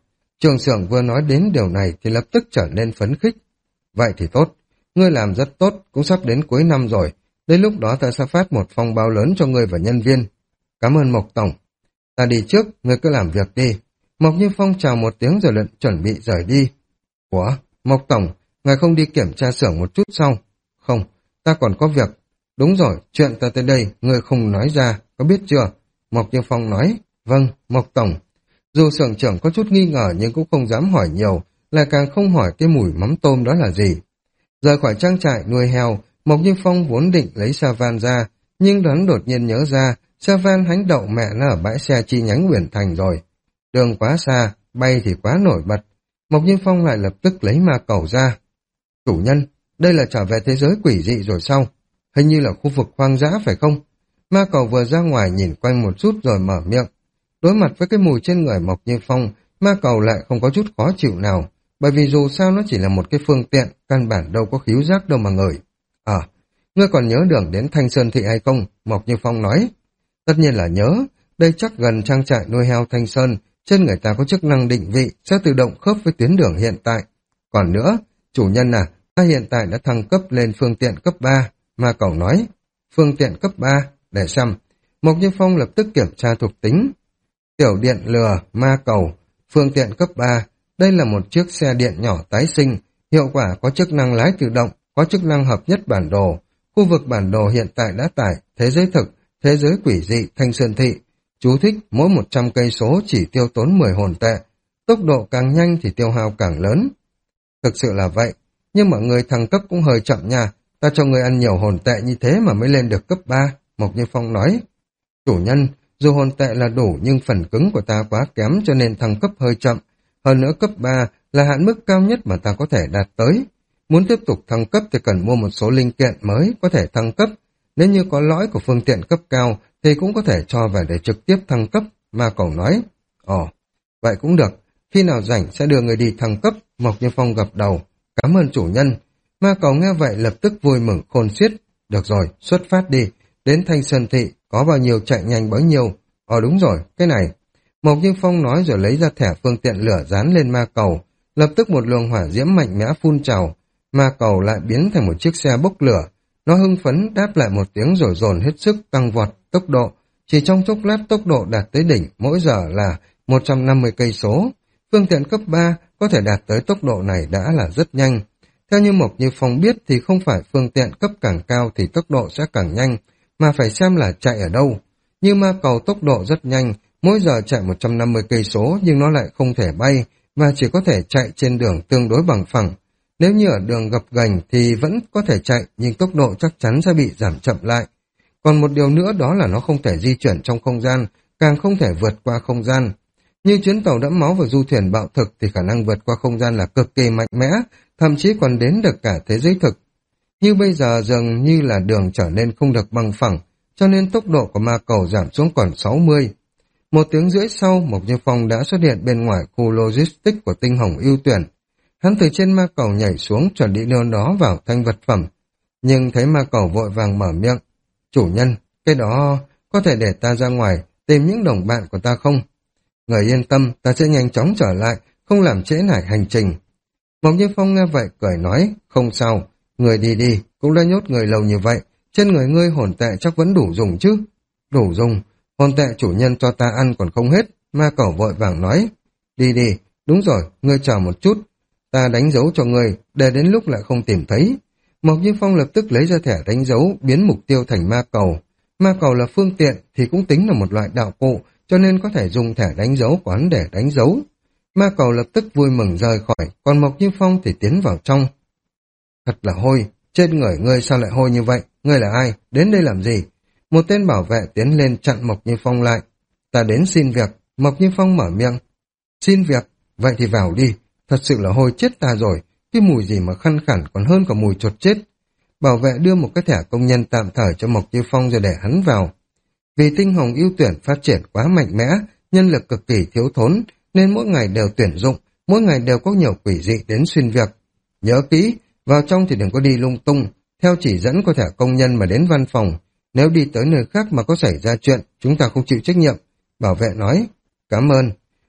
Trường xưởng vừa nói đến điều này thì lập tức trở nên phấn khích. Vậy thì tốt, ngươi làm rất tốt, cũng sắp đến cuối năm rồi. Đến lúc đó ta sẽ phát một phong bao lớn cho ngươi và nhân viên. Cảm ơn Mộc Tổng. Ta đi trước, ngươi cứ làm việc đi. Mộc Như Phong chào một tiếng rồi lận chuẩn bị rời đi. Ủa, Mộc Tổng, ngài không đi kiểm tra xưởng một chút sao? Không, ta còn có việc. Đúng rồi, chuyện ta tới đây, ngươi không nói ra, có biết chưa? Mộc Như Phong nói, vâng, Mộc Tổng. Dù xưởng trưởng có chút nghi ngờ nhưng cũng không dám hỏi nhiều, lại càng không hỏi cái mùi mắm tôm đó là gì. Rời khỏi trang trại nuôi heo, Mộc Như Phong vốn định lấy sa van ra, nhưng hắn đột nhiên nhớ ra, sa van hánh đậu mẹ nó ở bãi xe chi nhánh Uyển Thành rồi. Đường quá xa, bay thì quá nổi bật. Mộc Như Phong lại lập tức lấy ma cầu ra. Chủ nhân, đây là trở về thế giới quỷ dị rồi sao? Hình như là khu vực hoang dã phải không? Ma cầu vừa ra ngoài nhìn quanh một chút rồi mở miệng. Đối mặt với cái mùi trên người Mộc Như Phong, ma cầu lại không có chút khó chịu nào, bởi vì dù sao nó chỉ là một cái phương tiện, căn bản đâu có khíu giác đâu mà ngửi. À, ngươi còn nhớ đường đến Thanh Sơn Thị hay không? Mộc Như Phong nói. Tất nhiên là nhớ, đây chắc gần trang trại nuôi heo Thanh Sơn, trên người ta có chức năng định vị, sẽ tự động khớp với tuyến đường hiện tại. Còn nữa, chủ nhân à, ta hiện tại đã thăng cấp lên phương tiện cấp ba, ma cầu nói. Phương tiện cấp ba, để xem. Mộc Như Phong lập tức kiểm tra thuộc tính. Tiểu điện lừa, ma cầu, phương tiện cấp ba. Đây là một chiếc xe điện nhỏ tái sinh, hiệu quả có chức năng lái tự động, có chức năng hợp nhất bản đồ. Khu vực bản đồ hiện tại đã tải thế giới thực, thế giới quỷ dị, Thanh Sơn Thị. Chú thích mỗi một trăm cây số chỉ tiêu tốn mười hồn tệ. Tốc độ càng nhanh thì tiêu hao càng lớn. Thực sự là vậy, nhưng mọi người thăng cấp cũng hơi chậm nha. Ta cho người ăn nhiều hồn tệ như thế mà mới lên được cấp ba, Mộc Như Phong nói. Chủ nhân, dù hồn tệ là đủ nhưng phần cứng của ta quá kém cho nên thăng cấp hơi chậm. Hơn nữa cấp ba là hạn mức cao nhất mà ta có thể đạt tới. Muốn tiếp tục thăng cấp thì cần mua một số linh kiện mới có thể thăng cấp. Nếu như có lõi của phương tiện cấp cao thì cũng có thể cho về để trực tiếp thăng cấp, ma cầu nói. Ồ, vậy cũng được. Khi nào rảnh sẽ đưa người đi thăng cấp, Mộc Như Phong gật đầu. Cảm ơn chủ nhân. Ma cầu nghe vậy lập tức vui mừng khôn xiết. Được rồi, xuất phát đi. Đến Thanh Sơn Thị, có bao nhiêu chạy nhanh bấy nhiêu. Ờ đúng rồi, cái này. Mộc Như Phong nói rồi lấy ra thẻ phương tiện lửa dán lên ma cầu. Lập tức một luồng hỏa diễm mạnh mẽ phun trào. Ma cầu lại biến thành một chiếc xe bốc lửa. Nó hưng phấn đáp lại một tiếng rồi dồn hết sức tăng vọt tốc độ. Chỉ trong chốc lát tốc độ đạt tới đỉnh, mỗi giờ là một trăm năm mươi cây số. Phương tiện cấp ba có thể đạt tới tốc độ này đã là rất nhanh. Theo như Mộc Như Phong biết thì không phải phương tiện cấp càng cao thì tốc độ sẽ càng nhanh, mà phải xem là chạy ở đâu. Như ma cầu tốc độ rất nhanh, mỗi giờ chạy một trăm năm mươi cây số nhưng nó lại không thể bay và chỉ có thể chạy trên đường tương đối bằng phẳng. Nếu như ở đường gập ghềnh thì vẫn có thể chạy nhưng tốc độ chắc chắn sẽ bị giảm chậm lại. Còn một điều nữa đó là nó không thể di chuyển trong không gian, càng không thể vượt qua không gian. Như chuyến tàu đẫm máu và du thuyền bạo thực thì khả năng vượt qua không gian là cực kỳ mạnh mẽ, thậm chí còn đến được cả thế giới thực. Như bây giờ dường như là đường trở nên không được bằng phẳng, cho nên tốc độ của ma cầu giảm xuống còn sáu mươi. Một tiếng rưỡi sau, Mộc Như Phong đã xuất hiện bên ngoài khu logistics của tinh hồng ưu tuyển. Hắn từ trên ma cầu nhảy xuống chuẩn bị đưa nó vào thanh vật phẩm. Nhưng thấy ma cầu vội vàng mở miệng. Chủ nhân, cái đó có thể để ta ra ngoài tìm những đồng bạn của ta không? Người yên tâm, ta sẽ nhanh chóng trở lại, không làm trễ nải hành trình. Mộc Như Phong nghe vậy cười nói, không sao, người đi đi, cũng đã nhốt người lâu như vậy, trên người ngươi hồn tệ chắc vẫn đủ dùng chứ. Đủ dùng, hồn tệ chủ nhân cho ta ăn còn không hết, ma cầu vội vàng nói. Đi đi, đúng rồi, ngươi chờ một chút, ta đánh dấu cho ngươi, để đến lúc lại không tìm thấy. Mộc Như Phong lập tức lấy ra thẻ đánh dấu, biến mục tiêu thành ma cầu. Ma cầu là phương tiện thì cũng tính là một loại đạo cụ, cho nên có thể dùng thẻ đánh dấu của hắn để đánh dấu. Ma cầu lập tức vui mừng rời khỏi, còn Mộc Như Phong thì tiến vào trong. Thật là hôi, trên người ngươi sao lại hôi như vậy? Ngươi là ai? Đến đây làm gì? Một tên bảo vệ tiến lên chặn Mộc Như Phong lại. Ta đến xin việc. Mộc Như Phong mở miệng. Xin việc? Vậy thì vào đi. Thật sự là hôi chết ta rồi. Cái mùi gì mà khăn khẳng còn hơn cả mùi chuột chết. Bảo vệ đưa một cái thẻ công nhân tạm thời cho Mộc Như Phong rồi để hắn vào. Vì tinh hồng ưu tuyển phát triển quá mạnh mẽ, nhân lực cực kỳ thiếu thốn, nên mỗi ngày đều tuyển dụng, mỗi ngày đều có nhiều quỷ dị đến xin việc. Nhớ kỹ, vào trong thì đừng có đi lung tung, theo chỉ dẫn của thẻ công nhân mà đến văn phòng. Nếu đi tới nơi khác mà có xảy ra chuyện, chúng ta không chịu trách nhiệm. Bảo vệ nói, cảm ơn.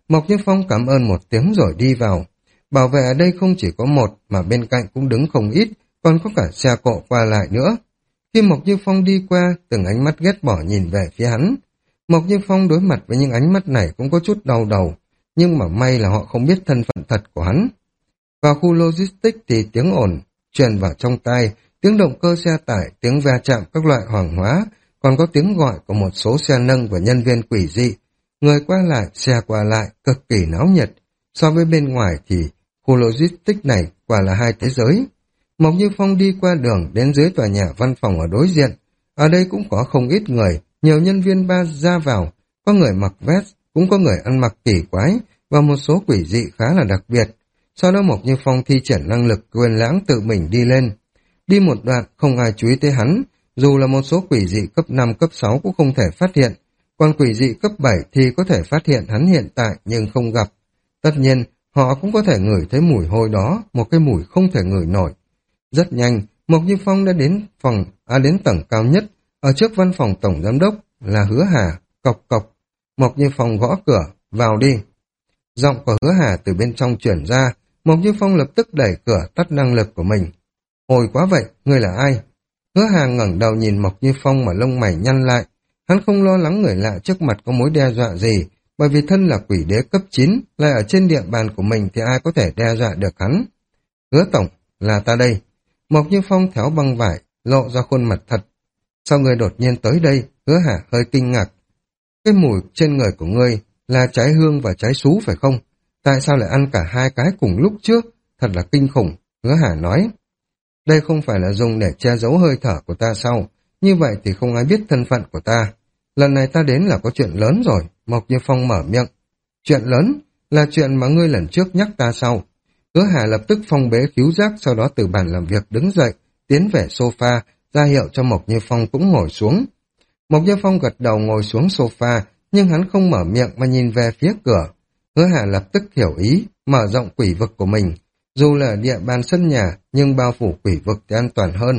Mộc Như Phong cảm ơn một tiếng rồi đi vào. Bảo vệ ở đây không chỉ có một mà bên cạnh cũng đứng không ít, còn có cả xe cộ qua lại nữa. Khi Mộc Như Phong đi qua, từng ánh mắt ghét bỏ nhìn về phía hắn. Mộc Như Phong đối mặt với những ánh mắt này cũng có chút đau đầu, nhưng mà may là họ không biết thân phận thật của hắn. Vào khu logistics thì tiếng ồn truyền vào trong tai, tiếng động cơ xe tải, tiếng va chạm các loại hàng hóa, còn có tiếng gọi của một số xe nâng và nhân viên quỷ dị. Người qua lại, xe qua lại, cực kỳ náo nhiệt. So với bên ngoài thì khu logistics này quả là hai thế giới. Mộc Như Phong đi qua đường đến dưới tòa nhà văn phòng ở đối diện. Ở đây cũng có không ít người, nhiều nhân viên ba ra vào, có người mặc vest, cũng có người ăn mặc kỳ quái, và một số quỷ dị khá là đặc biệt. Sau đó Mộc Như Phong thi triển năng lực quên lãng tự mình đi lên. Đi một đoạn không ai chú ý tới hắn, dù là một số quỷ dị cấp năm, cấp sáu cũng không thể phát hiện, còn quỷ dị cấp bảy thì có thể phát hiện hắn hiện tại nhưng không gặp. Tất nhiên, họ cũng có thể ngửi thấy mùi hôi đó, một cái mùi không thể ngửi nổi. Rất nhanh, Mộc Như Phong đã đến phòng, à đến tầng cao nhất, ở trước văn phòng tổng giám đốc là Hứa Hà, cộc cộc. Mộc Như Phong gõ cửa, vào đi. Giọng của Hứa Hà từ bên trong chuyển ra, Mộc Như Phong lập tức đẩy cửa tắt năng lực của mình. Hồi quá vậy, ngươi là ai? Hứa Hà ngẩng đầu nhìn Mộc Như Phong mà lông mày nhăn lại. Hắn không lo lắng người lạ trước mặt có mối đe dọa gì, bởi vì thân là quỷ đế cấp chín, lại ở trên địa bàn của mình thì ai có thể đe dọa được hắn. Hứa tổng, là ta đây. Mộc Như Phong tháo băng vải, lộ ra khuôn mặt thật. Sao ngươi đột nhiên tới đây? Hứa Hà hơi kinh ngạc. Cái mùi trên người của ngươi là trái hương và trái sú phải không? Tại sao lại ăn cả hai cái cùng lúc trước? Thật là kinh khủng, Hứa Hà nói. Đây không phải là dùng để che giấu hơi thở của ta sao? Như vậy thì không ai biết thân phận của ta. Lần này ta đến là có chuyện lớn rồi, Mộc Như Phong mở miệng. Chuyện lớn? Là chuyện mà ngươi lần trước nhắc ta sau. Hứa Hà lập tức phong bế khứu giác, sau đó từ bàn làm việc đứng dậy, tiến về sofa, ra hiệu cho Mộc Như Phong cũng ngồi xuống. Mộc Như Phong gật đầu ngồi xuống sofa, nhưng hắn không mở miệng mà nhìn về phía cửa. Hứa Hà lập tức hiểu ý, mở rộng quỷ vực của mình. Dù là địa bàn sân nhà, nhưng bao phủ quỷ vực thì an toàn hơn.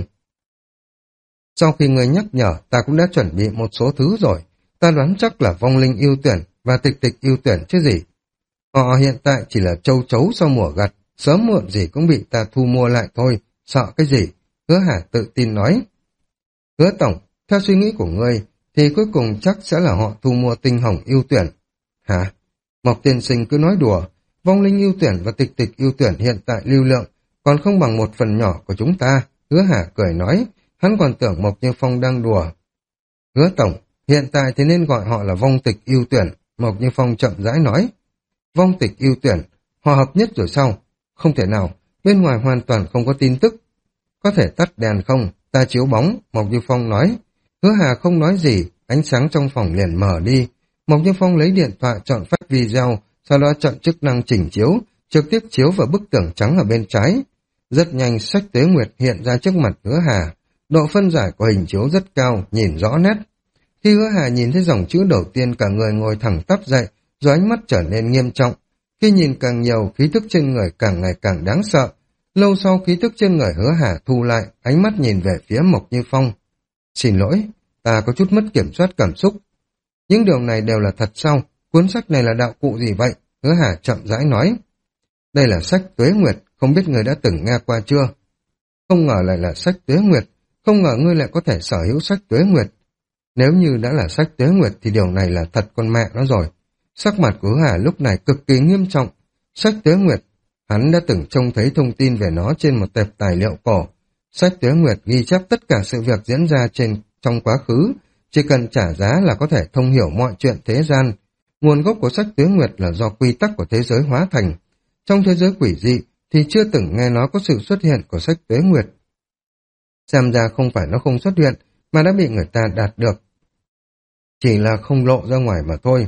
Sau khi người nhắc nhở, ta cũng đã chuẩn bị một số thứ rồi. Ta đoán chắc là vong linh ưu tuyển và tịch tịch ưu tuyển chứ gì. Họ hiện tại chỉ là châu chấu sau mùa gặt, sớm muộn gì cũng bị ta thu mua lại thôi, sợ cái gì? Hứa Hà tự tin nói. Hứa tổng, theo suy nghĩ của ngươi, thì cuối cùng chắc sẽ là họ thu mua tinh hồng ưu tuyển. Hả? Mộc tiên sinh cứ nói đùa, vong linh ưu tuyển và tịch tịch ưu tuyển hiện tại lưu lượng, còn không bằng một phần nhỏ của chúng ta. Hứa Hà cười nói, hắn còn tưởng Mộc Như Phong đang đùa. Hứa tổng, hiện tại thì nên gọi họ là vong tịch ưu tuyển, Mộc Như Phong chậm rãi nói. Vong tịch ưu tuyển, họ hợp nhất rồi sao? Không thể nào, bên ngoài hoàn toàn không có tin tức. Có thể tắt đèn không? Ta chiếu bóng, Mộc Như Phong nói. Hứa Hà không nói gì, ánh sáng trong phòng liền mở đi. Mộc Như Phong lấy điện thoại chọn phát video, sau đó chọn chức năng chỉnh chiếu, trực tiếp chiếu vào bức tường trắng ở bên trái. Rất nhanh sách Tuế Nguyệt hiện ra trước mặt Hứa Hà. Độ phân giải của hình chiếu rất cao, nhìn rõ nét. Khi Hứa Hà nhìn thấy dòng chữ đầu tiên, cả người ngồi thẳng tắp dậy, rồi ánh mắt trở nên nghiêm trọng. Khi nhìn càng nhiều, khí thức trên người càng ngày càng đáng sợ. Lâu sau khí thức trên người Hứa Hà thu lại, ánh mắt nhìn về phía Mộc Như Phong. Xin lỗi, ta có chút mất kiểm soát cảm xúc. Những điều này đều là thật sao? Cuốn sách này là đạo cụ gì vậy? Hứa Hà chậm rãi nói. Đây là sách Tuế Nguyệt, không biết người đã từng nghe qua chưa? Không ngờ lại là sách Tuế Nguyệt, không ngờ ngươi lại có thể sở hữu sách Tuế Nguyệt. Nếu như đã là sách Tuế Nguyệt thì điều này là thật con mẹ nó rồi. Sắc mặt của Hứa Hà lúc này cực kỳ nghiêm trọng. Sách Tuế Nguyệt, hắn đã từng trông thấy thông tin về nó trên một tệp tài liệu cổ. Sách Tuế Nguyệt ghi chép tất cả sự việc diễn ra trên trong quá khứ, chỉ cần trả giá là có thể thông hiểu mọi chuyện thế gian. Nguồn gốc của sách Tuế Nguyệt là do quy tắc của thế giới hóa thành. Trong thế giới quỷ dị thì chưa từng nghe nói có sự xuất hiện của sách Tuế Nguyệt. Xem ra không phải nó không xuất hiện, mà đã bị người ta đạt được. Chỉ là không lộ ra ngoài mà thôi.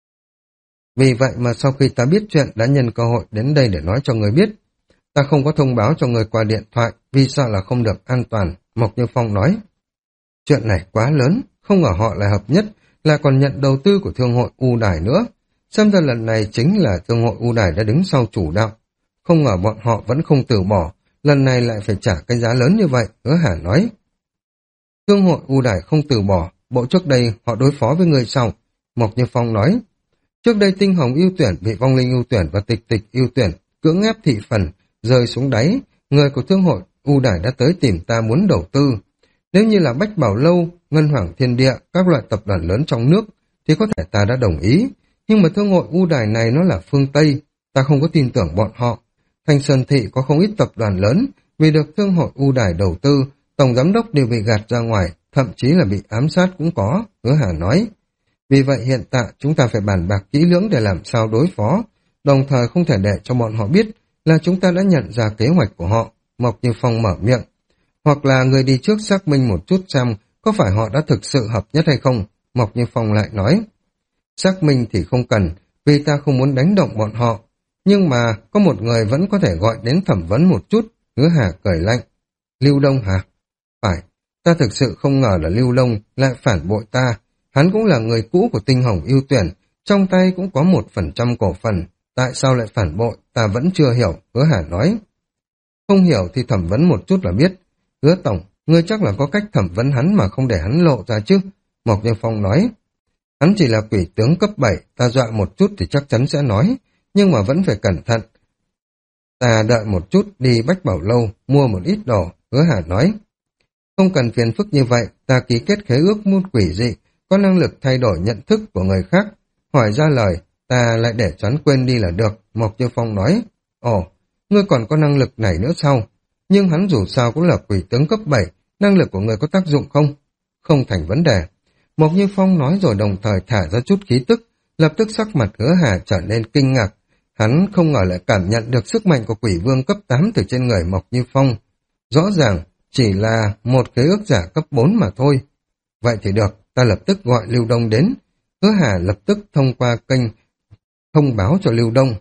Vì vậy mà sau khi ta biết chuyện đã nhân cơ hội đến đây để nói cho người biết. Ta không có thông báo cho người qua điện thoại vì sợ là không được an toàn, Mộc Như Phong nói. Chuyện này quá lớn, không ngờ họ lại hợp nhất, là còn nhận đầu tư của thương hội U Đài nữa. Xem ra lần này chính là thương hội U Đài đã đứng sau chủ đạo. Không ngờ bọn họ vẫn không từ bỏ, lần này lại phải trả cái giá lớn như vậy, Hứa Hà nói. Thương hội U Đài không từ bỏ, bộ trước đây họ đối phó với người sau, Mộc Như Phong nói. Trước đây tinh hồng ưu tuyển bị vong linh ưu tuyển và tịch tịch ưu tuyển cưỡng ép thị phần, rơi xuống đáy, người của thương hội ưu đài đã tới tìm ta muốn đầu tư. Nếu như là Bách Bảo Lâu, Ngân Hoàng Thiên Địa, các loại tập đoàn lớn trong nước, thì có thể ta đã đồng ý. Nhưng mà thương hội ưu đài này nó là phương Tây, ta không có tin tưởng bọn họ. Thanh Sơn Thị có không ít tập đoàn lớn, vì được thương hội ưu đài đầu tư, tổng giám đốc đều bị gạt ra ngoài, thậm chí là bị ám sát cũng có, Hứa Hà nói. Vì vậy hiện tại chúng ta phải bàn bạc kỹ lưỡng để làm sao đối phó, đồng thời không thể để cho bọn họ biết là chúng ta đã nhận ra kế hoạch của họ. Mộc Như Phong mở miệng. Hoặc là người đi trước xác minh một chút xem có phải họ đã thực sự hợp nhất hay không. Mộc Như Phong lại nói. Xác minh thì không cần, vì ta không muốn đánh động bọn họ. Nhưng mà có một người vẫn có thể gọi đến thẩm vấn một chút. Hứa Hà cười lạnh. Lưu Đông hả? Phải, ta thực sự không ngờ là Lưu Đông lại phản bội ta. Hắn cũng là người cũ của tinh hồng ưu tuyển, trong tay cũng có một phần trăm cổ phần. Tại sao lại phản bội, ta vẫn chưa hiểu, Hứa Hà nói. Không hiểu thì thẩm vấn một chút là biết. Hứa Tổng, ngươi chắc là có cách thẩm vấn hắn mà không để hắn lộ ra chứ? Mộc Như Phong nói. Hắn chỉ là quỷ tướng cấp bảy, ta dọa một chút thì chắc chắn sẽ nói, nhưng mà vẫn phải cẩn thận. Ta đợi một chút đi Bách Bảo Lâu, mua một ít đồ, Hứa Hà nói. Không cần phiền phức như vậy, ta ký kết khế ước muôn quỷ dị, có năng lực thay đổi nhận thức của người khác. Hỏi ra lời, ta lại để cho hắn quên đi là được, Mộc Như Phong nói. Ồ, ngươi còn có năng lực này nữa sao? Nhưng hắn dù sao cũng là quỷ tướng cấp bảy, năng lực của ngươi có tác dụng không? Không thành vấn đề. Mộc Như Phong nói rồi đồng thời thả ra chút khí tức, lập tức sắc mặt Hứa Hà trở nên kinh ngạc. Hắn không ngờ lại cảm nhận được sức mạnh của quỷ vương cấp tám từ trên người Mộc Như Phong. Rõ ràng, chỉ là một khế ước giả cấp bốn mà thôi. Vậy thì được, ta lập tức gọi Lưu Đông đến. Hứa Hà lập tức thông qua kênh thông báo cho Lưu Đông.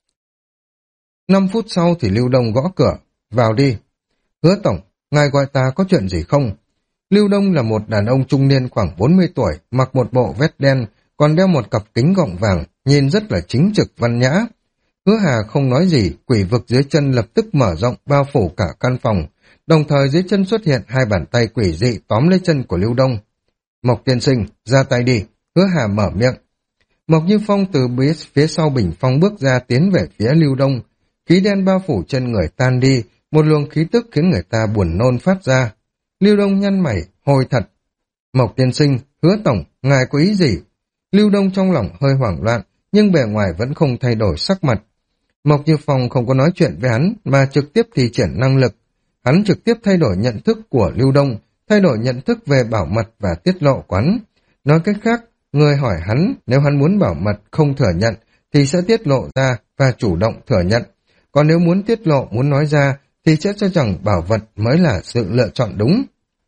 Năm phút sau thì Lưu Đông gõ cửa. Vào đi. Hứa Tổng, ngài gọi ta có chuyện gì không? Lưu Đông là một đàn ông trung niên khoảng bốn mươi tuổi, mặc một bộ vest đen, còn đeo một cặp kính gọng vàng, nhìn rất là chính trực văn nhã. Hứa Hà không nói gì, quỷ vực dưới chân lập tức mở rộng bao phủ cả căn phòng, đồng thời dưới chân xuất hiện hai bàn tay quỷ dị tóm lấy chân của Lưu Đông. Mộc tiên sinh, ra tay đi, Hứa Hà mở miệng. Mộc Như Phong từ phía sau bình phong bước ra tiến về phía Lưu Đông, khí đen bao phủ chân người tan đi, một luồng khí tức khiến người ta buồn nôn phát ra. Lưu Đông nhăn mày, hồi thật. Mộc tiên sinh, Hứa Tổng, ngài có ý gì? Lưu Đông trong lòng hơi hoảng loạn, nhưng bề ngoài vẫn không thay đổi sắc mặt. Mộc Như Phong không có nói chuyện với hắn, mà trực tiếp thi triển năng lực. Hắn trực tiếp thay đổi nhận thức của Lưu Đông, thay đổi nhận thức về bảo mật và tiết lộ của hắn. Nói cách khác, người hỏi hắn, nếu hắn muốn bảo mật không thừa nhận, thì sẽ tiết lộ ra và chủ động thừa nhận. Còn nếu muốn tiết lộ, muốn nói ra, thì sẽ cho rằng bảo vật mới là sự lựa chọn đúng.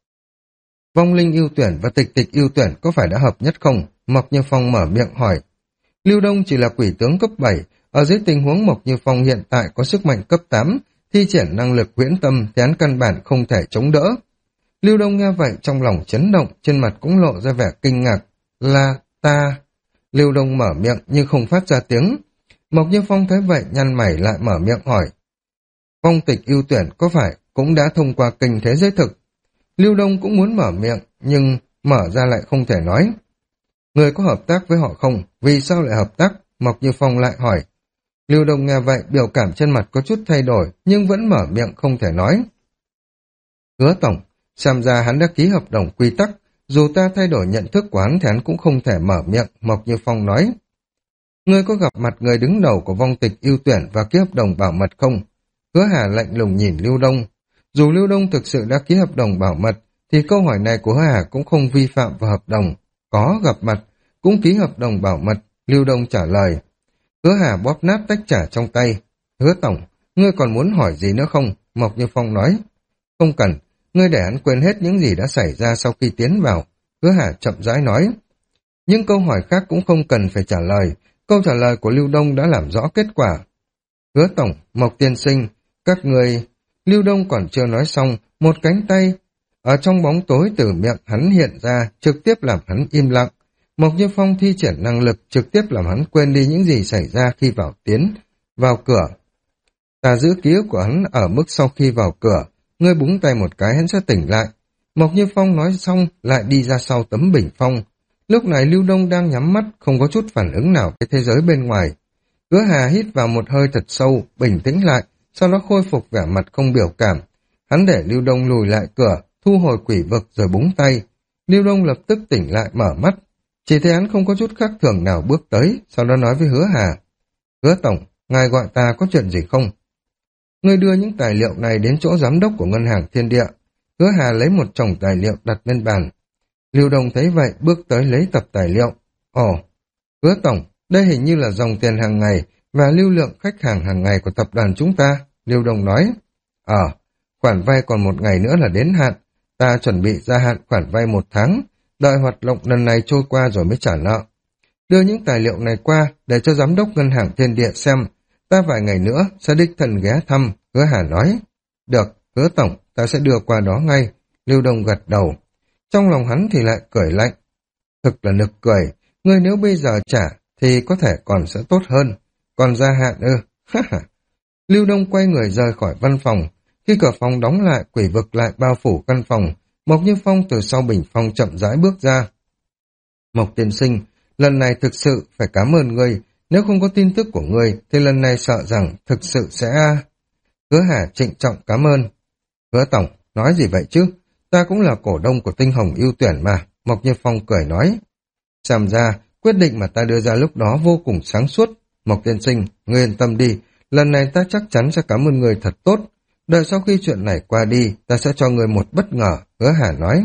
Vong linh ưu tuyển và tịch tịch ưu tuyển có phải đã hợp nhất không? Mộc Như Phong mở miệng hỏi. Lưu Đông chỉ là quỷ tướng cấp bảy, ở dưới tình huống Mộc Như Phong hiện tại có sức mạnh cấp tám, thi triển năng lực huyễn tâm thì hắn căn bản không thể chống đỡ. Lưu Đông nghe vậy trong lòng chấn động, trên mặt cũng lộ ra vẻ kinh ngạc. Là ta... Lưu Đông mở miệng nhưng không phát ra tiếng. Mộc Như Phong thấy vậy nhăn mày lại mở miệng hỏi. Phong tịch ưu tuyển có phải cũng đã thông qua kênh thế giới thực? Lưu Đông cũng muốn mở miệng, nhưng mở ra lại không thể nói. Người có hợp tác với họ không? Vì sao lại hợp tác? Mộc Như Phong lại hỏi. Lưu Đông nghe vậy, biểu cảm trên mặt có chút thay đổi, nhưng vẫn mở miệng không thể nói. Hứa Tổng, xem ra hắn đã ký hợp đồng quy tắc, dù ta thay đổi nhận thức của hắn thì hắn cũng không thể mở miệng, Mộc Như Phong nói. Ngươi có gặp mặt người đứng đầu của vong tịch ưu tuyển và ký hợp đồng bảo mật không? Hứa Hà lạnh lùng nhìn Lưu Đông. Dù Lưu Đông thực sự đã ký hợp đồng bảo mật, thì câu hỏi này của Hứa Hà cũng không vi phạm vào hợp đồng. Có gặp mặt, cũng ký hợp đồng bảo mật, Lưu Đông trả lời. Hứa Hà bóp nát tách trà trong tay. Hứa Tổng, ngươi còn muốn hỏi gì nữa không? Mộc Như Phong nói. Không cần, ngươi để hắn quên hết những gì đã xảy ra sau khi tiến vào. Hứa Hà chậm rãi nói. Những câu hỏi khác cũng không cần phải trả lời. Câu trả lời của Lưu Đông đã làm rõ kết quả. Hứa Tổng, Mộc Tiên Sinh, các người... Lưu Đông còn chưa nói xong, một cánh tay ở trong bóng tối từ miệng hắn hiện ra, trực tiếp làm hắn im lặng. Mộc Như Phong thi triển năng lực trực tiếp làm hắn quên đi những gì xảy ra khi vào tiến, vào cửa. Ta giữ ký ức của hắn ở mức sau khi vào cửa, ngươi búng tay một cái hắn sẽ tỉnh lại. Mộc Như Phong nói xong lại đi ra sau tấm bình phong. Lúc này Lưu Đông đang nhắm mắt, không có chút phản ứng nào với thế giới bên ngoài. Hứa Hà hít vào một hơi thật sâu, bình tĩnh lại, sau đó khôi phục vẻ mặt không biểu cảm. Hắn để Lưu Đông lùi lại cửa, thu hồi quỷ vực rồi búng tay. Lưu Đông lập tức tỉnh lại mở mắt. Chỉ thấy hắn không có chút khác thường nào bước tới, sau đó nói với Hứa Hà. Hứa Tổng, ngài gọi ta có chuyện gì không? Ngươi đưa những tài liệu này đến chỗ giám đốc của Ngân hàng Thiên Địa. Hứa Hà lấy một chồng tài liệu đặt lên bàn. Lưu Đông thấy vậy bước tới lấy tập tài liệu. Ồ, Hứa Tổng, đây hình như là dòng tiền hàng ngày và lưu lượng khách hàng hàng ngày của tập đoàn chúng ta. Lưu Đông nói. Ờ, khoản vay còn một ngày nữa là đến hạn. Ta chuẩn bị gia hạn khoản vay một tháng, đợi hoạt động lần này trôi qua rồi mới trả nợ. Đưa những tài liệu này qua để cho giám đốc Ngân hàng Thiên Địa xem. Ta vài ngày nữa sẽ đích thân ghé thăm. Hứa Hà nói. Được, Hứa Tổng, ta sẽ đưa qua đó ngay. Lưu Đông gật đầu. Trong lòng hắn thì lại cười lạnh. Thực là nực cười, ngươi nếu bây giờ trả thì có thể còn sẽ tốt hơn. Còn gia hạn ư? Lưu Đông quay người rời khỏi văn phòng. Khi cửa phòng đóng lại, quỷ vực lại bao phủ căn phòng. Mộc Như Phong từ sau bình phong chậm rãi bước ra. Mộc tiên sinh, lần này thực sự phải cảm ơn ngươi. Nếu không có tin tức của ngươi thì lần này sợ rằng thực sự sẽ... Hứa Hà trịnh trọng cảm ơn. Hứa Tổng, nói gì vậy chứ? Ta cũng là cổ đông của Tinh Hồng ưu tuyển mà. Mộc Như Phong cười nói. Xem ra, quyết định mà ta đưa ra lúc đó vô cùng sáng suốt. Mộc tiên sinh, ngươi yên tâm đi. Lần này ta chắc chắn sẽ cảm ơn người thật tốt. Đợi sau khi chuyện này qua đi, ta sẽ cho người một bất ngờ, Hứa Hà nói.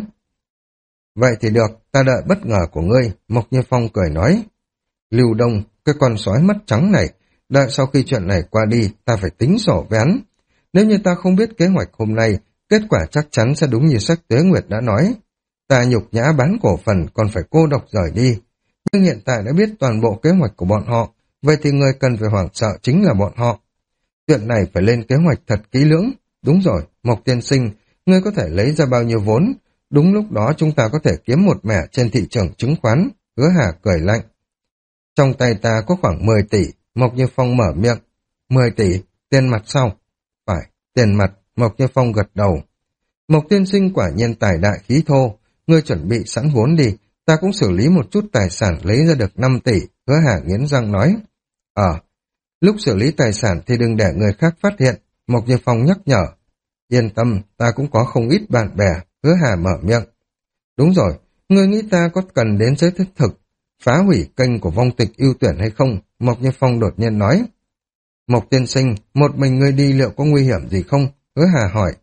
Vậy thì được, ta đợi bất ngờ của ngươi, Mộc Như Phong cười nói. Lưu Đông, cái con sói mắt trắng này, đợi sau khi chuyện này qua đi, ta phải tính sổ với hắn. Nếu như ta không biết kế hoạch hôm nay, kết quả chắc chắn sẽ đúng như sách Tuế Nguyệt đã nói. Ta nhục nhã bán cổ phần còn phải cô độc rời đi. Nhưng hiện tại đã biết toàn bộ kế hoạch của bọn họ, vậy thì người cần phải hoảng sợ chính là bọn họ. Chuyện này phải lên kế hoạch thật kỹ lưỡng. Đúng rồi, Mộc tiên sinh, ngươi có thể lấy ra bao nhiêu vốn? Đúng lúc đó chúng ta có thể kiếm một mẻ trên thị trường chứng khoán. Hứa Hà cười lạnh. Trong tay ta có khoảng mười tỷ, Mộc Như Phong mở miệng. mười tỷ, tiền mặt sao? Phải, tiền mặt, Mộc Như Phong gật đầu. Mộc tiên sinh quả nhiên tài đại khí thô, ngươi chuẩn bị sẵn vốn đi, ta cũng xử lý một chút tài sản lấy ra được năm tỷ, Hứa Hà nghiến răng nói. Ờ, lúc xử lý tài sản thì đừng để người khác phát hiện, Mộc Như Phong nhắc nhở. Yên tâm, ta cũng có không ít bạn bè, Hứa Hà mở miệng. Đúng rồi, ngươi nghĩ ta có cần đến giới thiết thực, phá hủy kênh của vong tịch ưu tuyển hay không? Mộc Như Phong đột nhiên nói. Mộc tiên sinh, một mình ngươi đi liệu có nguy hiểm gì không? Hứa Hà hỏi.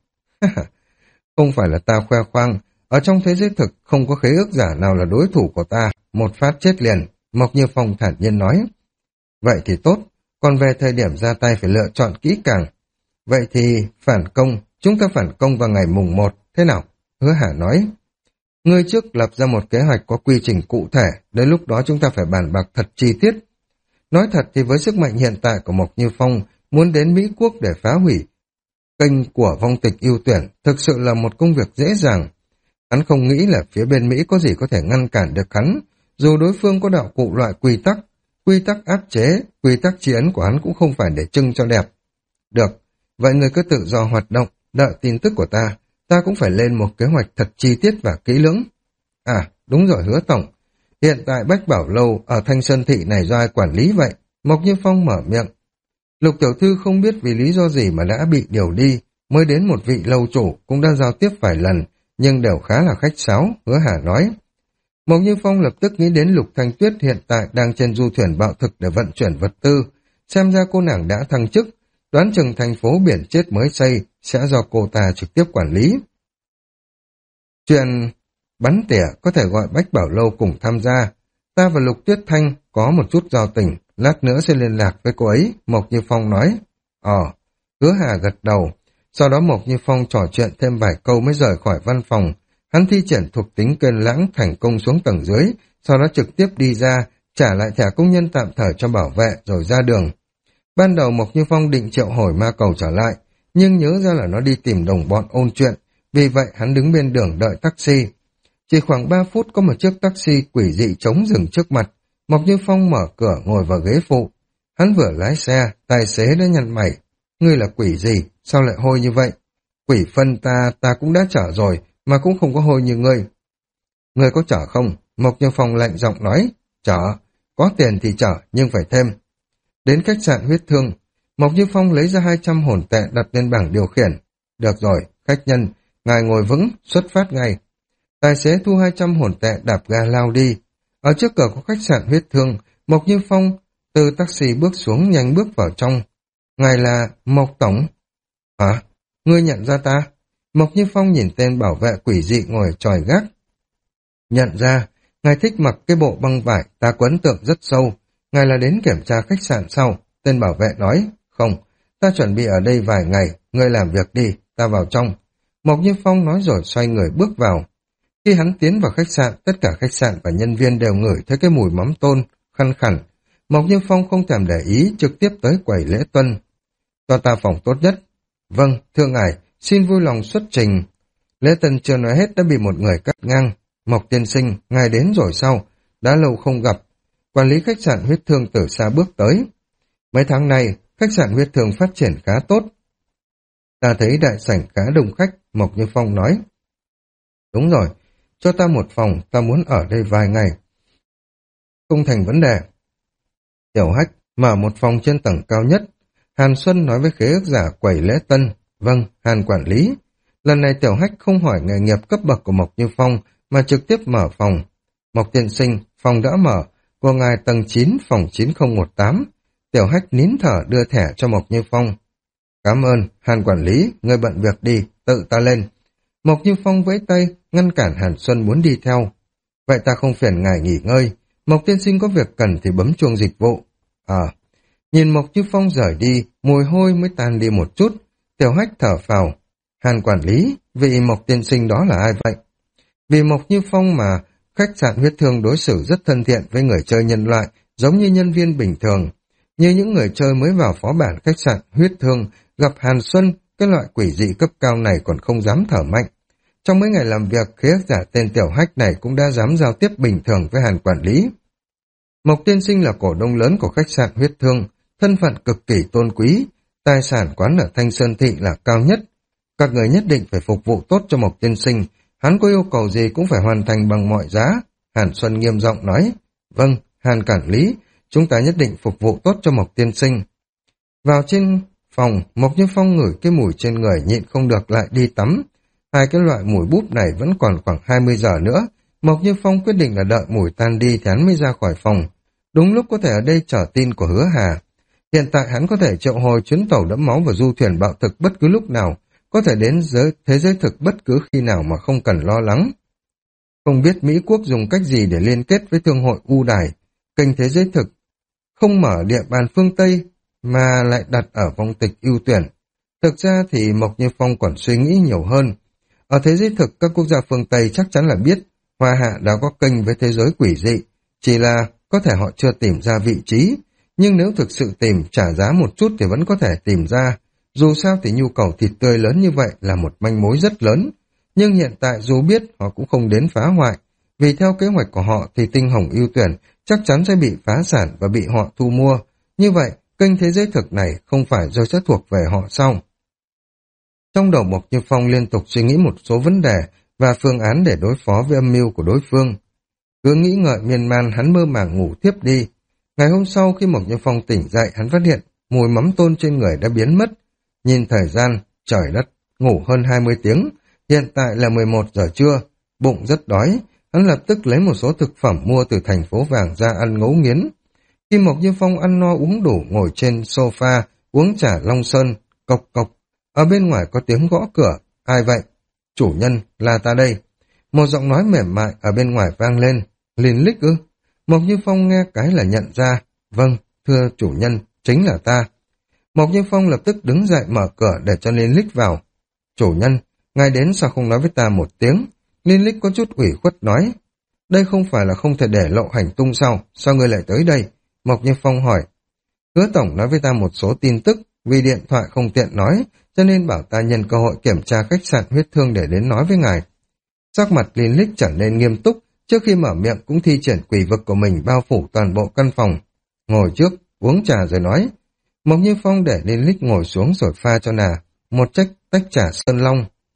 Không phải là ta khoe khoang, ở trong thế giới thực không có khế ước giả nào là đối thủ của ta, một phát chết liền, Mộc Như Phong thản nhiên nói. Vậy thì tốt, còn về thời điểm ra tay phải lựa chọn kỹ càng. Vậy thì phản công, chúng ta phản công vào ngày mùng một, thế nào? Hứa Hà nói. Ngươi trước lập ra một kế hoạch có quy trình cụ thể, đến lúc đó chúng ta phải bàn bạc thật chi tiết. Nói thật thì với sức mạnh hiện tại của Mộc Như Phong, muốn đến Mỹ Quốc để phá hủy kênh của vong tịch ưu tuyển thực sự là một công việc dễ dàng. Hắn không nghĩ là phía bên Mỹ có gì có thể ngăn cản được hắn, dù đối phương có đạo cụ loại quy tắc, quy tắc áp chế, quy tắc tri ấn của hắn cũng không phải để trưng cho đẹp. Được, vậy người cứ tự do hoạt động, đợi tin tức của ta, ta cũng phải lên một kế hoạch thật chi tiết và kỹ lưỡng. À, đúng rồi Hứa Tổng, hiện tại Bách Bảo Lâu ở Thanh Sơn Thị này do ai quản lý vậy? Mộc Như Phong mở miệng. Lục tiểu thư không biết vì lý do gì mà đã bị điều đi, mới đến một vị lâu chủ cũng đã giao tiếp vài lần, nhưng đều khá là khách sáo, Hứa Hà nói. Mộc Như Phong lập tức nghĩ đến Lục Thanh Tuyết hiện tại đang trên du thuyền bạo thực để vận chuyển vật tư, xem ra cô nàng đã thăng chức, đoán chừng thành phố biển chết mới xây sẽ do cô ta trực tiếp quản lý. Chuyện bắn tỉa có thể gọi Bách Bảo Lâu cùng tham gia, ta và Lục Tuyết Thanh có một chút giao tình, lát nữa sẽ liên lạc với cô ấy, Mộc Như Phong nói. Ờ, Hứa Hà gật đầu. Sau đó Mộc Như Phong trò chuyện thêm vài câu mới rời khỏi văn phòng. Hắn thi triển thuộc tính kênh lãng thành công xuống tầng dưới, sau đó trực tiếp đi ra, trả lại thẻ công nhân tạm thời cho bảo vệ rồi ra đường. Ban đầu Mộc Như Phong định triệu hồi ma cầu trở lại, nhưng nhớ ra là nó đi tìm đồng bọn ôn chuyện, vì vậy hắn đứng bên đường đợi taxi. Chỉ khoảng ba phút có một chiếc taxi quỷ dị trống dừng trước mặt. Mộc Như Phong mở cửa ngồi vào ghế phụ. Hắn vừa lái xe, tài xế đã nhăn mày. Ngươi là quỷ gì? Sao lại hôi như vậy? Quỷ phân ta, ta cũng đã chở rồi, mà cũng không có hôi như ngươi. Ngươi có chở không? Mộc Như Phong lạnh giọng nói, chở, có tiền thì chở, nhưng phải thêm. Đến khách sạn huyết thương, Mộc Như Phong lấy ra hai trăm hồn tệ đặt lên bảng điều khiển. Được rồi, khách nhân, ngài ngồi vững, xuất phát ngay. Tài xế thu hai trăm hồn tệ đạp ga lao đi. Ở trước cửa của khách sạn huyết thương, Mộc Như Phong từ taxi bước xuống nhanh bước vào trong. Ngài là Mộc Tổng. Hả? Ngươi nhận ra ta? Mộc Như Phong nhìn tên bảo vệ quỷ dị ngồi tròi gác. Nhận ra, ngài thích mặc cái bộ băng vải, ta có ấn tượng rất sâu. Ngài là đến kiểm tra khách sạn sau. Tên bảo vệ nói, không, ta chuẩn bị ở đây vài ngày, ngươi làm việc đi, ta vào trong. Mộc Như Phong nói rồi xoay người bước vào. Khi hắn tiến vào khách sạn, tất cả khách sạn và nhân viên đều ngửi thấy cái mùi mắm tôn, khăn khẳng. Mộc Như Phong không thèm để ý, trực tiếp tới quầy lễ tân. Cho ta phòng tốt nhất. Vâng, thưa ngài, xin vui lòng xuất trình. Lễ tân chưa nói hết đã bị một người cắt ngang. Mộc tiên sinh, ngài đến rồi sao? Đã lâu không gặp. Quản lý khách sạn huyết thương từ xa bước tới. Mấy tháng này, khách sạn huyết thương phát triển khá tốt. Ta thấy đại sảnh khá đông khách, Mộc Như Phong nói. Đúng rồi, cho ta một phòng, ta muốn ở đây vài ngày. Không thành vấn đề. Tiểu Hách mở một phòng trên tầng cao nhất. Hàn Xuân nói với khế ước giả quầy lễ tân. Vâng, Hàn quản lý. Lần này Tiểu Hách không hỏi nghề nghiệp cấp bậc của Mộc Như Phong, mà trực tiếp mở phòng. Mộc tiên sinh, phòng đã mở, của ngài tầng chín, phòng chín không một tám. Tiểu Hách nín thở đưa thẻ cho Mộc Như Phong. Cảm ơn, Hàn quản lý, ngươi bận việc đi, tự ta lên. Mộc Như Phong vẫy tay, ngăn cản Hàn Xuân muốn đi theo. Vậy ta không phiền ngài nghỉ ngơi, Mộc tiên sinh có việc cần thì bấm chuông dịch vụ. À, nhìn Mộc Như Phong rời đi, mùi hôi mới tan đi một chút. Tiểu Hách thở phào. Hàn quản lý, vị Mộc tiên sinh đó là ai vậy? Vì Mộc Như Phong mà khách sạn huyết thương đối xử rất thân thiện với người chơi nhân loại, giống như nhân viên bình thường. Như những người chơi mới vào phó bản khách sạn huyết thương, gặp Hàn Xuân, cái loại quỷ dị cấp cao này còn không dám thở mạnh. Trong mấy ngày làm việc, khế ước giả tên Tiểu Hách này cũng đã dám giao tiếp bình thường với Hàn quản lý. Mộc tiên sinh là cổ đông lớn của khách sạn huyết thương, thân phận cực kỳ tôn quý, tài sản quán ở Thanh Sơn Thị là cao nhất. Các người nhất định phải phục vụ tốt cho Mộc tiên sinh, hắn có yêu cầu gì cũng phải hoàn thành bằng mọi giá. Hàn Xuân nghiêm giọng nói, vâng, Hàn quản lý, chúng ta nhất định phục vụ tốt cho Mộc tiên sinh. Vào trên phòng, Mộc Như Phong ngửi cái mùi trên người nhịn không được lại đi tắm. Hai cái loại mùi búp này vẫn còn khoảng hai mươi giờ nữa. Mộc Như Phong quyết định là đợi mùi tan đi thì hắn mới ra khỏi phòng. Đúng lúc có thể ở đây chờ tin của Hứa Hà. Hiện tại hắn có thể triệu hồi chuyến tàu đẫm máu và du thuyền bạo thực bất cứ lúc nào, có thể đến giới, thế giới thực bất cứ khi nào mà không cần lo lắng. Không biết Mỹ Quốc dùng cách gì để liên kết với thương hội U Đài, kênh thế giới thực, không mở địa bàn phương Tây mà lại đặt ở vòng tịch ưu tuyển. Thực ra thì Mộc Như Phong còn suy nghĩ nhiều hơn. Ở thế giới thực, các quốc gia phương Tây chắc chắn là biết Hoa Hạ đã có kênh với thế giới quỷ dị, chỉ là có thể họ chưa tìm ra vị trí, nhưng nếu thực sự tìm trả giá một chút thì vẫn có thể tìm ra. Dù sao thì nhu cầu thịt tươi lớn như vậy là một manh mối rất lớn, nhưng hiện tại dù biết họ cũng không đến phá hoại, vì theo kế hoạch của họ thì tinh hồng ưu tuyển chắc chắn sẽ bị phá sản và bị họ thu mua. Như vậy, kênh thế giới thực này không phải rồi sẽ thuộc về họ sao? Trong đầu Mộc Như Phong liên tục suy nghĩ một số vấn đề và phương án để đối phó với âm mưu của đối phương. Cứ nghĩ ngợi miên man, hắn mơ màng ngủ tiếp đi. Ngày hôm sau khi Mộc Như Phong tỉnh dậy, hắn phát hiện mùi mắm tôn trên người đã biến mất. Nhìn thời gian, trời đất, ngủ hơn hai mươi tiếng, hiện tại là mười một giờ trưa, bụng rất đói, hắn lập tức lấy một số thực phẩm mua từ thành phố vàng ra ăn ngấu nghiến. Khi Mộc Như Phong ăn no uống đủ, ngồi trên sofa, uống trà Long Sơn, cộc cộc, ở bên ngoài có tiếng gõ cửa, ai vậy? Chủ nhân, là ta đây. Một giọng nói mềm mại ở bên ngoài vang lên, Liên Lích ư? Mộc Như Phong nghe cái là nhận ra, vâng, thưa chủ nhân, chính là ta. Mộc Như Phong lập tức đứng dậy mở cửa để cho Liên Lích vào. Chủ nhân, ngài đến sao không nói với ta một tiếng? Liên Lích có chút ủy khuất nói, đây không phải là không thể để lộ hành tung sao, sao ngươi lại tới đây? Mộc Như Phong hỏi, Hứa Tổng nói với ta một số tin tức, vì điện thoại không tiện nói, cho nên bảo ta nhân cơ hội kiểm tra khách sạn huyết thương để đến nói với ngài. Sắc mặt Liên Lích trở nên nghiêm túc, trước khi mở miệng cũng thi triển quỷ vực của mình bao phủ toàn bộ căn phòng. Ngồi trước, uống trà rồi nói. Mộc Như Phong để Liên Lích ngồi xuống rồi pha cho nà một trách tách trà Sơn Long.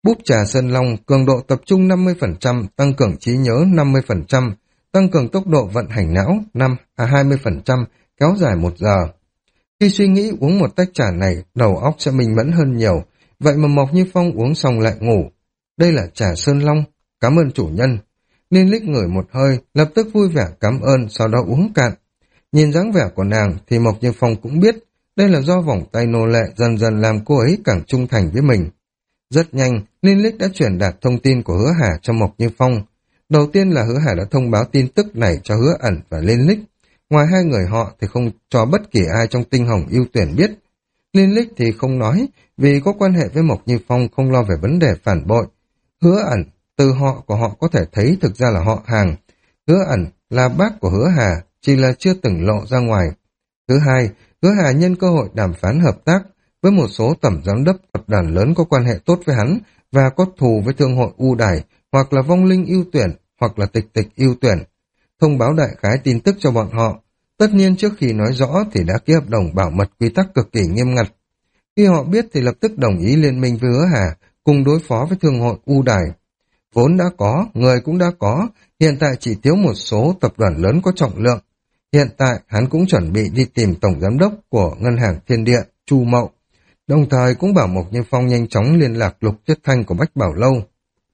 Búp trà Sơn Long, cường độ tập trung năm mươi phần trăm, tăng cường trí nhớ năm mươi phần trăm, tăng cường tốc độ vận hành não năm à hai mươi phần trăm, kéo dài một giờ. Khi suy nghĩ uống một tách trà này, đầu óc sẽ minh mẫn hơn nhiều, vậy mà Mộc Như Phong uống xong lại ngủ. Đây là trà Sơn Long, cảm ơn chủ nhân. Liên Lích ngửi một hơi, lập tức vui vẻ cảm ơn, sau đó uống cạn. Nhìn dáng vẻ của nàng thì Mộc Như Phong cũng biết, đây là do vòng tay nô lệ dần dần làm cô ấy càng trung thành với mình. Rất nhanh, Liên Lích đã truyền đạt thông tin của Hứa Hà cho Mộc Như Phong. Đầu tiên là Hứa Hà đã thông báo tin tức này cho Hứa Ẩn và Liên Lích. Ngoài hai người họ thì không cho bất kỳ ai trong tinh hồng ưu tuyển biết. Liên Lích thì không nói, vì có quan hệ với Mộc Như Phong không lo về vấn đề phản bội. Hứa Ẩn, từ họ của họ có thể thấy thực ra là họ hàng. Hứa Ẩn là bác của Hứa Hà, chỉ là chưa từng lộ ra ngoài. Thứ hai, Hứa Hà nhân cơ hội đàm phán hợp tác với một số tổng giám đốc tập đoàn lớn có quan hệ tốt với hắn và có thù với thương hội ưu đài, hoặc là vong linh ưu tuyển, hoặc là tịch tịch ưu tuyển. Thông báo đại khái tin tức cho bọn họ. Tất nhiên trước khi nói rõ thì đã ký hợp đồng bảo mật quy tắc cực kỳ nghiêm ngặt. Khi họ biết thì lập tức đồng ý liên minh với Hứa Hà, cùng đối phó với thương hội ưu đài. Vốn đã có, người cũng đã có, hiện tại chỉ thiếu một số tập đoàn lớn có trọng lượng. Hiện tại hắn cũng chuẩn bị đi tìm tổng giám đốc của ngân hàng Thiên Địa, Chu Mậu. Đồng thời cũng bảo Mộc Như Phong nhanh chóng liên lạc Lục Tuyết Thanh của Bách Bảo Lâu.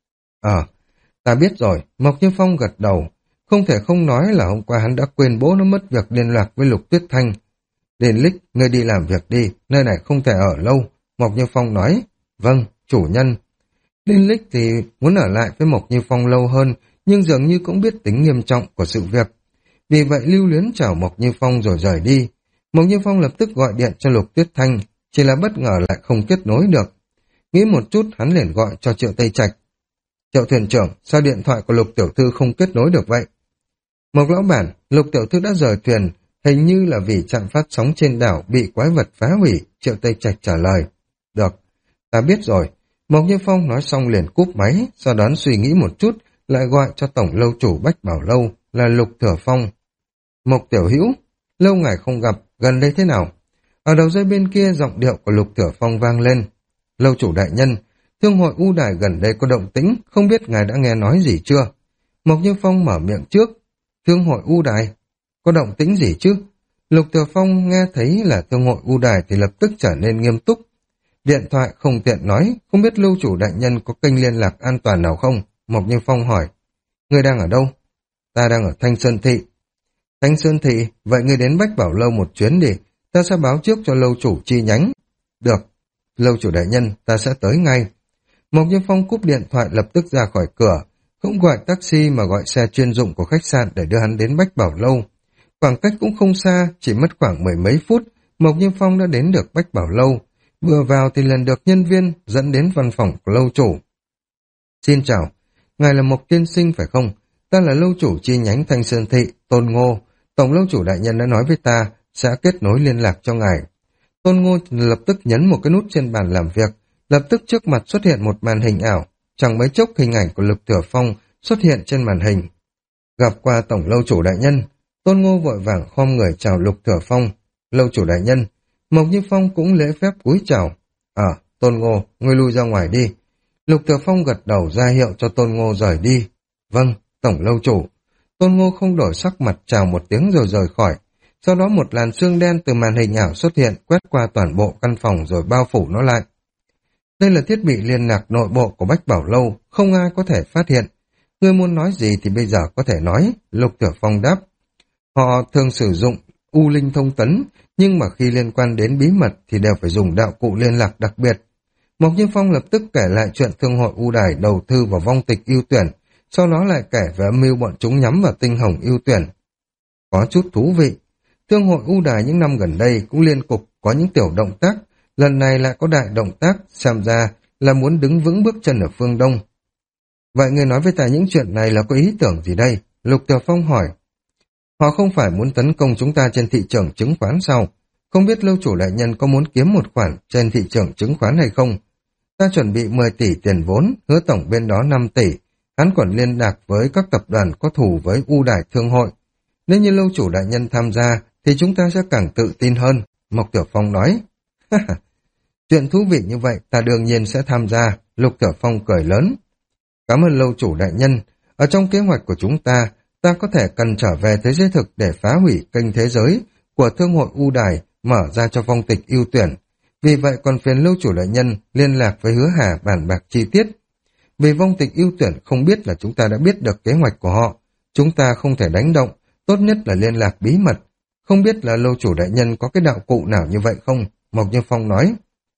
Ờ, ta biết rồi, Mộc Như Phong gật đầu. Không thể không nói là hôm qua hắn đã quên bố nó mất việc liên lạc với Lục Tuyết Thanh. Liên Lích, ngươi đi làm việc đi, nơi này không thể ở lâu. Mộc Như Phong nói, vâng, chủ nhân. Liên Lích thì muốn ở lại với Mộc Như Phong lâu hơn, nhưng dường như cũng biết tính nghiêm trọng của sự việc. Vì vậy lưu luyến chào Mộc Như Phong rồi rời đi. Mộc Như Phong lập tức gọi điện cho Lục Tuyết Thanh, chỉ là bất ngờ lại không kết nối được. Nghĩ một chút hắn liền gọi cho Triệu Tây Trạch. Triệu thuyền trưởng, sao điện thoại của Lục Tiểu Thư không kết nối được vậy? Mộc lão bản, Lục Tiểu Thư đã rời thuyền, hình như là vì trạm phát sóng trên đảo bị quái vật phá hủy, Triệu Tây Trạch trả lời. Được, ta biết rồi. Mộc Như Phong nói xong liền cúp máy, sau đó suy nghĩ một chút, lại gọi cho tổng lâu chủ Bách Bảo Lâu là Lục Thừa Phong. Mộc Tiểu Hữu, lâu ngày không gặp, gần đây thế nào? Ở đầu dây bên kia giọng điệu của Lục Thừa Phong vang lên. Lâu chủ đại nhân, thương hội ưu đài gần đây có động tĩnh, không biết ngài đã nghe nói gì chưa? Mộc Như Phong mở miệng trước. Thương hội ưu đài, có động tĩnh gì chứ? Lục Thừa Phong nghe thấy là thương hội ưu đài thì lập tức trở nên nghiêm túc. Điện thoại không tiện nói, không biết lâu chủ đại nhân có kênh liên lạc an toàn nào không? Mộc Như Phong hỏi. Ngươi đang ở đâu? Ta đang ở Thanh Sơn Thị. Thanh Sơn Thị, vậy ngươi đến Bách Bảo Lâu một chuyến đi, ta sẽ báo trước cho lâu chủ chi nhánh. Được, lâu chủ đại nhân, ta sẽ tới ngay. Mộc Như Phong cúp điện thoại lập tức ra khỏi cửa, không gọi taxi mà gọi xe chuyên dụng của khách sạn để đưa hắn đến Bách Bảo Lâu. Khoảng cách cũng không xa, chỉ mất khoảng mười mấy phút, Mộc Như Phong đã đến được Bách Bảo Lâu. Vừa vào thì lần được nhân viên dẫn đến văn phòng của lâu chủ. Xin chào, ngài là Mộc tiên sinh phải không? Ta là lâu chủ chi nhánh Thanh Sơn Thị, Tôn Ngô. Tổng lâu chủ đại nhân đã nói với ta sẽ kết nối liên lạc cho ngài. Tôn Ngô lập tức nhấn một cái nút trên bàn làm việc, lập tức trước mặt xuất hiện một màn hình ảo. Chẳng mấy chốc hình ảnh của Lục Thừa Phong xuất hiện trên màn hình. Gặp qua tổng lâu chủ đại nhân, Tôn Ngô vội vàng khom người chào Lục Thừa Phong. Lâu chủ đại nhân, Mộc Như Phong cũng lễ phép cúi chào. À, Tôn Ngô, ngươi lui ra ngoài đi. Lục Thừa Phong gật đầu ra hiệu cho Tôn Ngô rời đi. Vâng, tổng lâu chủ. Tôn Ngô không đổi sắc mặt chào một tiếng rồi rời khỏi. Sau đó một làn sương đen từ màn hình ảo xuất hiện quét qua toàn bộ căn phòng rồi bao phủ nó lại. Đây là thiết bị liên lạc nội bộ của Bách Bảo Lâu, không ai có thể phát hiện. Ngươi muốn nói gì thì bây giờ có thể nói, Lục Thừa Phong đáp. Họ thường sử dụng U Linh thông tấn, nhưng mà khi liên quan đến bí mật thì đều phải dùng đạo cụ liên lạc đặc biệt. Mộc Như Phong lập tức kể lại chuyện thương hội ưu đài đầu tư vào vong tịch ưu tuyển, sau đó lại kể về âm mưu bọn chúng nhắm vào tinh hồng ưu tuyển. Có chút thú vị, thương hội ưu đài những năm gần đây cũng liên cục có những tiểu động tác, lần này lại có đại động tác, xem ra là muốn đứng vững bước chân ở phương Đông. Vậy người nói với ta những chuyện này là có ý tưởng gì đây? Lục Thừa Phong hỏi. Họ không phải muốn tấn công chúng ta trên thị trường chứng khoán sao? Không biết lâu chủ đại nhân có muốn kiếm một khoản trên thị trường chứng khoán hay không? Ta chuẩn bị mười tỷ tiền vốn, hứa tổng bên đó năm tỷ. Hắn còn liên lạc với các tập đoàn có thù với ưu đài thương hội. Nếu như lâu chủ đại nhân tham gia, thì chúng ta sẽ càng tự tin hơn. Mộc Tiểu Phong nói. Chuyện thú vị như vậy, ta đương nhiên sẽ tham gia. Lục Thừa Phong cười lớn. Cảm ơn lâu chủ đại nhân, ở trong kế hoạch của chúng ta, ta có thể cần trở về thế giới thực để phá hủy kênh thế giới của Thương hội U Đài mở ra cho vong tịch ưu tuyển. Vì vậy còn phiền lâu chủ đại nhân liên lạc với Hứa Hà bàn bạc chi tiết. Vì vong tịch ưu tuyển không biết là chúng ta đã biết được kế hoạch của họ, chúng ta không thể đánh động, tốt nhất là liên lạc bí mật. Không biết là lâu chủ đại nhân có cái đạo cụ nào như vậy không? Mộc Như Phong nói.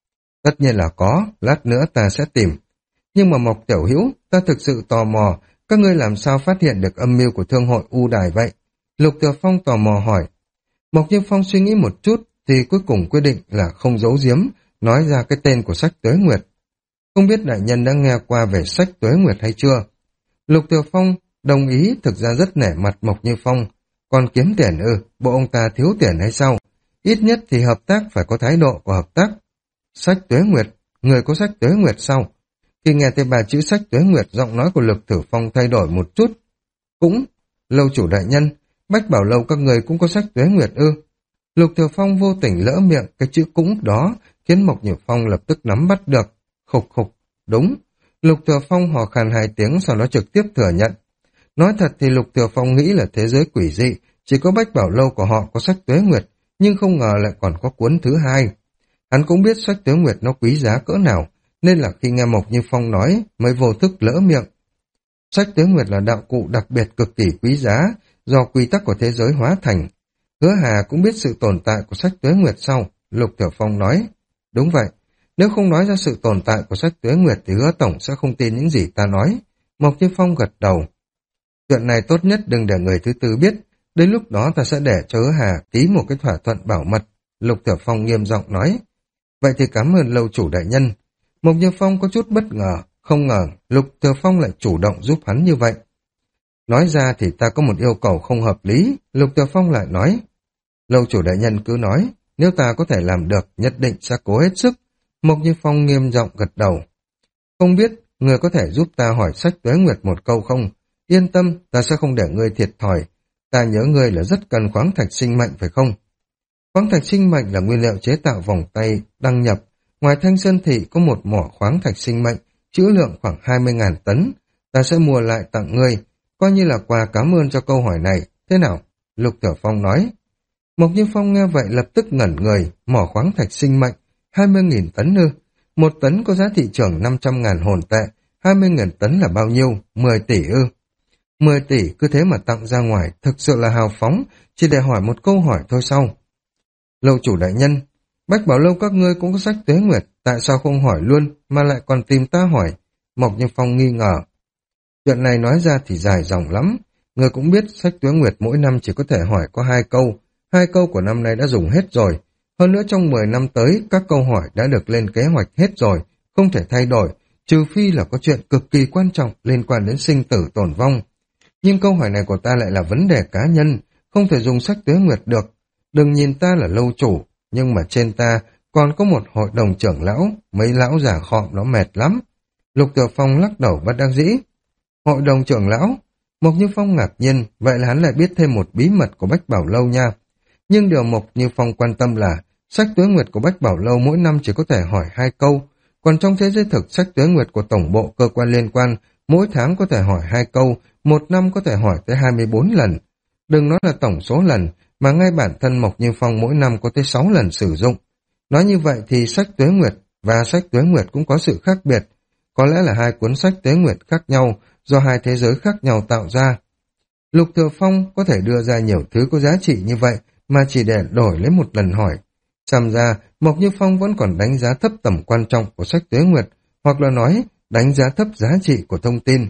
Tất nhiên là có, lát nữa ta sẽ tìm. Nhưng mà Mộc Tiểu Hữu, ta thực sự tò mò, các ngươi làm sao phát hiện được âm mưu của Thương hội U Đài vậy? Lục Thừa Phong tò mò hỏi. Mộc Như Phong suy nghĩ một chút, thì cuối cùng quyết định là không giấu giếm, nói ra cái tên của sách Tuế Nguyệt. Không biết đại nhân đã nghe qua về sách Tuế Nguyệt hay chưa? Lục Thừa Phong đồng ý, thực ra rất nể mặt Mộc Như Phong. Còn kiếm tiền ư, bộ ông ta thiếu tiền hay sao? Ít nhất thì hợp tác phải có thái độ của hợp tác. Sách Tuế Nguyệt, người có sách Tuế Nguyệt sao? Khi nghe thấy bà chữ sách Tuế Nguyệt, giọng nói của Lục Thừa Phong thay đổi một chút. Cũng, lâu chủ đại nhân, Bách Bảo Lâu các người cũng có sách Tuế Nguyệt ư? Lục Thừa Phong vô tình lỡ miệng cái chữ cũng đó, khiến Mộc Như Phong lập tức nắm bắt được. Khục khục, đúng. Lục Thừa Phong hò khàn hai tiếng, sau đó trực tiếp thừa nhận. Nói thật thì Lục Thừa Phong nghĩ là thế giới quỷ dị, chỉ có Bách Bảo Lâu của họ có sách Tuế Nguyệt, nhưng không ngờ lại còn có cuốn thứ hai. Hắn cũng biết sách Tuế Nguyệt nó quý giá cỡ nào, nên là khi nghe Mộc Như Phong nói mới vô thức lỡ miệng. Sách Tuế Nguyệt là đạo cụ đặc biệt cực kỳ quý giá, do quy tắc của thế giới hóa thành. Hứa Hà cũng biết sự tồn tại của sách Tuế Nguyệt sau, Lục Thừa Phong nói. Đúng vậy, nếu không nói ra sự tồn tại của sách Tuế Nguyệt thì Hứa Tổng sẽ không tin những gì ta nói. Mộc Như Phong gật đầu. Chuyện này tốt nhất đừng để người thứ tư biết, đến lúc đó ta sẽ để cho Hứa Hà ký một cái thỏa thuận bảo mật, Lục Thừa Phong nghiêm giọng nói. Vậy thì cảm ơn lâu chủ đại nhân. Mộc Như Phong có chút bất ngờ, không ngờ Lục Thừa Phong lại chủ động giúp hắn như vậy. Nói ra thì ta có một yêu cầu không hợp lý, Lục Thừa Phong lại nói. Lâu chủ đại nhân cứ nói, nếu ta có thể làm được, nhất định sẽ cố hết sức. Mộc Như Phong nghiêm giọng gật đầu. Không biết, người có thể giúp ta hỏi sách Tuế Nguyệt một câu không? Yên tâm, ta sẽ không để ngươi thiệt thòi. Ta nhớ ngươi là rất cần khoáng thạch sinh mệnh phải không? Khoáng thạch sinh mệnh là nguyên liệu chế tạo vòng tay, đăng nhập. Ngoài Thanh Sơn Thị có một mỏ khoáng thạch sinh mệnh, trữ lượng khoảng hai mươi nghìn tấn. Ta sẽ mua lại tặng ngươi, coi như là quà cảm ơn cho câu hỏi này. Thế nào? Lục Thừa Phong nói. Mộc Như Phong nghe vậy lập tức ngẩn người, mỏ khoáng thạch sinh mệnh, hai mươi nghìn tấn ư? Một tấn có giá thị trường năm trăm nghìn hồn tệ, hai mươi nghìn tấn là bao nhiêu? mười tỷ ư? mười tỷ cứ thế mà tặng ra ngoài, thực sự là hào phóng, chỉ để hỏi một câu hỏi thôi sau. Lâu chủ đại nhân, Bách Bảo Lâu các ngươi cũng có sách Tuế Nguyệt, tại sao không hỏi luôn mà lại còn tìm ta hỏi? Mộc Như Phong nghi ngờ. Chuyện này nói ra thì dài dòng lắm, người cũng biết sách Tuế Nguyệt mỗi năm chỉ có thể hỏi có hai câu, hai câu của năm nay đã dùng hết rồi. Hơn nữa trong mười năm tới, các câu hỏi đã được lên kế hoạch hết rồi, không thể thay đổi, trừ phi là có chuyện cực kỳ quan trọng liên quan đến sinh tử tồn vong. Nhưng câu hỏi này của ta lại là vấn đề cá nhân, không thể dùng sách Tuế Nguyệt được. Đừng nhìn ta là lâu chủ, nhưng mà trên ta còn có một hội đồng trưởng lão, mấy lão già khọm nó mệt lắm. Lục Thừa Phong lắc đầu bất đắc dĩ. Hội đồng trưởng lão? Mộc Như Phong ngạc nhiên, vậy là hắn lại biết thêm một bí mật của Bách Bảo Lâu nha. Nhưng điều Mộc Như Phong quan tâm là sách Tuế Nguyệt của Bách Bảo Lâu mỗi năm chỉ có thể hỏi hai câu, còn trong thế giới thực sách Tuế Nguyệt của tổng bộ cơ quan liên quan mỗi tháng có thể hỏi hai câu, một năm có thể hỏi tới hai mươi bốn lần. Đừng nói là tổng số lần, mà ngay bản thân Mộc Như Phong mỗi năm có tới sáu lần sử dụng. Nói như vậy thì sách Tuế Nguyệt và sách Tuế Nguyệt cũng có sự khác biệt. Có lẽ là hai cuốn sách Tuế Nguyệt khác nhau, do hai thế giới khác nhau tạo ra. Lục Thừa Phong có thể đưa ra nhiều thứ có giá trị như vậy, mà chỉ để đổi lấy một lần hỏi. Xem ra, Mộc Như Phong vẫn còn đánh giá thấp tầm quan trọng của sách Tuế Nguyệt, hoặc là nói, đánh giá thấp giá trị của thông tin.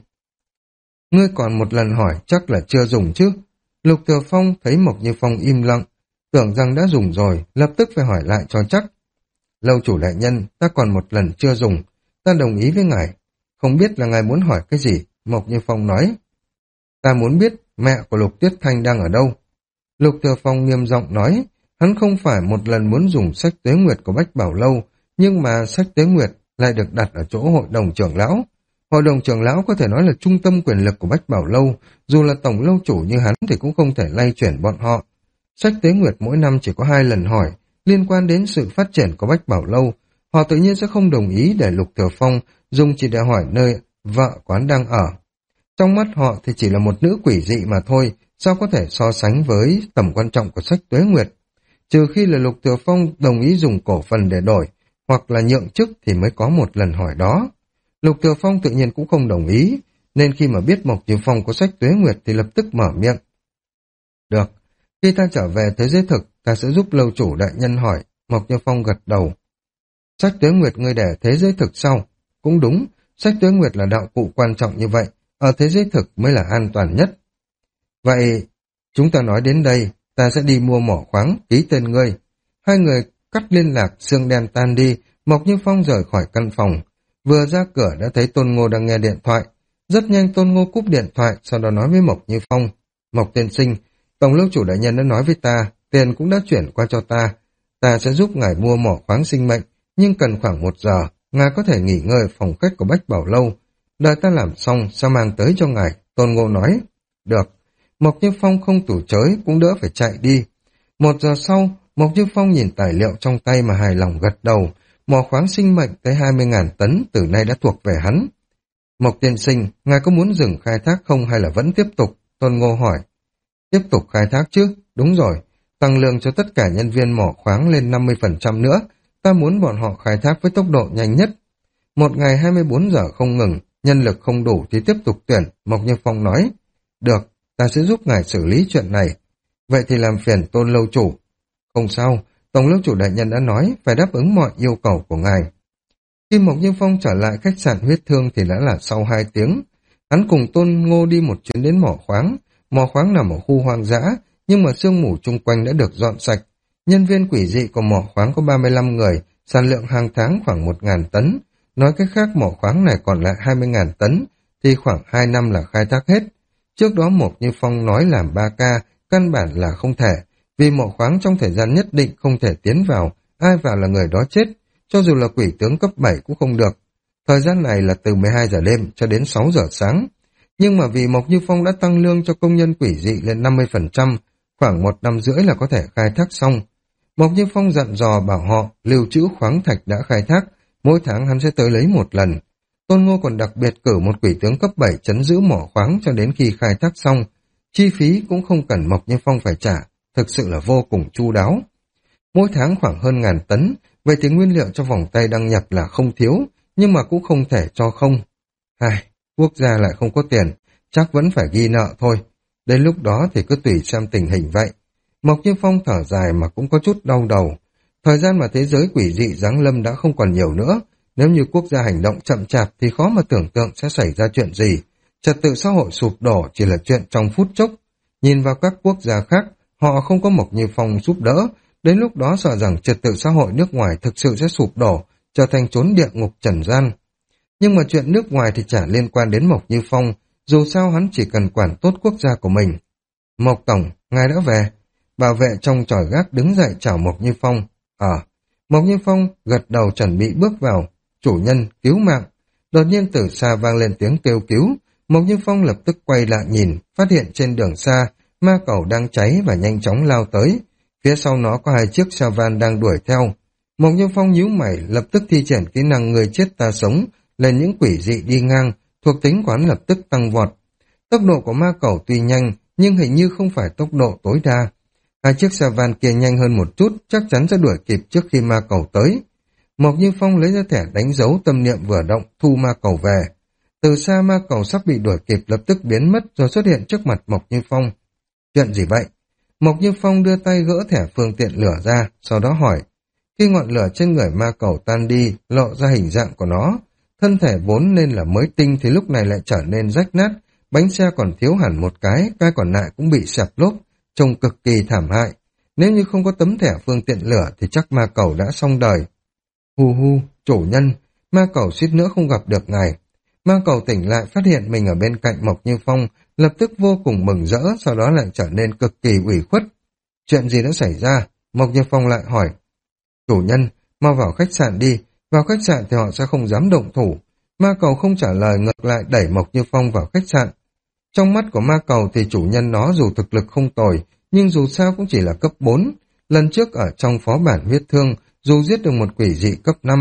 Ngươi còn một lần hỏi chắc là chưa dùng chứ? Lục Thừa Phong thấy Mộc Như Phong im lặng, tưởng rằng đã dùng rồi, lập tức phải hỏi lại cho chắc. Lâu chủ đại nhân, ta còn một lần chưa dùng, ta đồng ý với ngài. Không biết là ngài muốn hỏi cái gì? Mộc Như Phong nói. Ta muốn biết mẹ của Lục Tuyết Thanh đang ở đâu? Lục Thừa Phong nghiêm giọng nói, hắn không phải một lần muốn dùng sách Tuế Nguyệt của Bách Bảo Lâu, nhưng mà sách Tuế Nguyệt lại được đặt ở chỗ hội đồng trưởng lão. Hội đồng trưởng lão có thể nói là trung tâm quyền lực của Bách Bảo Lâu, dù là tổng lâu chủ như hắn thì cũng không thể lay chuyển bọn họ. Sách Tuế Nguyệt mỗi năm chỉ có hai lần hỏi, liên quan đến sự phát triển của Bách Bảo Lâu, họ tự nhiên sẽ không đồng ý để Lục Thừa Phong dùng chỉ để hỏi nơi vợ quán đang ở. Trong mắt họ thì chỉ là một nữ quỷ dị mà thôi, sao có thể so sánh với tầm quan trọng của sách Tuế Nguyệt. Trừ khi là Lục Thừa Phong đồng ý dùng cổ phần để đổi, hoặc là nhượng chức thì mới có một lần hỏi đó. Lục Thừa Phong tự nhiên cũng không đồng ý, nên khi mà biết Mộc Như Phong có sách Tuế Nguyệt thì lập tức mở miệng. Được, khi ta trở về thế giới thực, ta sẽ giúp lâu chủ đại nhân hỏi. Mộc Như Phong gật đầu. Sách Tuế Nguyệt ngươi để thế giới thực sau. Cũng đúng, sách Tuế Nguyệt là đạo cụ quan trọng như vậy, ở thế giới thực mới là an toàn nhất. Vậy, chúng ta nói đến đây, ta sẽ đi mua mỏ khoáng, ký tên ngươi. Hai người cắt liên lạc, xương đen tan đi, Mộc Như Phong rời khỏi căn phòng. Vừa ra cửa đã thấy Tôn Ngô đang nghe điện thoại. Rất nhanh Tôn Ngô cúp điện thoại, sau đó nói với Mộc Như Phong. Mộc tiên sinh, tổng lâu chủ đại nhân đã nói với ta, tiền cũng đã chuyển qua cho ta. Ta sẽ giúp ngài mua mỏ khoáng sinh mệnh, nhưng cần khoảng một giờ, ngài có thể nghỉ ngơi phòng khách của Bách Bảo Lâu. Đợi ta làm xong, sẽ mang tới cho ngài, Tôn Ngô nói. Được. Mộc Như Phong không tủ chối, cũng đỡ phải chạy đi. Một giờ sau, Mộc Như Phong nhìn tài liệu trong tay mà hài lòng gật đầu. Mỏ khoáng sinh mệnh tới hai mươi nghìn tấn từ nay đã thuộc về hắn. Mộc tiên sinh, ngài có muốn dừng khai thác không hay là vẫn tiếp tục? Tôn Ngô hỏi. Tiếp tục khai thác chứ? Đúng rồi. Tăng lương cho tất cả nhân viên mỏ khoáng lên năm mươi phần trăm nữa. Ta muốn bọn họ khai thác với tốc độ nhanh nhất. Một ngày hai mươi bốn giờ không ngừng, nhân lực không đủ thì tiếp tục tuyển, Mộc Như Phong nói. Được, ta sẽ giúp ngài xử lý chuyện này. Vậy thì làm phiền Tôn lâu chủ. Không sao, tổng lâu chủ đại nhân đã nói phải đáp ứng mọi yêu cầu của ngài. Khi Mộc Như Phong trở lại khách sạn huyết thương thì đã là sau hai tiếng. Hắn cùng Tôn Ngô đi một chuyến đến mỏ khoáng. Mỏ khoáng nằm ở khu hoang dã, nhưng mà sương mù chung quanh đã được dọn sạch. Nhân viên quỷ dị của mỏ khoáng có ba mươi lăm người, sản lượng hàng tháng khoảng một nghìn tấn. Nói cách khác mỏ khoáng này còn lại hai mươi nghìn tấn, thì khoảng hai năm là khai thác hết. Trước đó Mộc Như Phong nói làm ba ca, căn bản là không thể, vì mỏ khoáng trong thời gian nhất định không thể tiến vào, ai vào là người đó chết, cho dù là quỷ tướng cấp bảy cũng không được. Thời gian này là từ mười hai giờ đêm cho đến sáu giờ sáng. Nhưng mà vì Mộc Như Phong đã tăng lương cho công nhân quỷ dị lên năm mươi phần trăm, khoảng một năm rưỡi là có thể khai thác xong. Mộc Như Phong dặn dò bảo họ lưu trữ khoáng thạch đã khai thác, mỗi tháng hắn sẽ tới lấy một lần. Tôn Ngô còn đặc biệt cử một quỷ tướng cấp bảy trấn giữ mỏ khoáng cho đến khi khai thác xong. Chi phí cũng không cần Mộc Như Phong phải trả, thực sự là vô cùng chu đáo. Mỗi tháng khoảng hơn ngàn tấn, vậy thì nguyên liệu cho vòng tay đăng nhập là không thiếu, nhưng mà cũng không thể cho không. Ai, quốc gia lại không có tiền, chắc vẫn phải ghi nợ thôi. Đến lúc đó thì cứ tùy xem tình hình vậy. Mộc Như Phong thở dài mà cũng có chút đau đầu. Thời gian mà thế giới quỷ dị giáng lâm đã không còn nhiều nữa. Nếu như quốc gia hành động chậm chạp thì khó mà tưởng tượng sẽ xảy ra chuyện gì. Trật tự xã hội sụp đổ chỉ là chuyện trong phút chốc. Nhìn vào các quốc gia khác, họ không có Mộc Như Phong giúp đỡ. Đến lúc đó sợ rằng trật tự xã hội nước ngoài thực sự sẽ sụp đổ, trở thành chốn địa ngục trần gian. Nhưng mà chuyện nước ngoài thì chả liên quan đến Mộc Như Phong, dù sao hắn chỉ cần quản tốt quốc gia của mình. Mộc Tổng, ngài đã về. Bảo vệ trong chòi gác đứng dậy chào Mộc Như Phong. Ờ, Mộc Như Phong gật đầu chuẩn bị bước vào. Chủ nhân, cứu mạng. Đột nhiên từ xa vang lên tiếng kêu cứu. Mộc Như Phong lập tức quay lại nhìn, phát hiện trên đường xa, ma cầu đang cháy và nhanh chóng lao tới. Phía sau nó có hai chiếc sa van đang đuổi theo. Mộc Như Phong nhíu mày, lập tức thi triển kỹ năng người chết ta sống, lên những quỷ dị đi ngang, thuộc tính quán lập tức tăng vọt. Tốc độ của ma cầu tuy nhanh, nhưng hình như không phải tốc độ tối đa. Hai chiếc sa van kia nhanh hơn một chút, chắc chắn sẽ đuổi kịp trước khi ma cầu tới. Mộc Như Phong lấy ra thẻ đánh dấu tâm niệm vừa động, thu ma cầu về. Từ xa ma cầu sắp bị đuổi kịp lập tức biến mất rồi xuất hiện trước mặt Mộc Như Phong. Chuyện gì vậy? Mộc Như Phong đưa tay gỡ thẻ phương tiện lửa ra, sau đó hỏi. Khi ngọn lửa trên người ma cầu tan đi, lộ ra hình dạng của nó. Thân thể vốn nên là mới tinh thì lúc này lại trở nên rách nát, bánh xe còn thiếu hẳn một cái, cái còn lại cũng bị xẹp lốp, trông cực kỳ thảm hại. Nếu như không có tấm thẻ phương tiện lửa thì chắc ma cầu đã xong đời. Hu hu, chủ nhân, ma cầu suýt nữa không gặp được ngài. Ma cầu tỉnh lại phát hiện mình ở bên cạnh Mộc Như Phong, lập tức vô cùng mừng rỡ, sau đó lại trở nên cực kỳ ủy khuất. Chuyện gì đã xảy ra? Mộc Như Phong lại hỏi. Chủ nhân, mau vào khách sạn đi, vào khách sạn thì họ sẽ không dám động thủ. Ma cầu không trả lời, ngược lại đẩy Mộc Như Phong vào khách sạn. Trong mắt của ma cầu thì chủ nhân nó dù thực lực không tồi, nhưng dù sao cũng chỉ là cấp bốn. Lần trước ở trong phó bản huyết thương, dù giết được một quỷ dị cấp năm,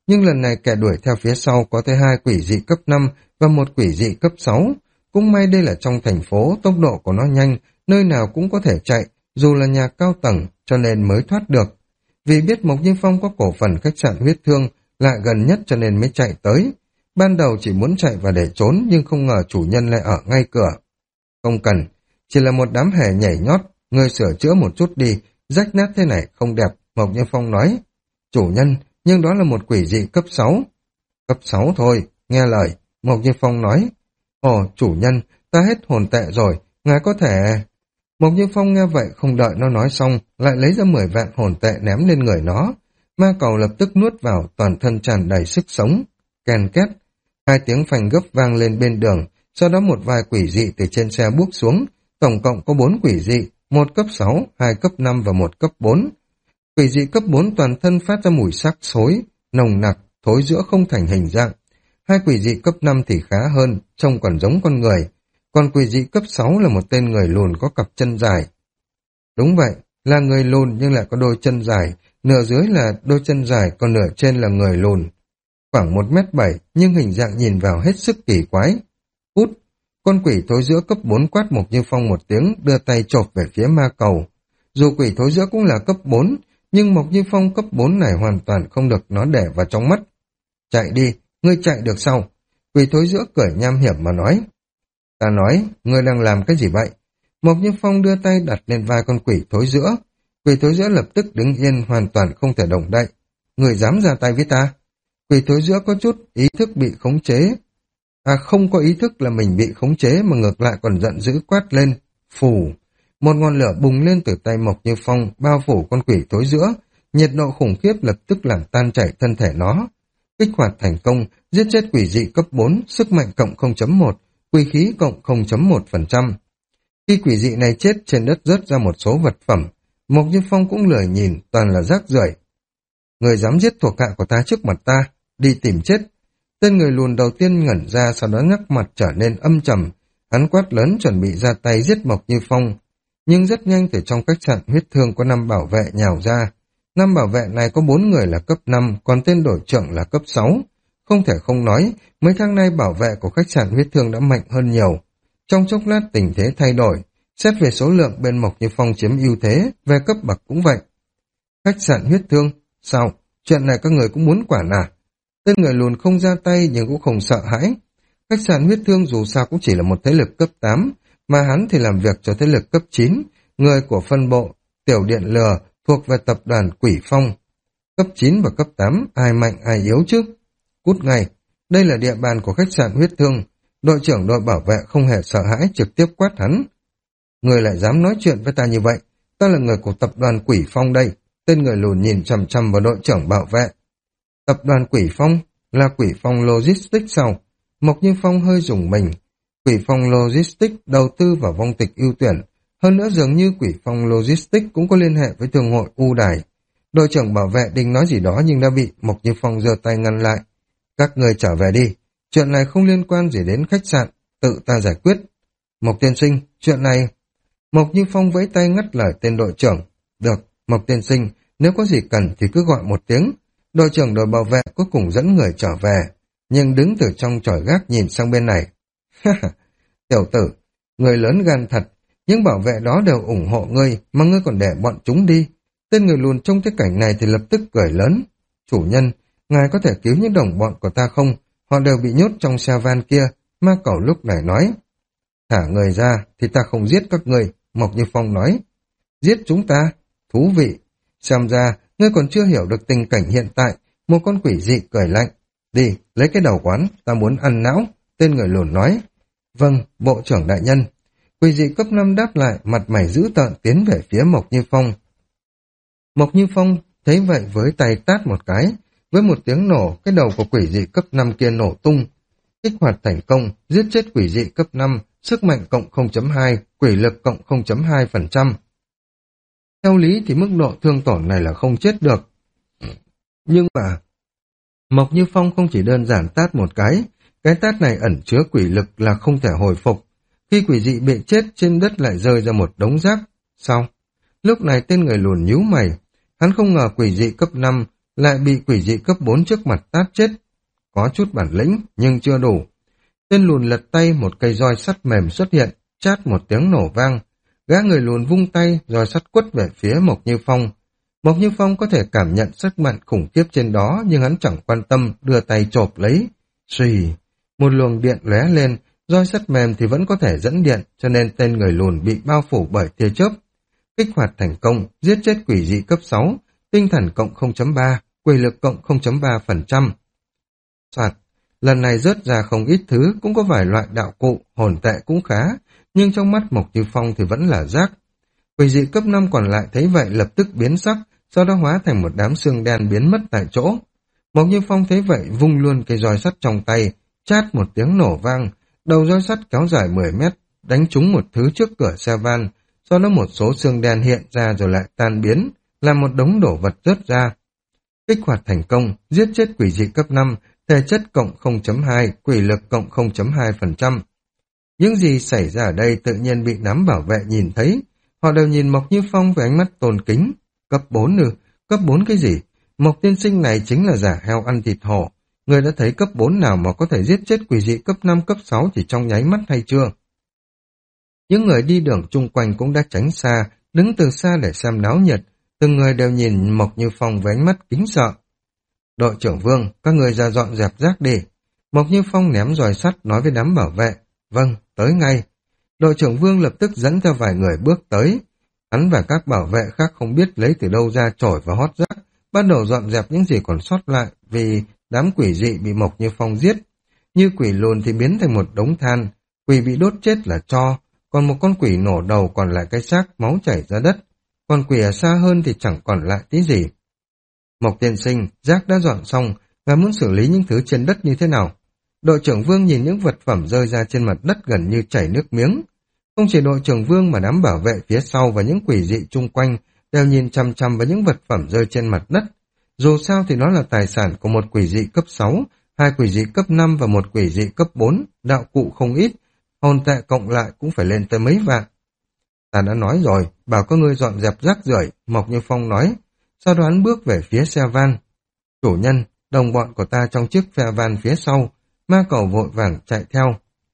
nhưng lần này kẻ đuổi theo phía sau có tới hai quỷ dị cấp năm và một quỷ dị cấp sáu. Cũng may đây là trong thành phố, tốc độ của nó nhanh, nơi nào cũng có thể chạy, dù là nhà cao tầng, cho nên mới thoát được. Vì biết Mộc Như Phong có cổ phần khách sạn huyết thương, lại gần nhất cho nên mới chạy tới. Ban đầu chỉ muốn chạy và để trốn, nhưng không ngờ chủ nhân lại ở ngay cửa. Không cần, chỉ là một đám hề nhảy nhót, ngươi sửa chữa một chút đi, rách nát thế này không đẹp, Mộc Như Phong nói. Chủ nhân, nhưng đó là một quỷ dị cấp sáu. Cấp sáu thôi, nghe lời, Mộc Như Phong nói. Ồ, chủ nhân, ta hết hồn tệ rồi, ngài có thể... Mộc Như Phong nghe vậy không đợi nó nói xong, lại lấy ra mười vạn hồn tệ ném lên người nó. Ma cầu lập tức nuốt vào, toàn thân tràn đầy sức sống. Ken két, hai tiếng phanh gấp vang lên bên đường, sau đó một vài quỷ dị từ trên xe buốc xuống, tổng cộng có bốn quỷ dị, một cấp sáu, hai cấp năm và một cấp bốn. Quỷ dị cấp bốn toàn thân phát ra mùi sắc xối, nồng nặc, thối rữa không thành hình dạng. Hai quỷ dị cấp năm thì khá hơn, trông còn giống con người. Còn quỷ dị cấp sáu là một tên người lùn có cặp chân dài. Đúng vậy, là người lùn nhưng lại có đôi chân dài, nửa dưới là đôi chân dài, còn nửa trên là người lùn. Khoảng một mét bảy, nhưng hình dạng nhìn vào hết sức kỳ quái. Hút, con quỷ thối giữa cấp bốn quát Mộc Như Phong một tiếng, đưa tay chộp về phía ma cầu. Dù quỷ thối giữa cũng là cấp bốn, nhưng Mộc Như Phong cấp bốn này hoàn toàn không được nó để vào trong mắt. Chạy đi, ngươi chạy được sao? Quỷ thối giữa cười nham hiểm mà nói. Ta nói, ngươi đang làm cái gì vậy? Mộc Như Phong đưa tay đặt lên vai con quỷ thối giữa. Quỷ thối giữa lập tức đứng yên, hoàn toàn không thể động đậy. Ngươi dám ra tay với ta? Quỷ thối giữa có chút ý thức bị khống chế. À không có ý thức là mình bị khống chế mà ngược lại còn giận dữ quát lên. Phù! Một ngọn lửa bùng lên từ tay Mộc Như Phong, bao phủ con quỷ thối giữa. Nhiệt độ khủng khiếp lập tức làm tan chảy thân thể nó. Kích hoạt thành công, giết chết quỷ dị cấp bốn, sức mạnh cộng không chấm một, quỷ khí cộng không chấm một phần trăm. Khi quỷ dị này chết, trên đất rớt ra một số vật phẩm. Mộc Như Phong cũng lười nhìn, toàn là rác rưởi. Người dám giết thuộc hạ của ta trước mặt ta, đi tìm chết. Tên người lùn đầu tiên ngẩn ra, sau đó ngắc mặt trở nên âm trầm. Hắn quát lớn chuẩn bị ra tay giết Mộc Như Phong. Nhưng rất nhanh từ trong khách sạn huyết thương có năm bảo vệ nhào ra. Năm bảo vệ này có bốn người là cấp năm, còn tên đội trưởng là cấp sáu. Không thể không nói, mấy tháng nay bảo vệ của khách sạn huyết thương đã mạnh hơn nhiều. Trong chốc lát tình thế thay đổi, xét về số lượng bên Mộc Như Phong chiếm ưu thế, về cấp bậc cũng vậy. Khách sạn huyết thương, sao? Chuyện này các người cũng muốn quản à? Tên người lùn không ra tay nhưng cũng không sợ hãi. Khách sạn huyết thương dù sao cũng chỉ là một thế lực cấp tám, mà hắn thì làm việc cho thế lực cấp chín, người của phân bộ, tiểu điện lừa, thuộc về tập đoàn Quỷ Phong. Cấp chín và cấp tám, ai mạnh ai yếu chứ? Cút ngay, đây là địa bàn của khách sạn huyết thương. Đội trưởng đội bảo vệ không hề sợ hãi, trực tiếp quát hắn. Người lại dám nói chuyện với ta như vậy, ta là người của tập đoàn Quỷ Phong đây. Tên người lùn nhìn chằm chằm vào đội trưởng bảo vệ. Tập đoàn Quỷ Phong là Quỷ Phong Logistics sao? Mộc Như Phong hơi rùng mình. Quỷ Phong Logistics đầu tư vào vong tịch ưu tuyển. Hơn nữa dường như Quỷ Phong Logistics cũng có liên hệ với thương hội ưu đài. Đội trưởng bảo vệ định nói gì đó nhưng đã bị Mộc Như Phong giơ tay ngăn lại. Các người trở về đi. Chuyện này không liên quan gì đến khách sạn. Tự ta giải quyết. Mộc tiên sinh, chuyện này... Mộc Như Phong vẫy tay ngắt lời tên đội trưởng. Được, Mộc tiên sinh, nếu có gì cần thì cứ gọi một tiếng. Đội trưởng đội bảo vệ cuối cùng dẫn người trở về, nhưng đứng từ trong chòi gác nhìn sang bên này. Tiểu tử, người lớn gan thật, những bảo vệ đó đều ủng hộ ngươi, mà ngươi còn để bọn chúng đi. Tên người lùn trong cái cảnh này thì lập tức cười lớn. Chủ nhân, ngài có thể cứu những đồng bọn của ta không? Họ đều bị nhốt trong xe van kia. Ma Cẩu lúc này nói. Thả người ra thì ta không giết các ngươi, Mộc Như Phong nói. Giết chúng ta? Thú vị. Xem ra, ngươi còn chưa hiểu được tình cảnh hiện tại. Một con quỷ dị cười lạnh. Đi, lấy cái đầu quán, ta muốn ăn não. Tên người lùn nói. Vâng, bộ trưởng đại nhân. Quỷ dị cấp năm đáp lại, mặt mày dữ tợn tiến về phía Mộc Như Phong. Mộc Như Phong thấy vậy với tay tát một cái. Với một tiếng nổ, cái đầu của quỷ dị cấp năm kia nổ tung. Kích hoạt thành công, giết chết quỷ dị cấp năm, sức mạnh cộng không chấm hai, quỷ lực cộng không chấm hai phần trăm. Theo lý thì mức độ thương tổn này là không chết được. Nhưng mà, Mộc Như Phong không chỉ đơn giản tát một cái, cái tát này ẩn chứa quỷ lực là không thể hồi phục. Khi quỷ dị bị chết, trên đất lại rơi ra một đống rác. Sao? Lúc này tên người lùn nhíu mày, hắn không ngờ quỷ dị cấp năm lại bị quỷ dị cấp bốn trước mặt tát chết. Có chút bản lĩnh, nhưng chưa đủ. Tên lùn lật tay, một cây roi sắt mềm xuất hiện, chát một tiếng nổ vang. Gã người lùn vung tay, roi sắt quất về phía Mộc Như Phong. Mộc Như Phong có thể cảm nhận sức mạnh khủng khiếp trên đó, nhưng hắn chẳng quan tâm, đưa tay chộp lấy. Xùy, một luồng điện lóe lên, roi sắt mềm thì vẫn có thể dẫn điện, cho nên tên người lùn bị bao phủ bởi tia chớp. Kích hoạt thành công, giết chết quỷ dị cấp sáu, tinh thần cộng không chấm ba, quỷ lực cộng không chấm ba phần trăm. Soạt, lần này rớt ra không ít thứ, cũng có vài loại đạo cụ, hồn tệ cũng khá, nhưng trong mắt Mộc Như Phong thì vẫn là rác. Quỷ dị cấp năm còn lại thấy vậy lập tức biến sắc, sau đó hóa thành một đám xương đen biến mất tại chỗ. Mộc Như Phong thấy vậy vung luôn cây roi sắt trong tay, chát một tiếng nổ vang, đầu roi sắt kéo dài mười mét, đánh trúng một thứ trước cửa xe van, sau đó một số xương đen hiện ra rồi lại tan biến, làm một đống đổ vật rớt ra. Kích hoạt thành công, giết chết quỷ dị cấp năm, thể chất cộng không chấm hai, quỷ lực cộng không chấm hai phần trăm. Những gì xảy ra ở đây tự nhiên bị đám bảo vệ nhìn thấy. Họ đều nhìn Mộc Như Phong với ánh mắt tôn kính. Cấp bốn ư? Cấp bốn cái gì? Mộc tiên sinh này chính là giả heo ăn thịt hổ. Người đã thấy cấp bốn nào mà có thể giết chết quỷ dị cấp năm, cấp sáu chỉ trong nháy mắt hay chưa? Những người đi đường chung quanh cũng đã tránh xa, đứng từ xa để xem náo nhiệt. Từng người đều nhìn Mộc Như Phong với ánh mắt kính sợ. Đội trưởng Vương, các người ra dọn dẹp rác đi. Mộc Như Phong ném roi sắt nói với đám bảo vệ. Vâng, tới ngay. Đội trưởng Vương lập tức dẫn theo vài người bước tới. Hắn và các bảo vệ khác không biết lấy từ đâu ra chổi và hót rác, bắt đầu dọn dẹp những gì còn sót lại vì đám quỷ dị bị Mộc Như Phong giết. Như quỷ lùn thì biến thành một đống than, quỷ bị đốt chết là tro, còn một con quỷ nổ đầu còn lại cái xác máu chảy ra đất, còn quỷ ở xa hơn thì chẳng còn lại tí gì. Mộc tiên sinh, rác đã dọn xong, và muốn xử lý những thứ trên đất như thế nào? Đội trưởng Vương nhìn những vật phẩm rơi ra trên mặt đất gần như chảy nước miếng. Không chỉ đội trưởng Vương mà đám bảo vệ phía sau và những quỷ dị chung quanh đều nhìn chăm chăm vào những vật phẩm rơi trên mặt đất. Dù sao thì nó là tài sản của một quỷ dị cấp sáu, hai quỷ dị cấp năm và một quỷ dị cấp bốn, đạo cụ không ít, hồn tệ cộng lại cũng phải lên tới mấy vạn. Ta đã nói rồi, bảo các ngươi dọn dẹp rác rưởi, Mộc Như Phong nói. Sau đó hắn bước về phía xe van. Chủ nhân, đồng bọn của ta trong chiếc xe van phía sau, ma cầu vội vàng chạy theo.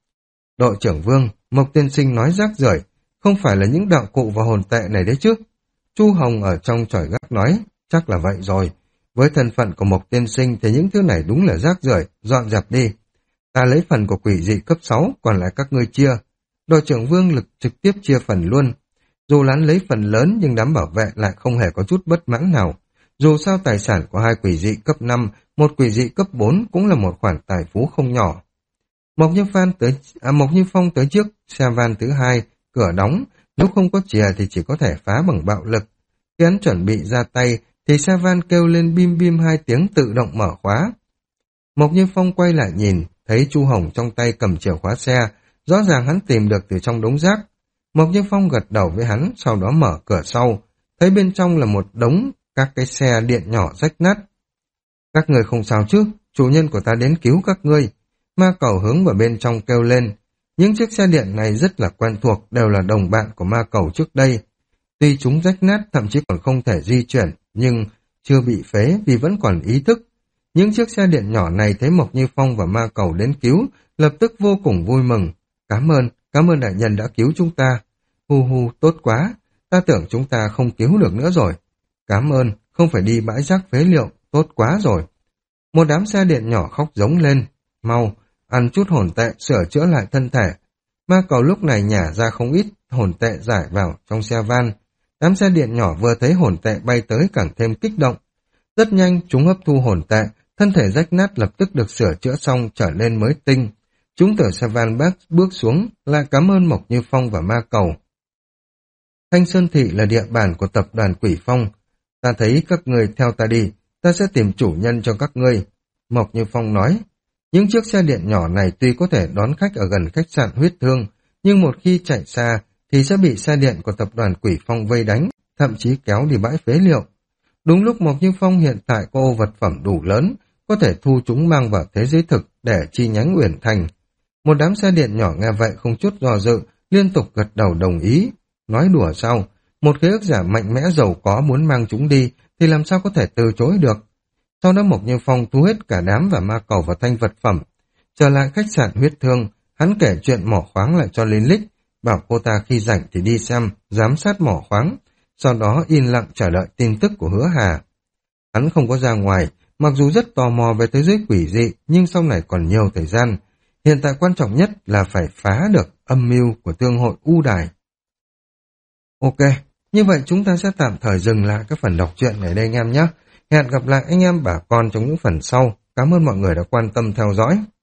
Đội trưởng Vương, Mộc tiên sinh nói rác rưởi, không phải là những đạo cụ và hồn tệ này đấy chứ? Chu Hồng ở trong chòi gác nói, chắc là vậy rồi. Với thân phận của Mộc tiên sinh thì những thứ này đúng là rác rưởi, dọn dẹp đi. Ta lấy phần của quỷ dị cấp sáu, còn lại các ngươi chia. Đội trưởng Vương lực trực tiếp chia phần luôn. Dù hắn lấy phần lớn nhưng đám bảo vệ lại không hề có chút bất mãn nào. Dù sao tài sản của hai quỷ dị cấp năm, một quỷ dị cấp bốn cũng là một khoản tài phú không nhỏ. Mộc Như Phan tới, à, Mộc Như Phong tới trước xe van thứ hai, cửa đóng, nếu không có chìa thì chỉ có thể phá bằng bạo lực. Khi hắn chuẩn bị ra tay thì xe van kêu lên bim bim hai tiếng tự động mở khóa. Mộc Như Phong quay lại nhìn, thấy Chu Hồng trong tay cầm chìa khóa xe, rõ ràng hắn tìm được từ trong đống rác. Mộc Như Phong gật đầu với hắn, sau đó mở cửa sau, thấy bên trong là một đống các cái xe điện nhỏ rách nát. Các người không sao chứ, chủ nhân của ta đến cứu các ngươi. Ma cầu hướng vào bên trong kêu lên. Những chiếc xe điện này rất là quen thuộc, đều là đồng bạn của ma cầu trước đây. Tuy chúng rách nát thậm chí còn không thể di chuyển, nhưng chưa bị phế vì vẫn còn ý thức. Những chiếc xe điện nhỏ này thấy Mộc Như Phong và ma cầu đến cứu, lập tức vô cùng vui mừng. Cảm ơn, cảm ơn đại nhân đã cứu chúng ta. Hu hu, tốt quá, ta tưởng chúng ta không cứu được nữa rồi. Cảm ơn, không phải đi bãi rác phế liệu, tốt quá rồi. Một đám xe điện nhỏ khóc giống lên. Mau, ăn chút hồn tệ, sửa chữa lại thân thể. Ma cầu lúc này nhả ra không ít hồn tệ giải vào trong xe van. Đám xe điện nhỏ vừa thấy hồn tệ bay tới càng thêm kích động. Rất nhanh chúng hấp thu hồn tệ, thân thể rách nát lập tức được sửa chữa xong trở nên mới tinh. Chúng từ xe van bác bước xuống, lại cảm ơn Mộc Như Phong và ma cầu. Thanh Sơn Thị là địa bàn của tập đoàn Quỷ Phong. Ta thấy các người theo ta đi, ta sẽ tìm chủ nhân cho các ngươi. Mộc Như Phong nói, những chiếc xe điện nhỏ này tuy có thể đón khách ở gần khách sạn huyết thương, nhưng một khi chạy xa thì sẽ bị xe điện của tập đoàn Quỷ Phong vây đánh, thậm chí kéo đi bãi phế liệu. Đúng lúc Mộc Như Phong hiện tại có ô vật phẩm đủ lớn, có thể thu chúng mang vào thế giới thực để chi nhánh Uyển Thành. Một đám xe điện nhỏ nghe vậy không chút do dự, liên tục gật đầu đồng ý. Nói đùa sao, một khế ước giả mạnh mẽ giàu có muốn mang chúng đi thì làm sao có thể từ chối được. Sau đó Mộc Như Phong thu hết cả đám và ma cầu vào thanh vật phẩm. Trở lại khách sạn huyết thương, hắn kể chuyện mỏ khoáng lại cho Lilith, bảo cô ta khi rảnh thì đi xem, giám sát mỏ khoáng, sau đó yên lặng chờ đợi tin tức của Hứa Hà. Hắn không có ra ngoài, mặc dù rất tò mò về thế giới quỷ dị, nhưng sau này còn nhiều thời gian. Hiện tại quan trọng nhất là phải phá được âm mưu của thương hội U Đài. Ok, như vậy chúng ta sẽ tạm thời dừng lại các phần đọc truyện ở đây anh em nhé. Hẹn gặp lại anh em bà con trong những phần sau. Cảm ơn mọi người đã quan tâm theo dõi.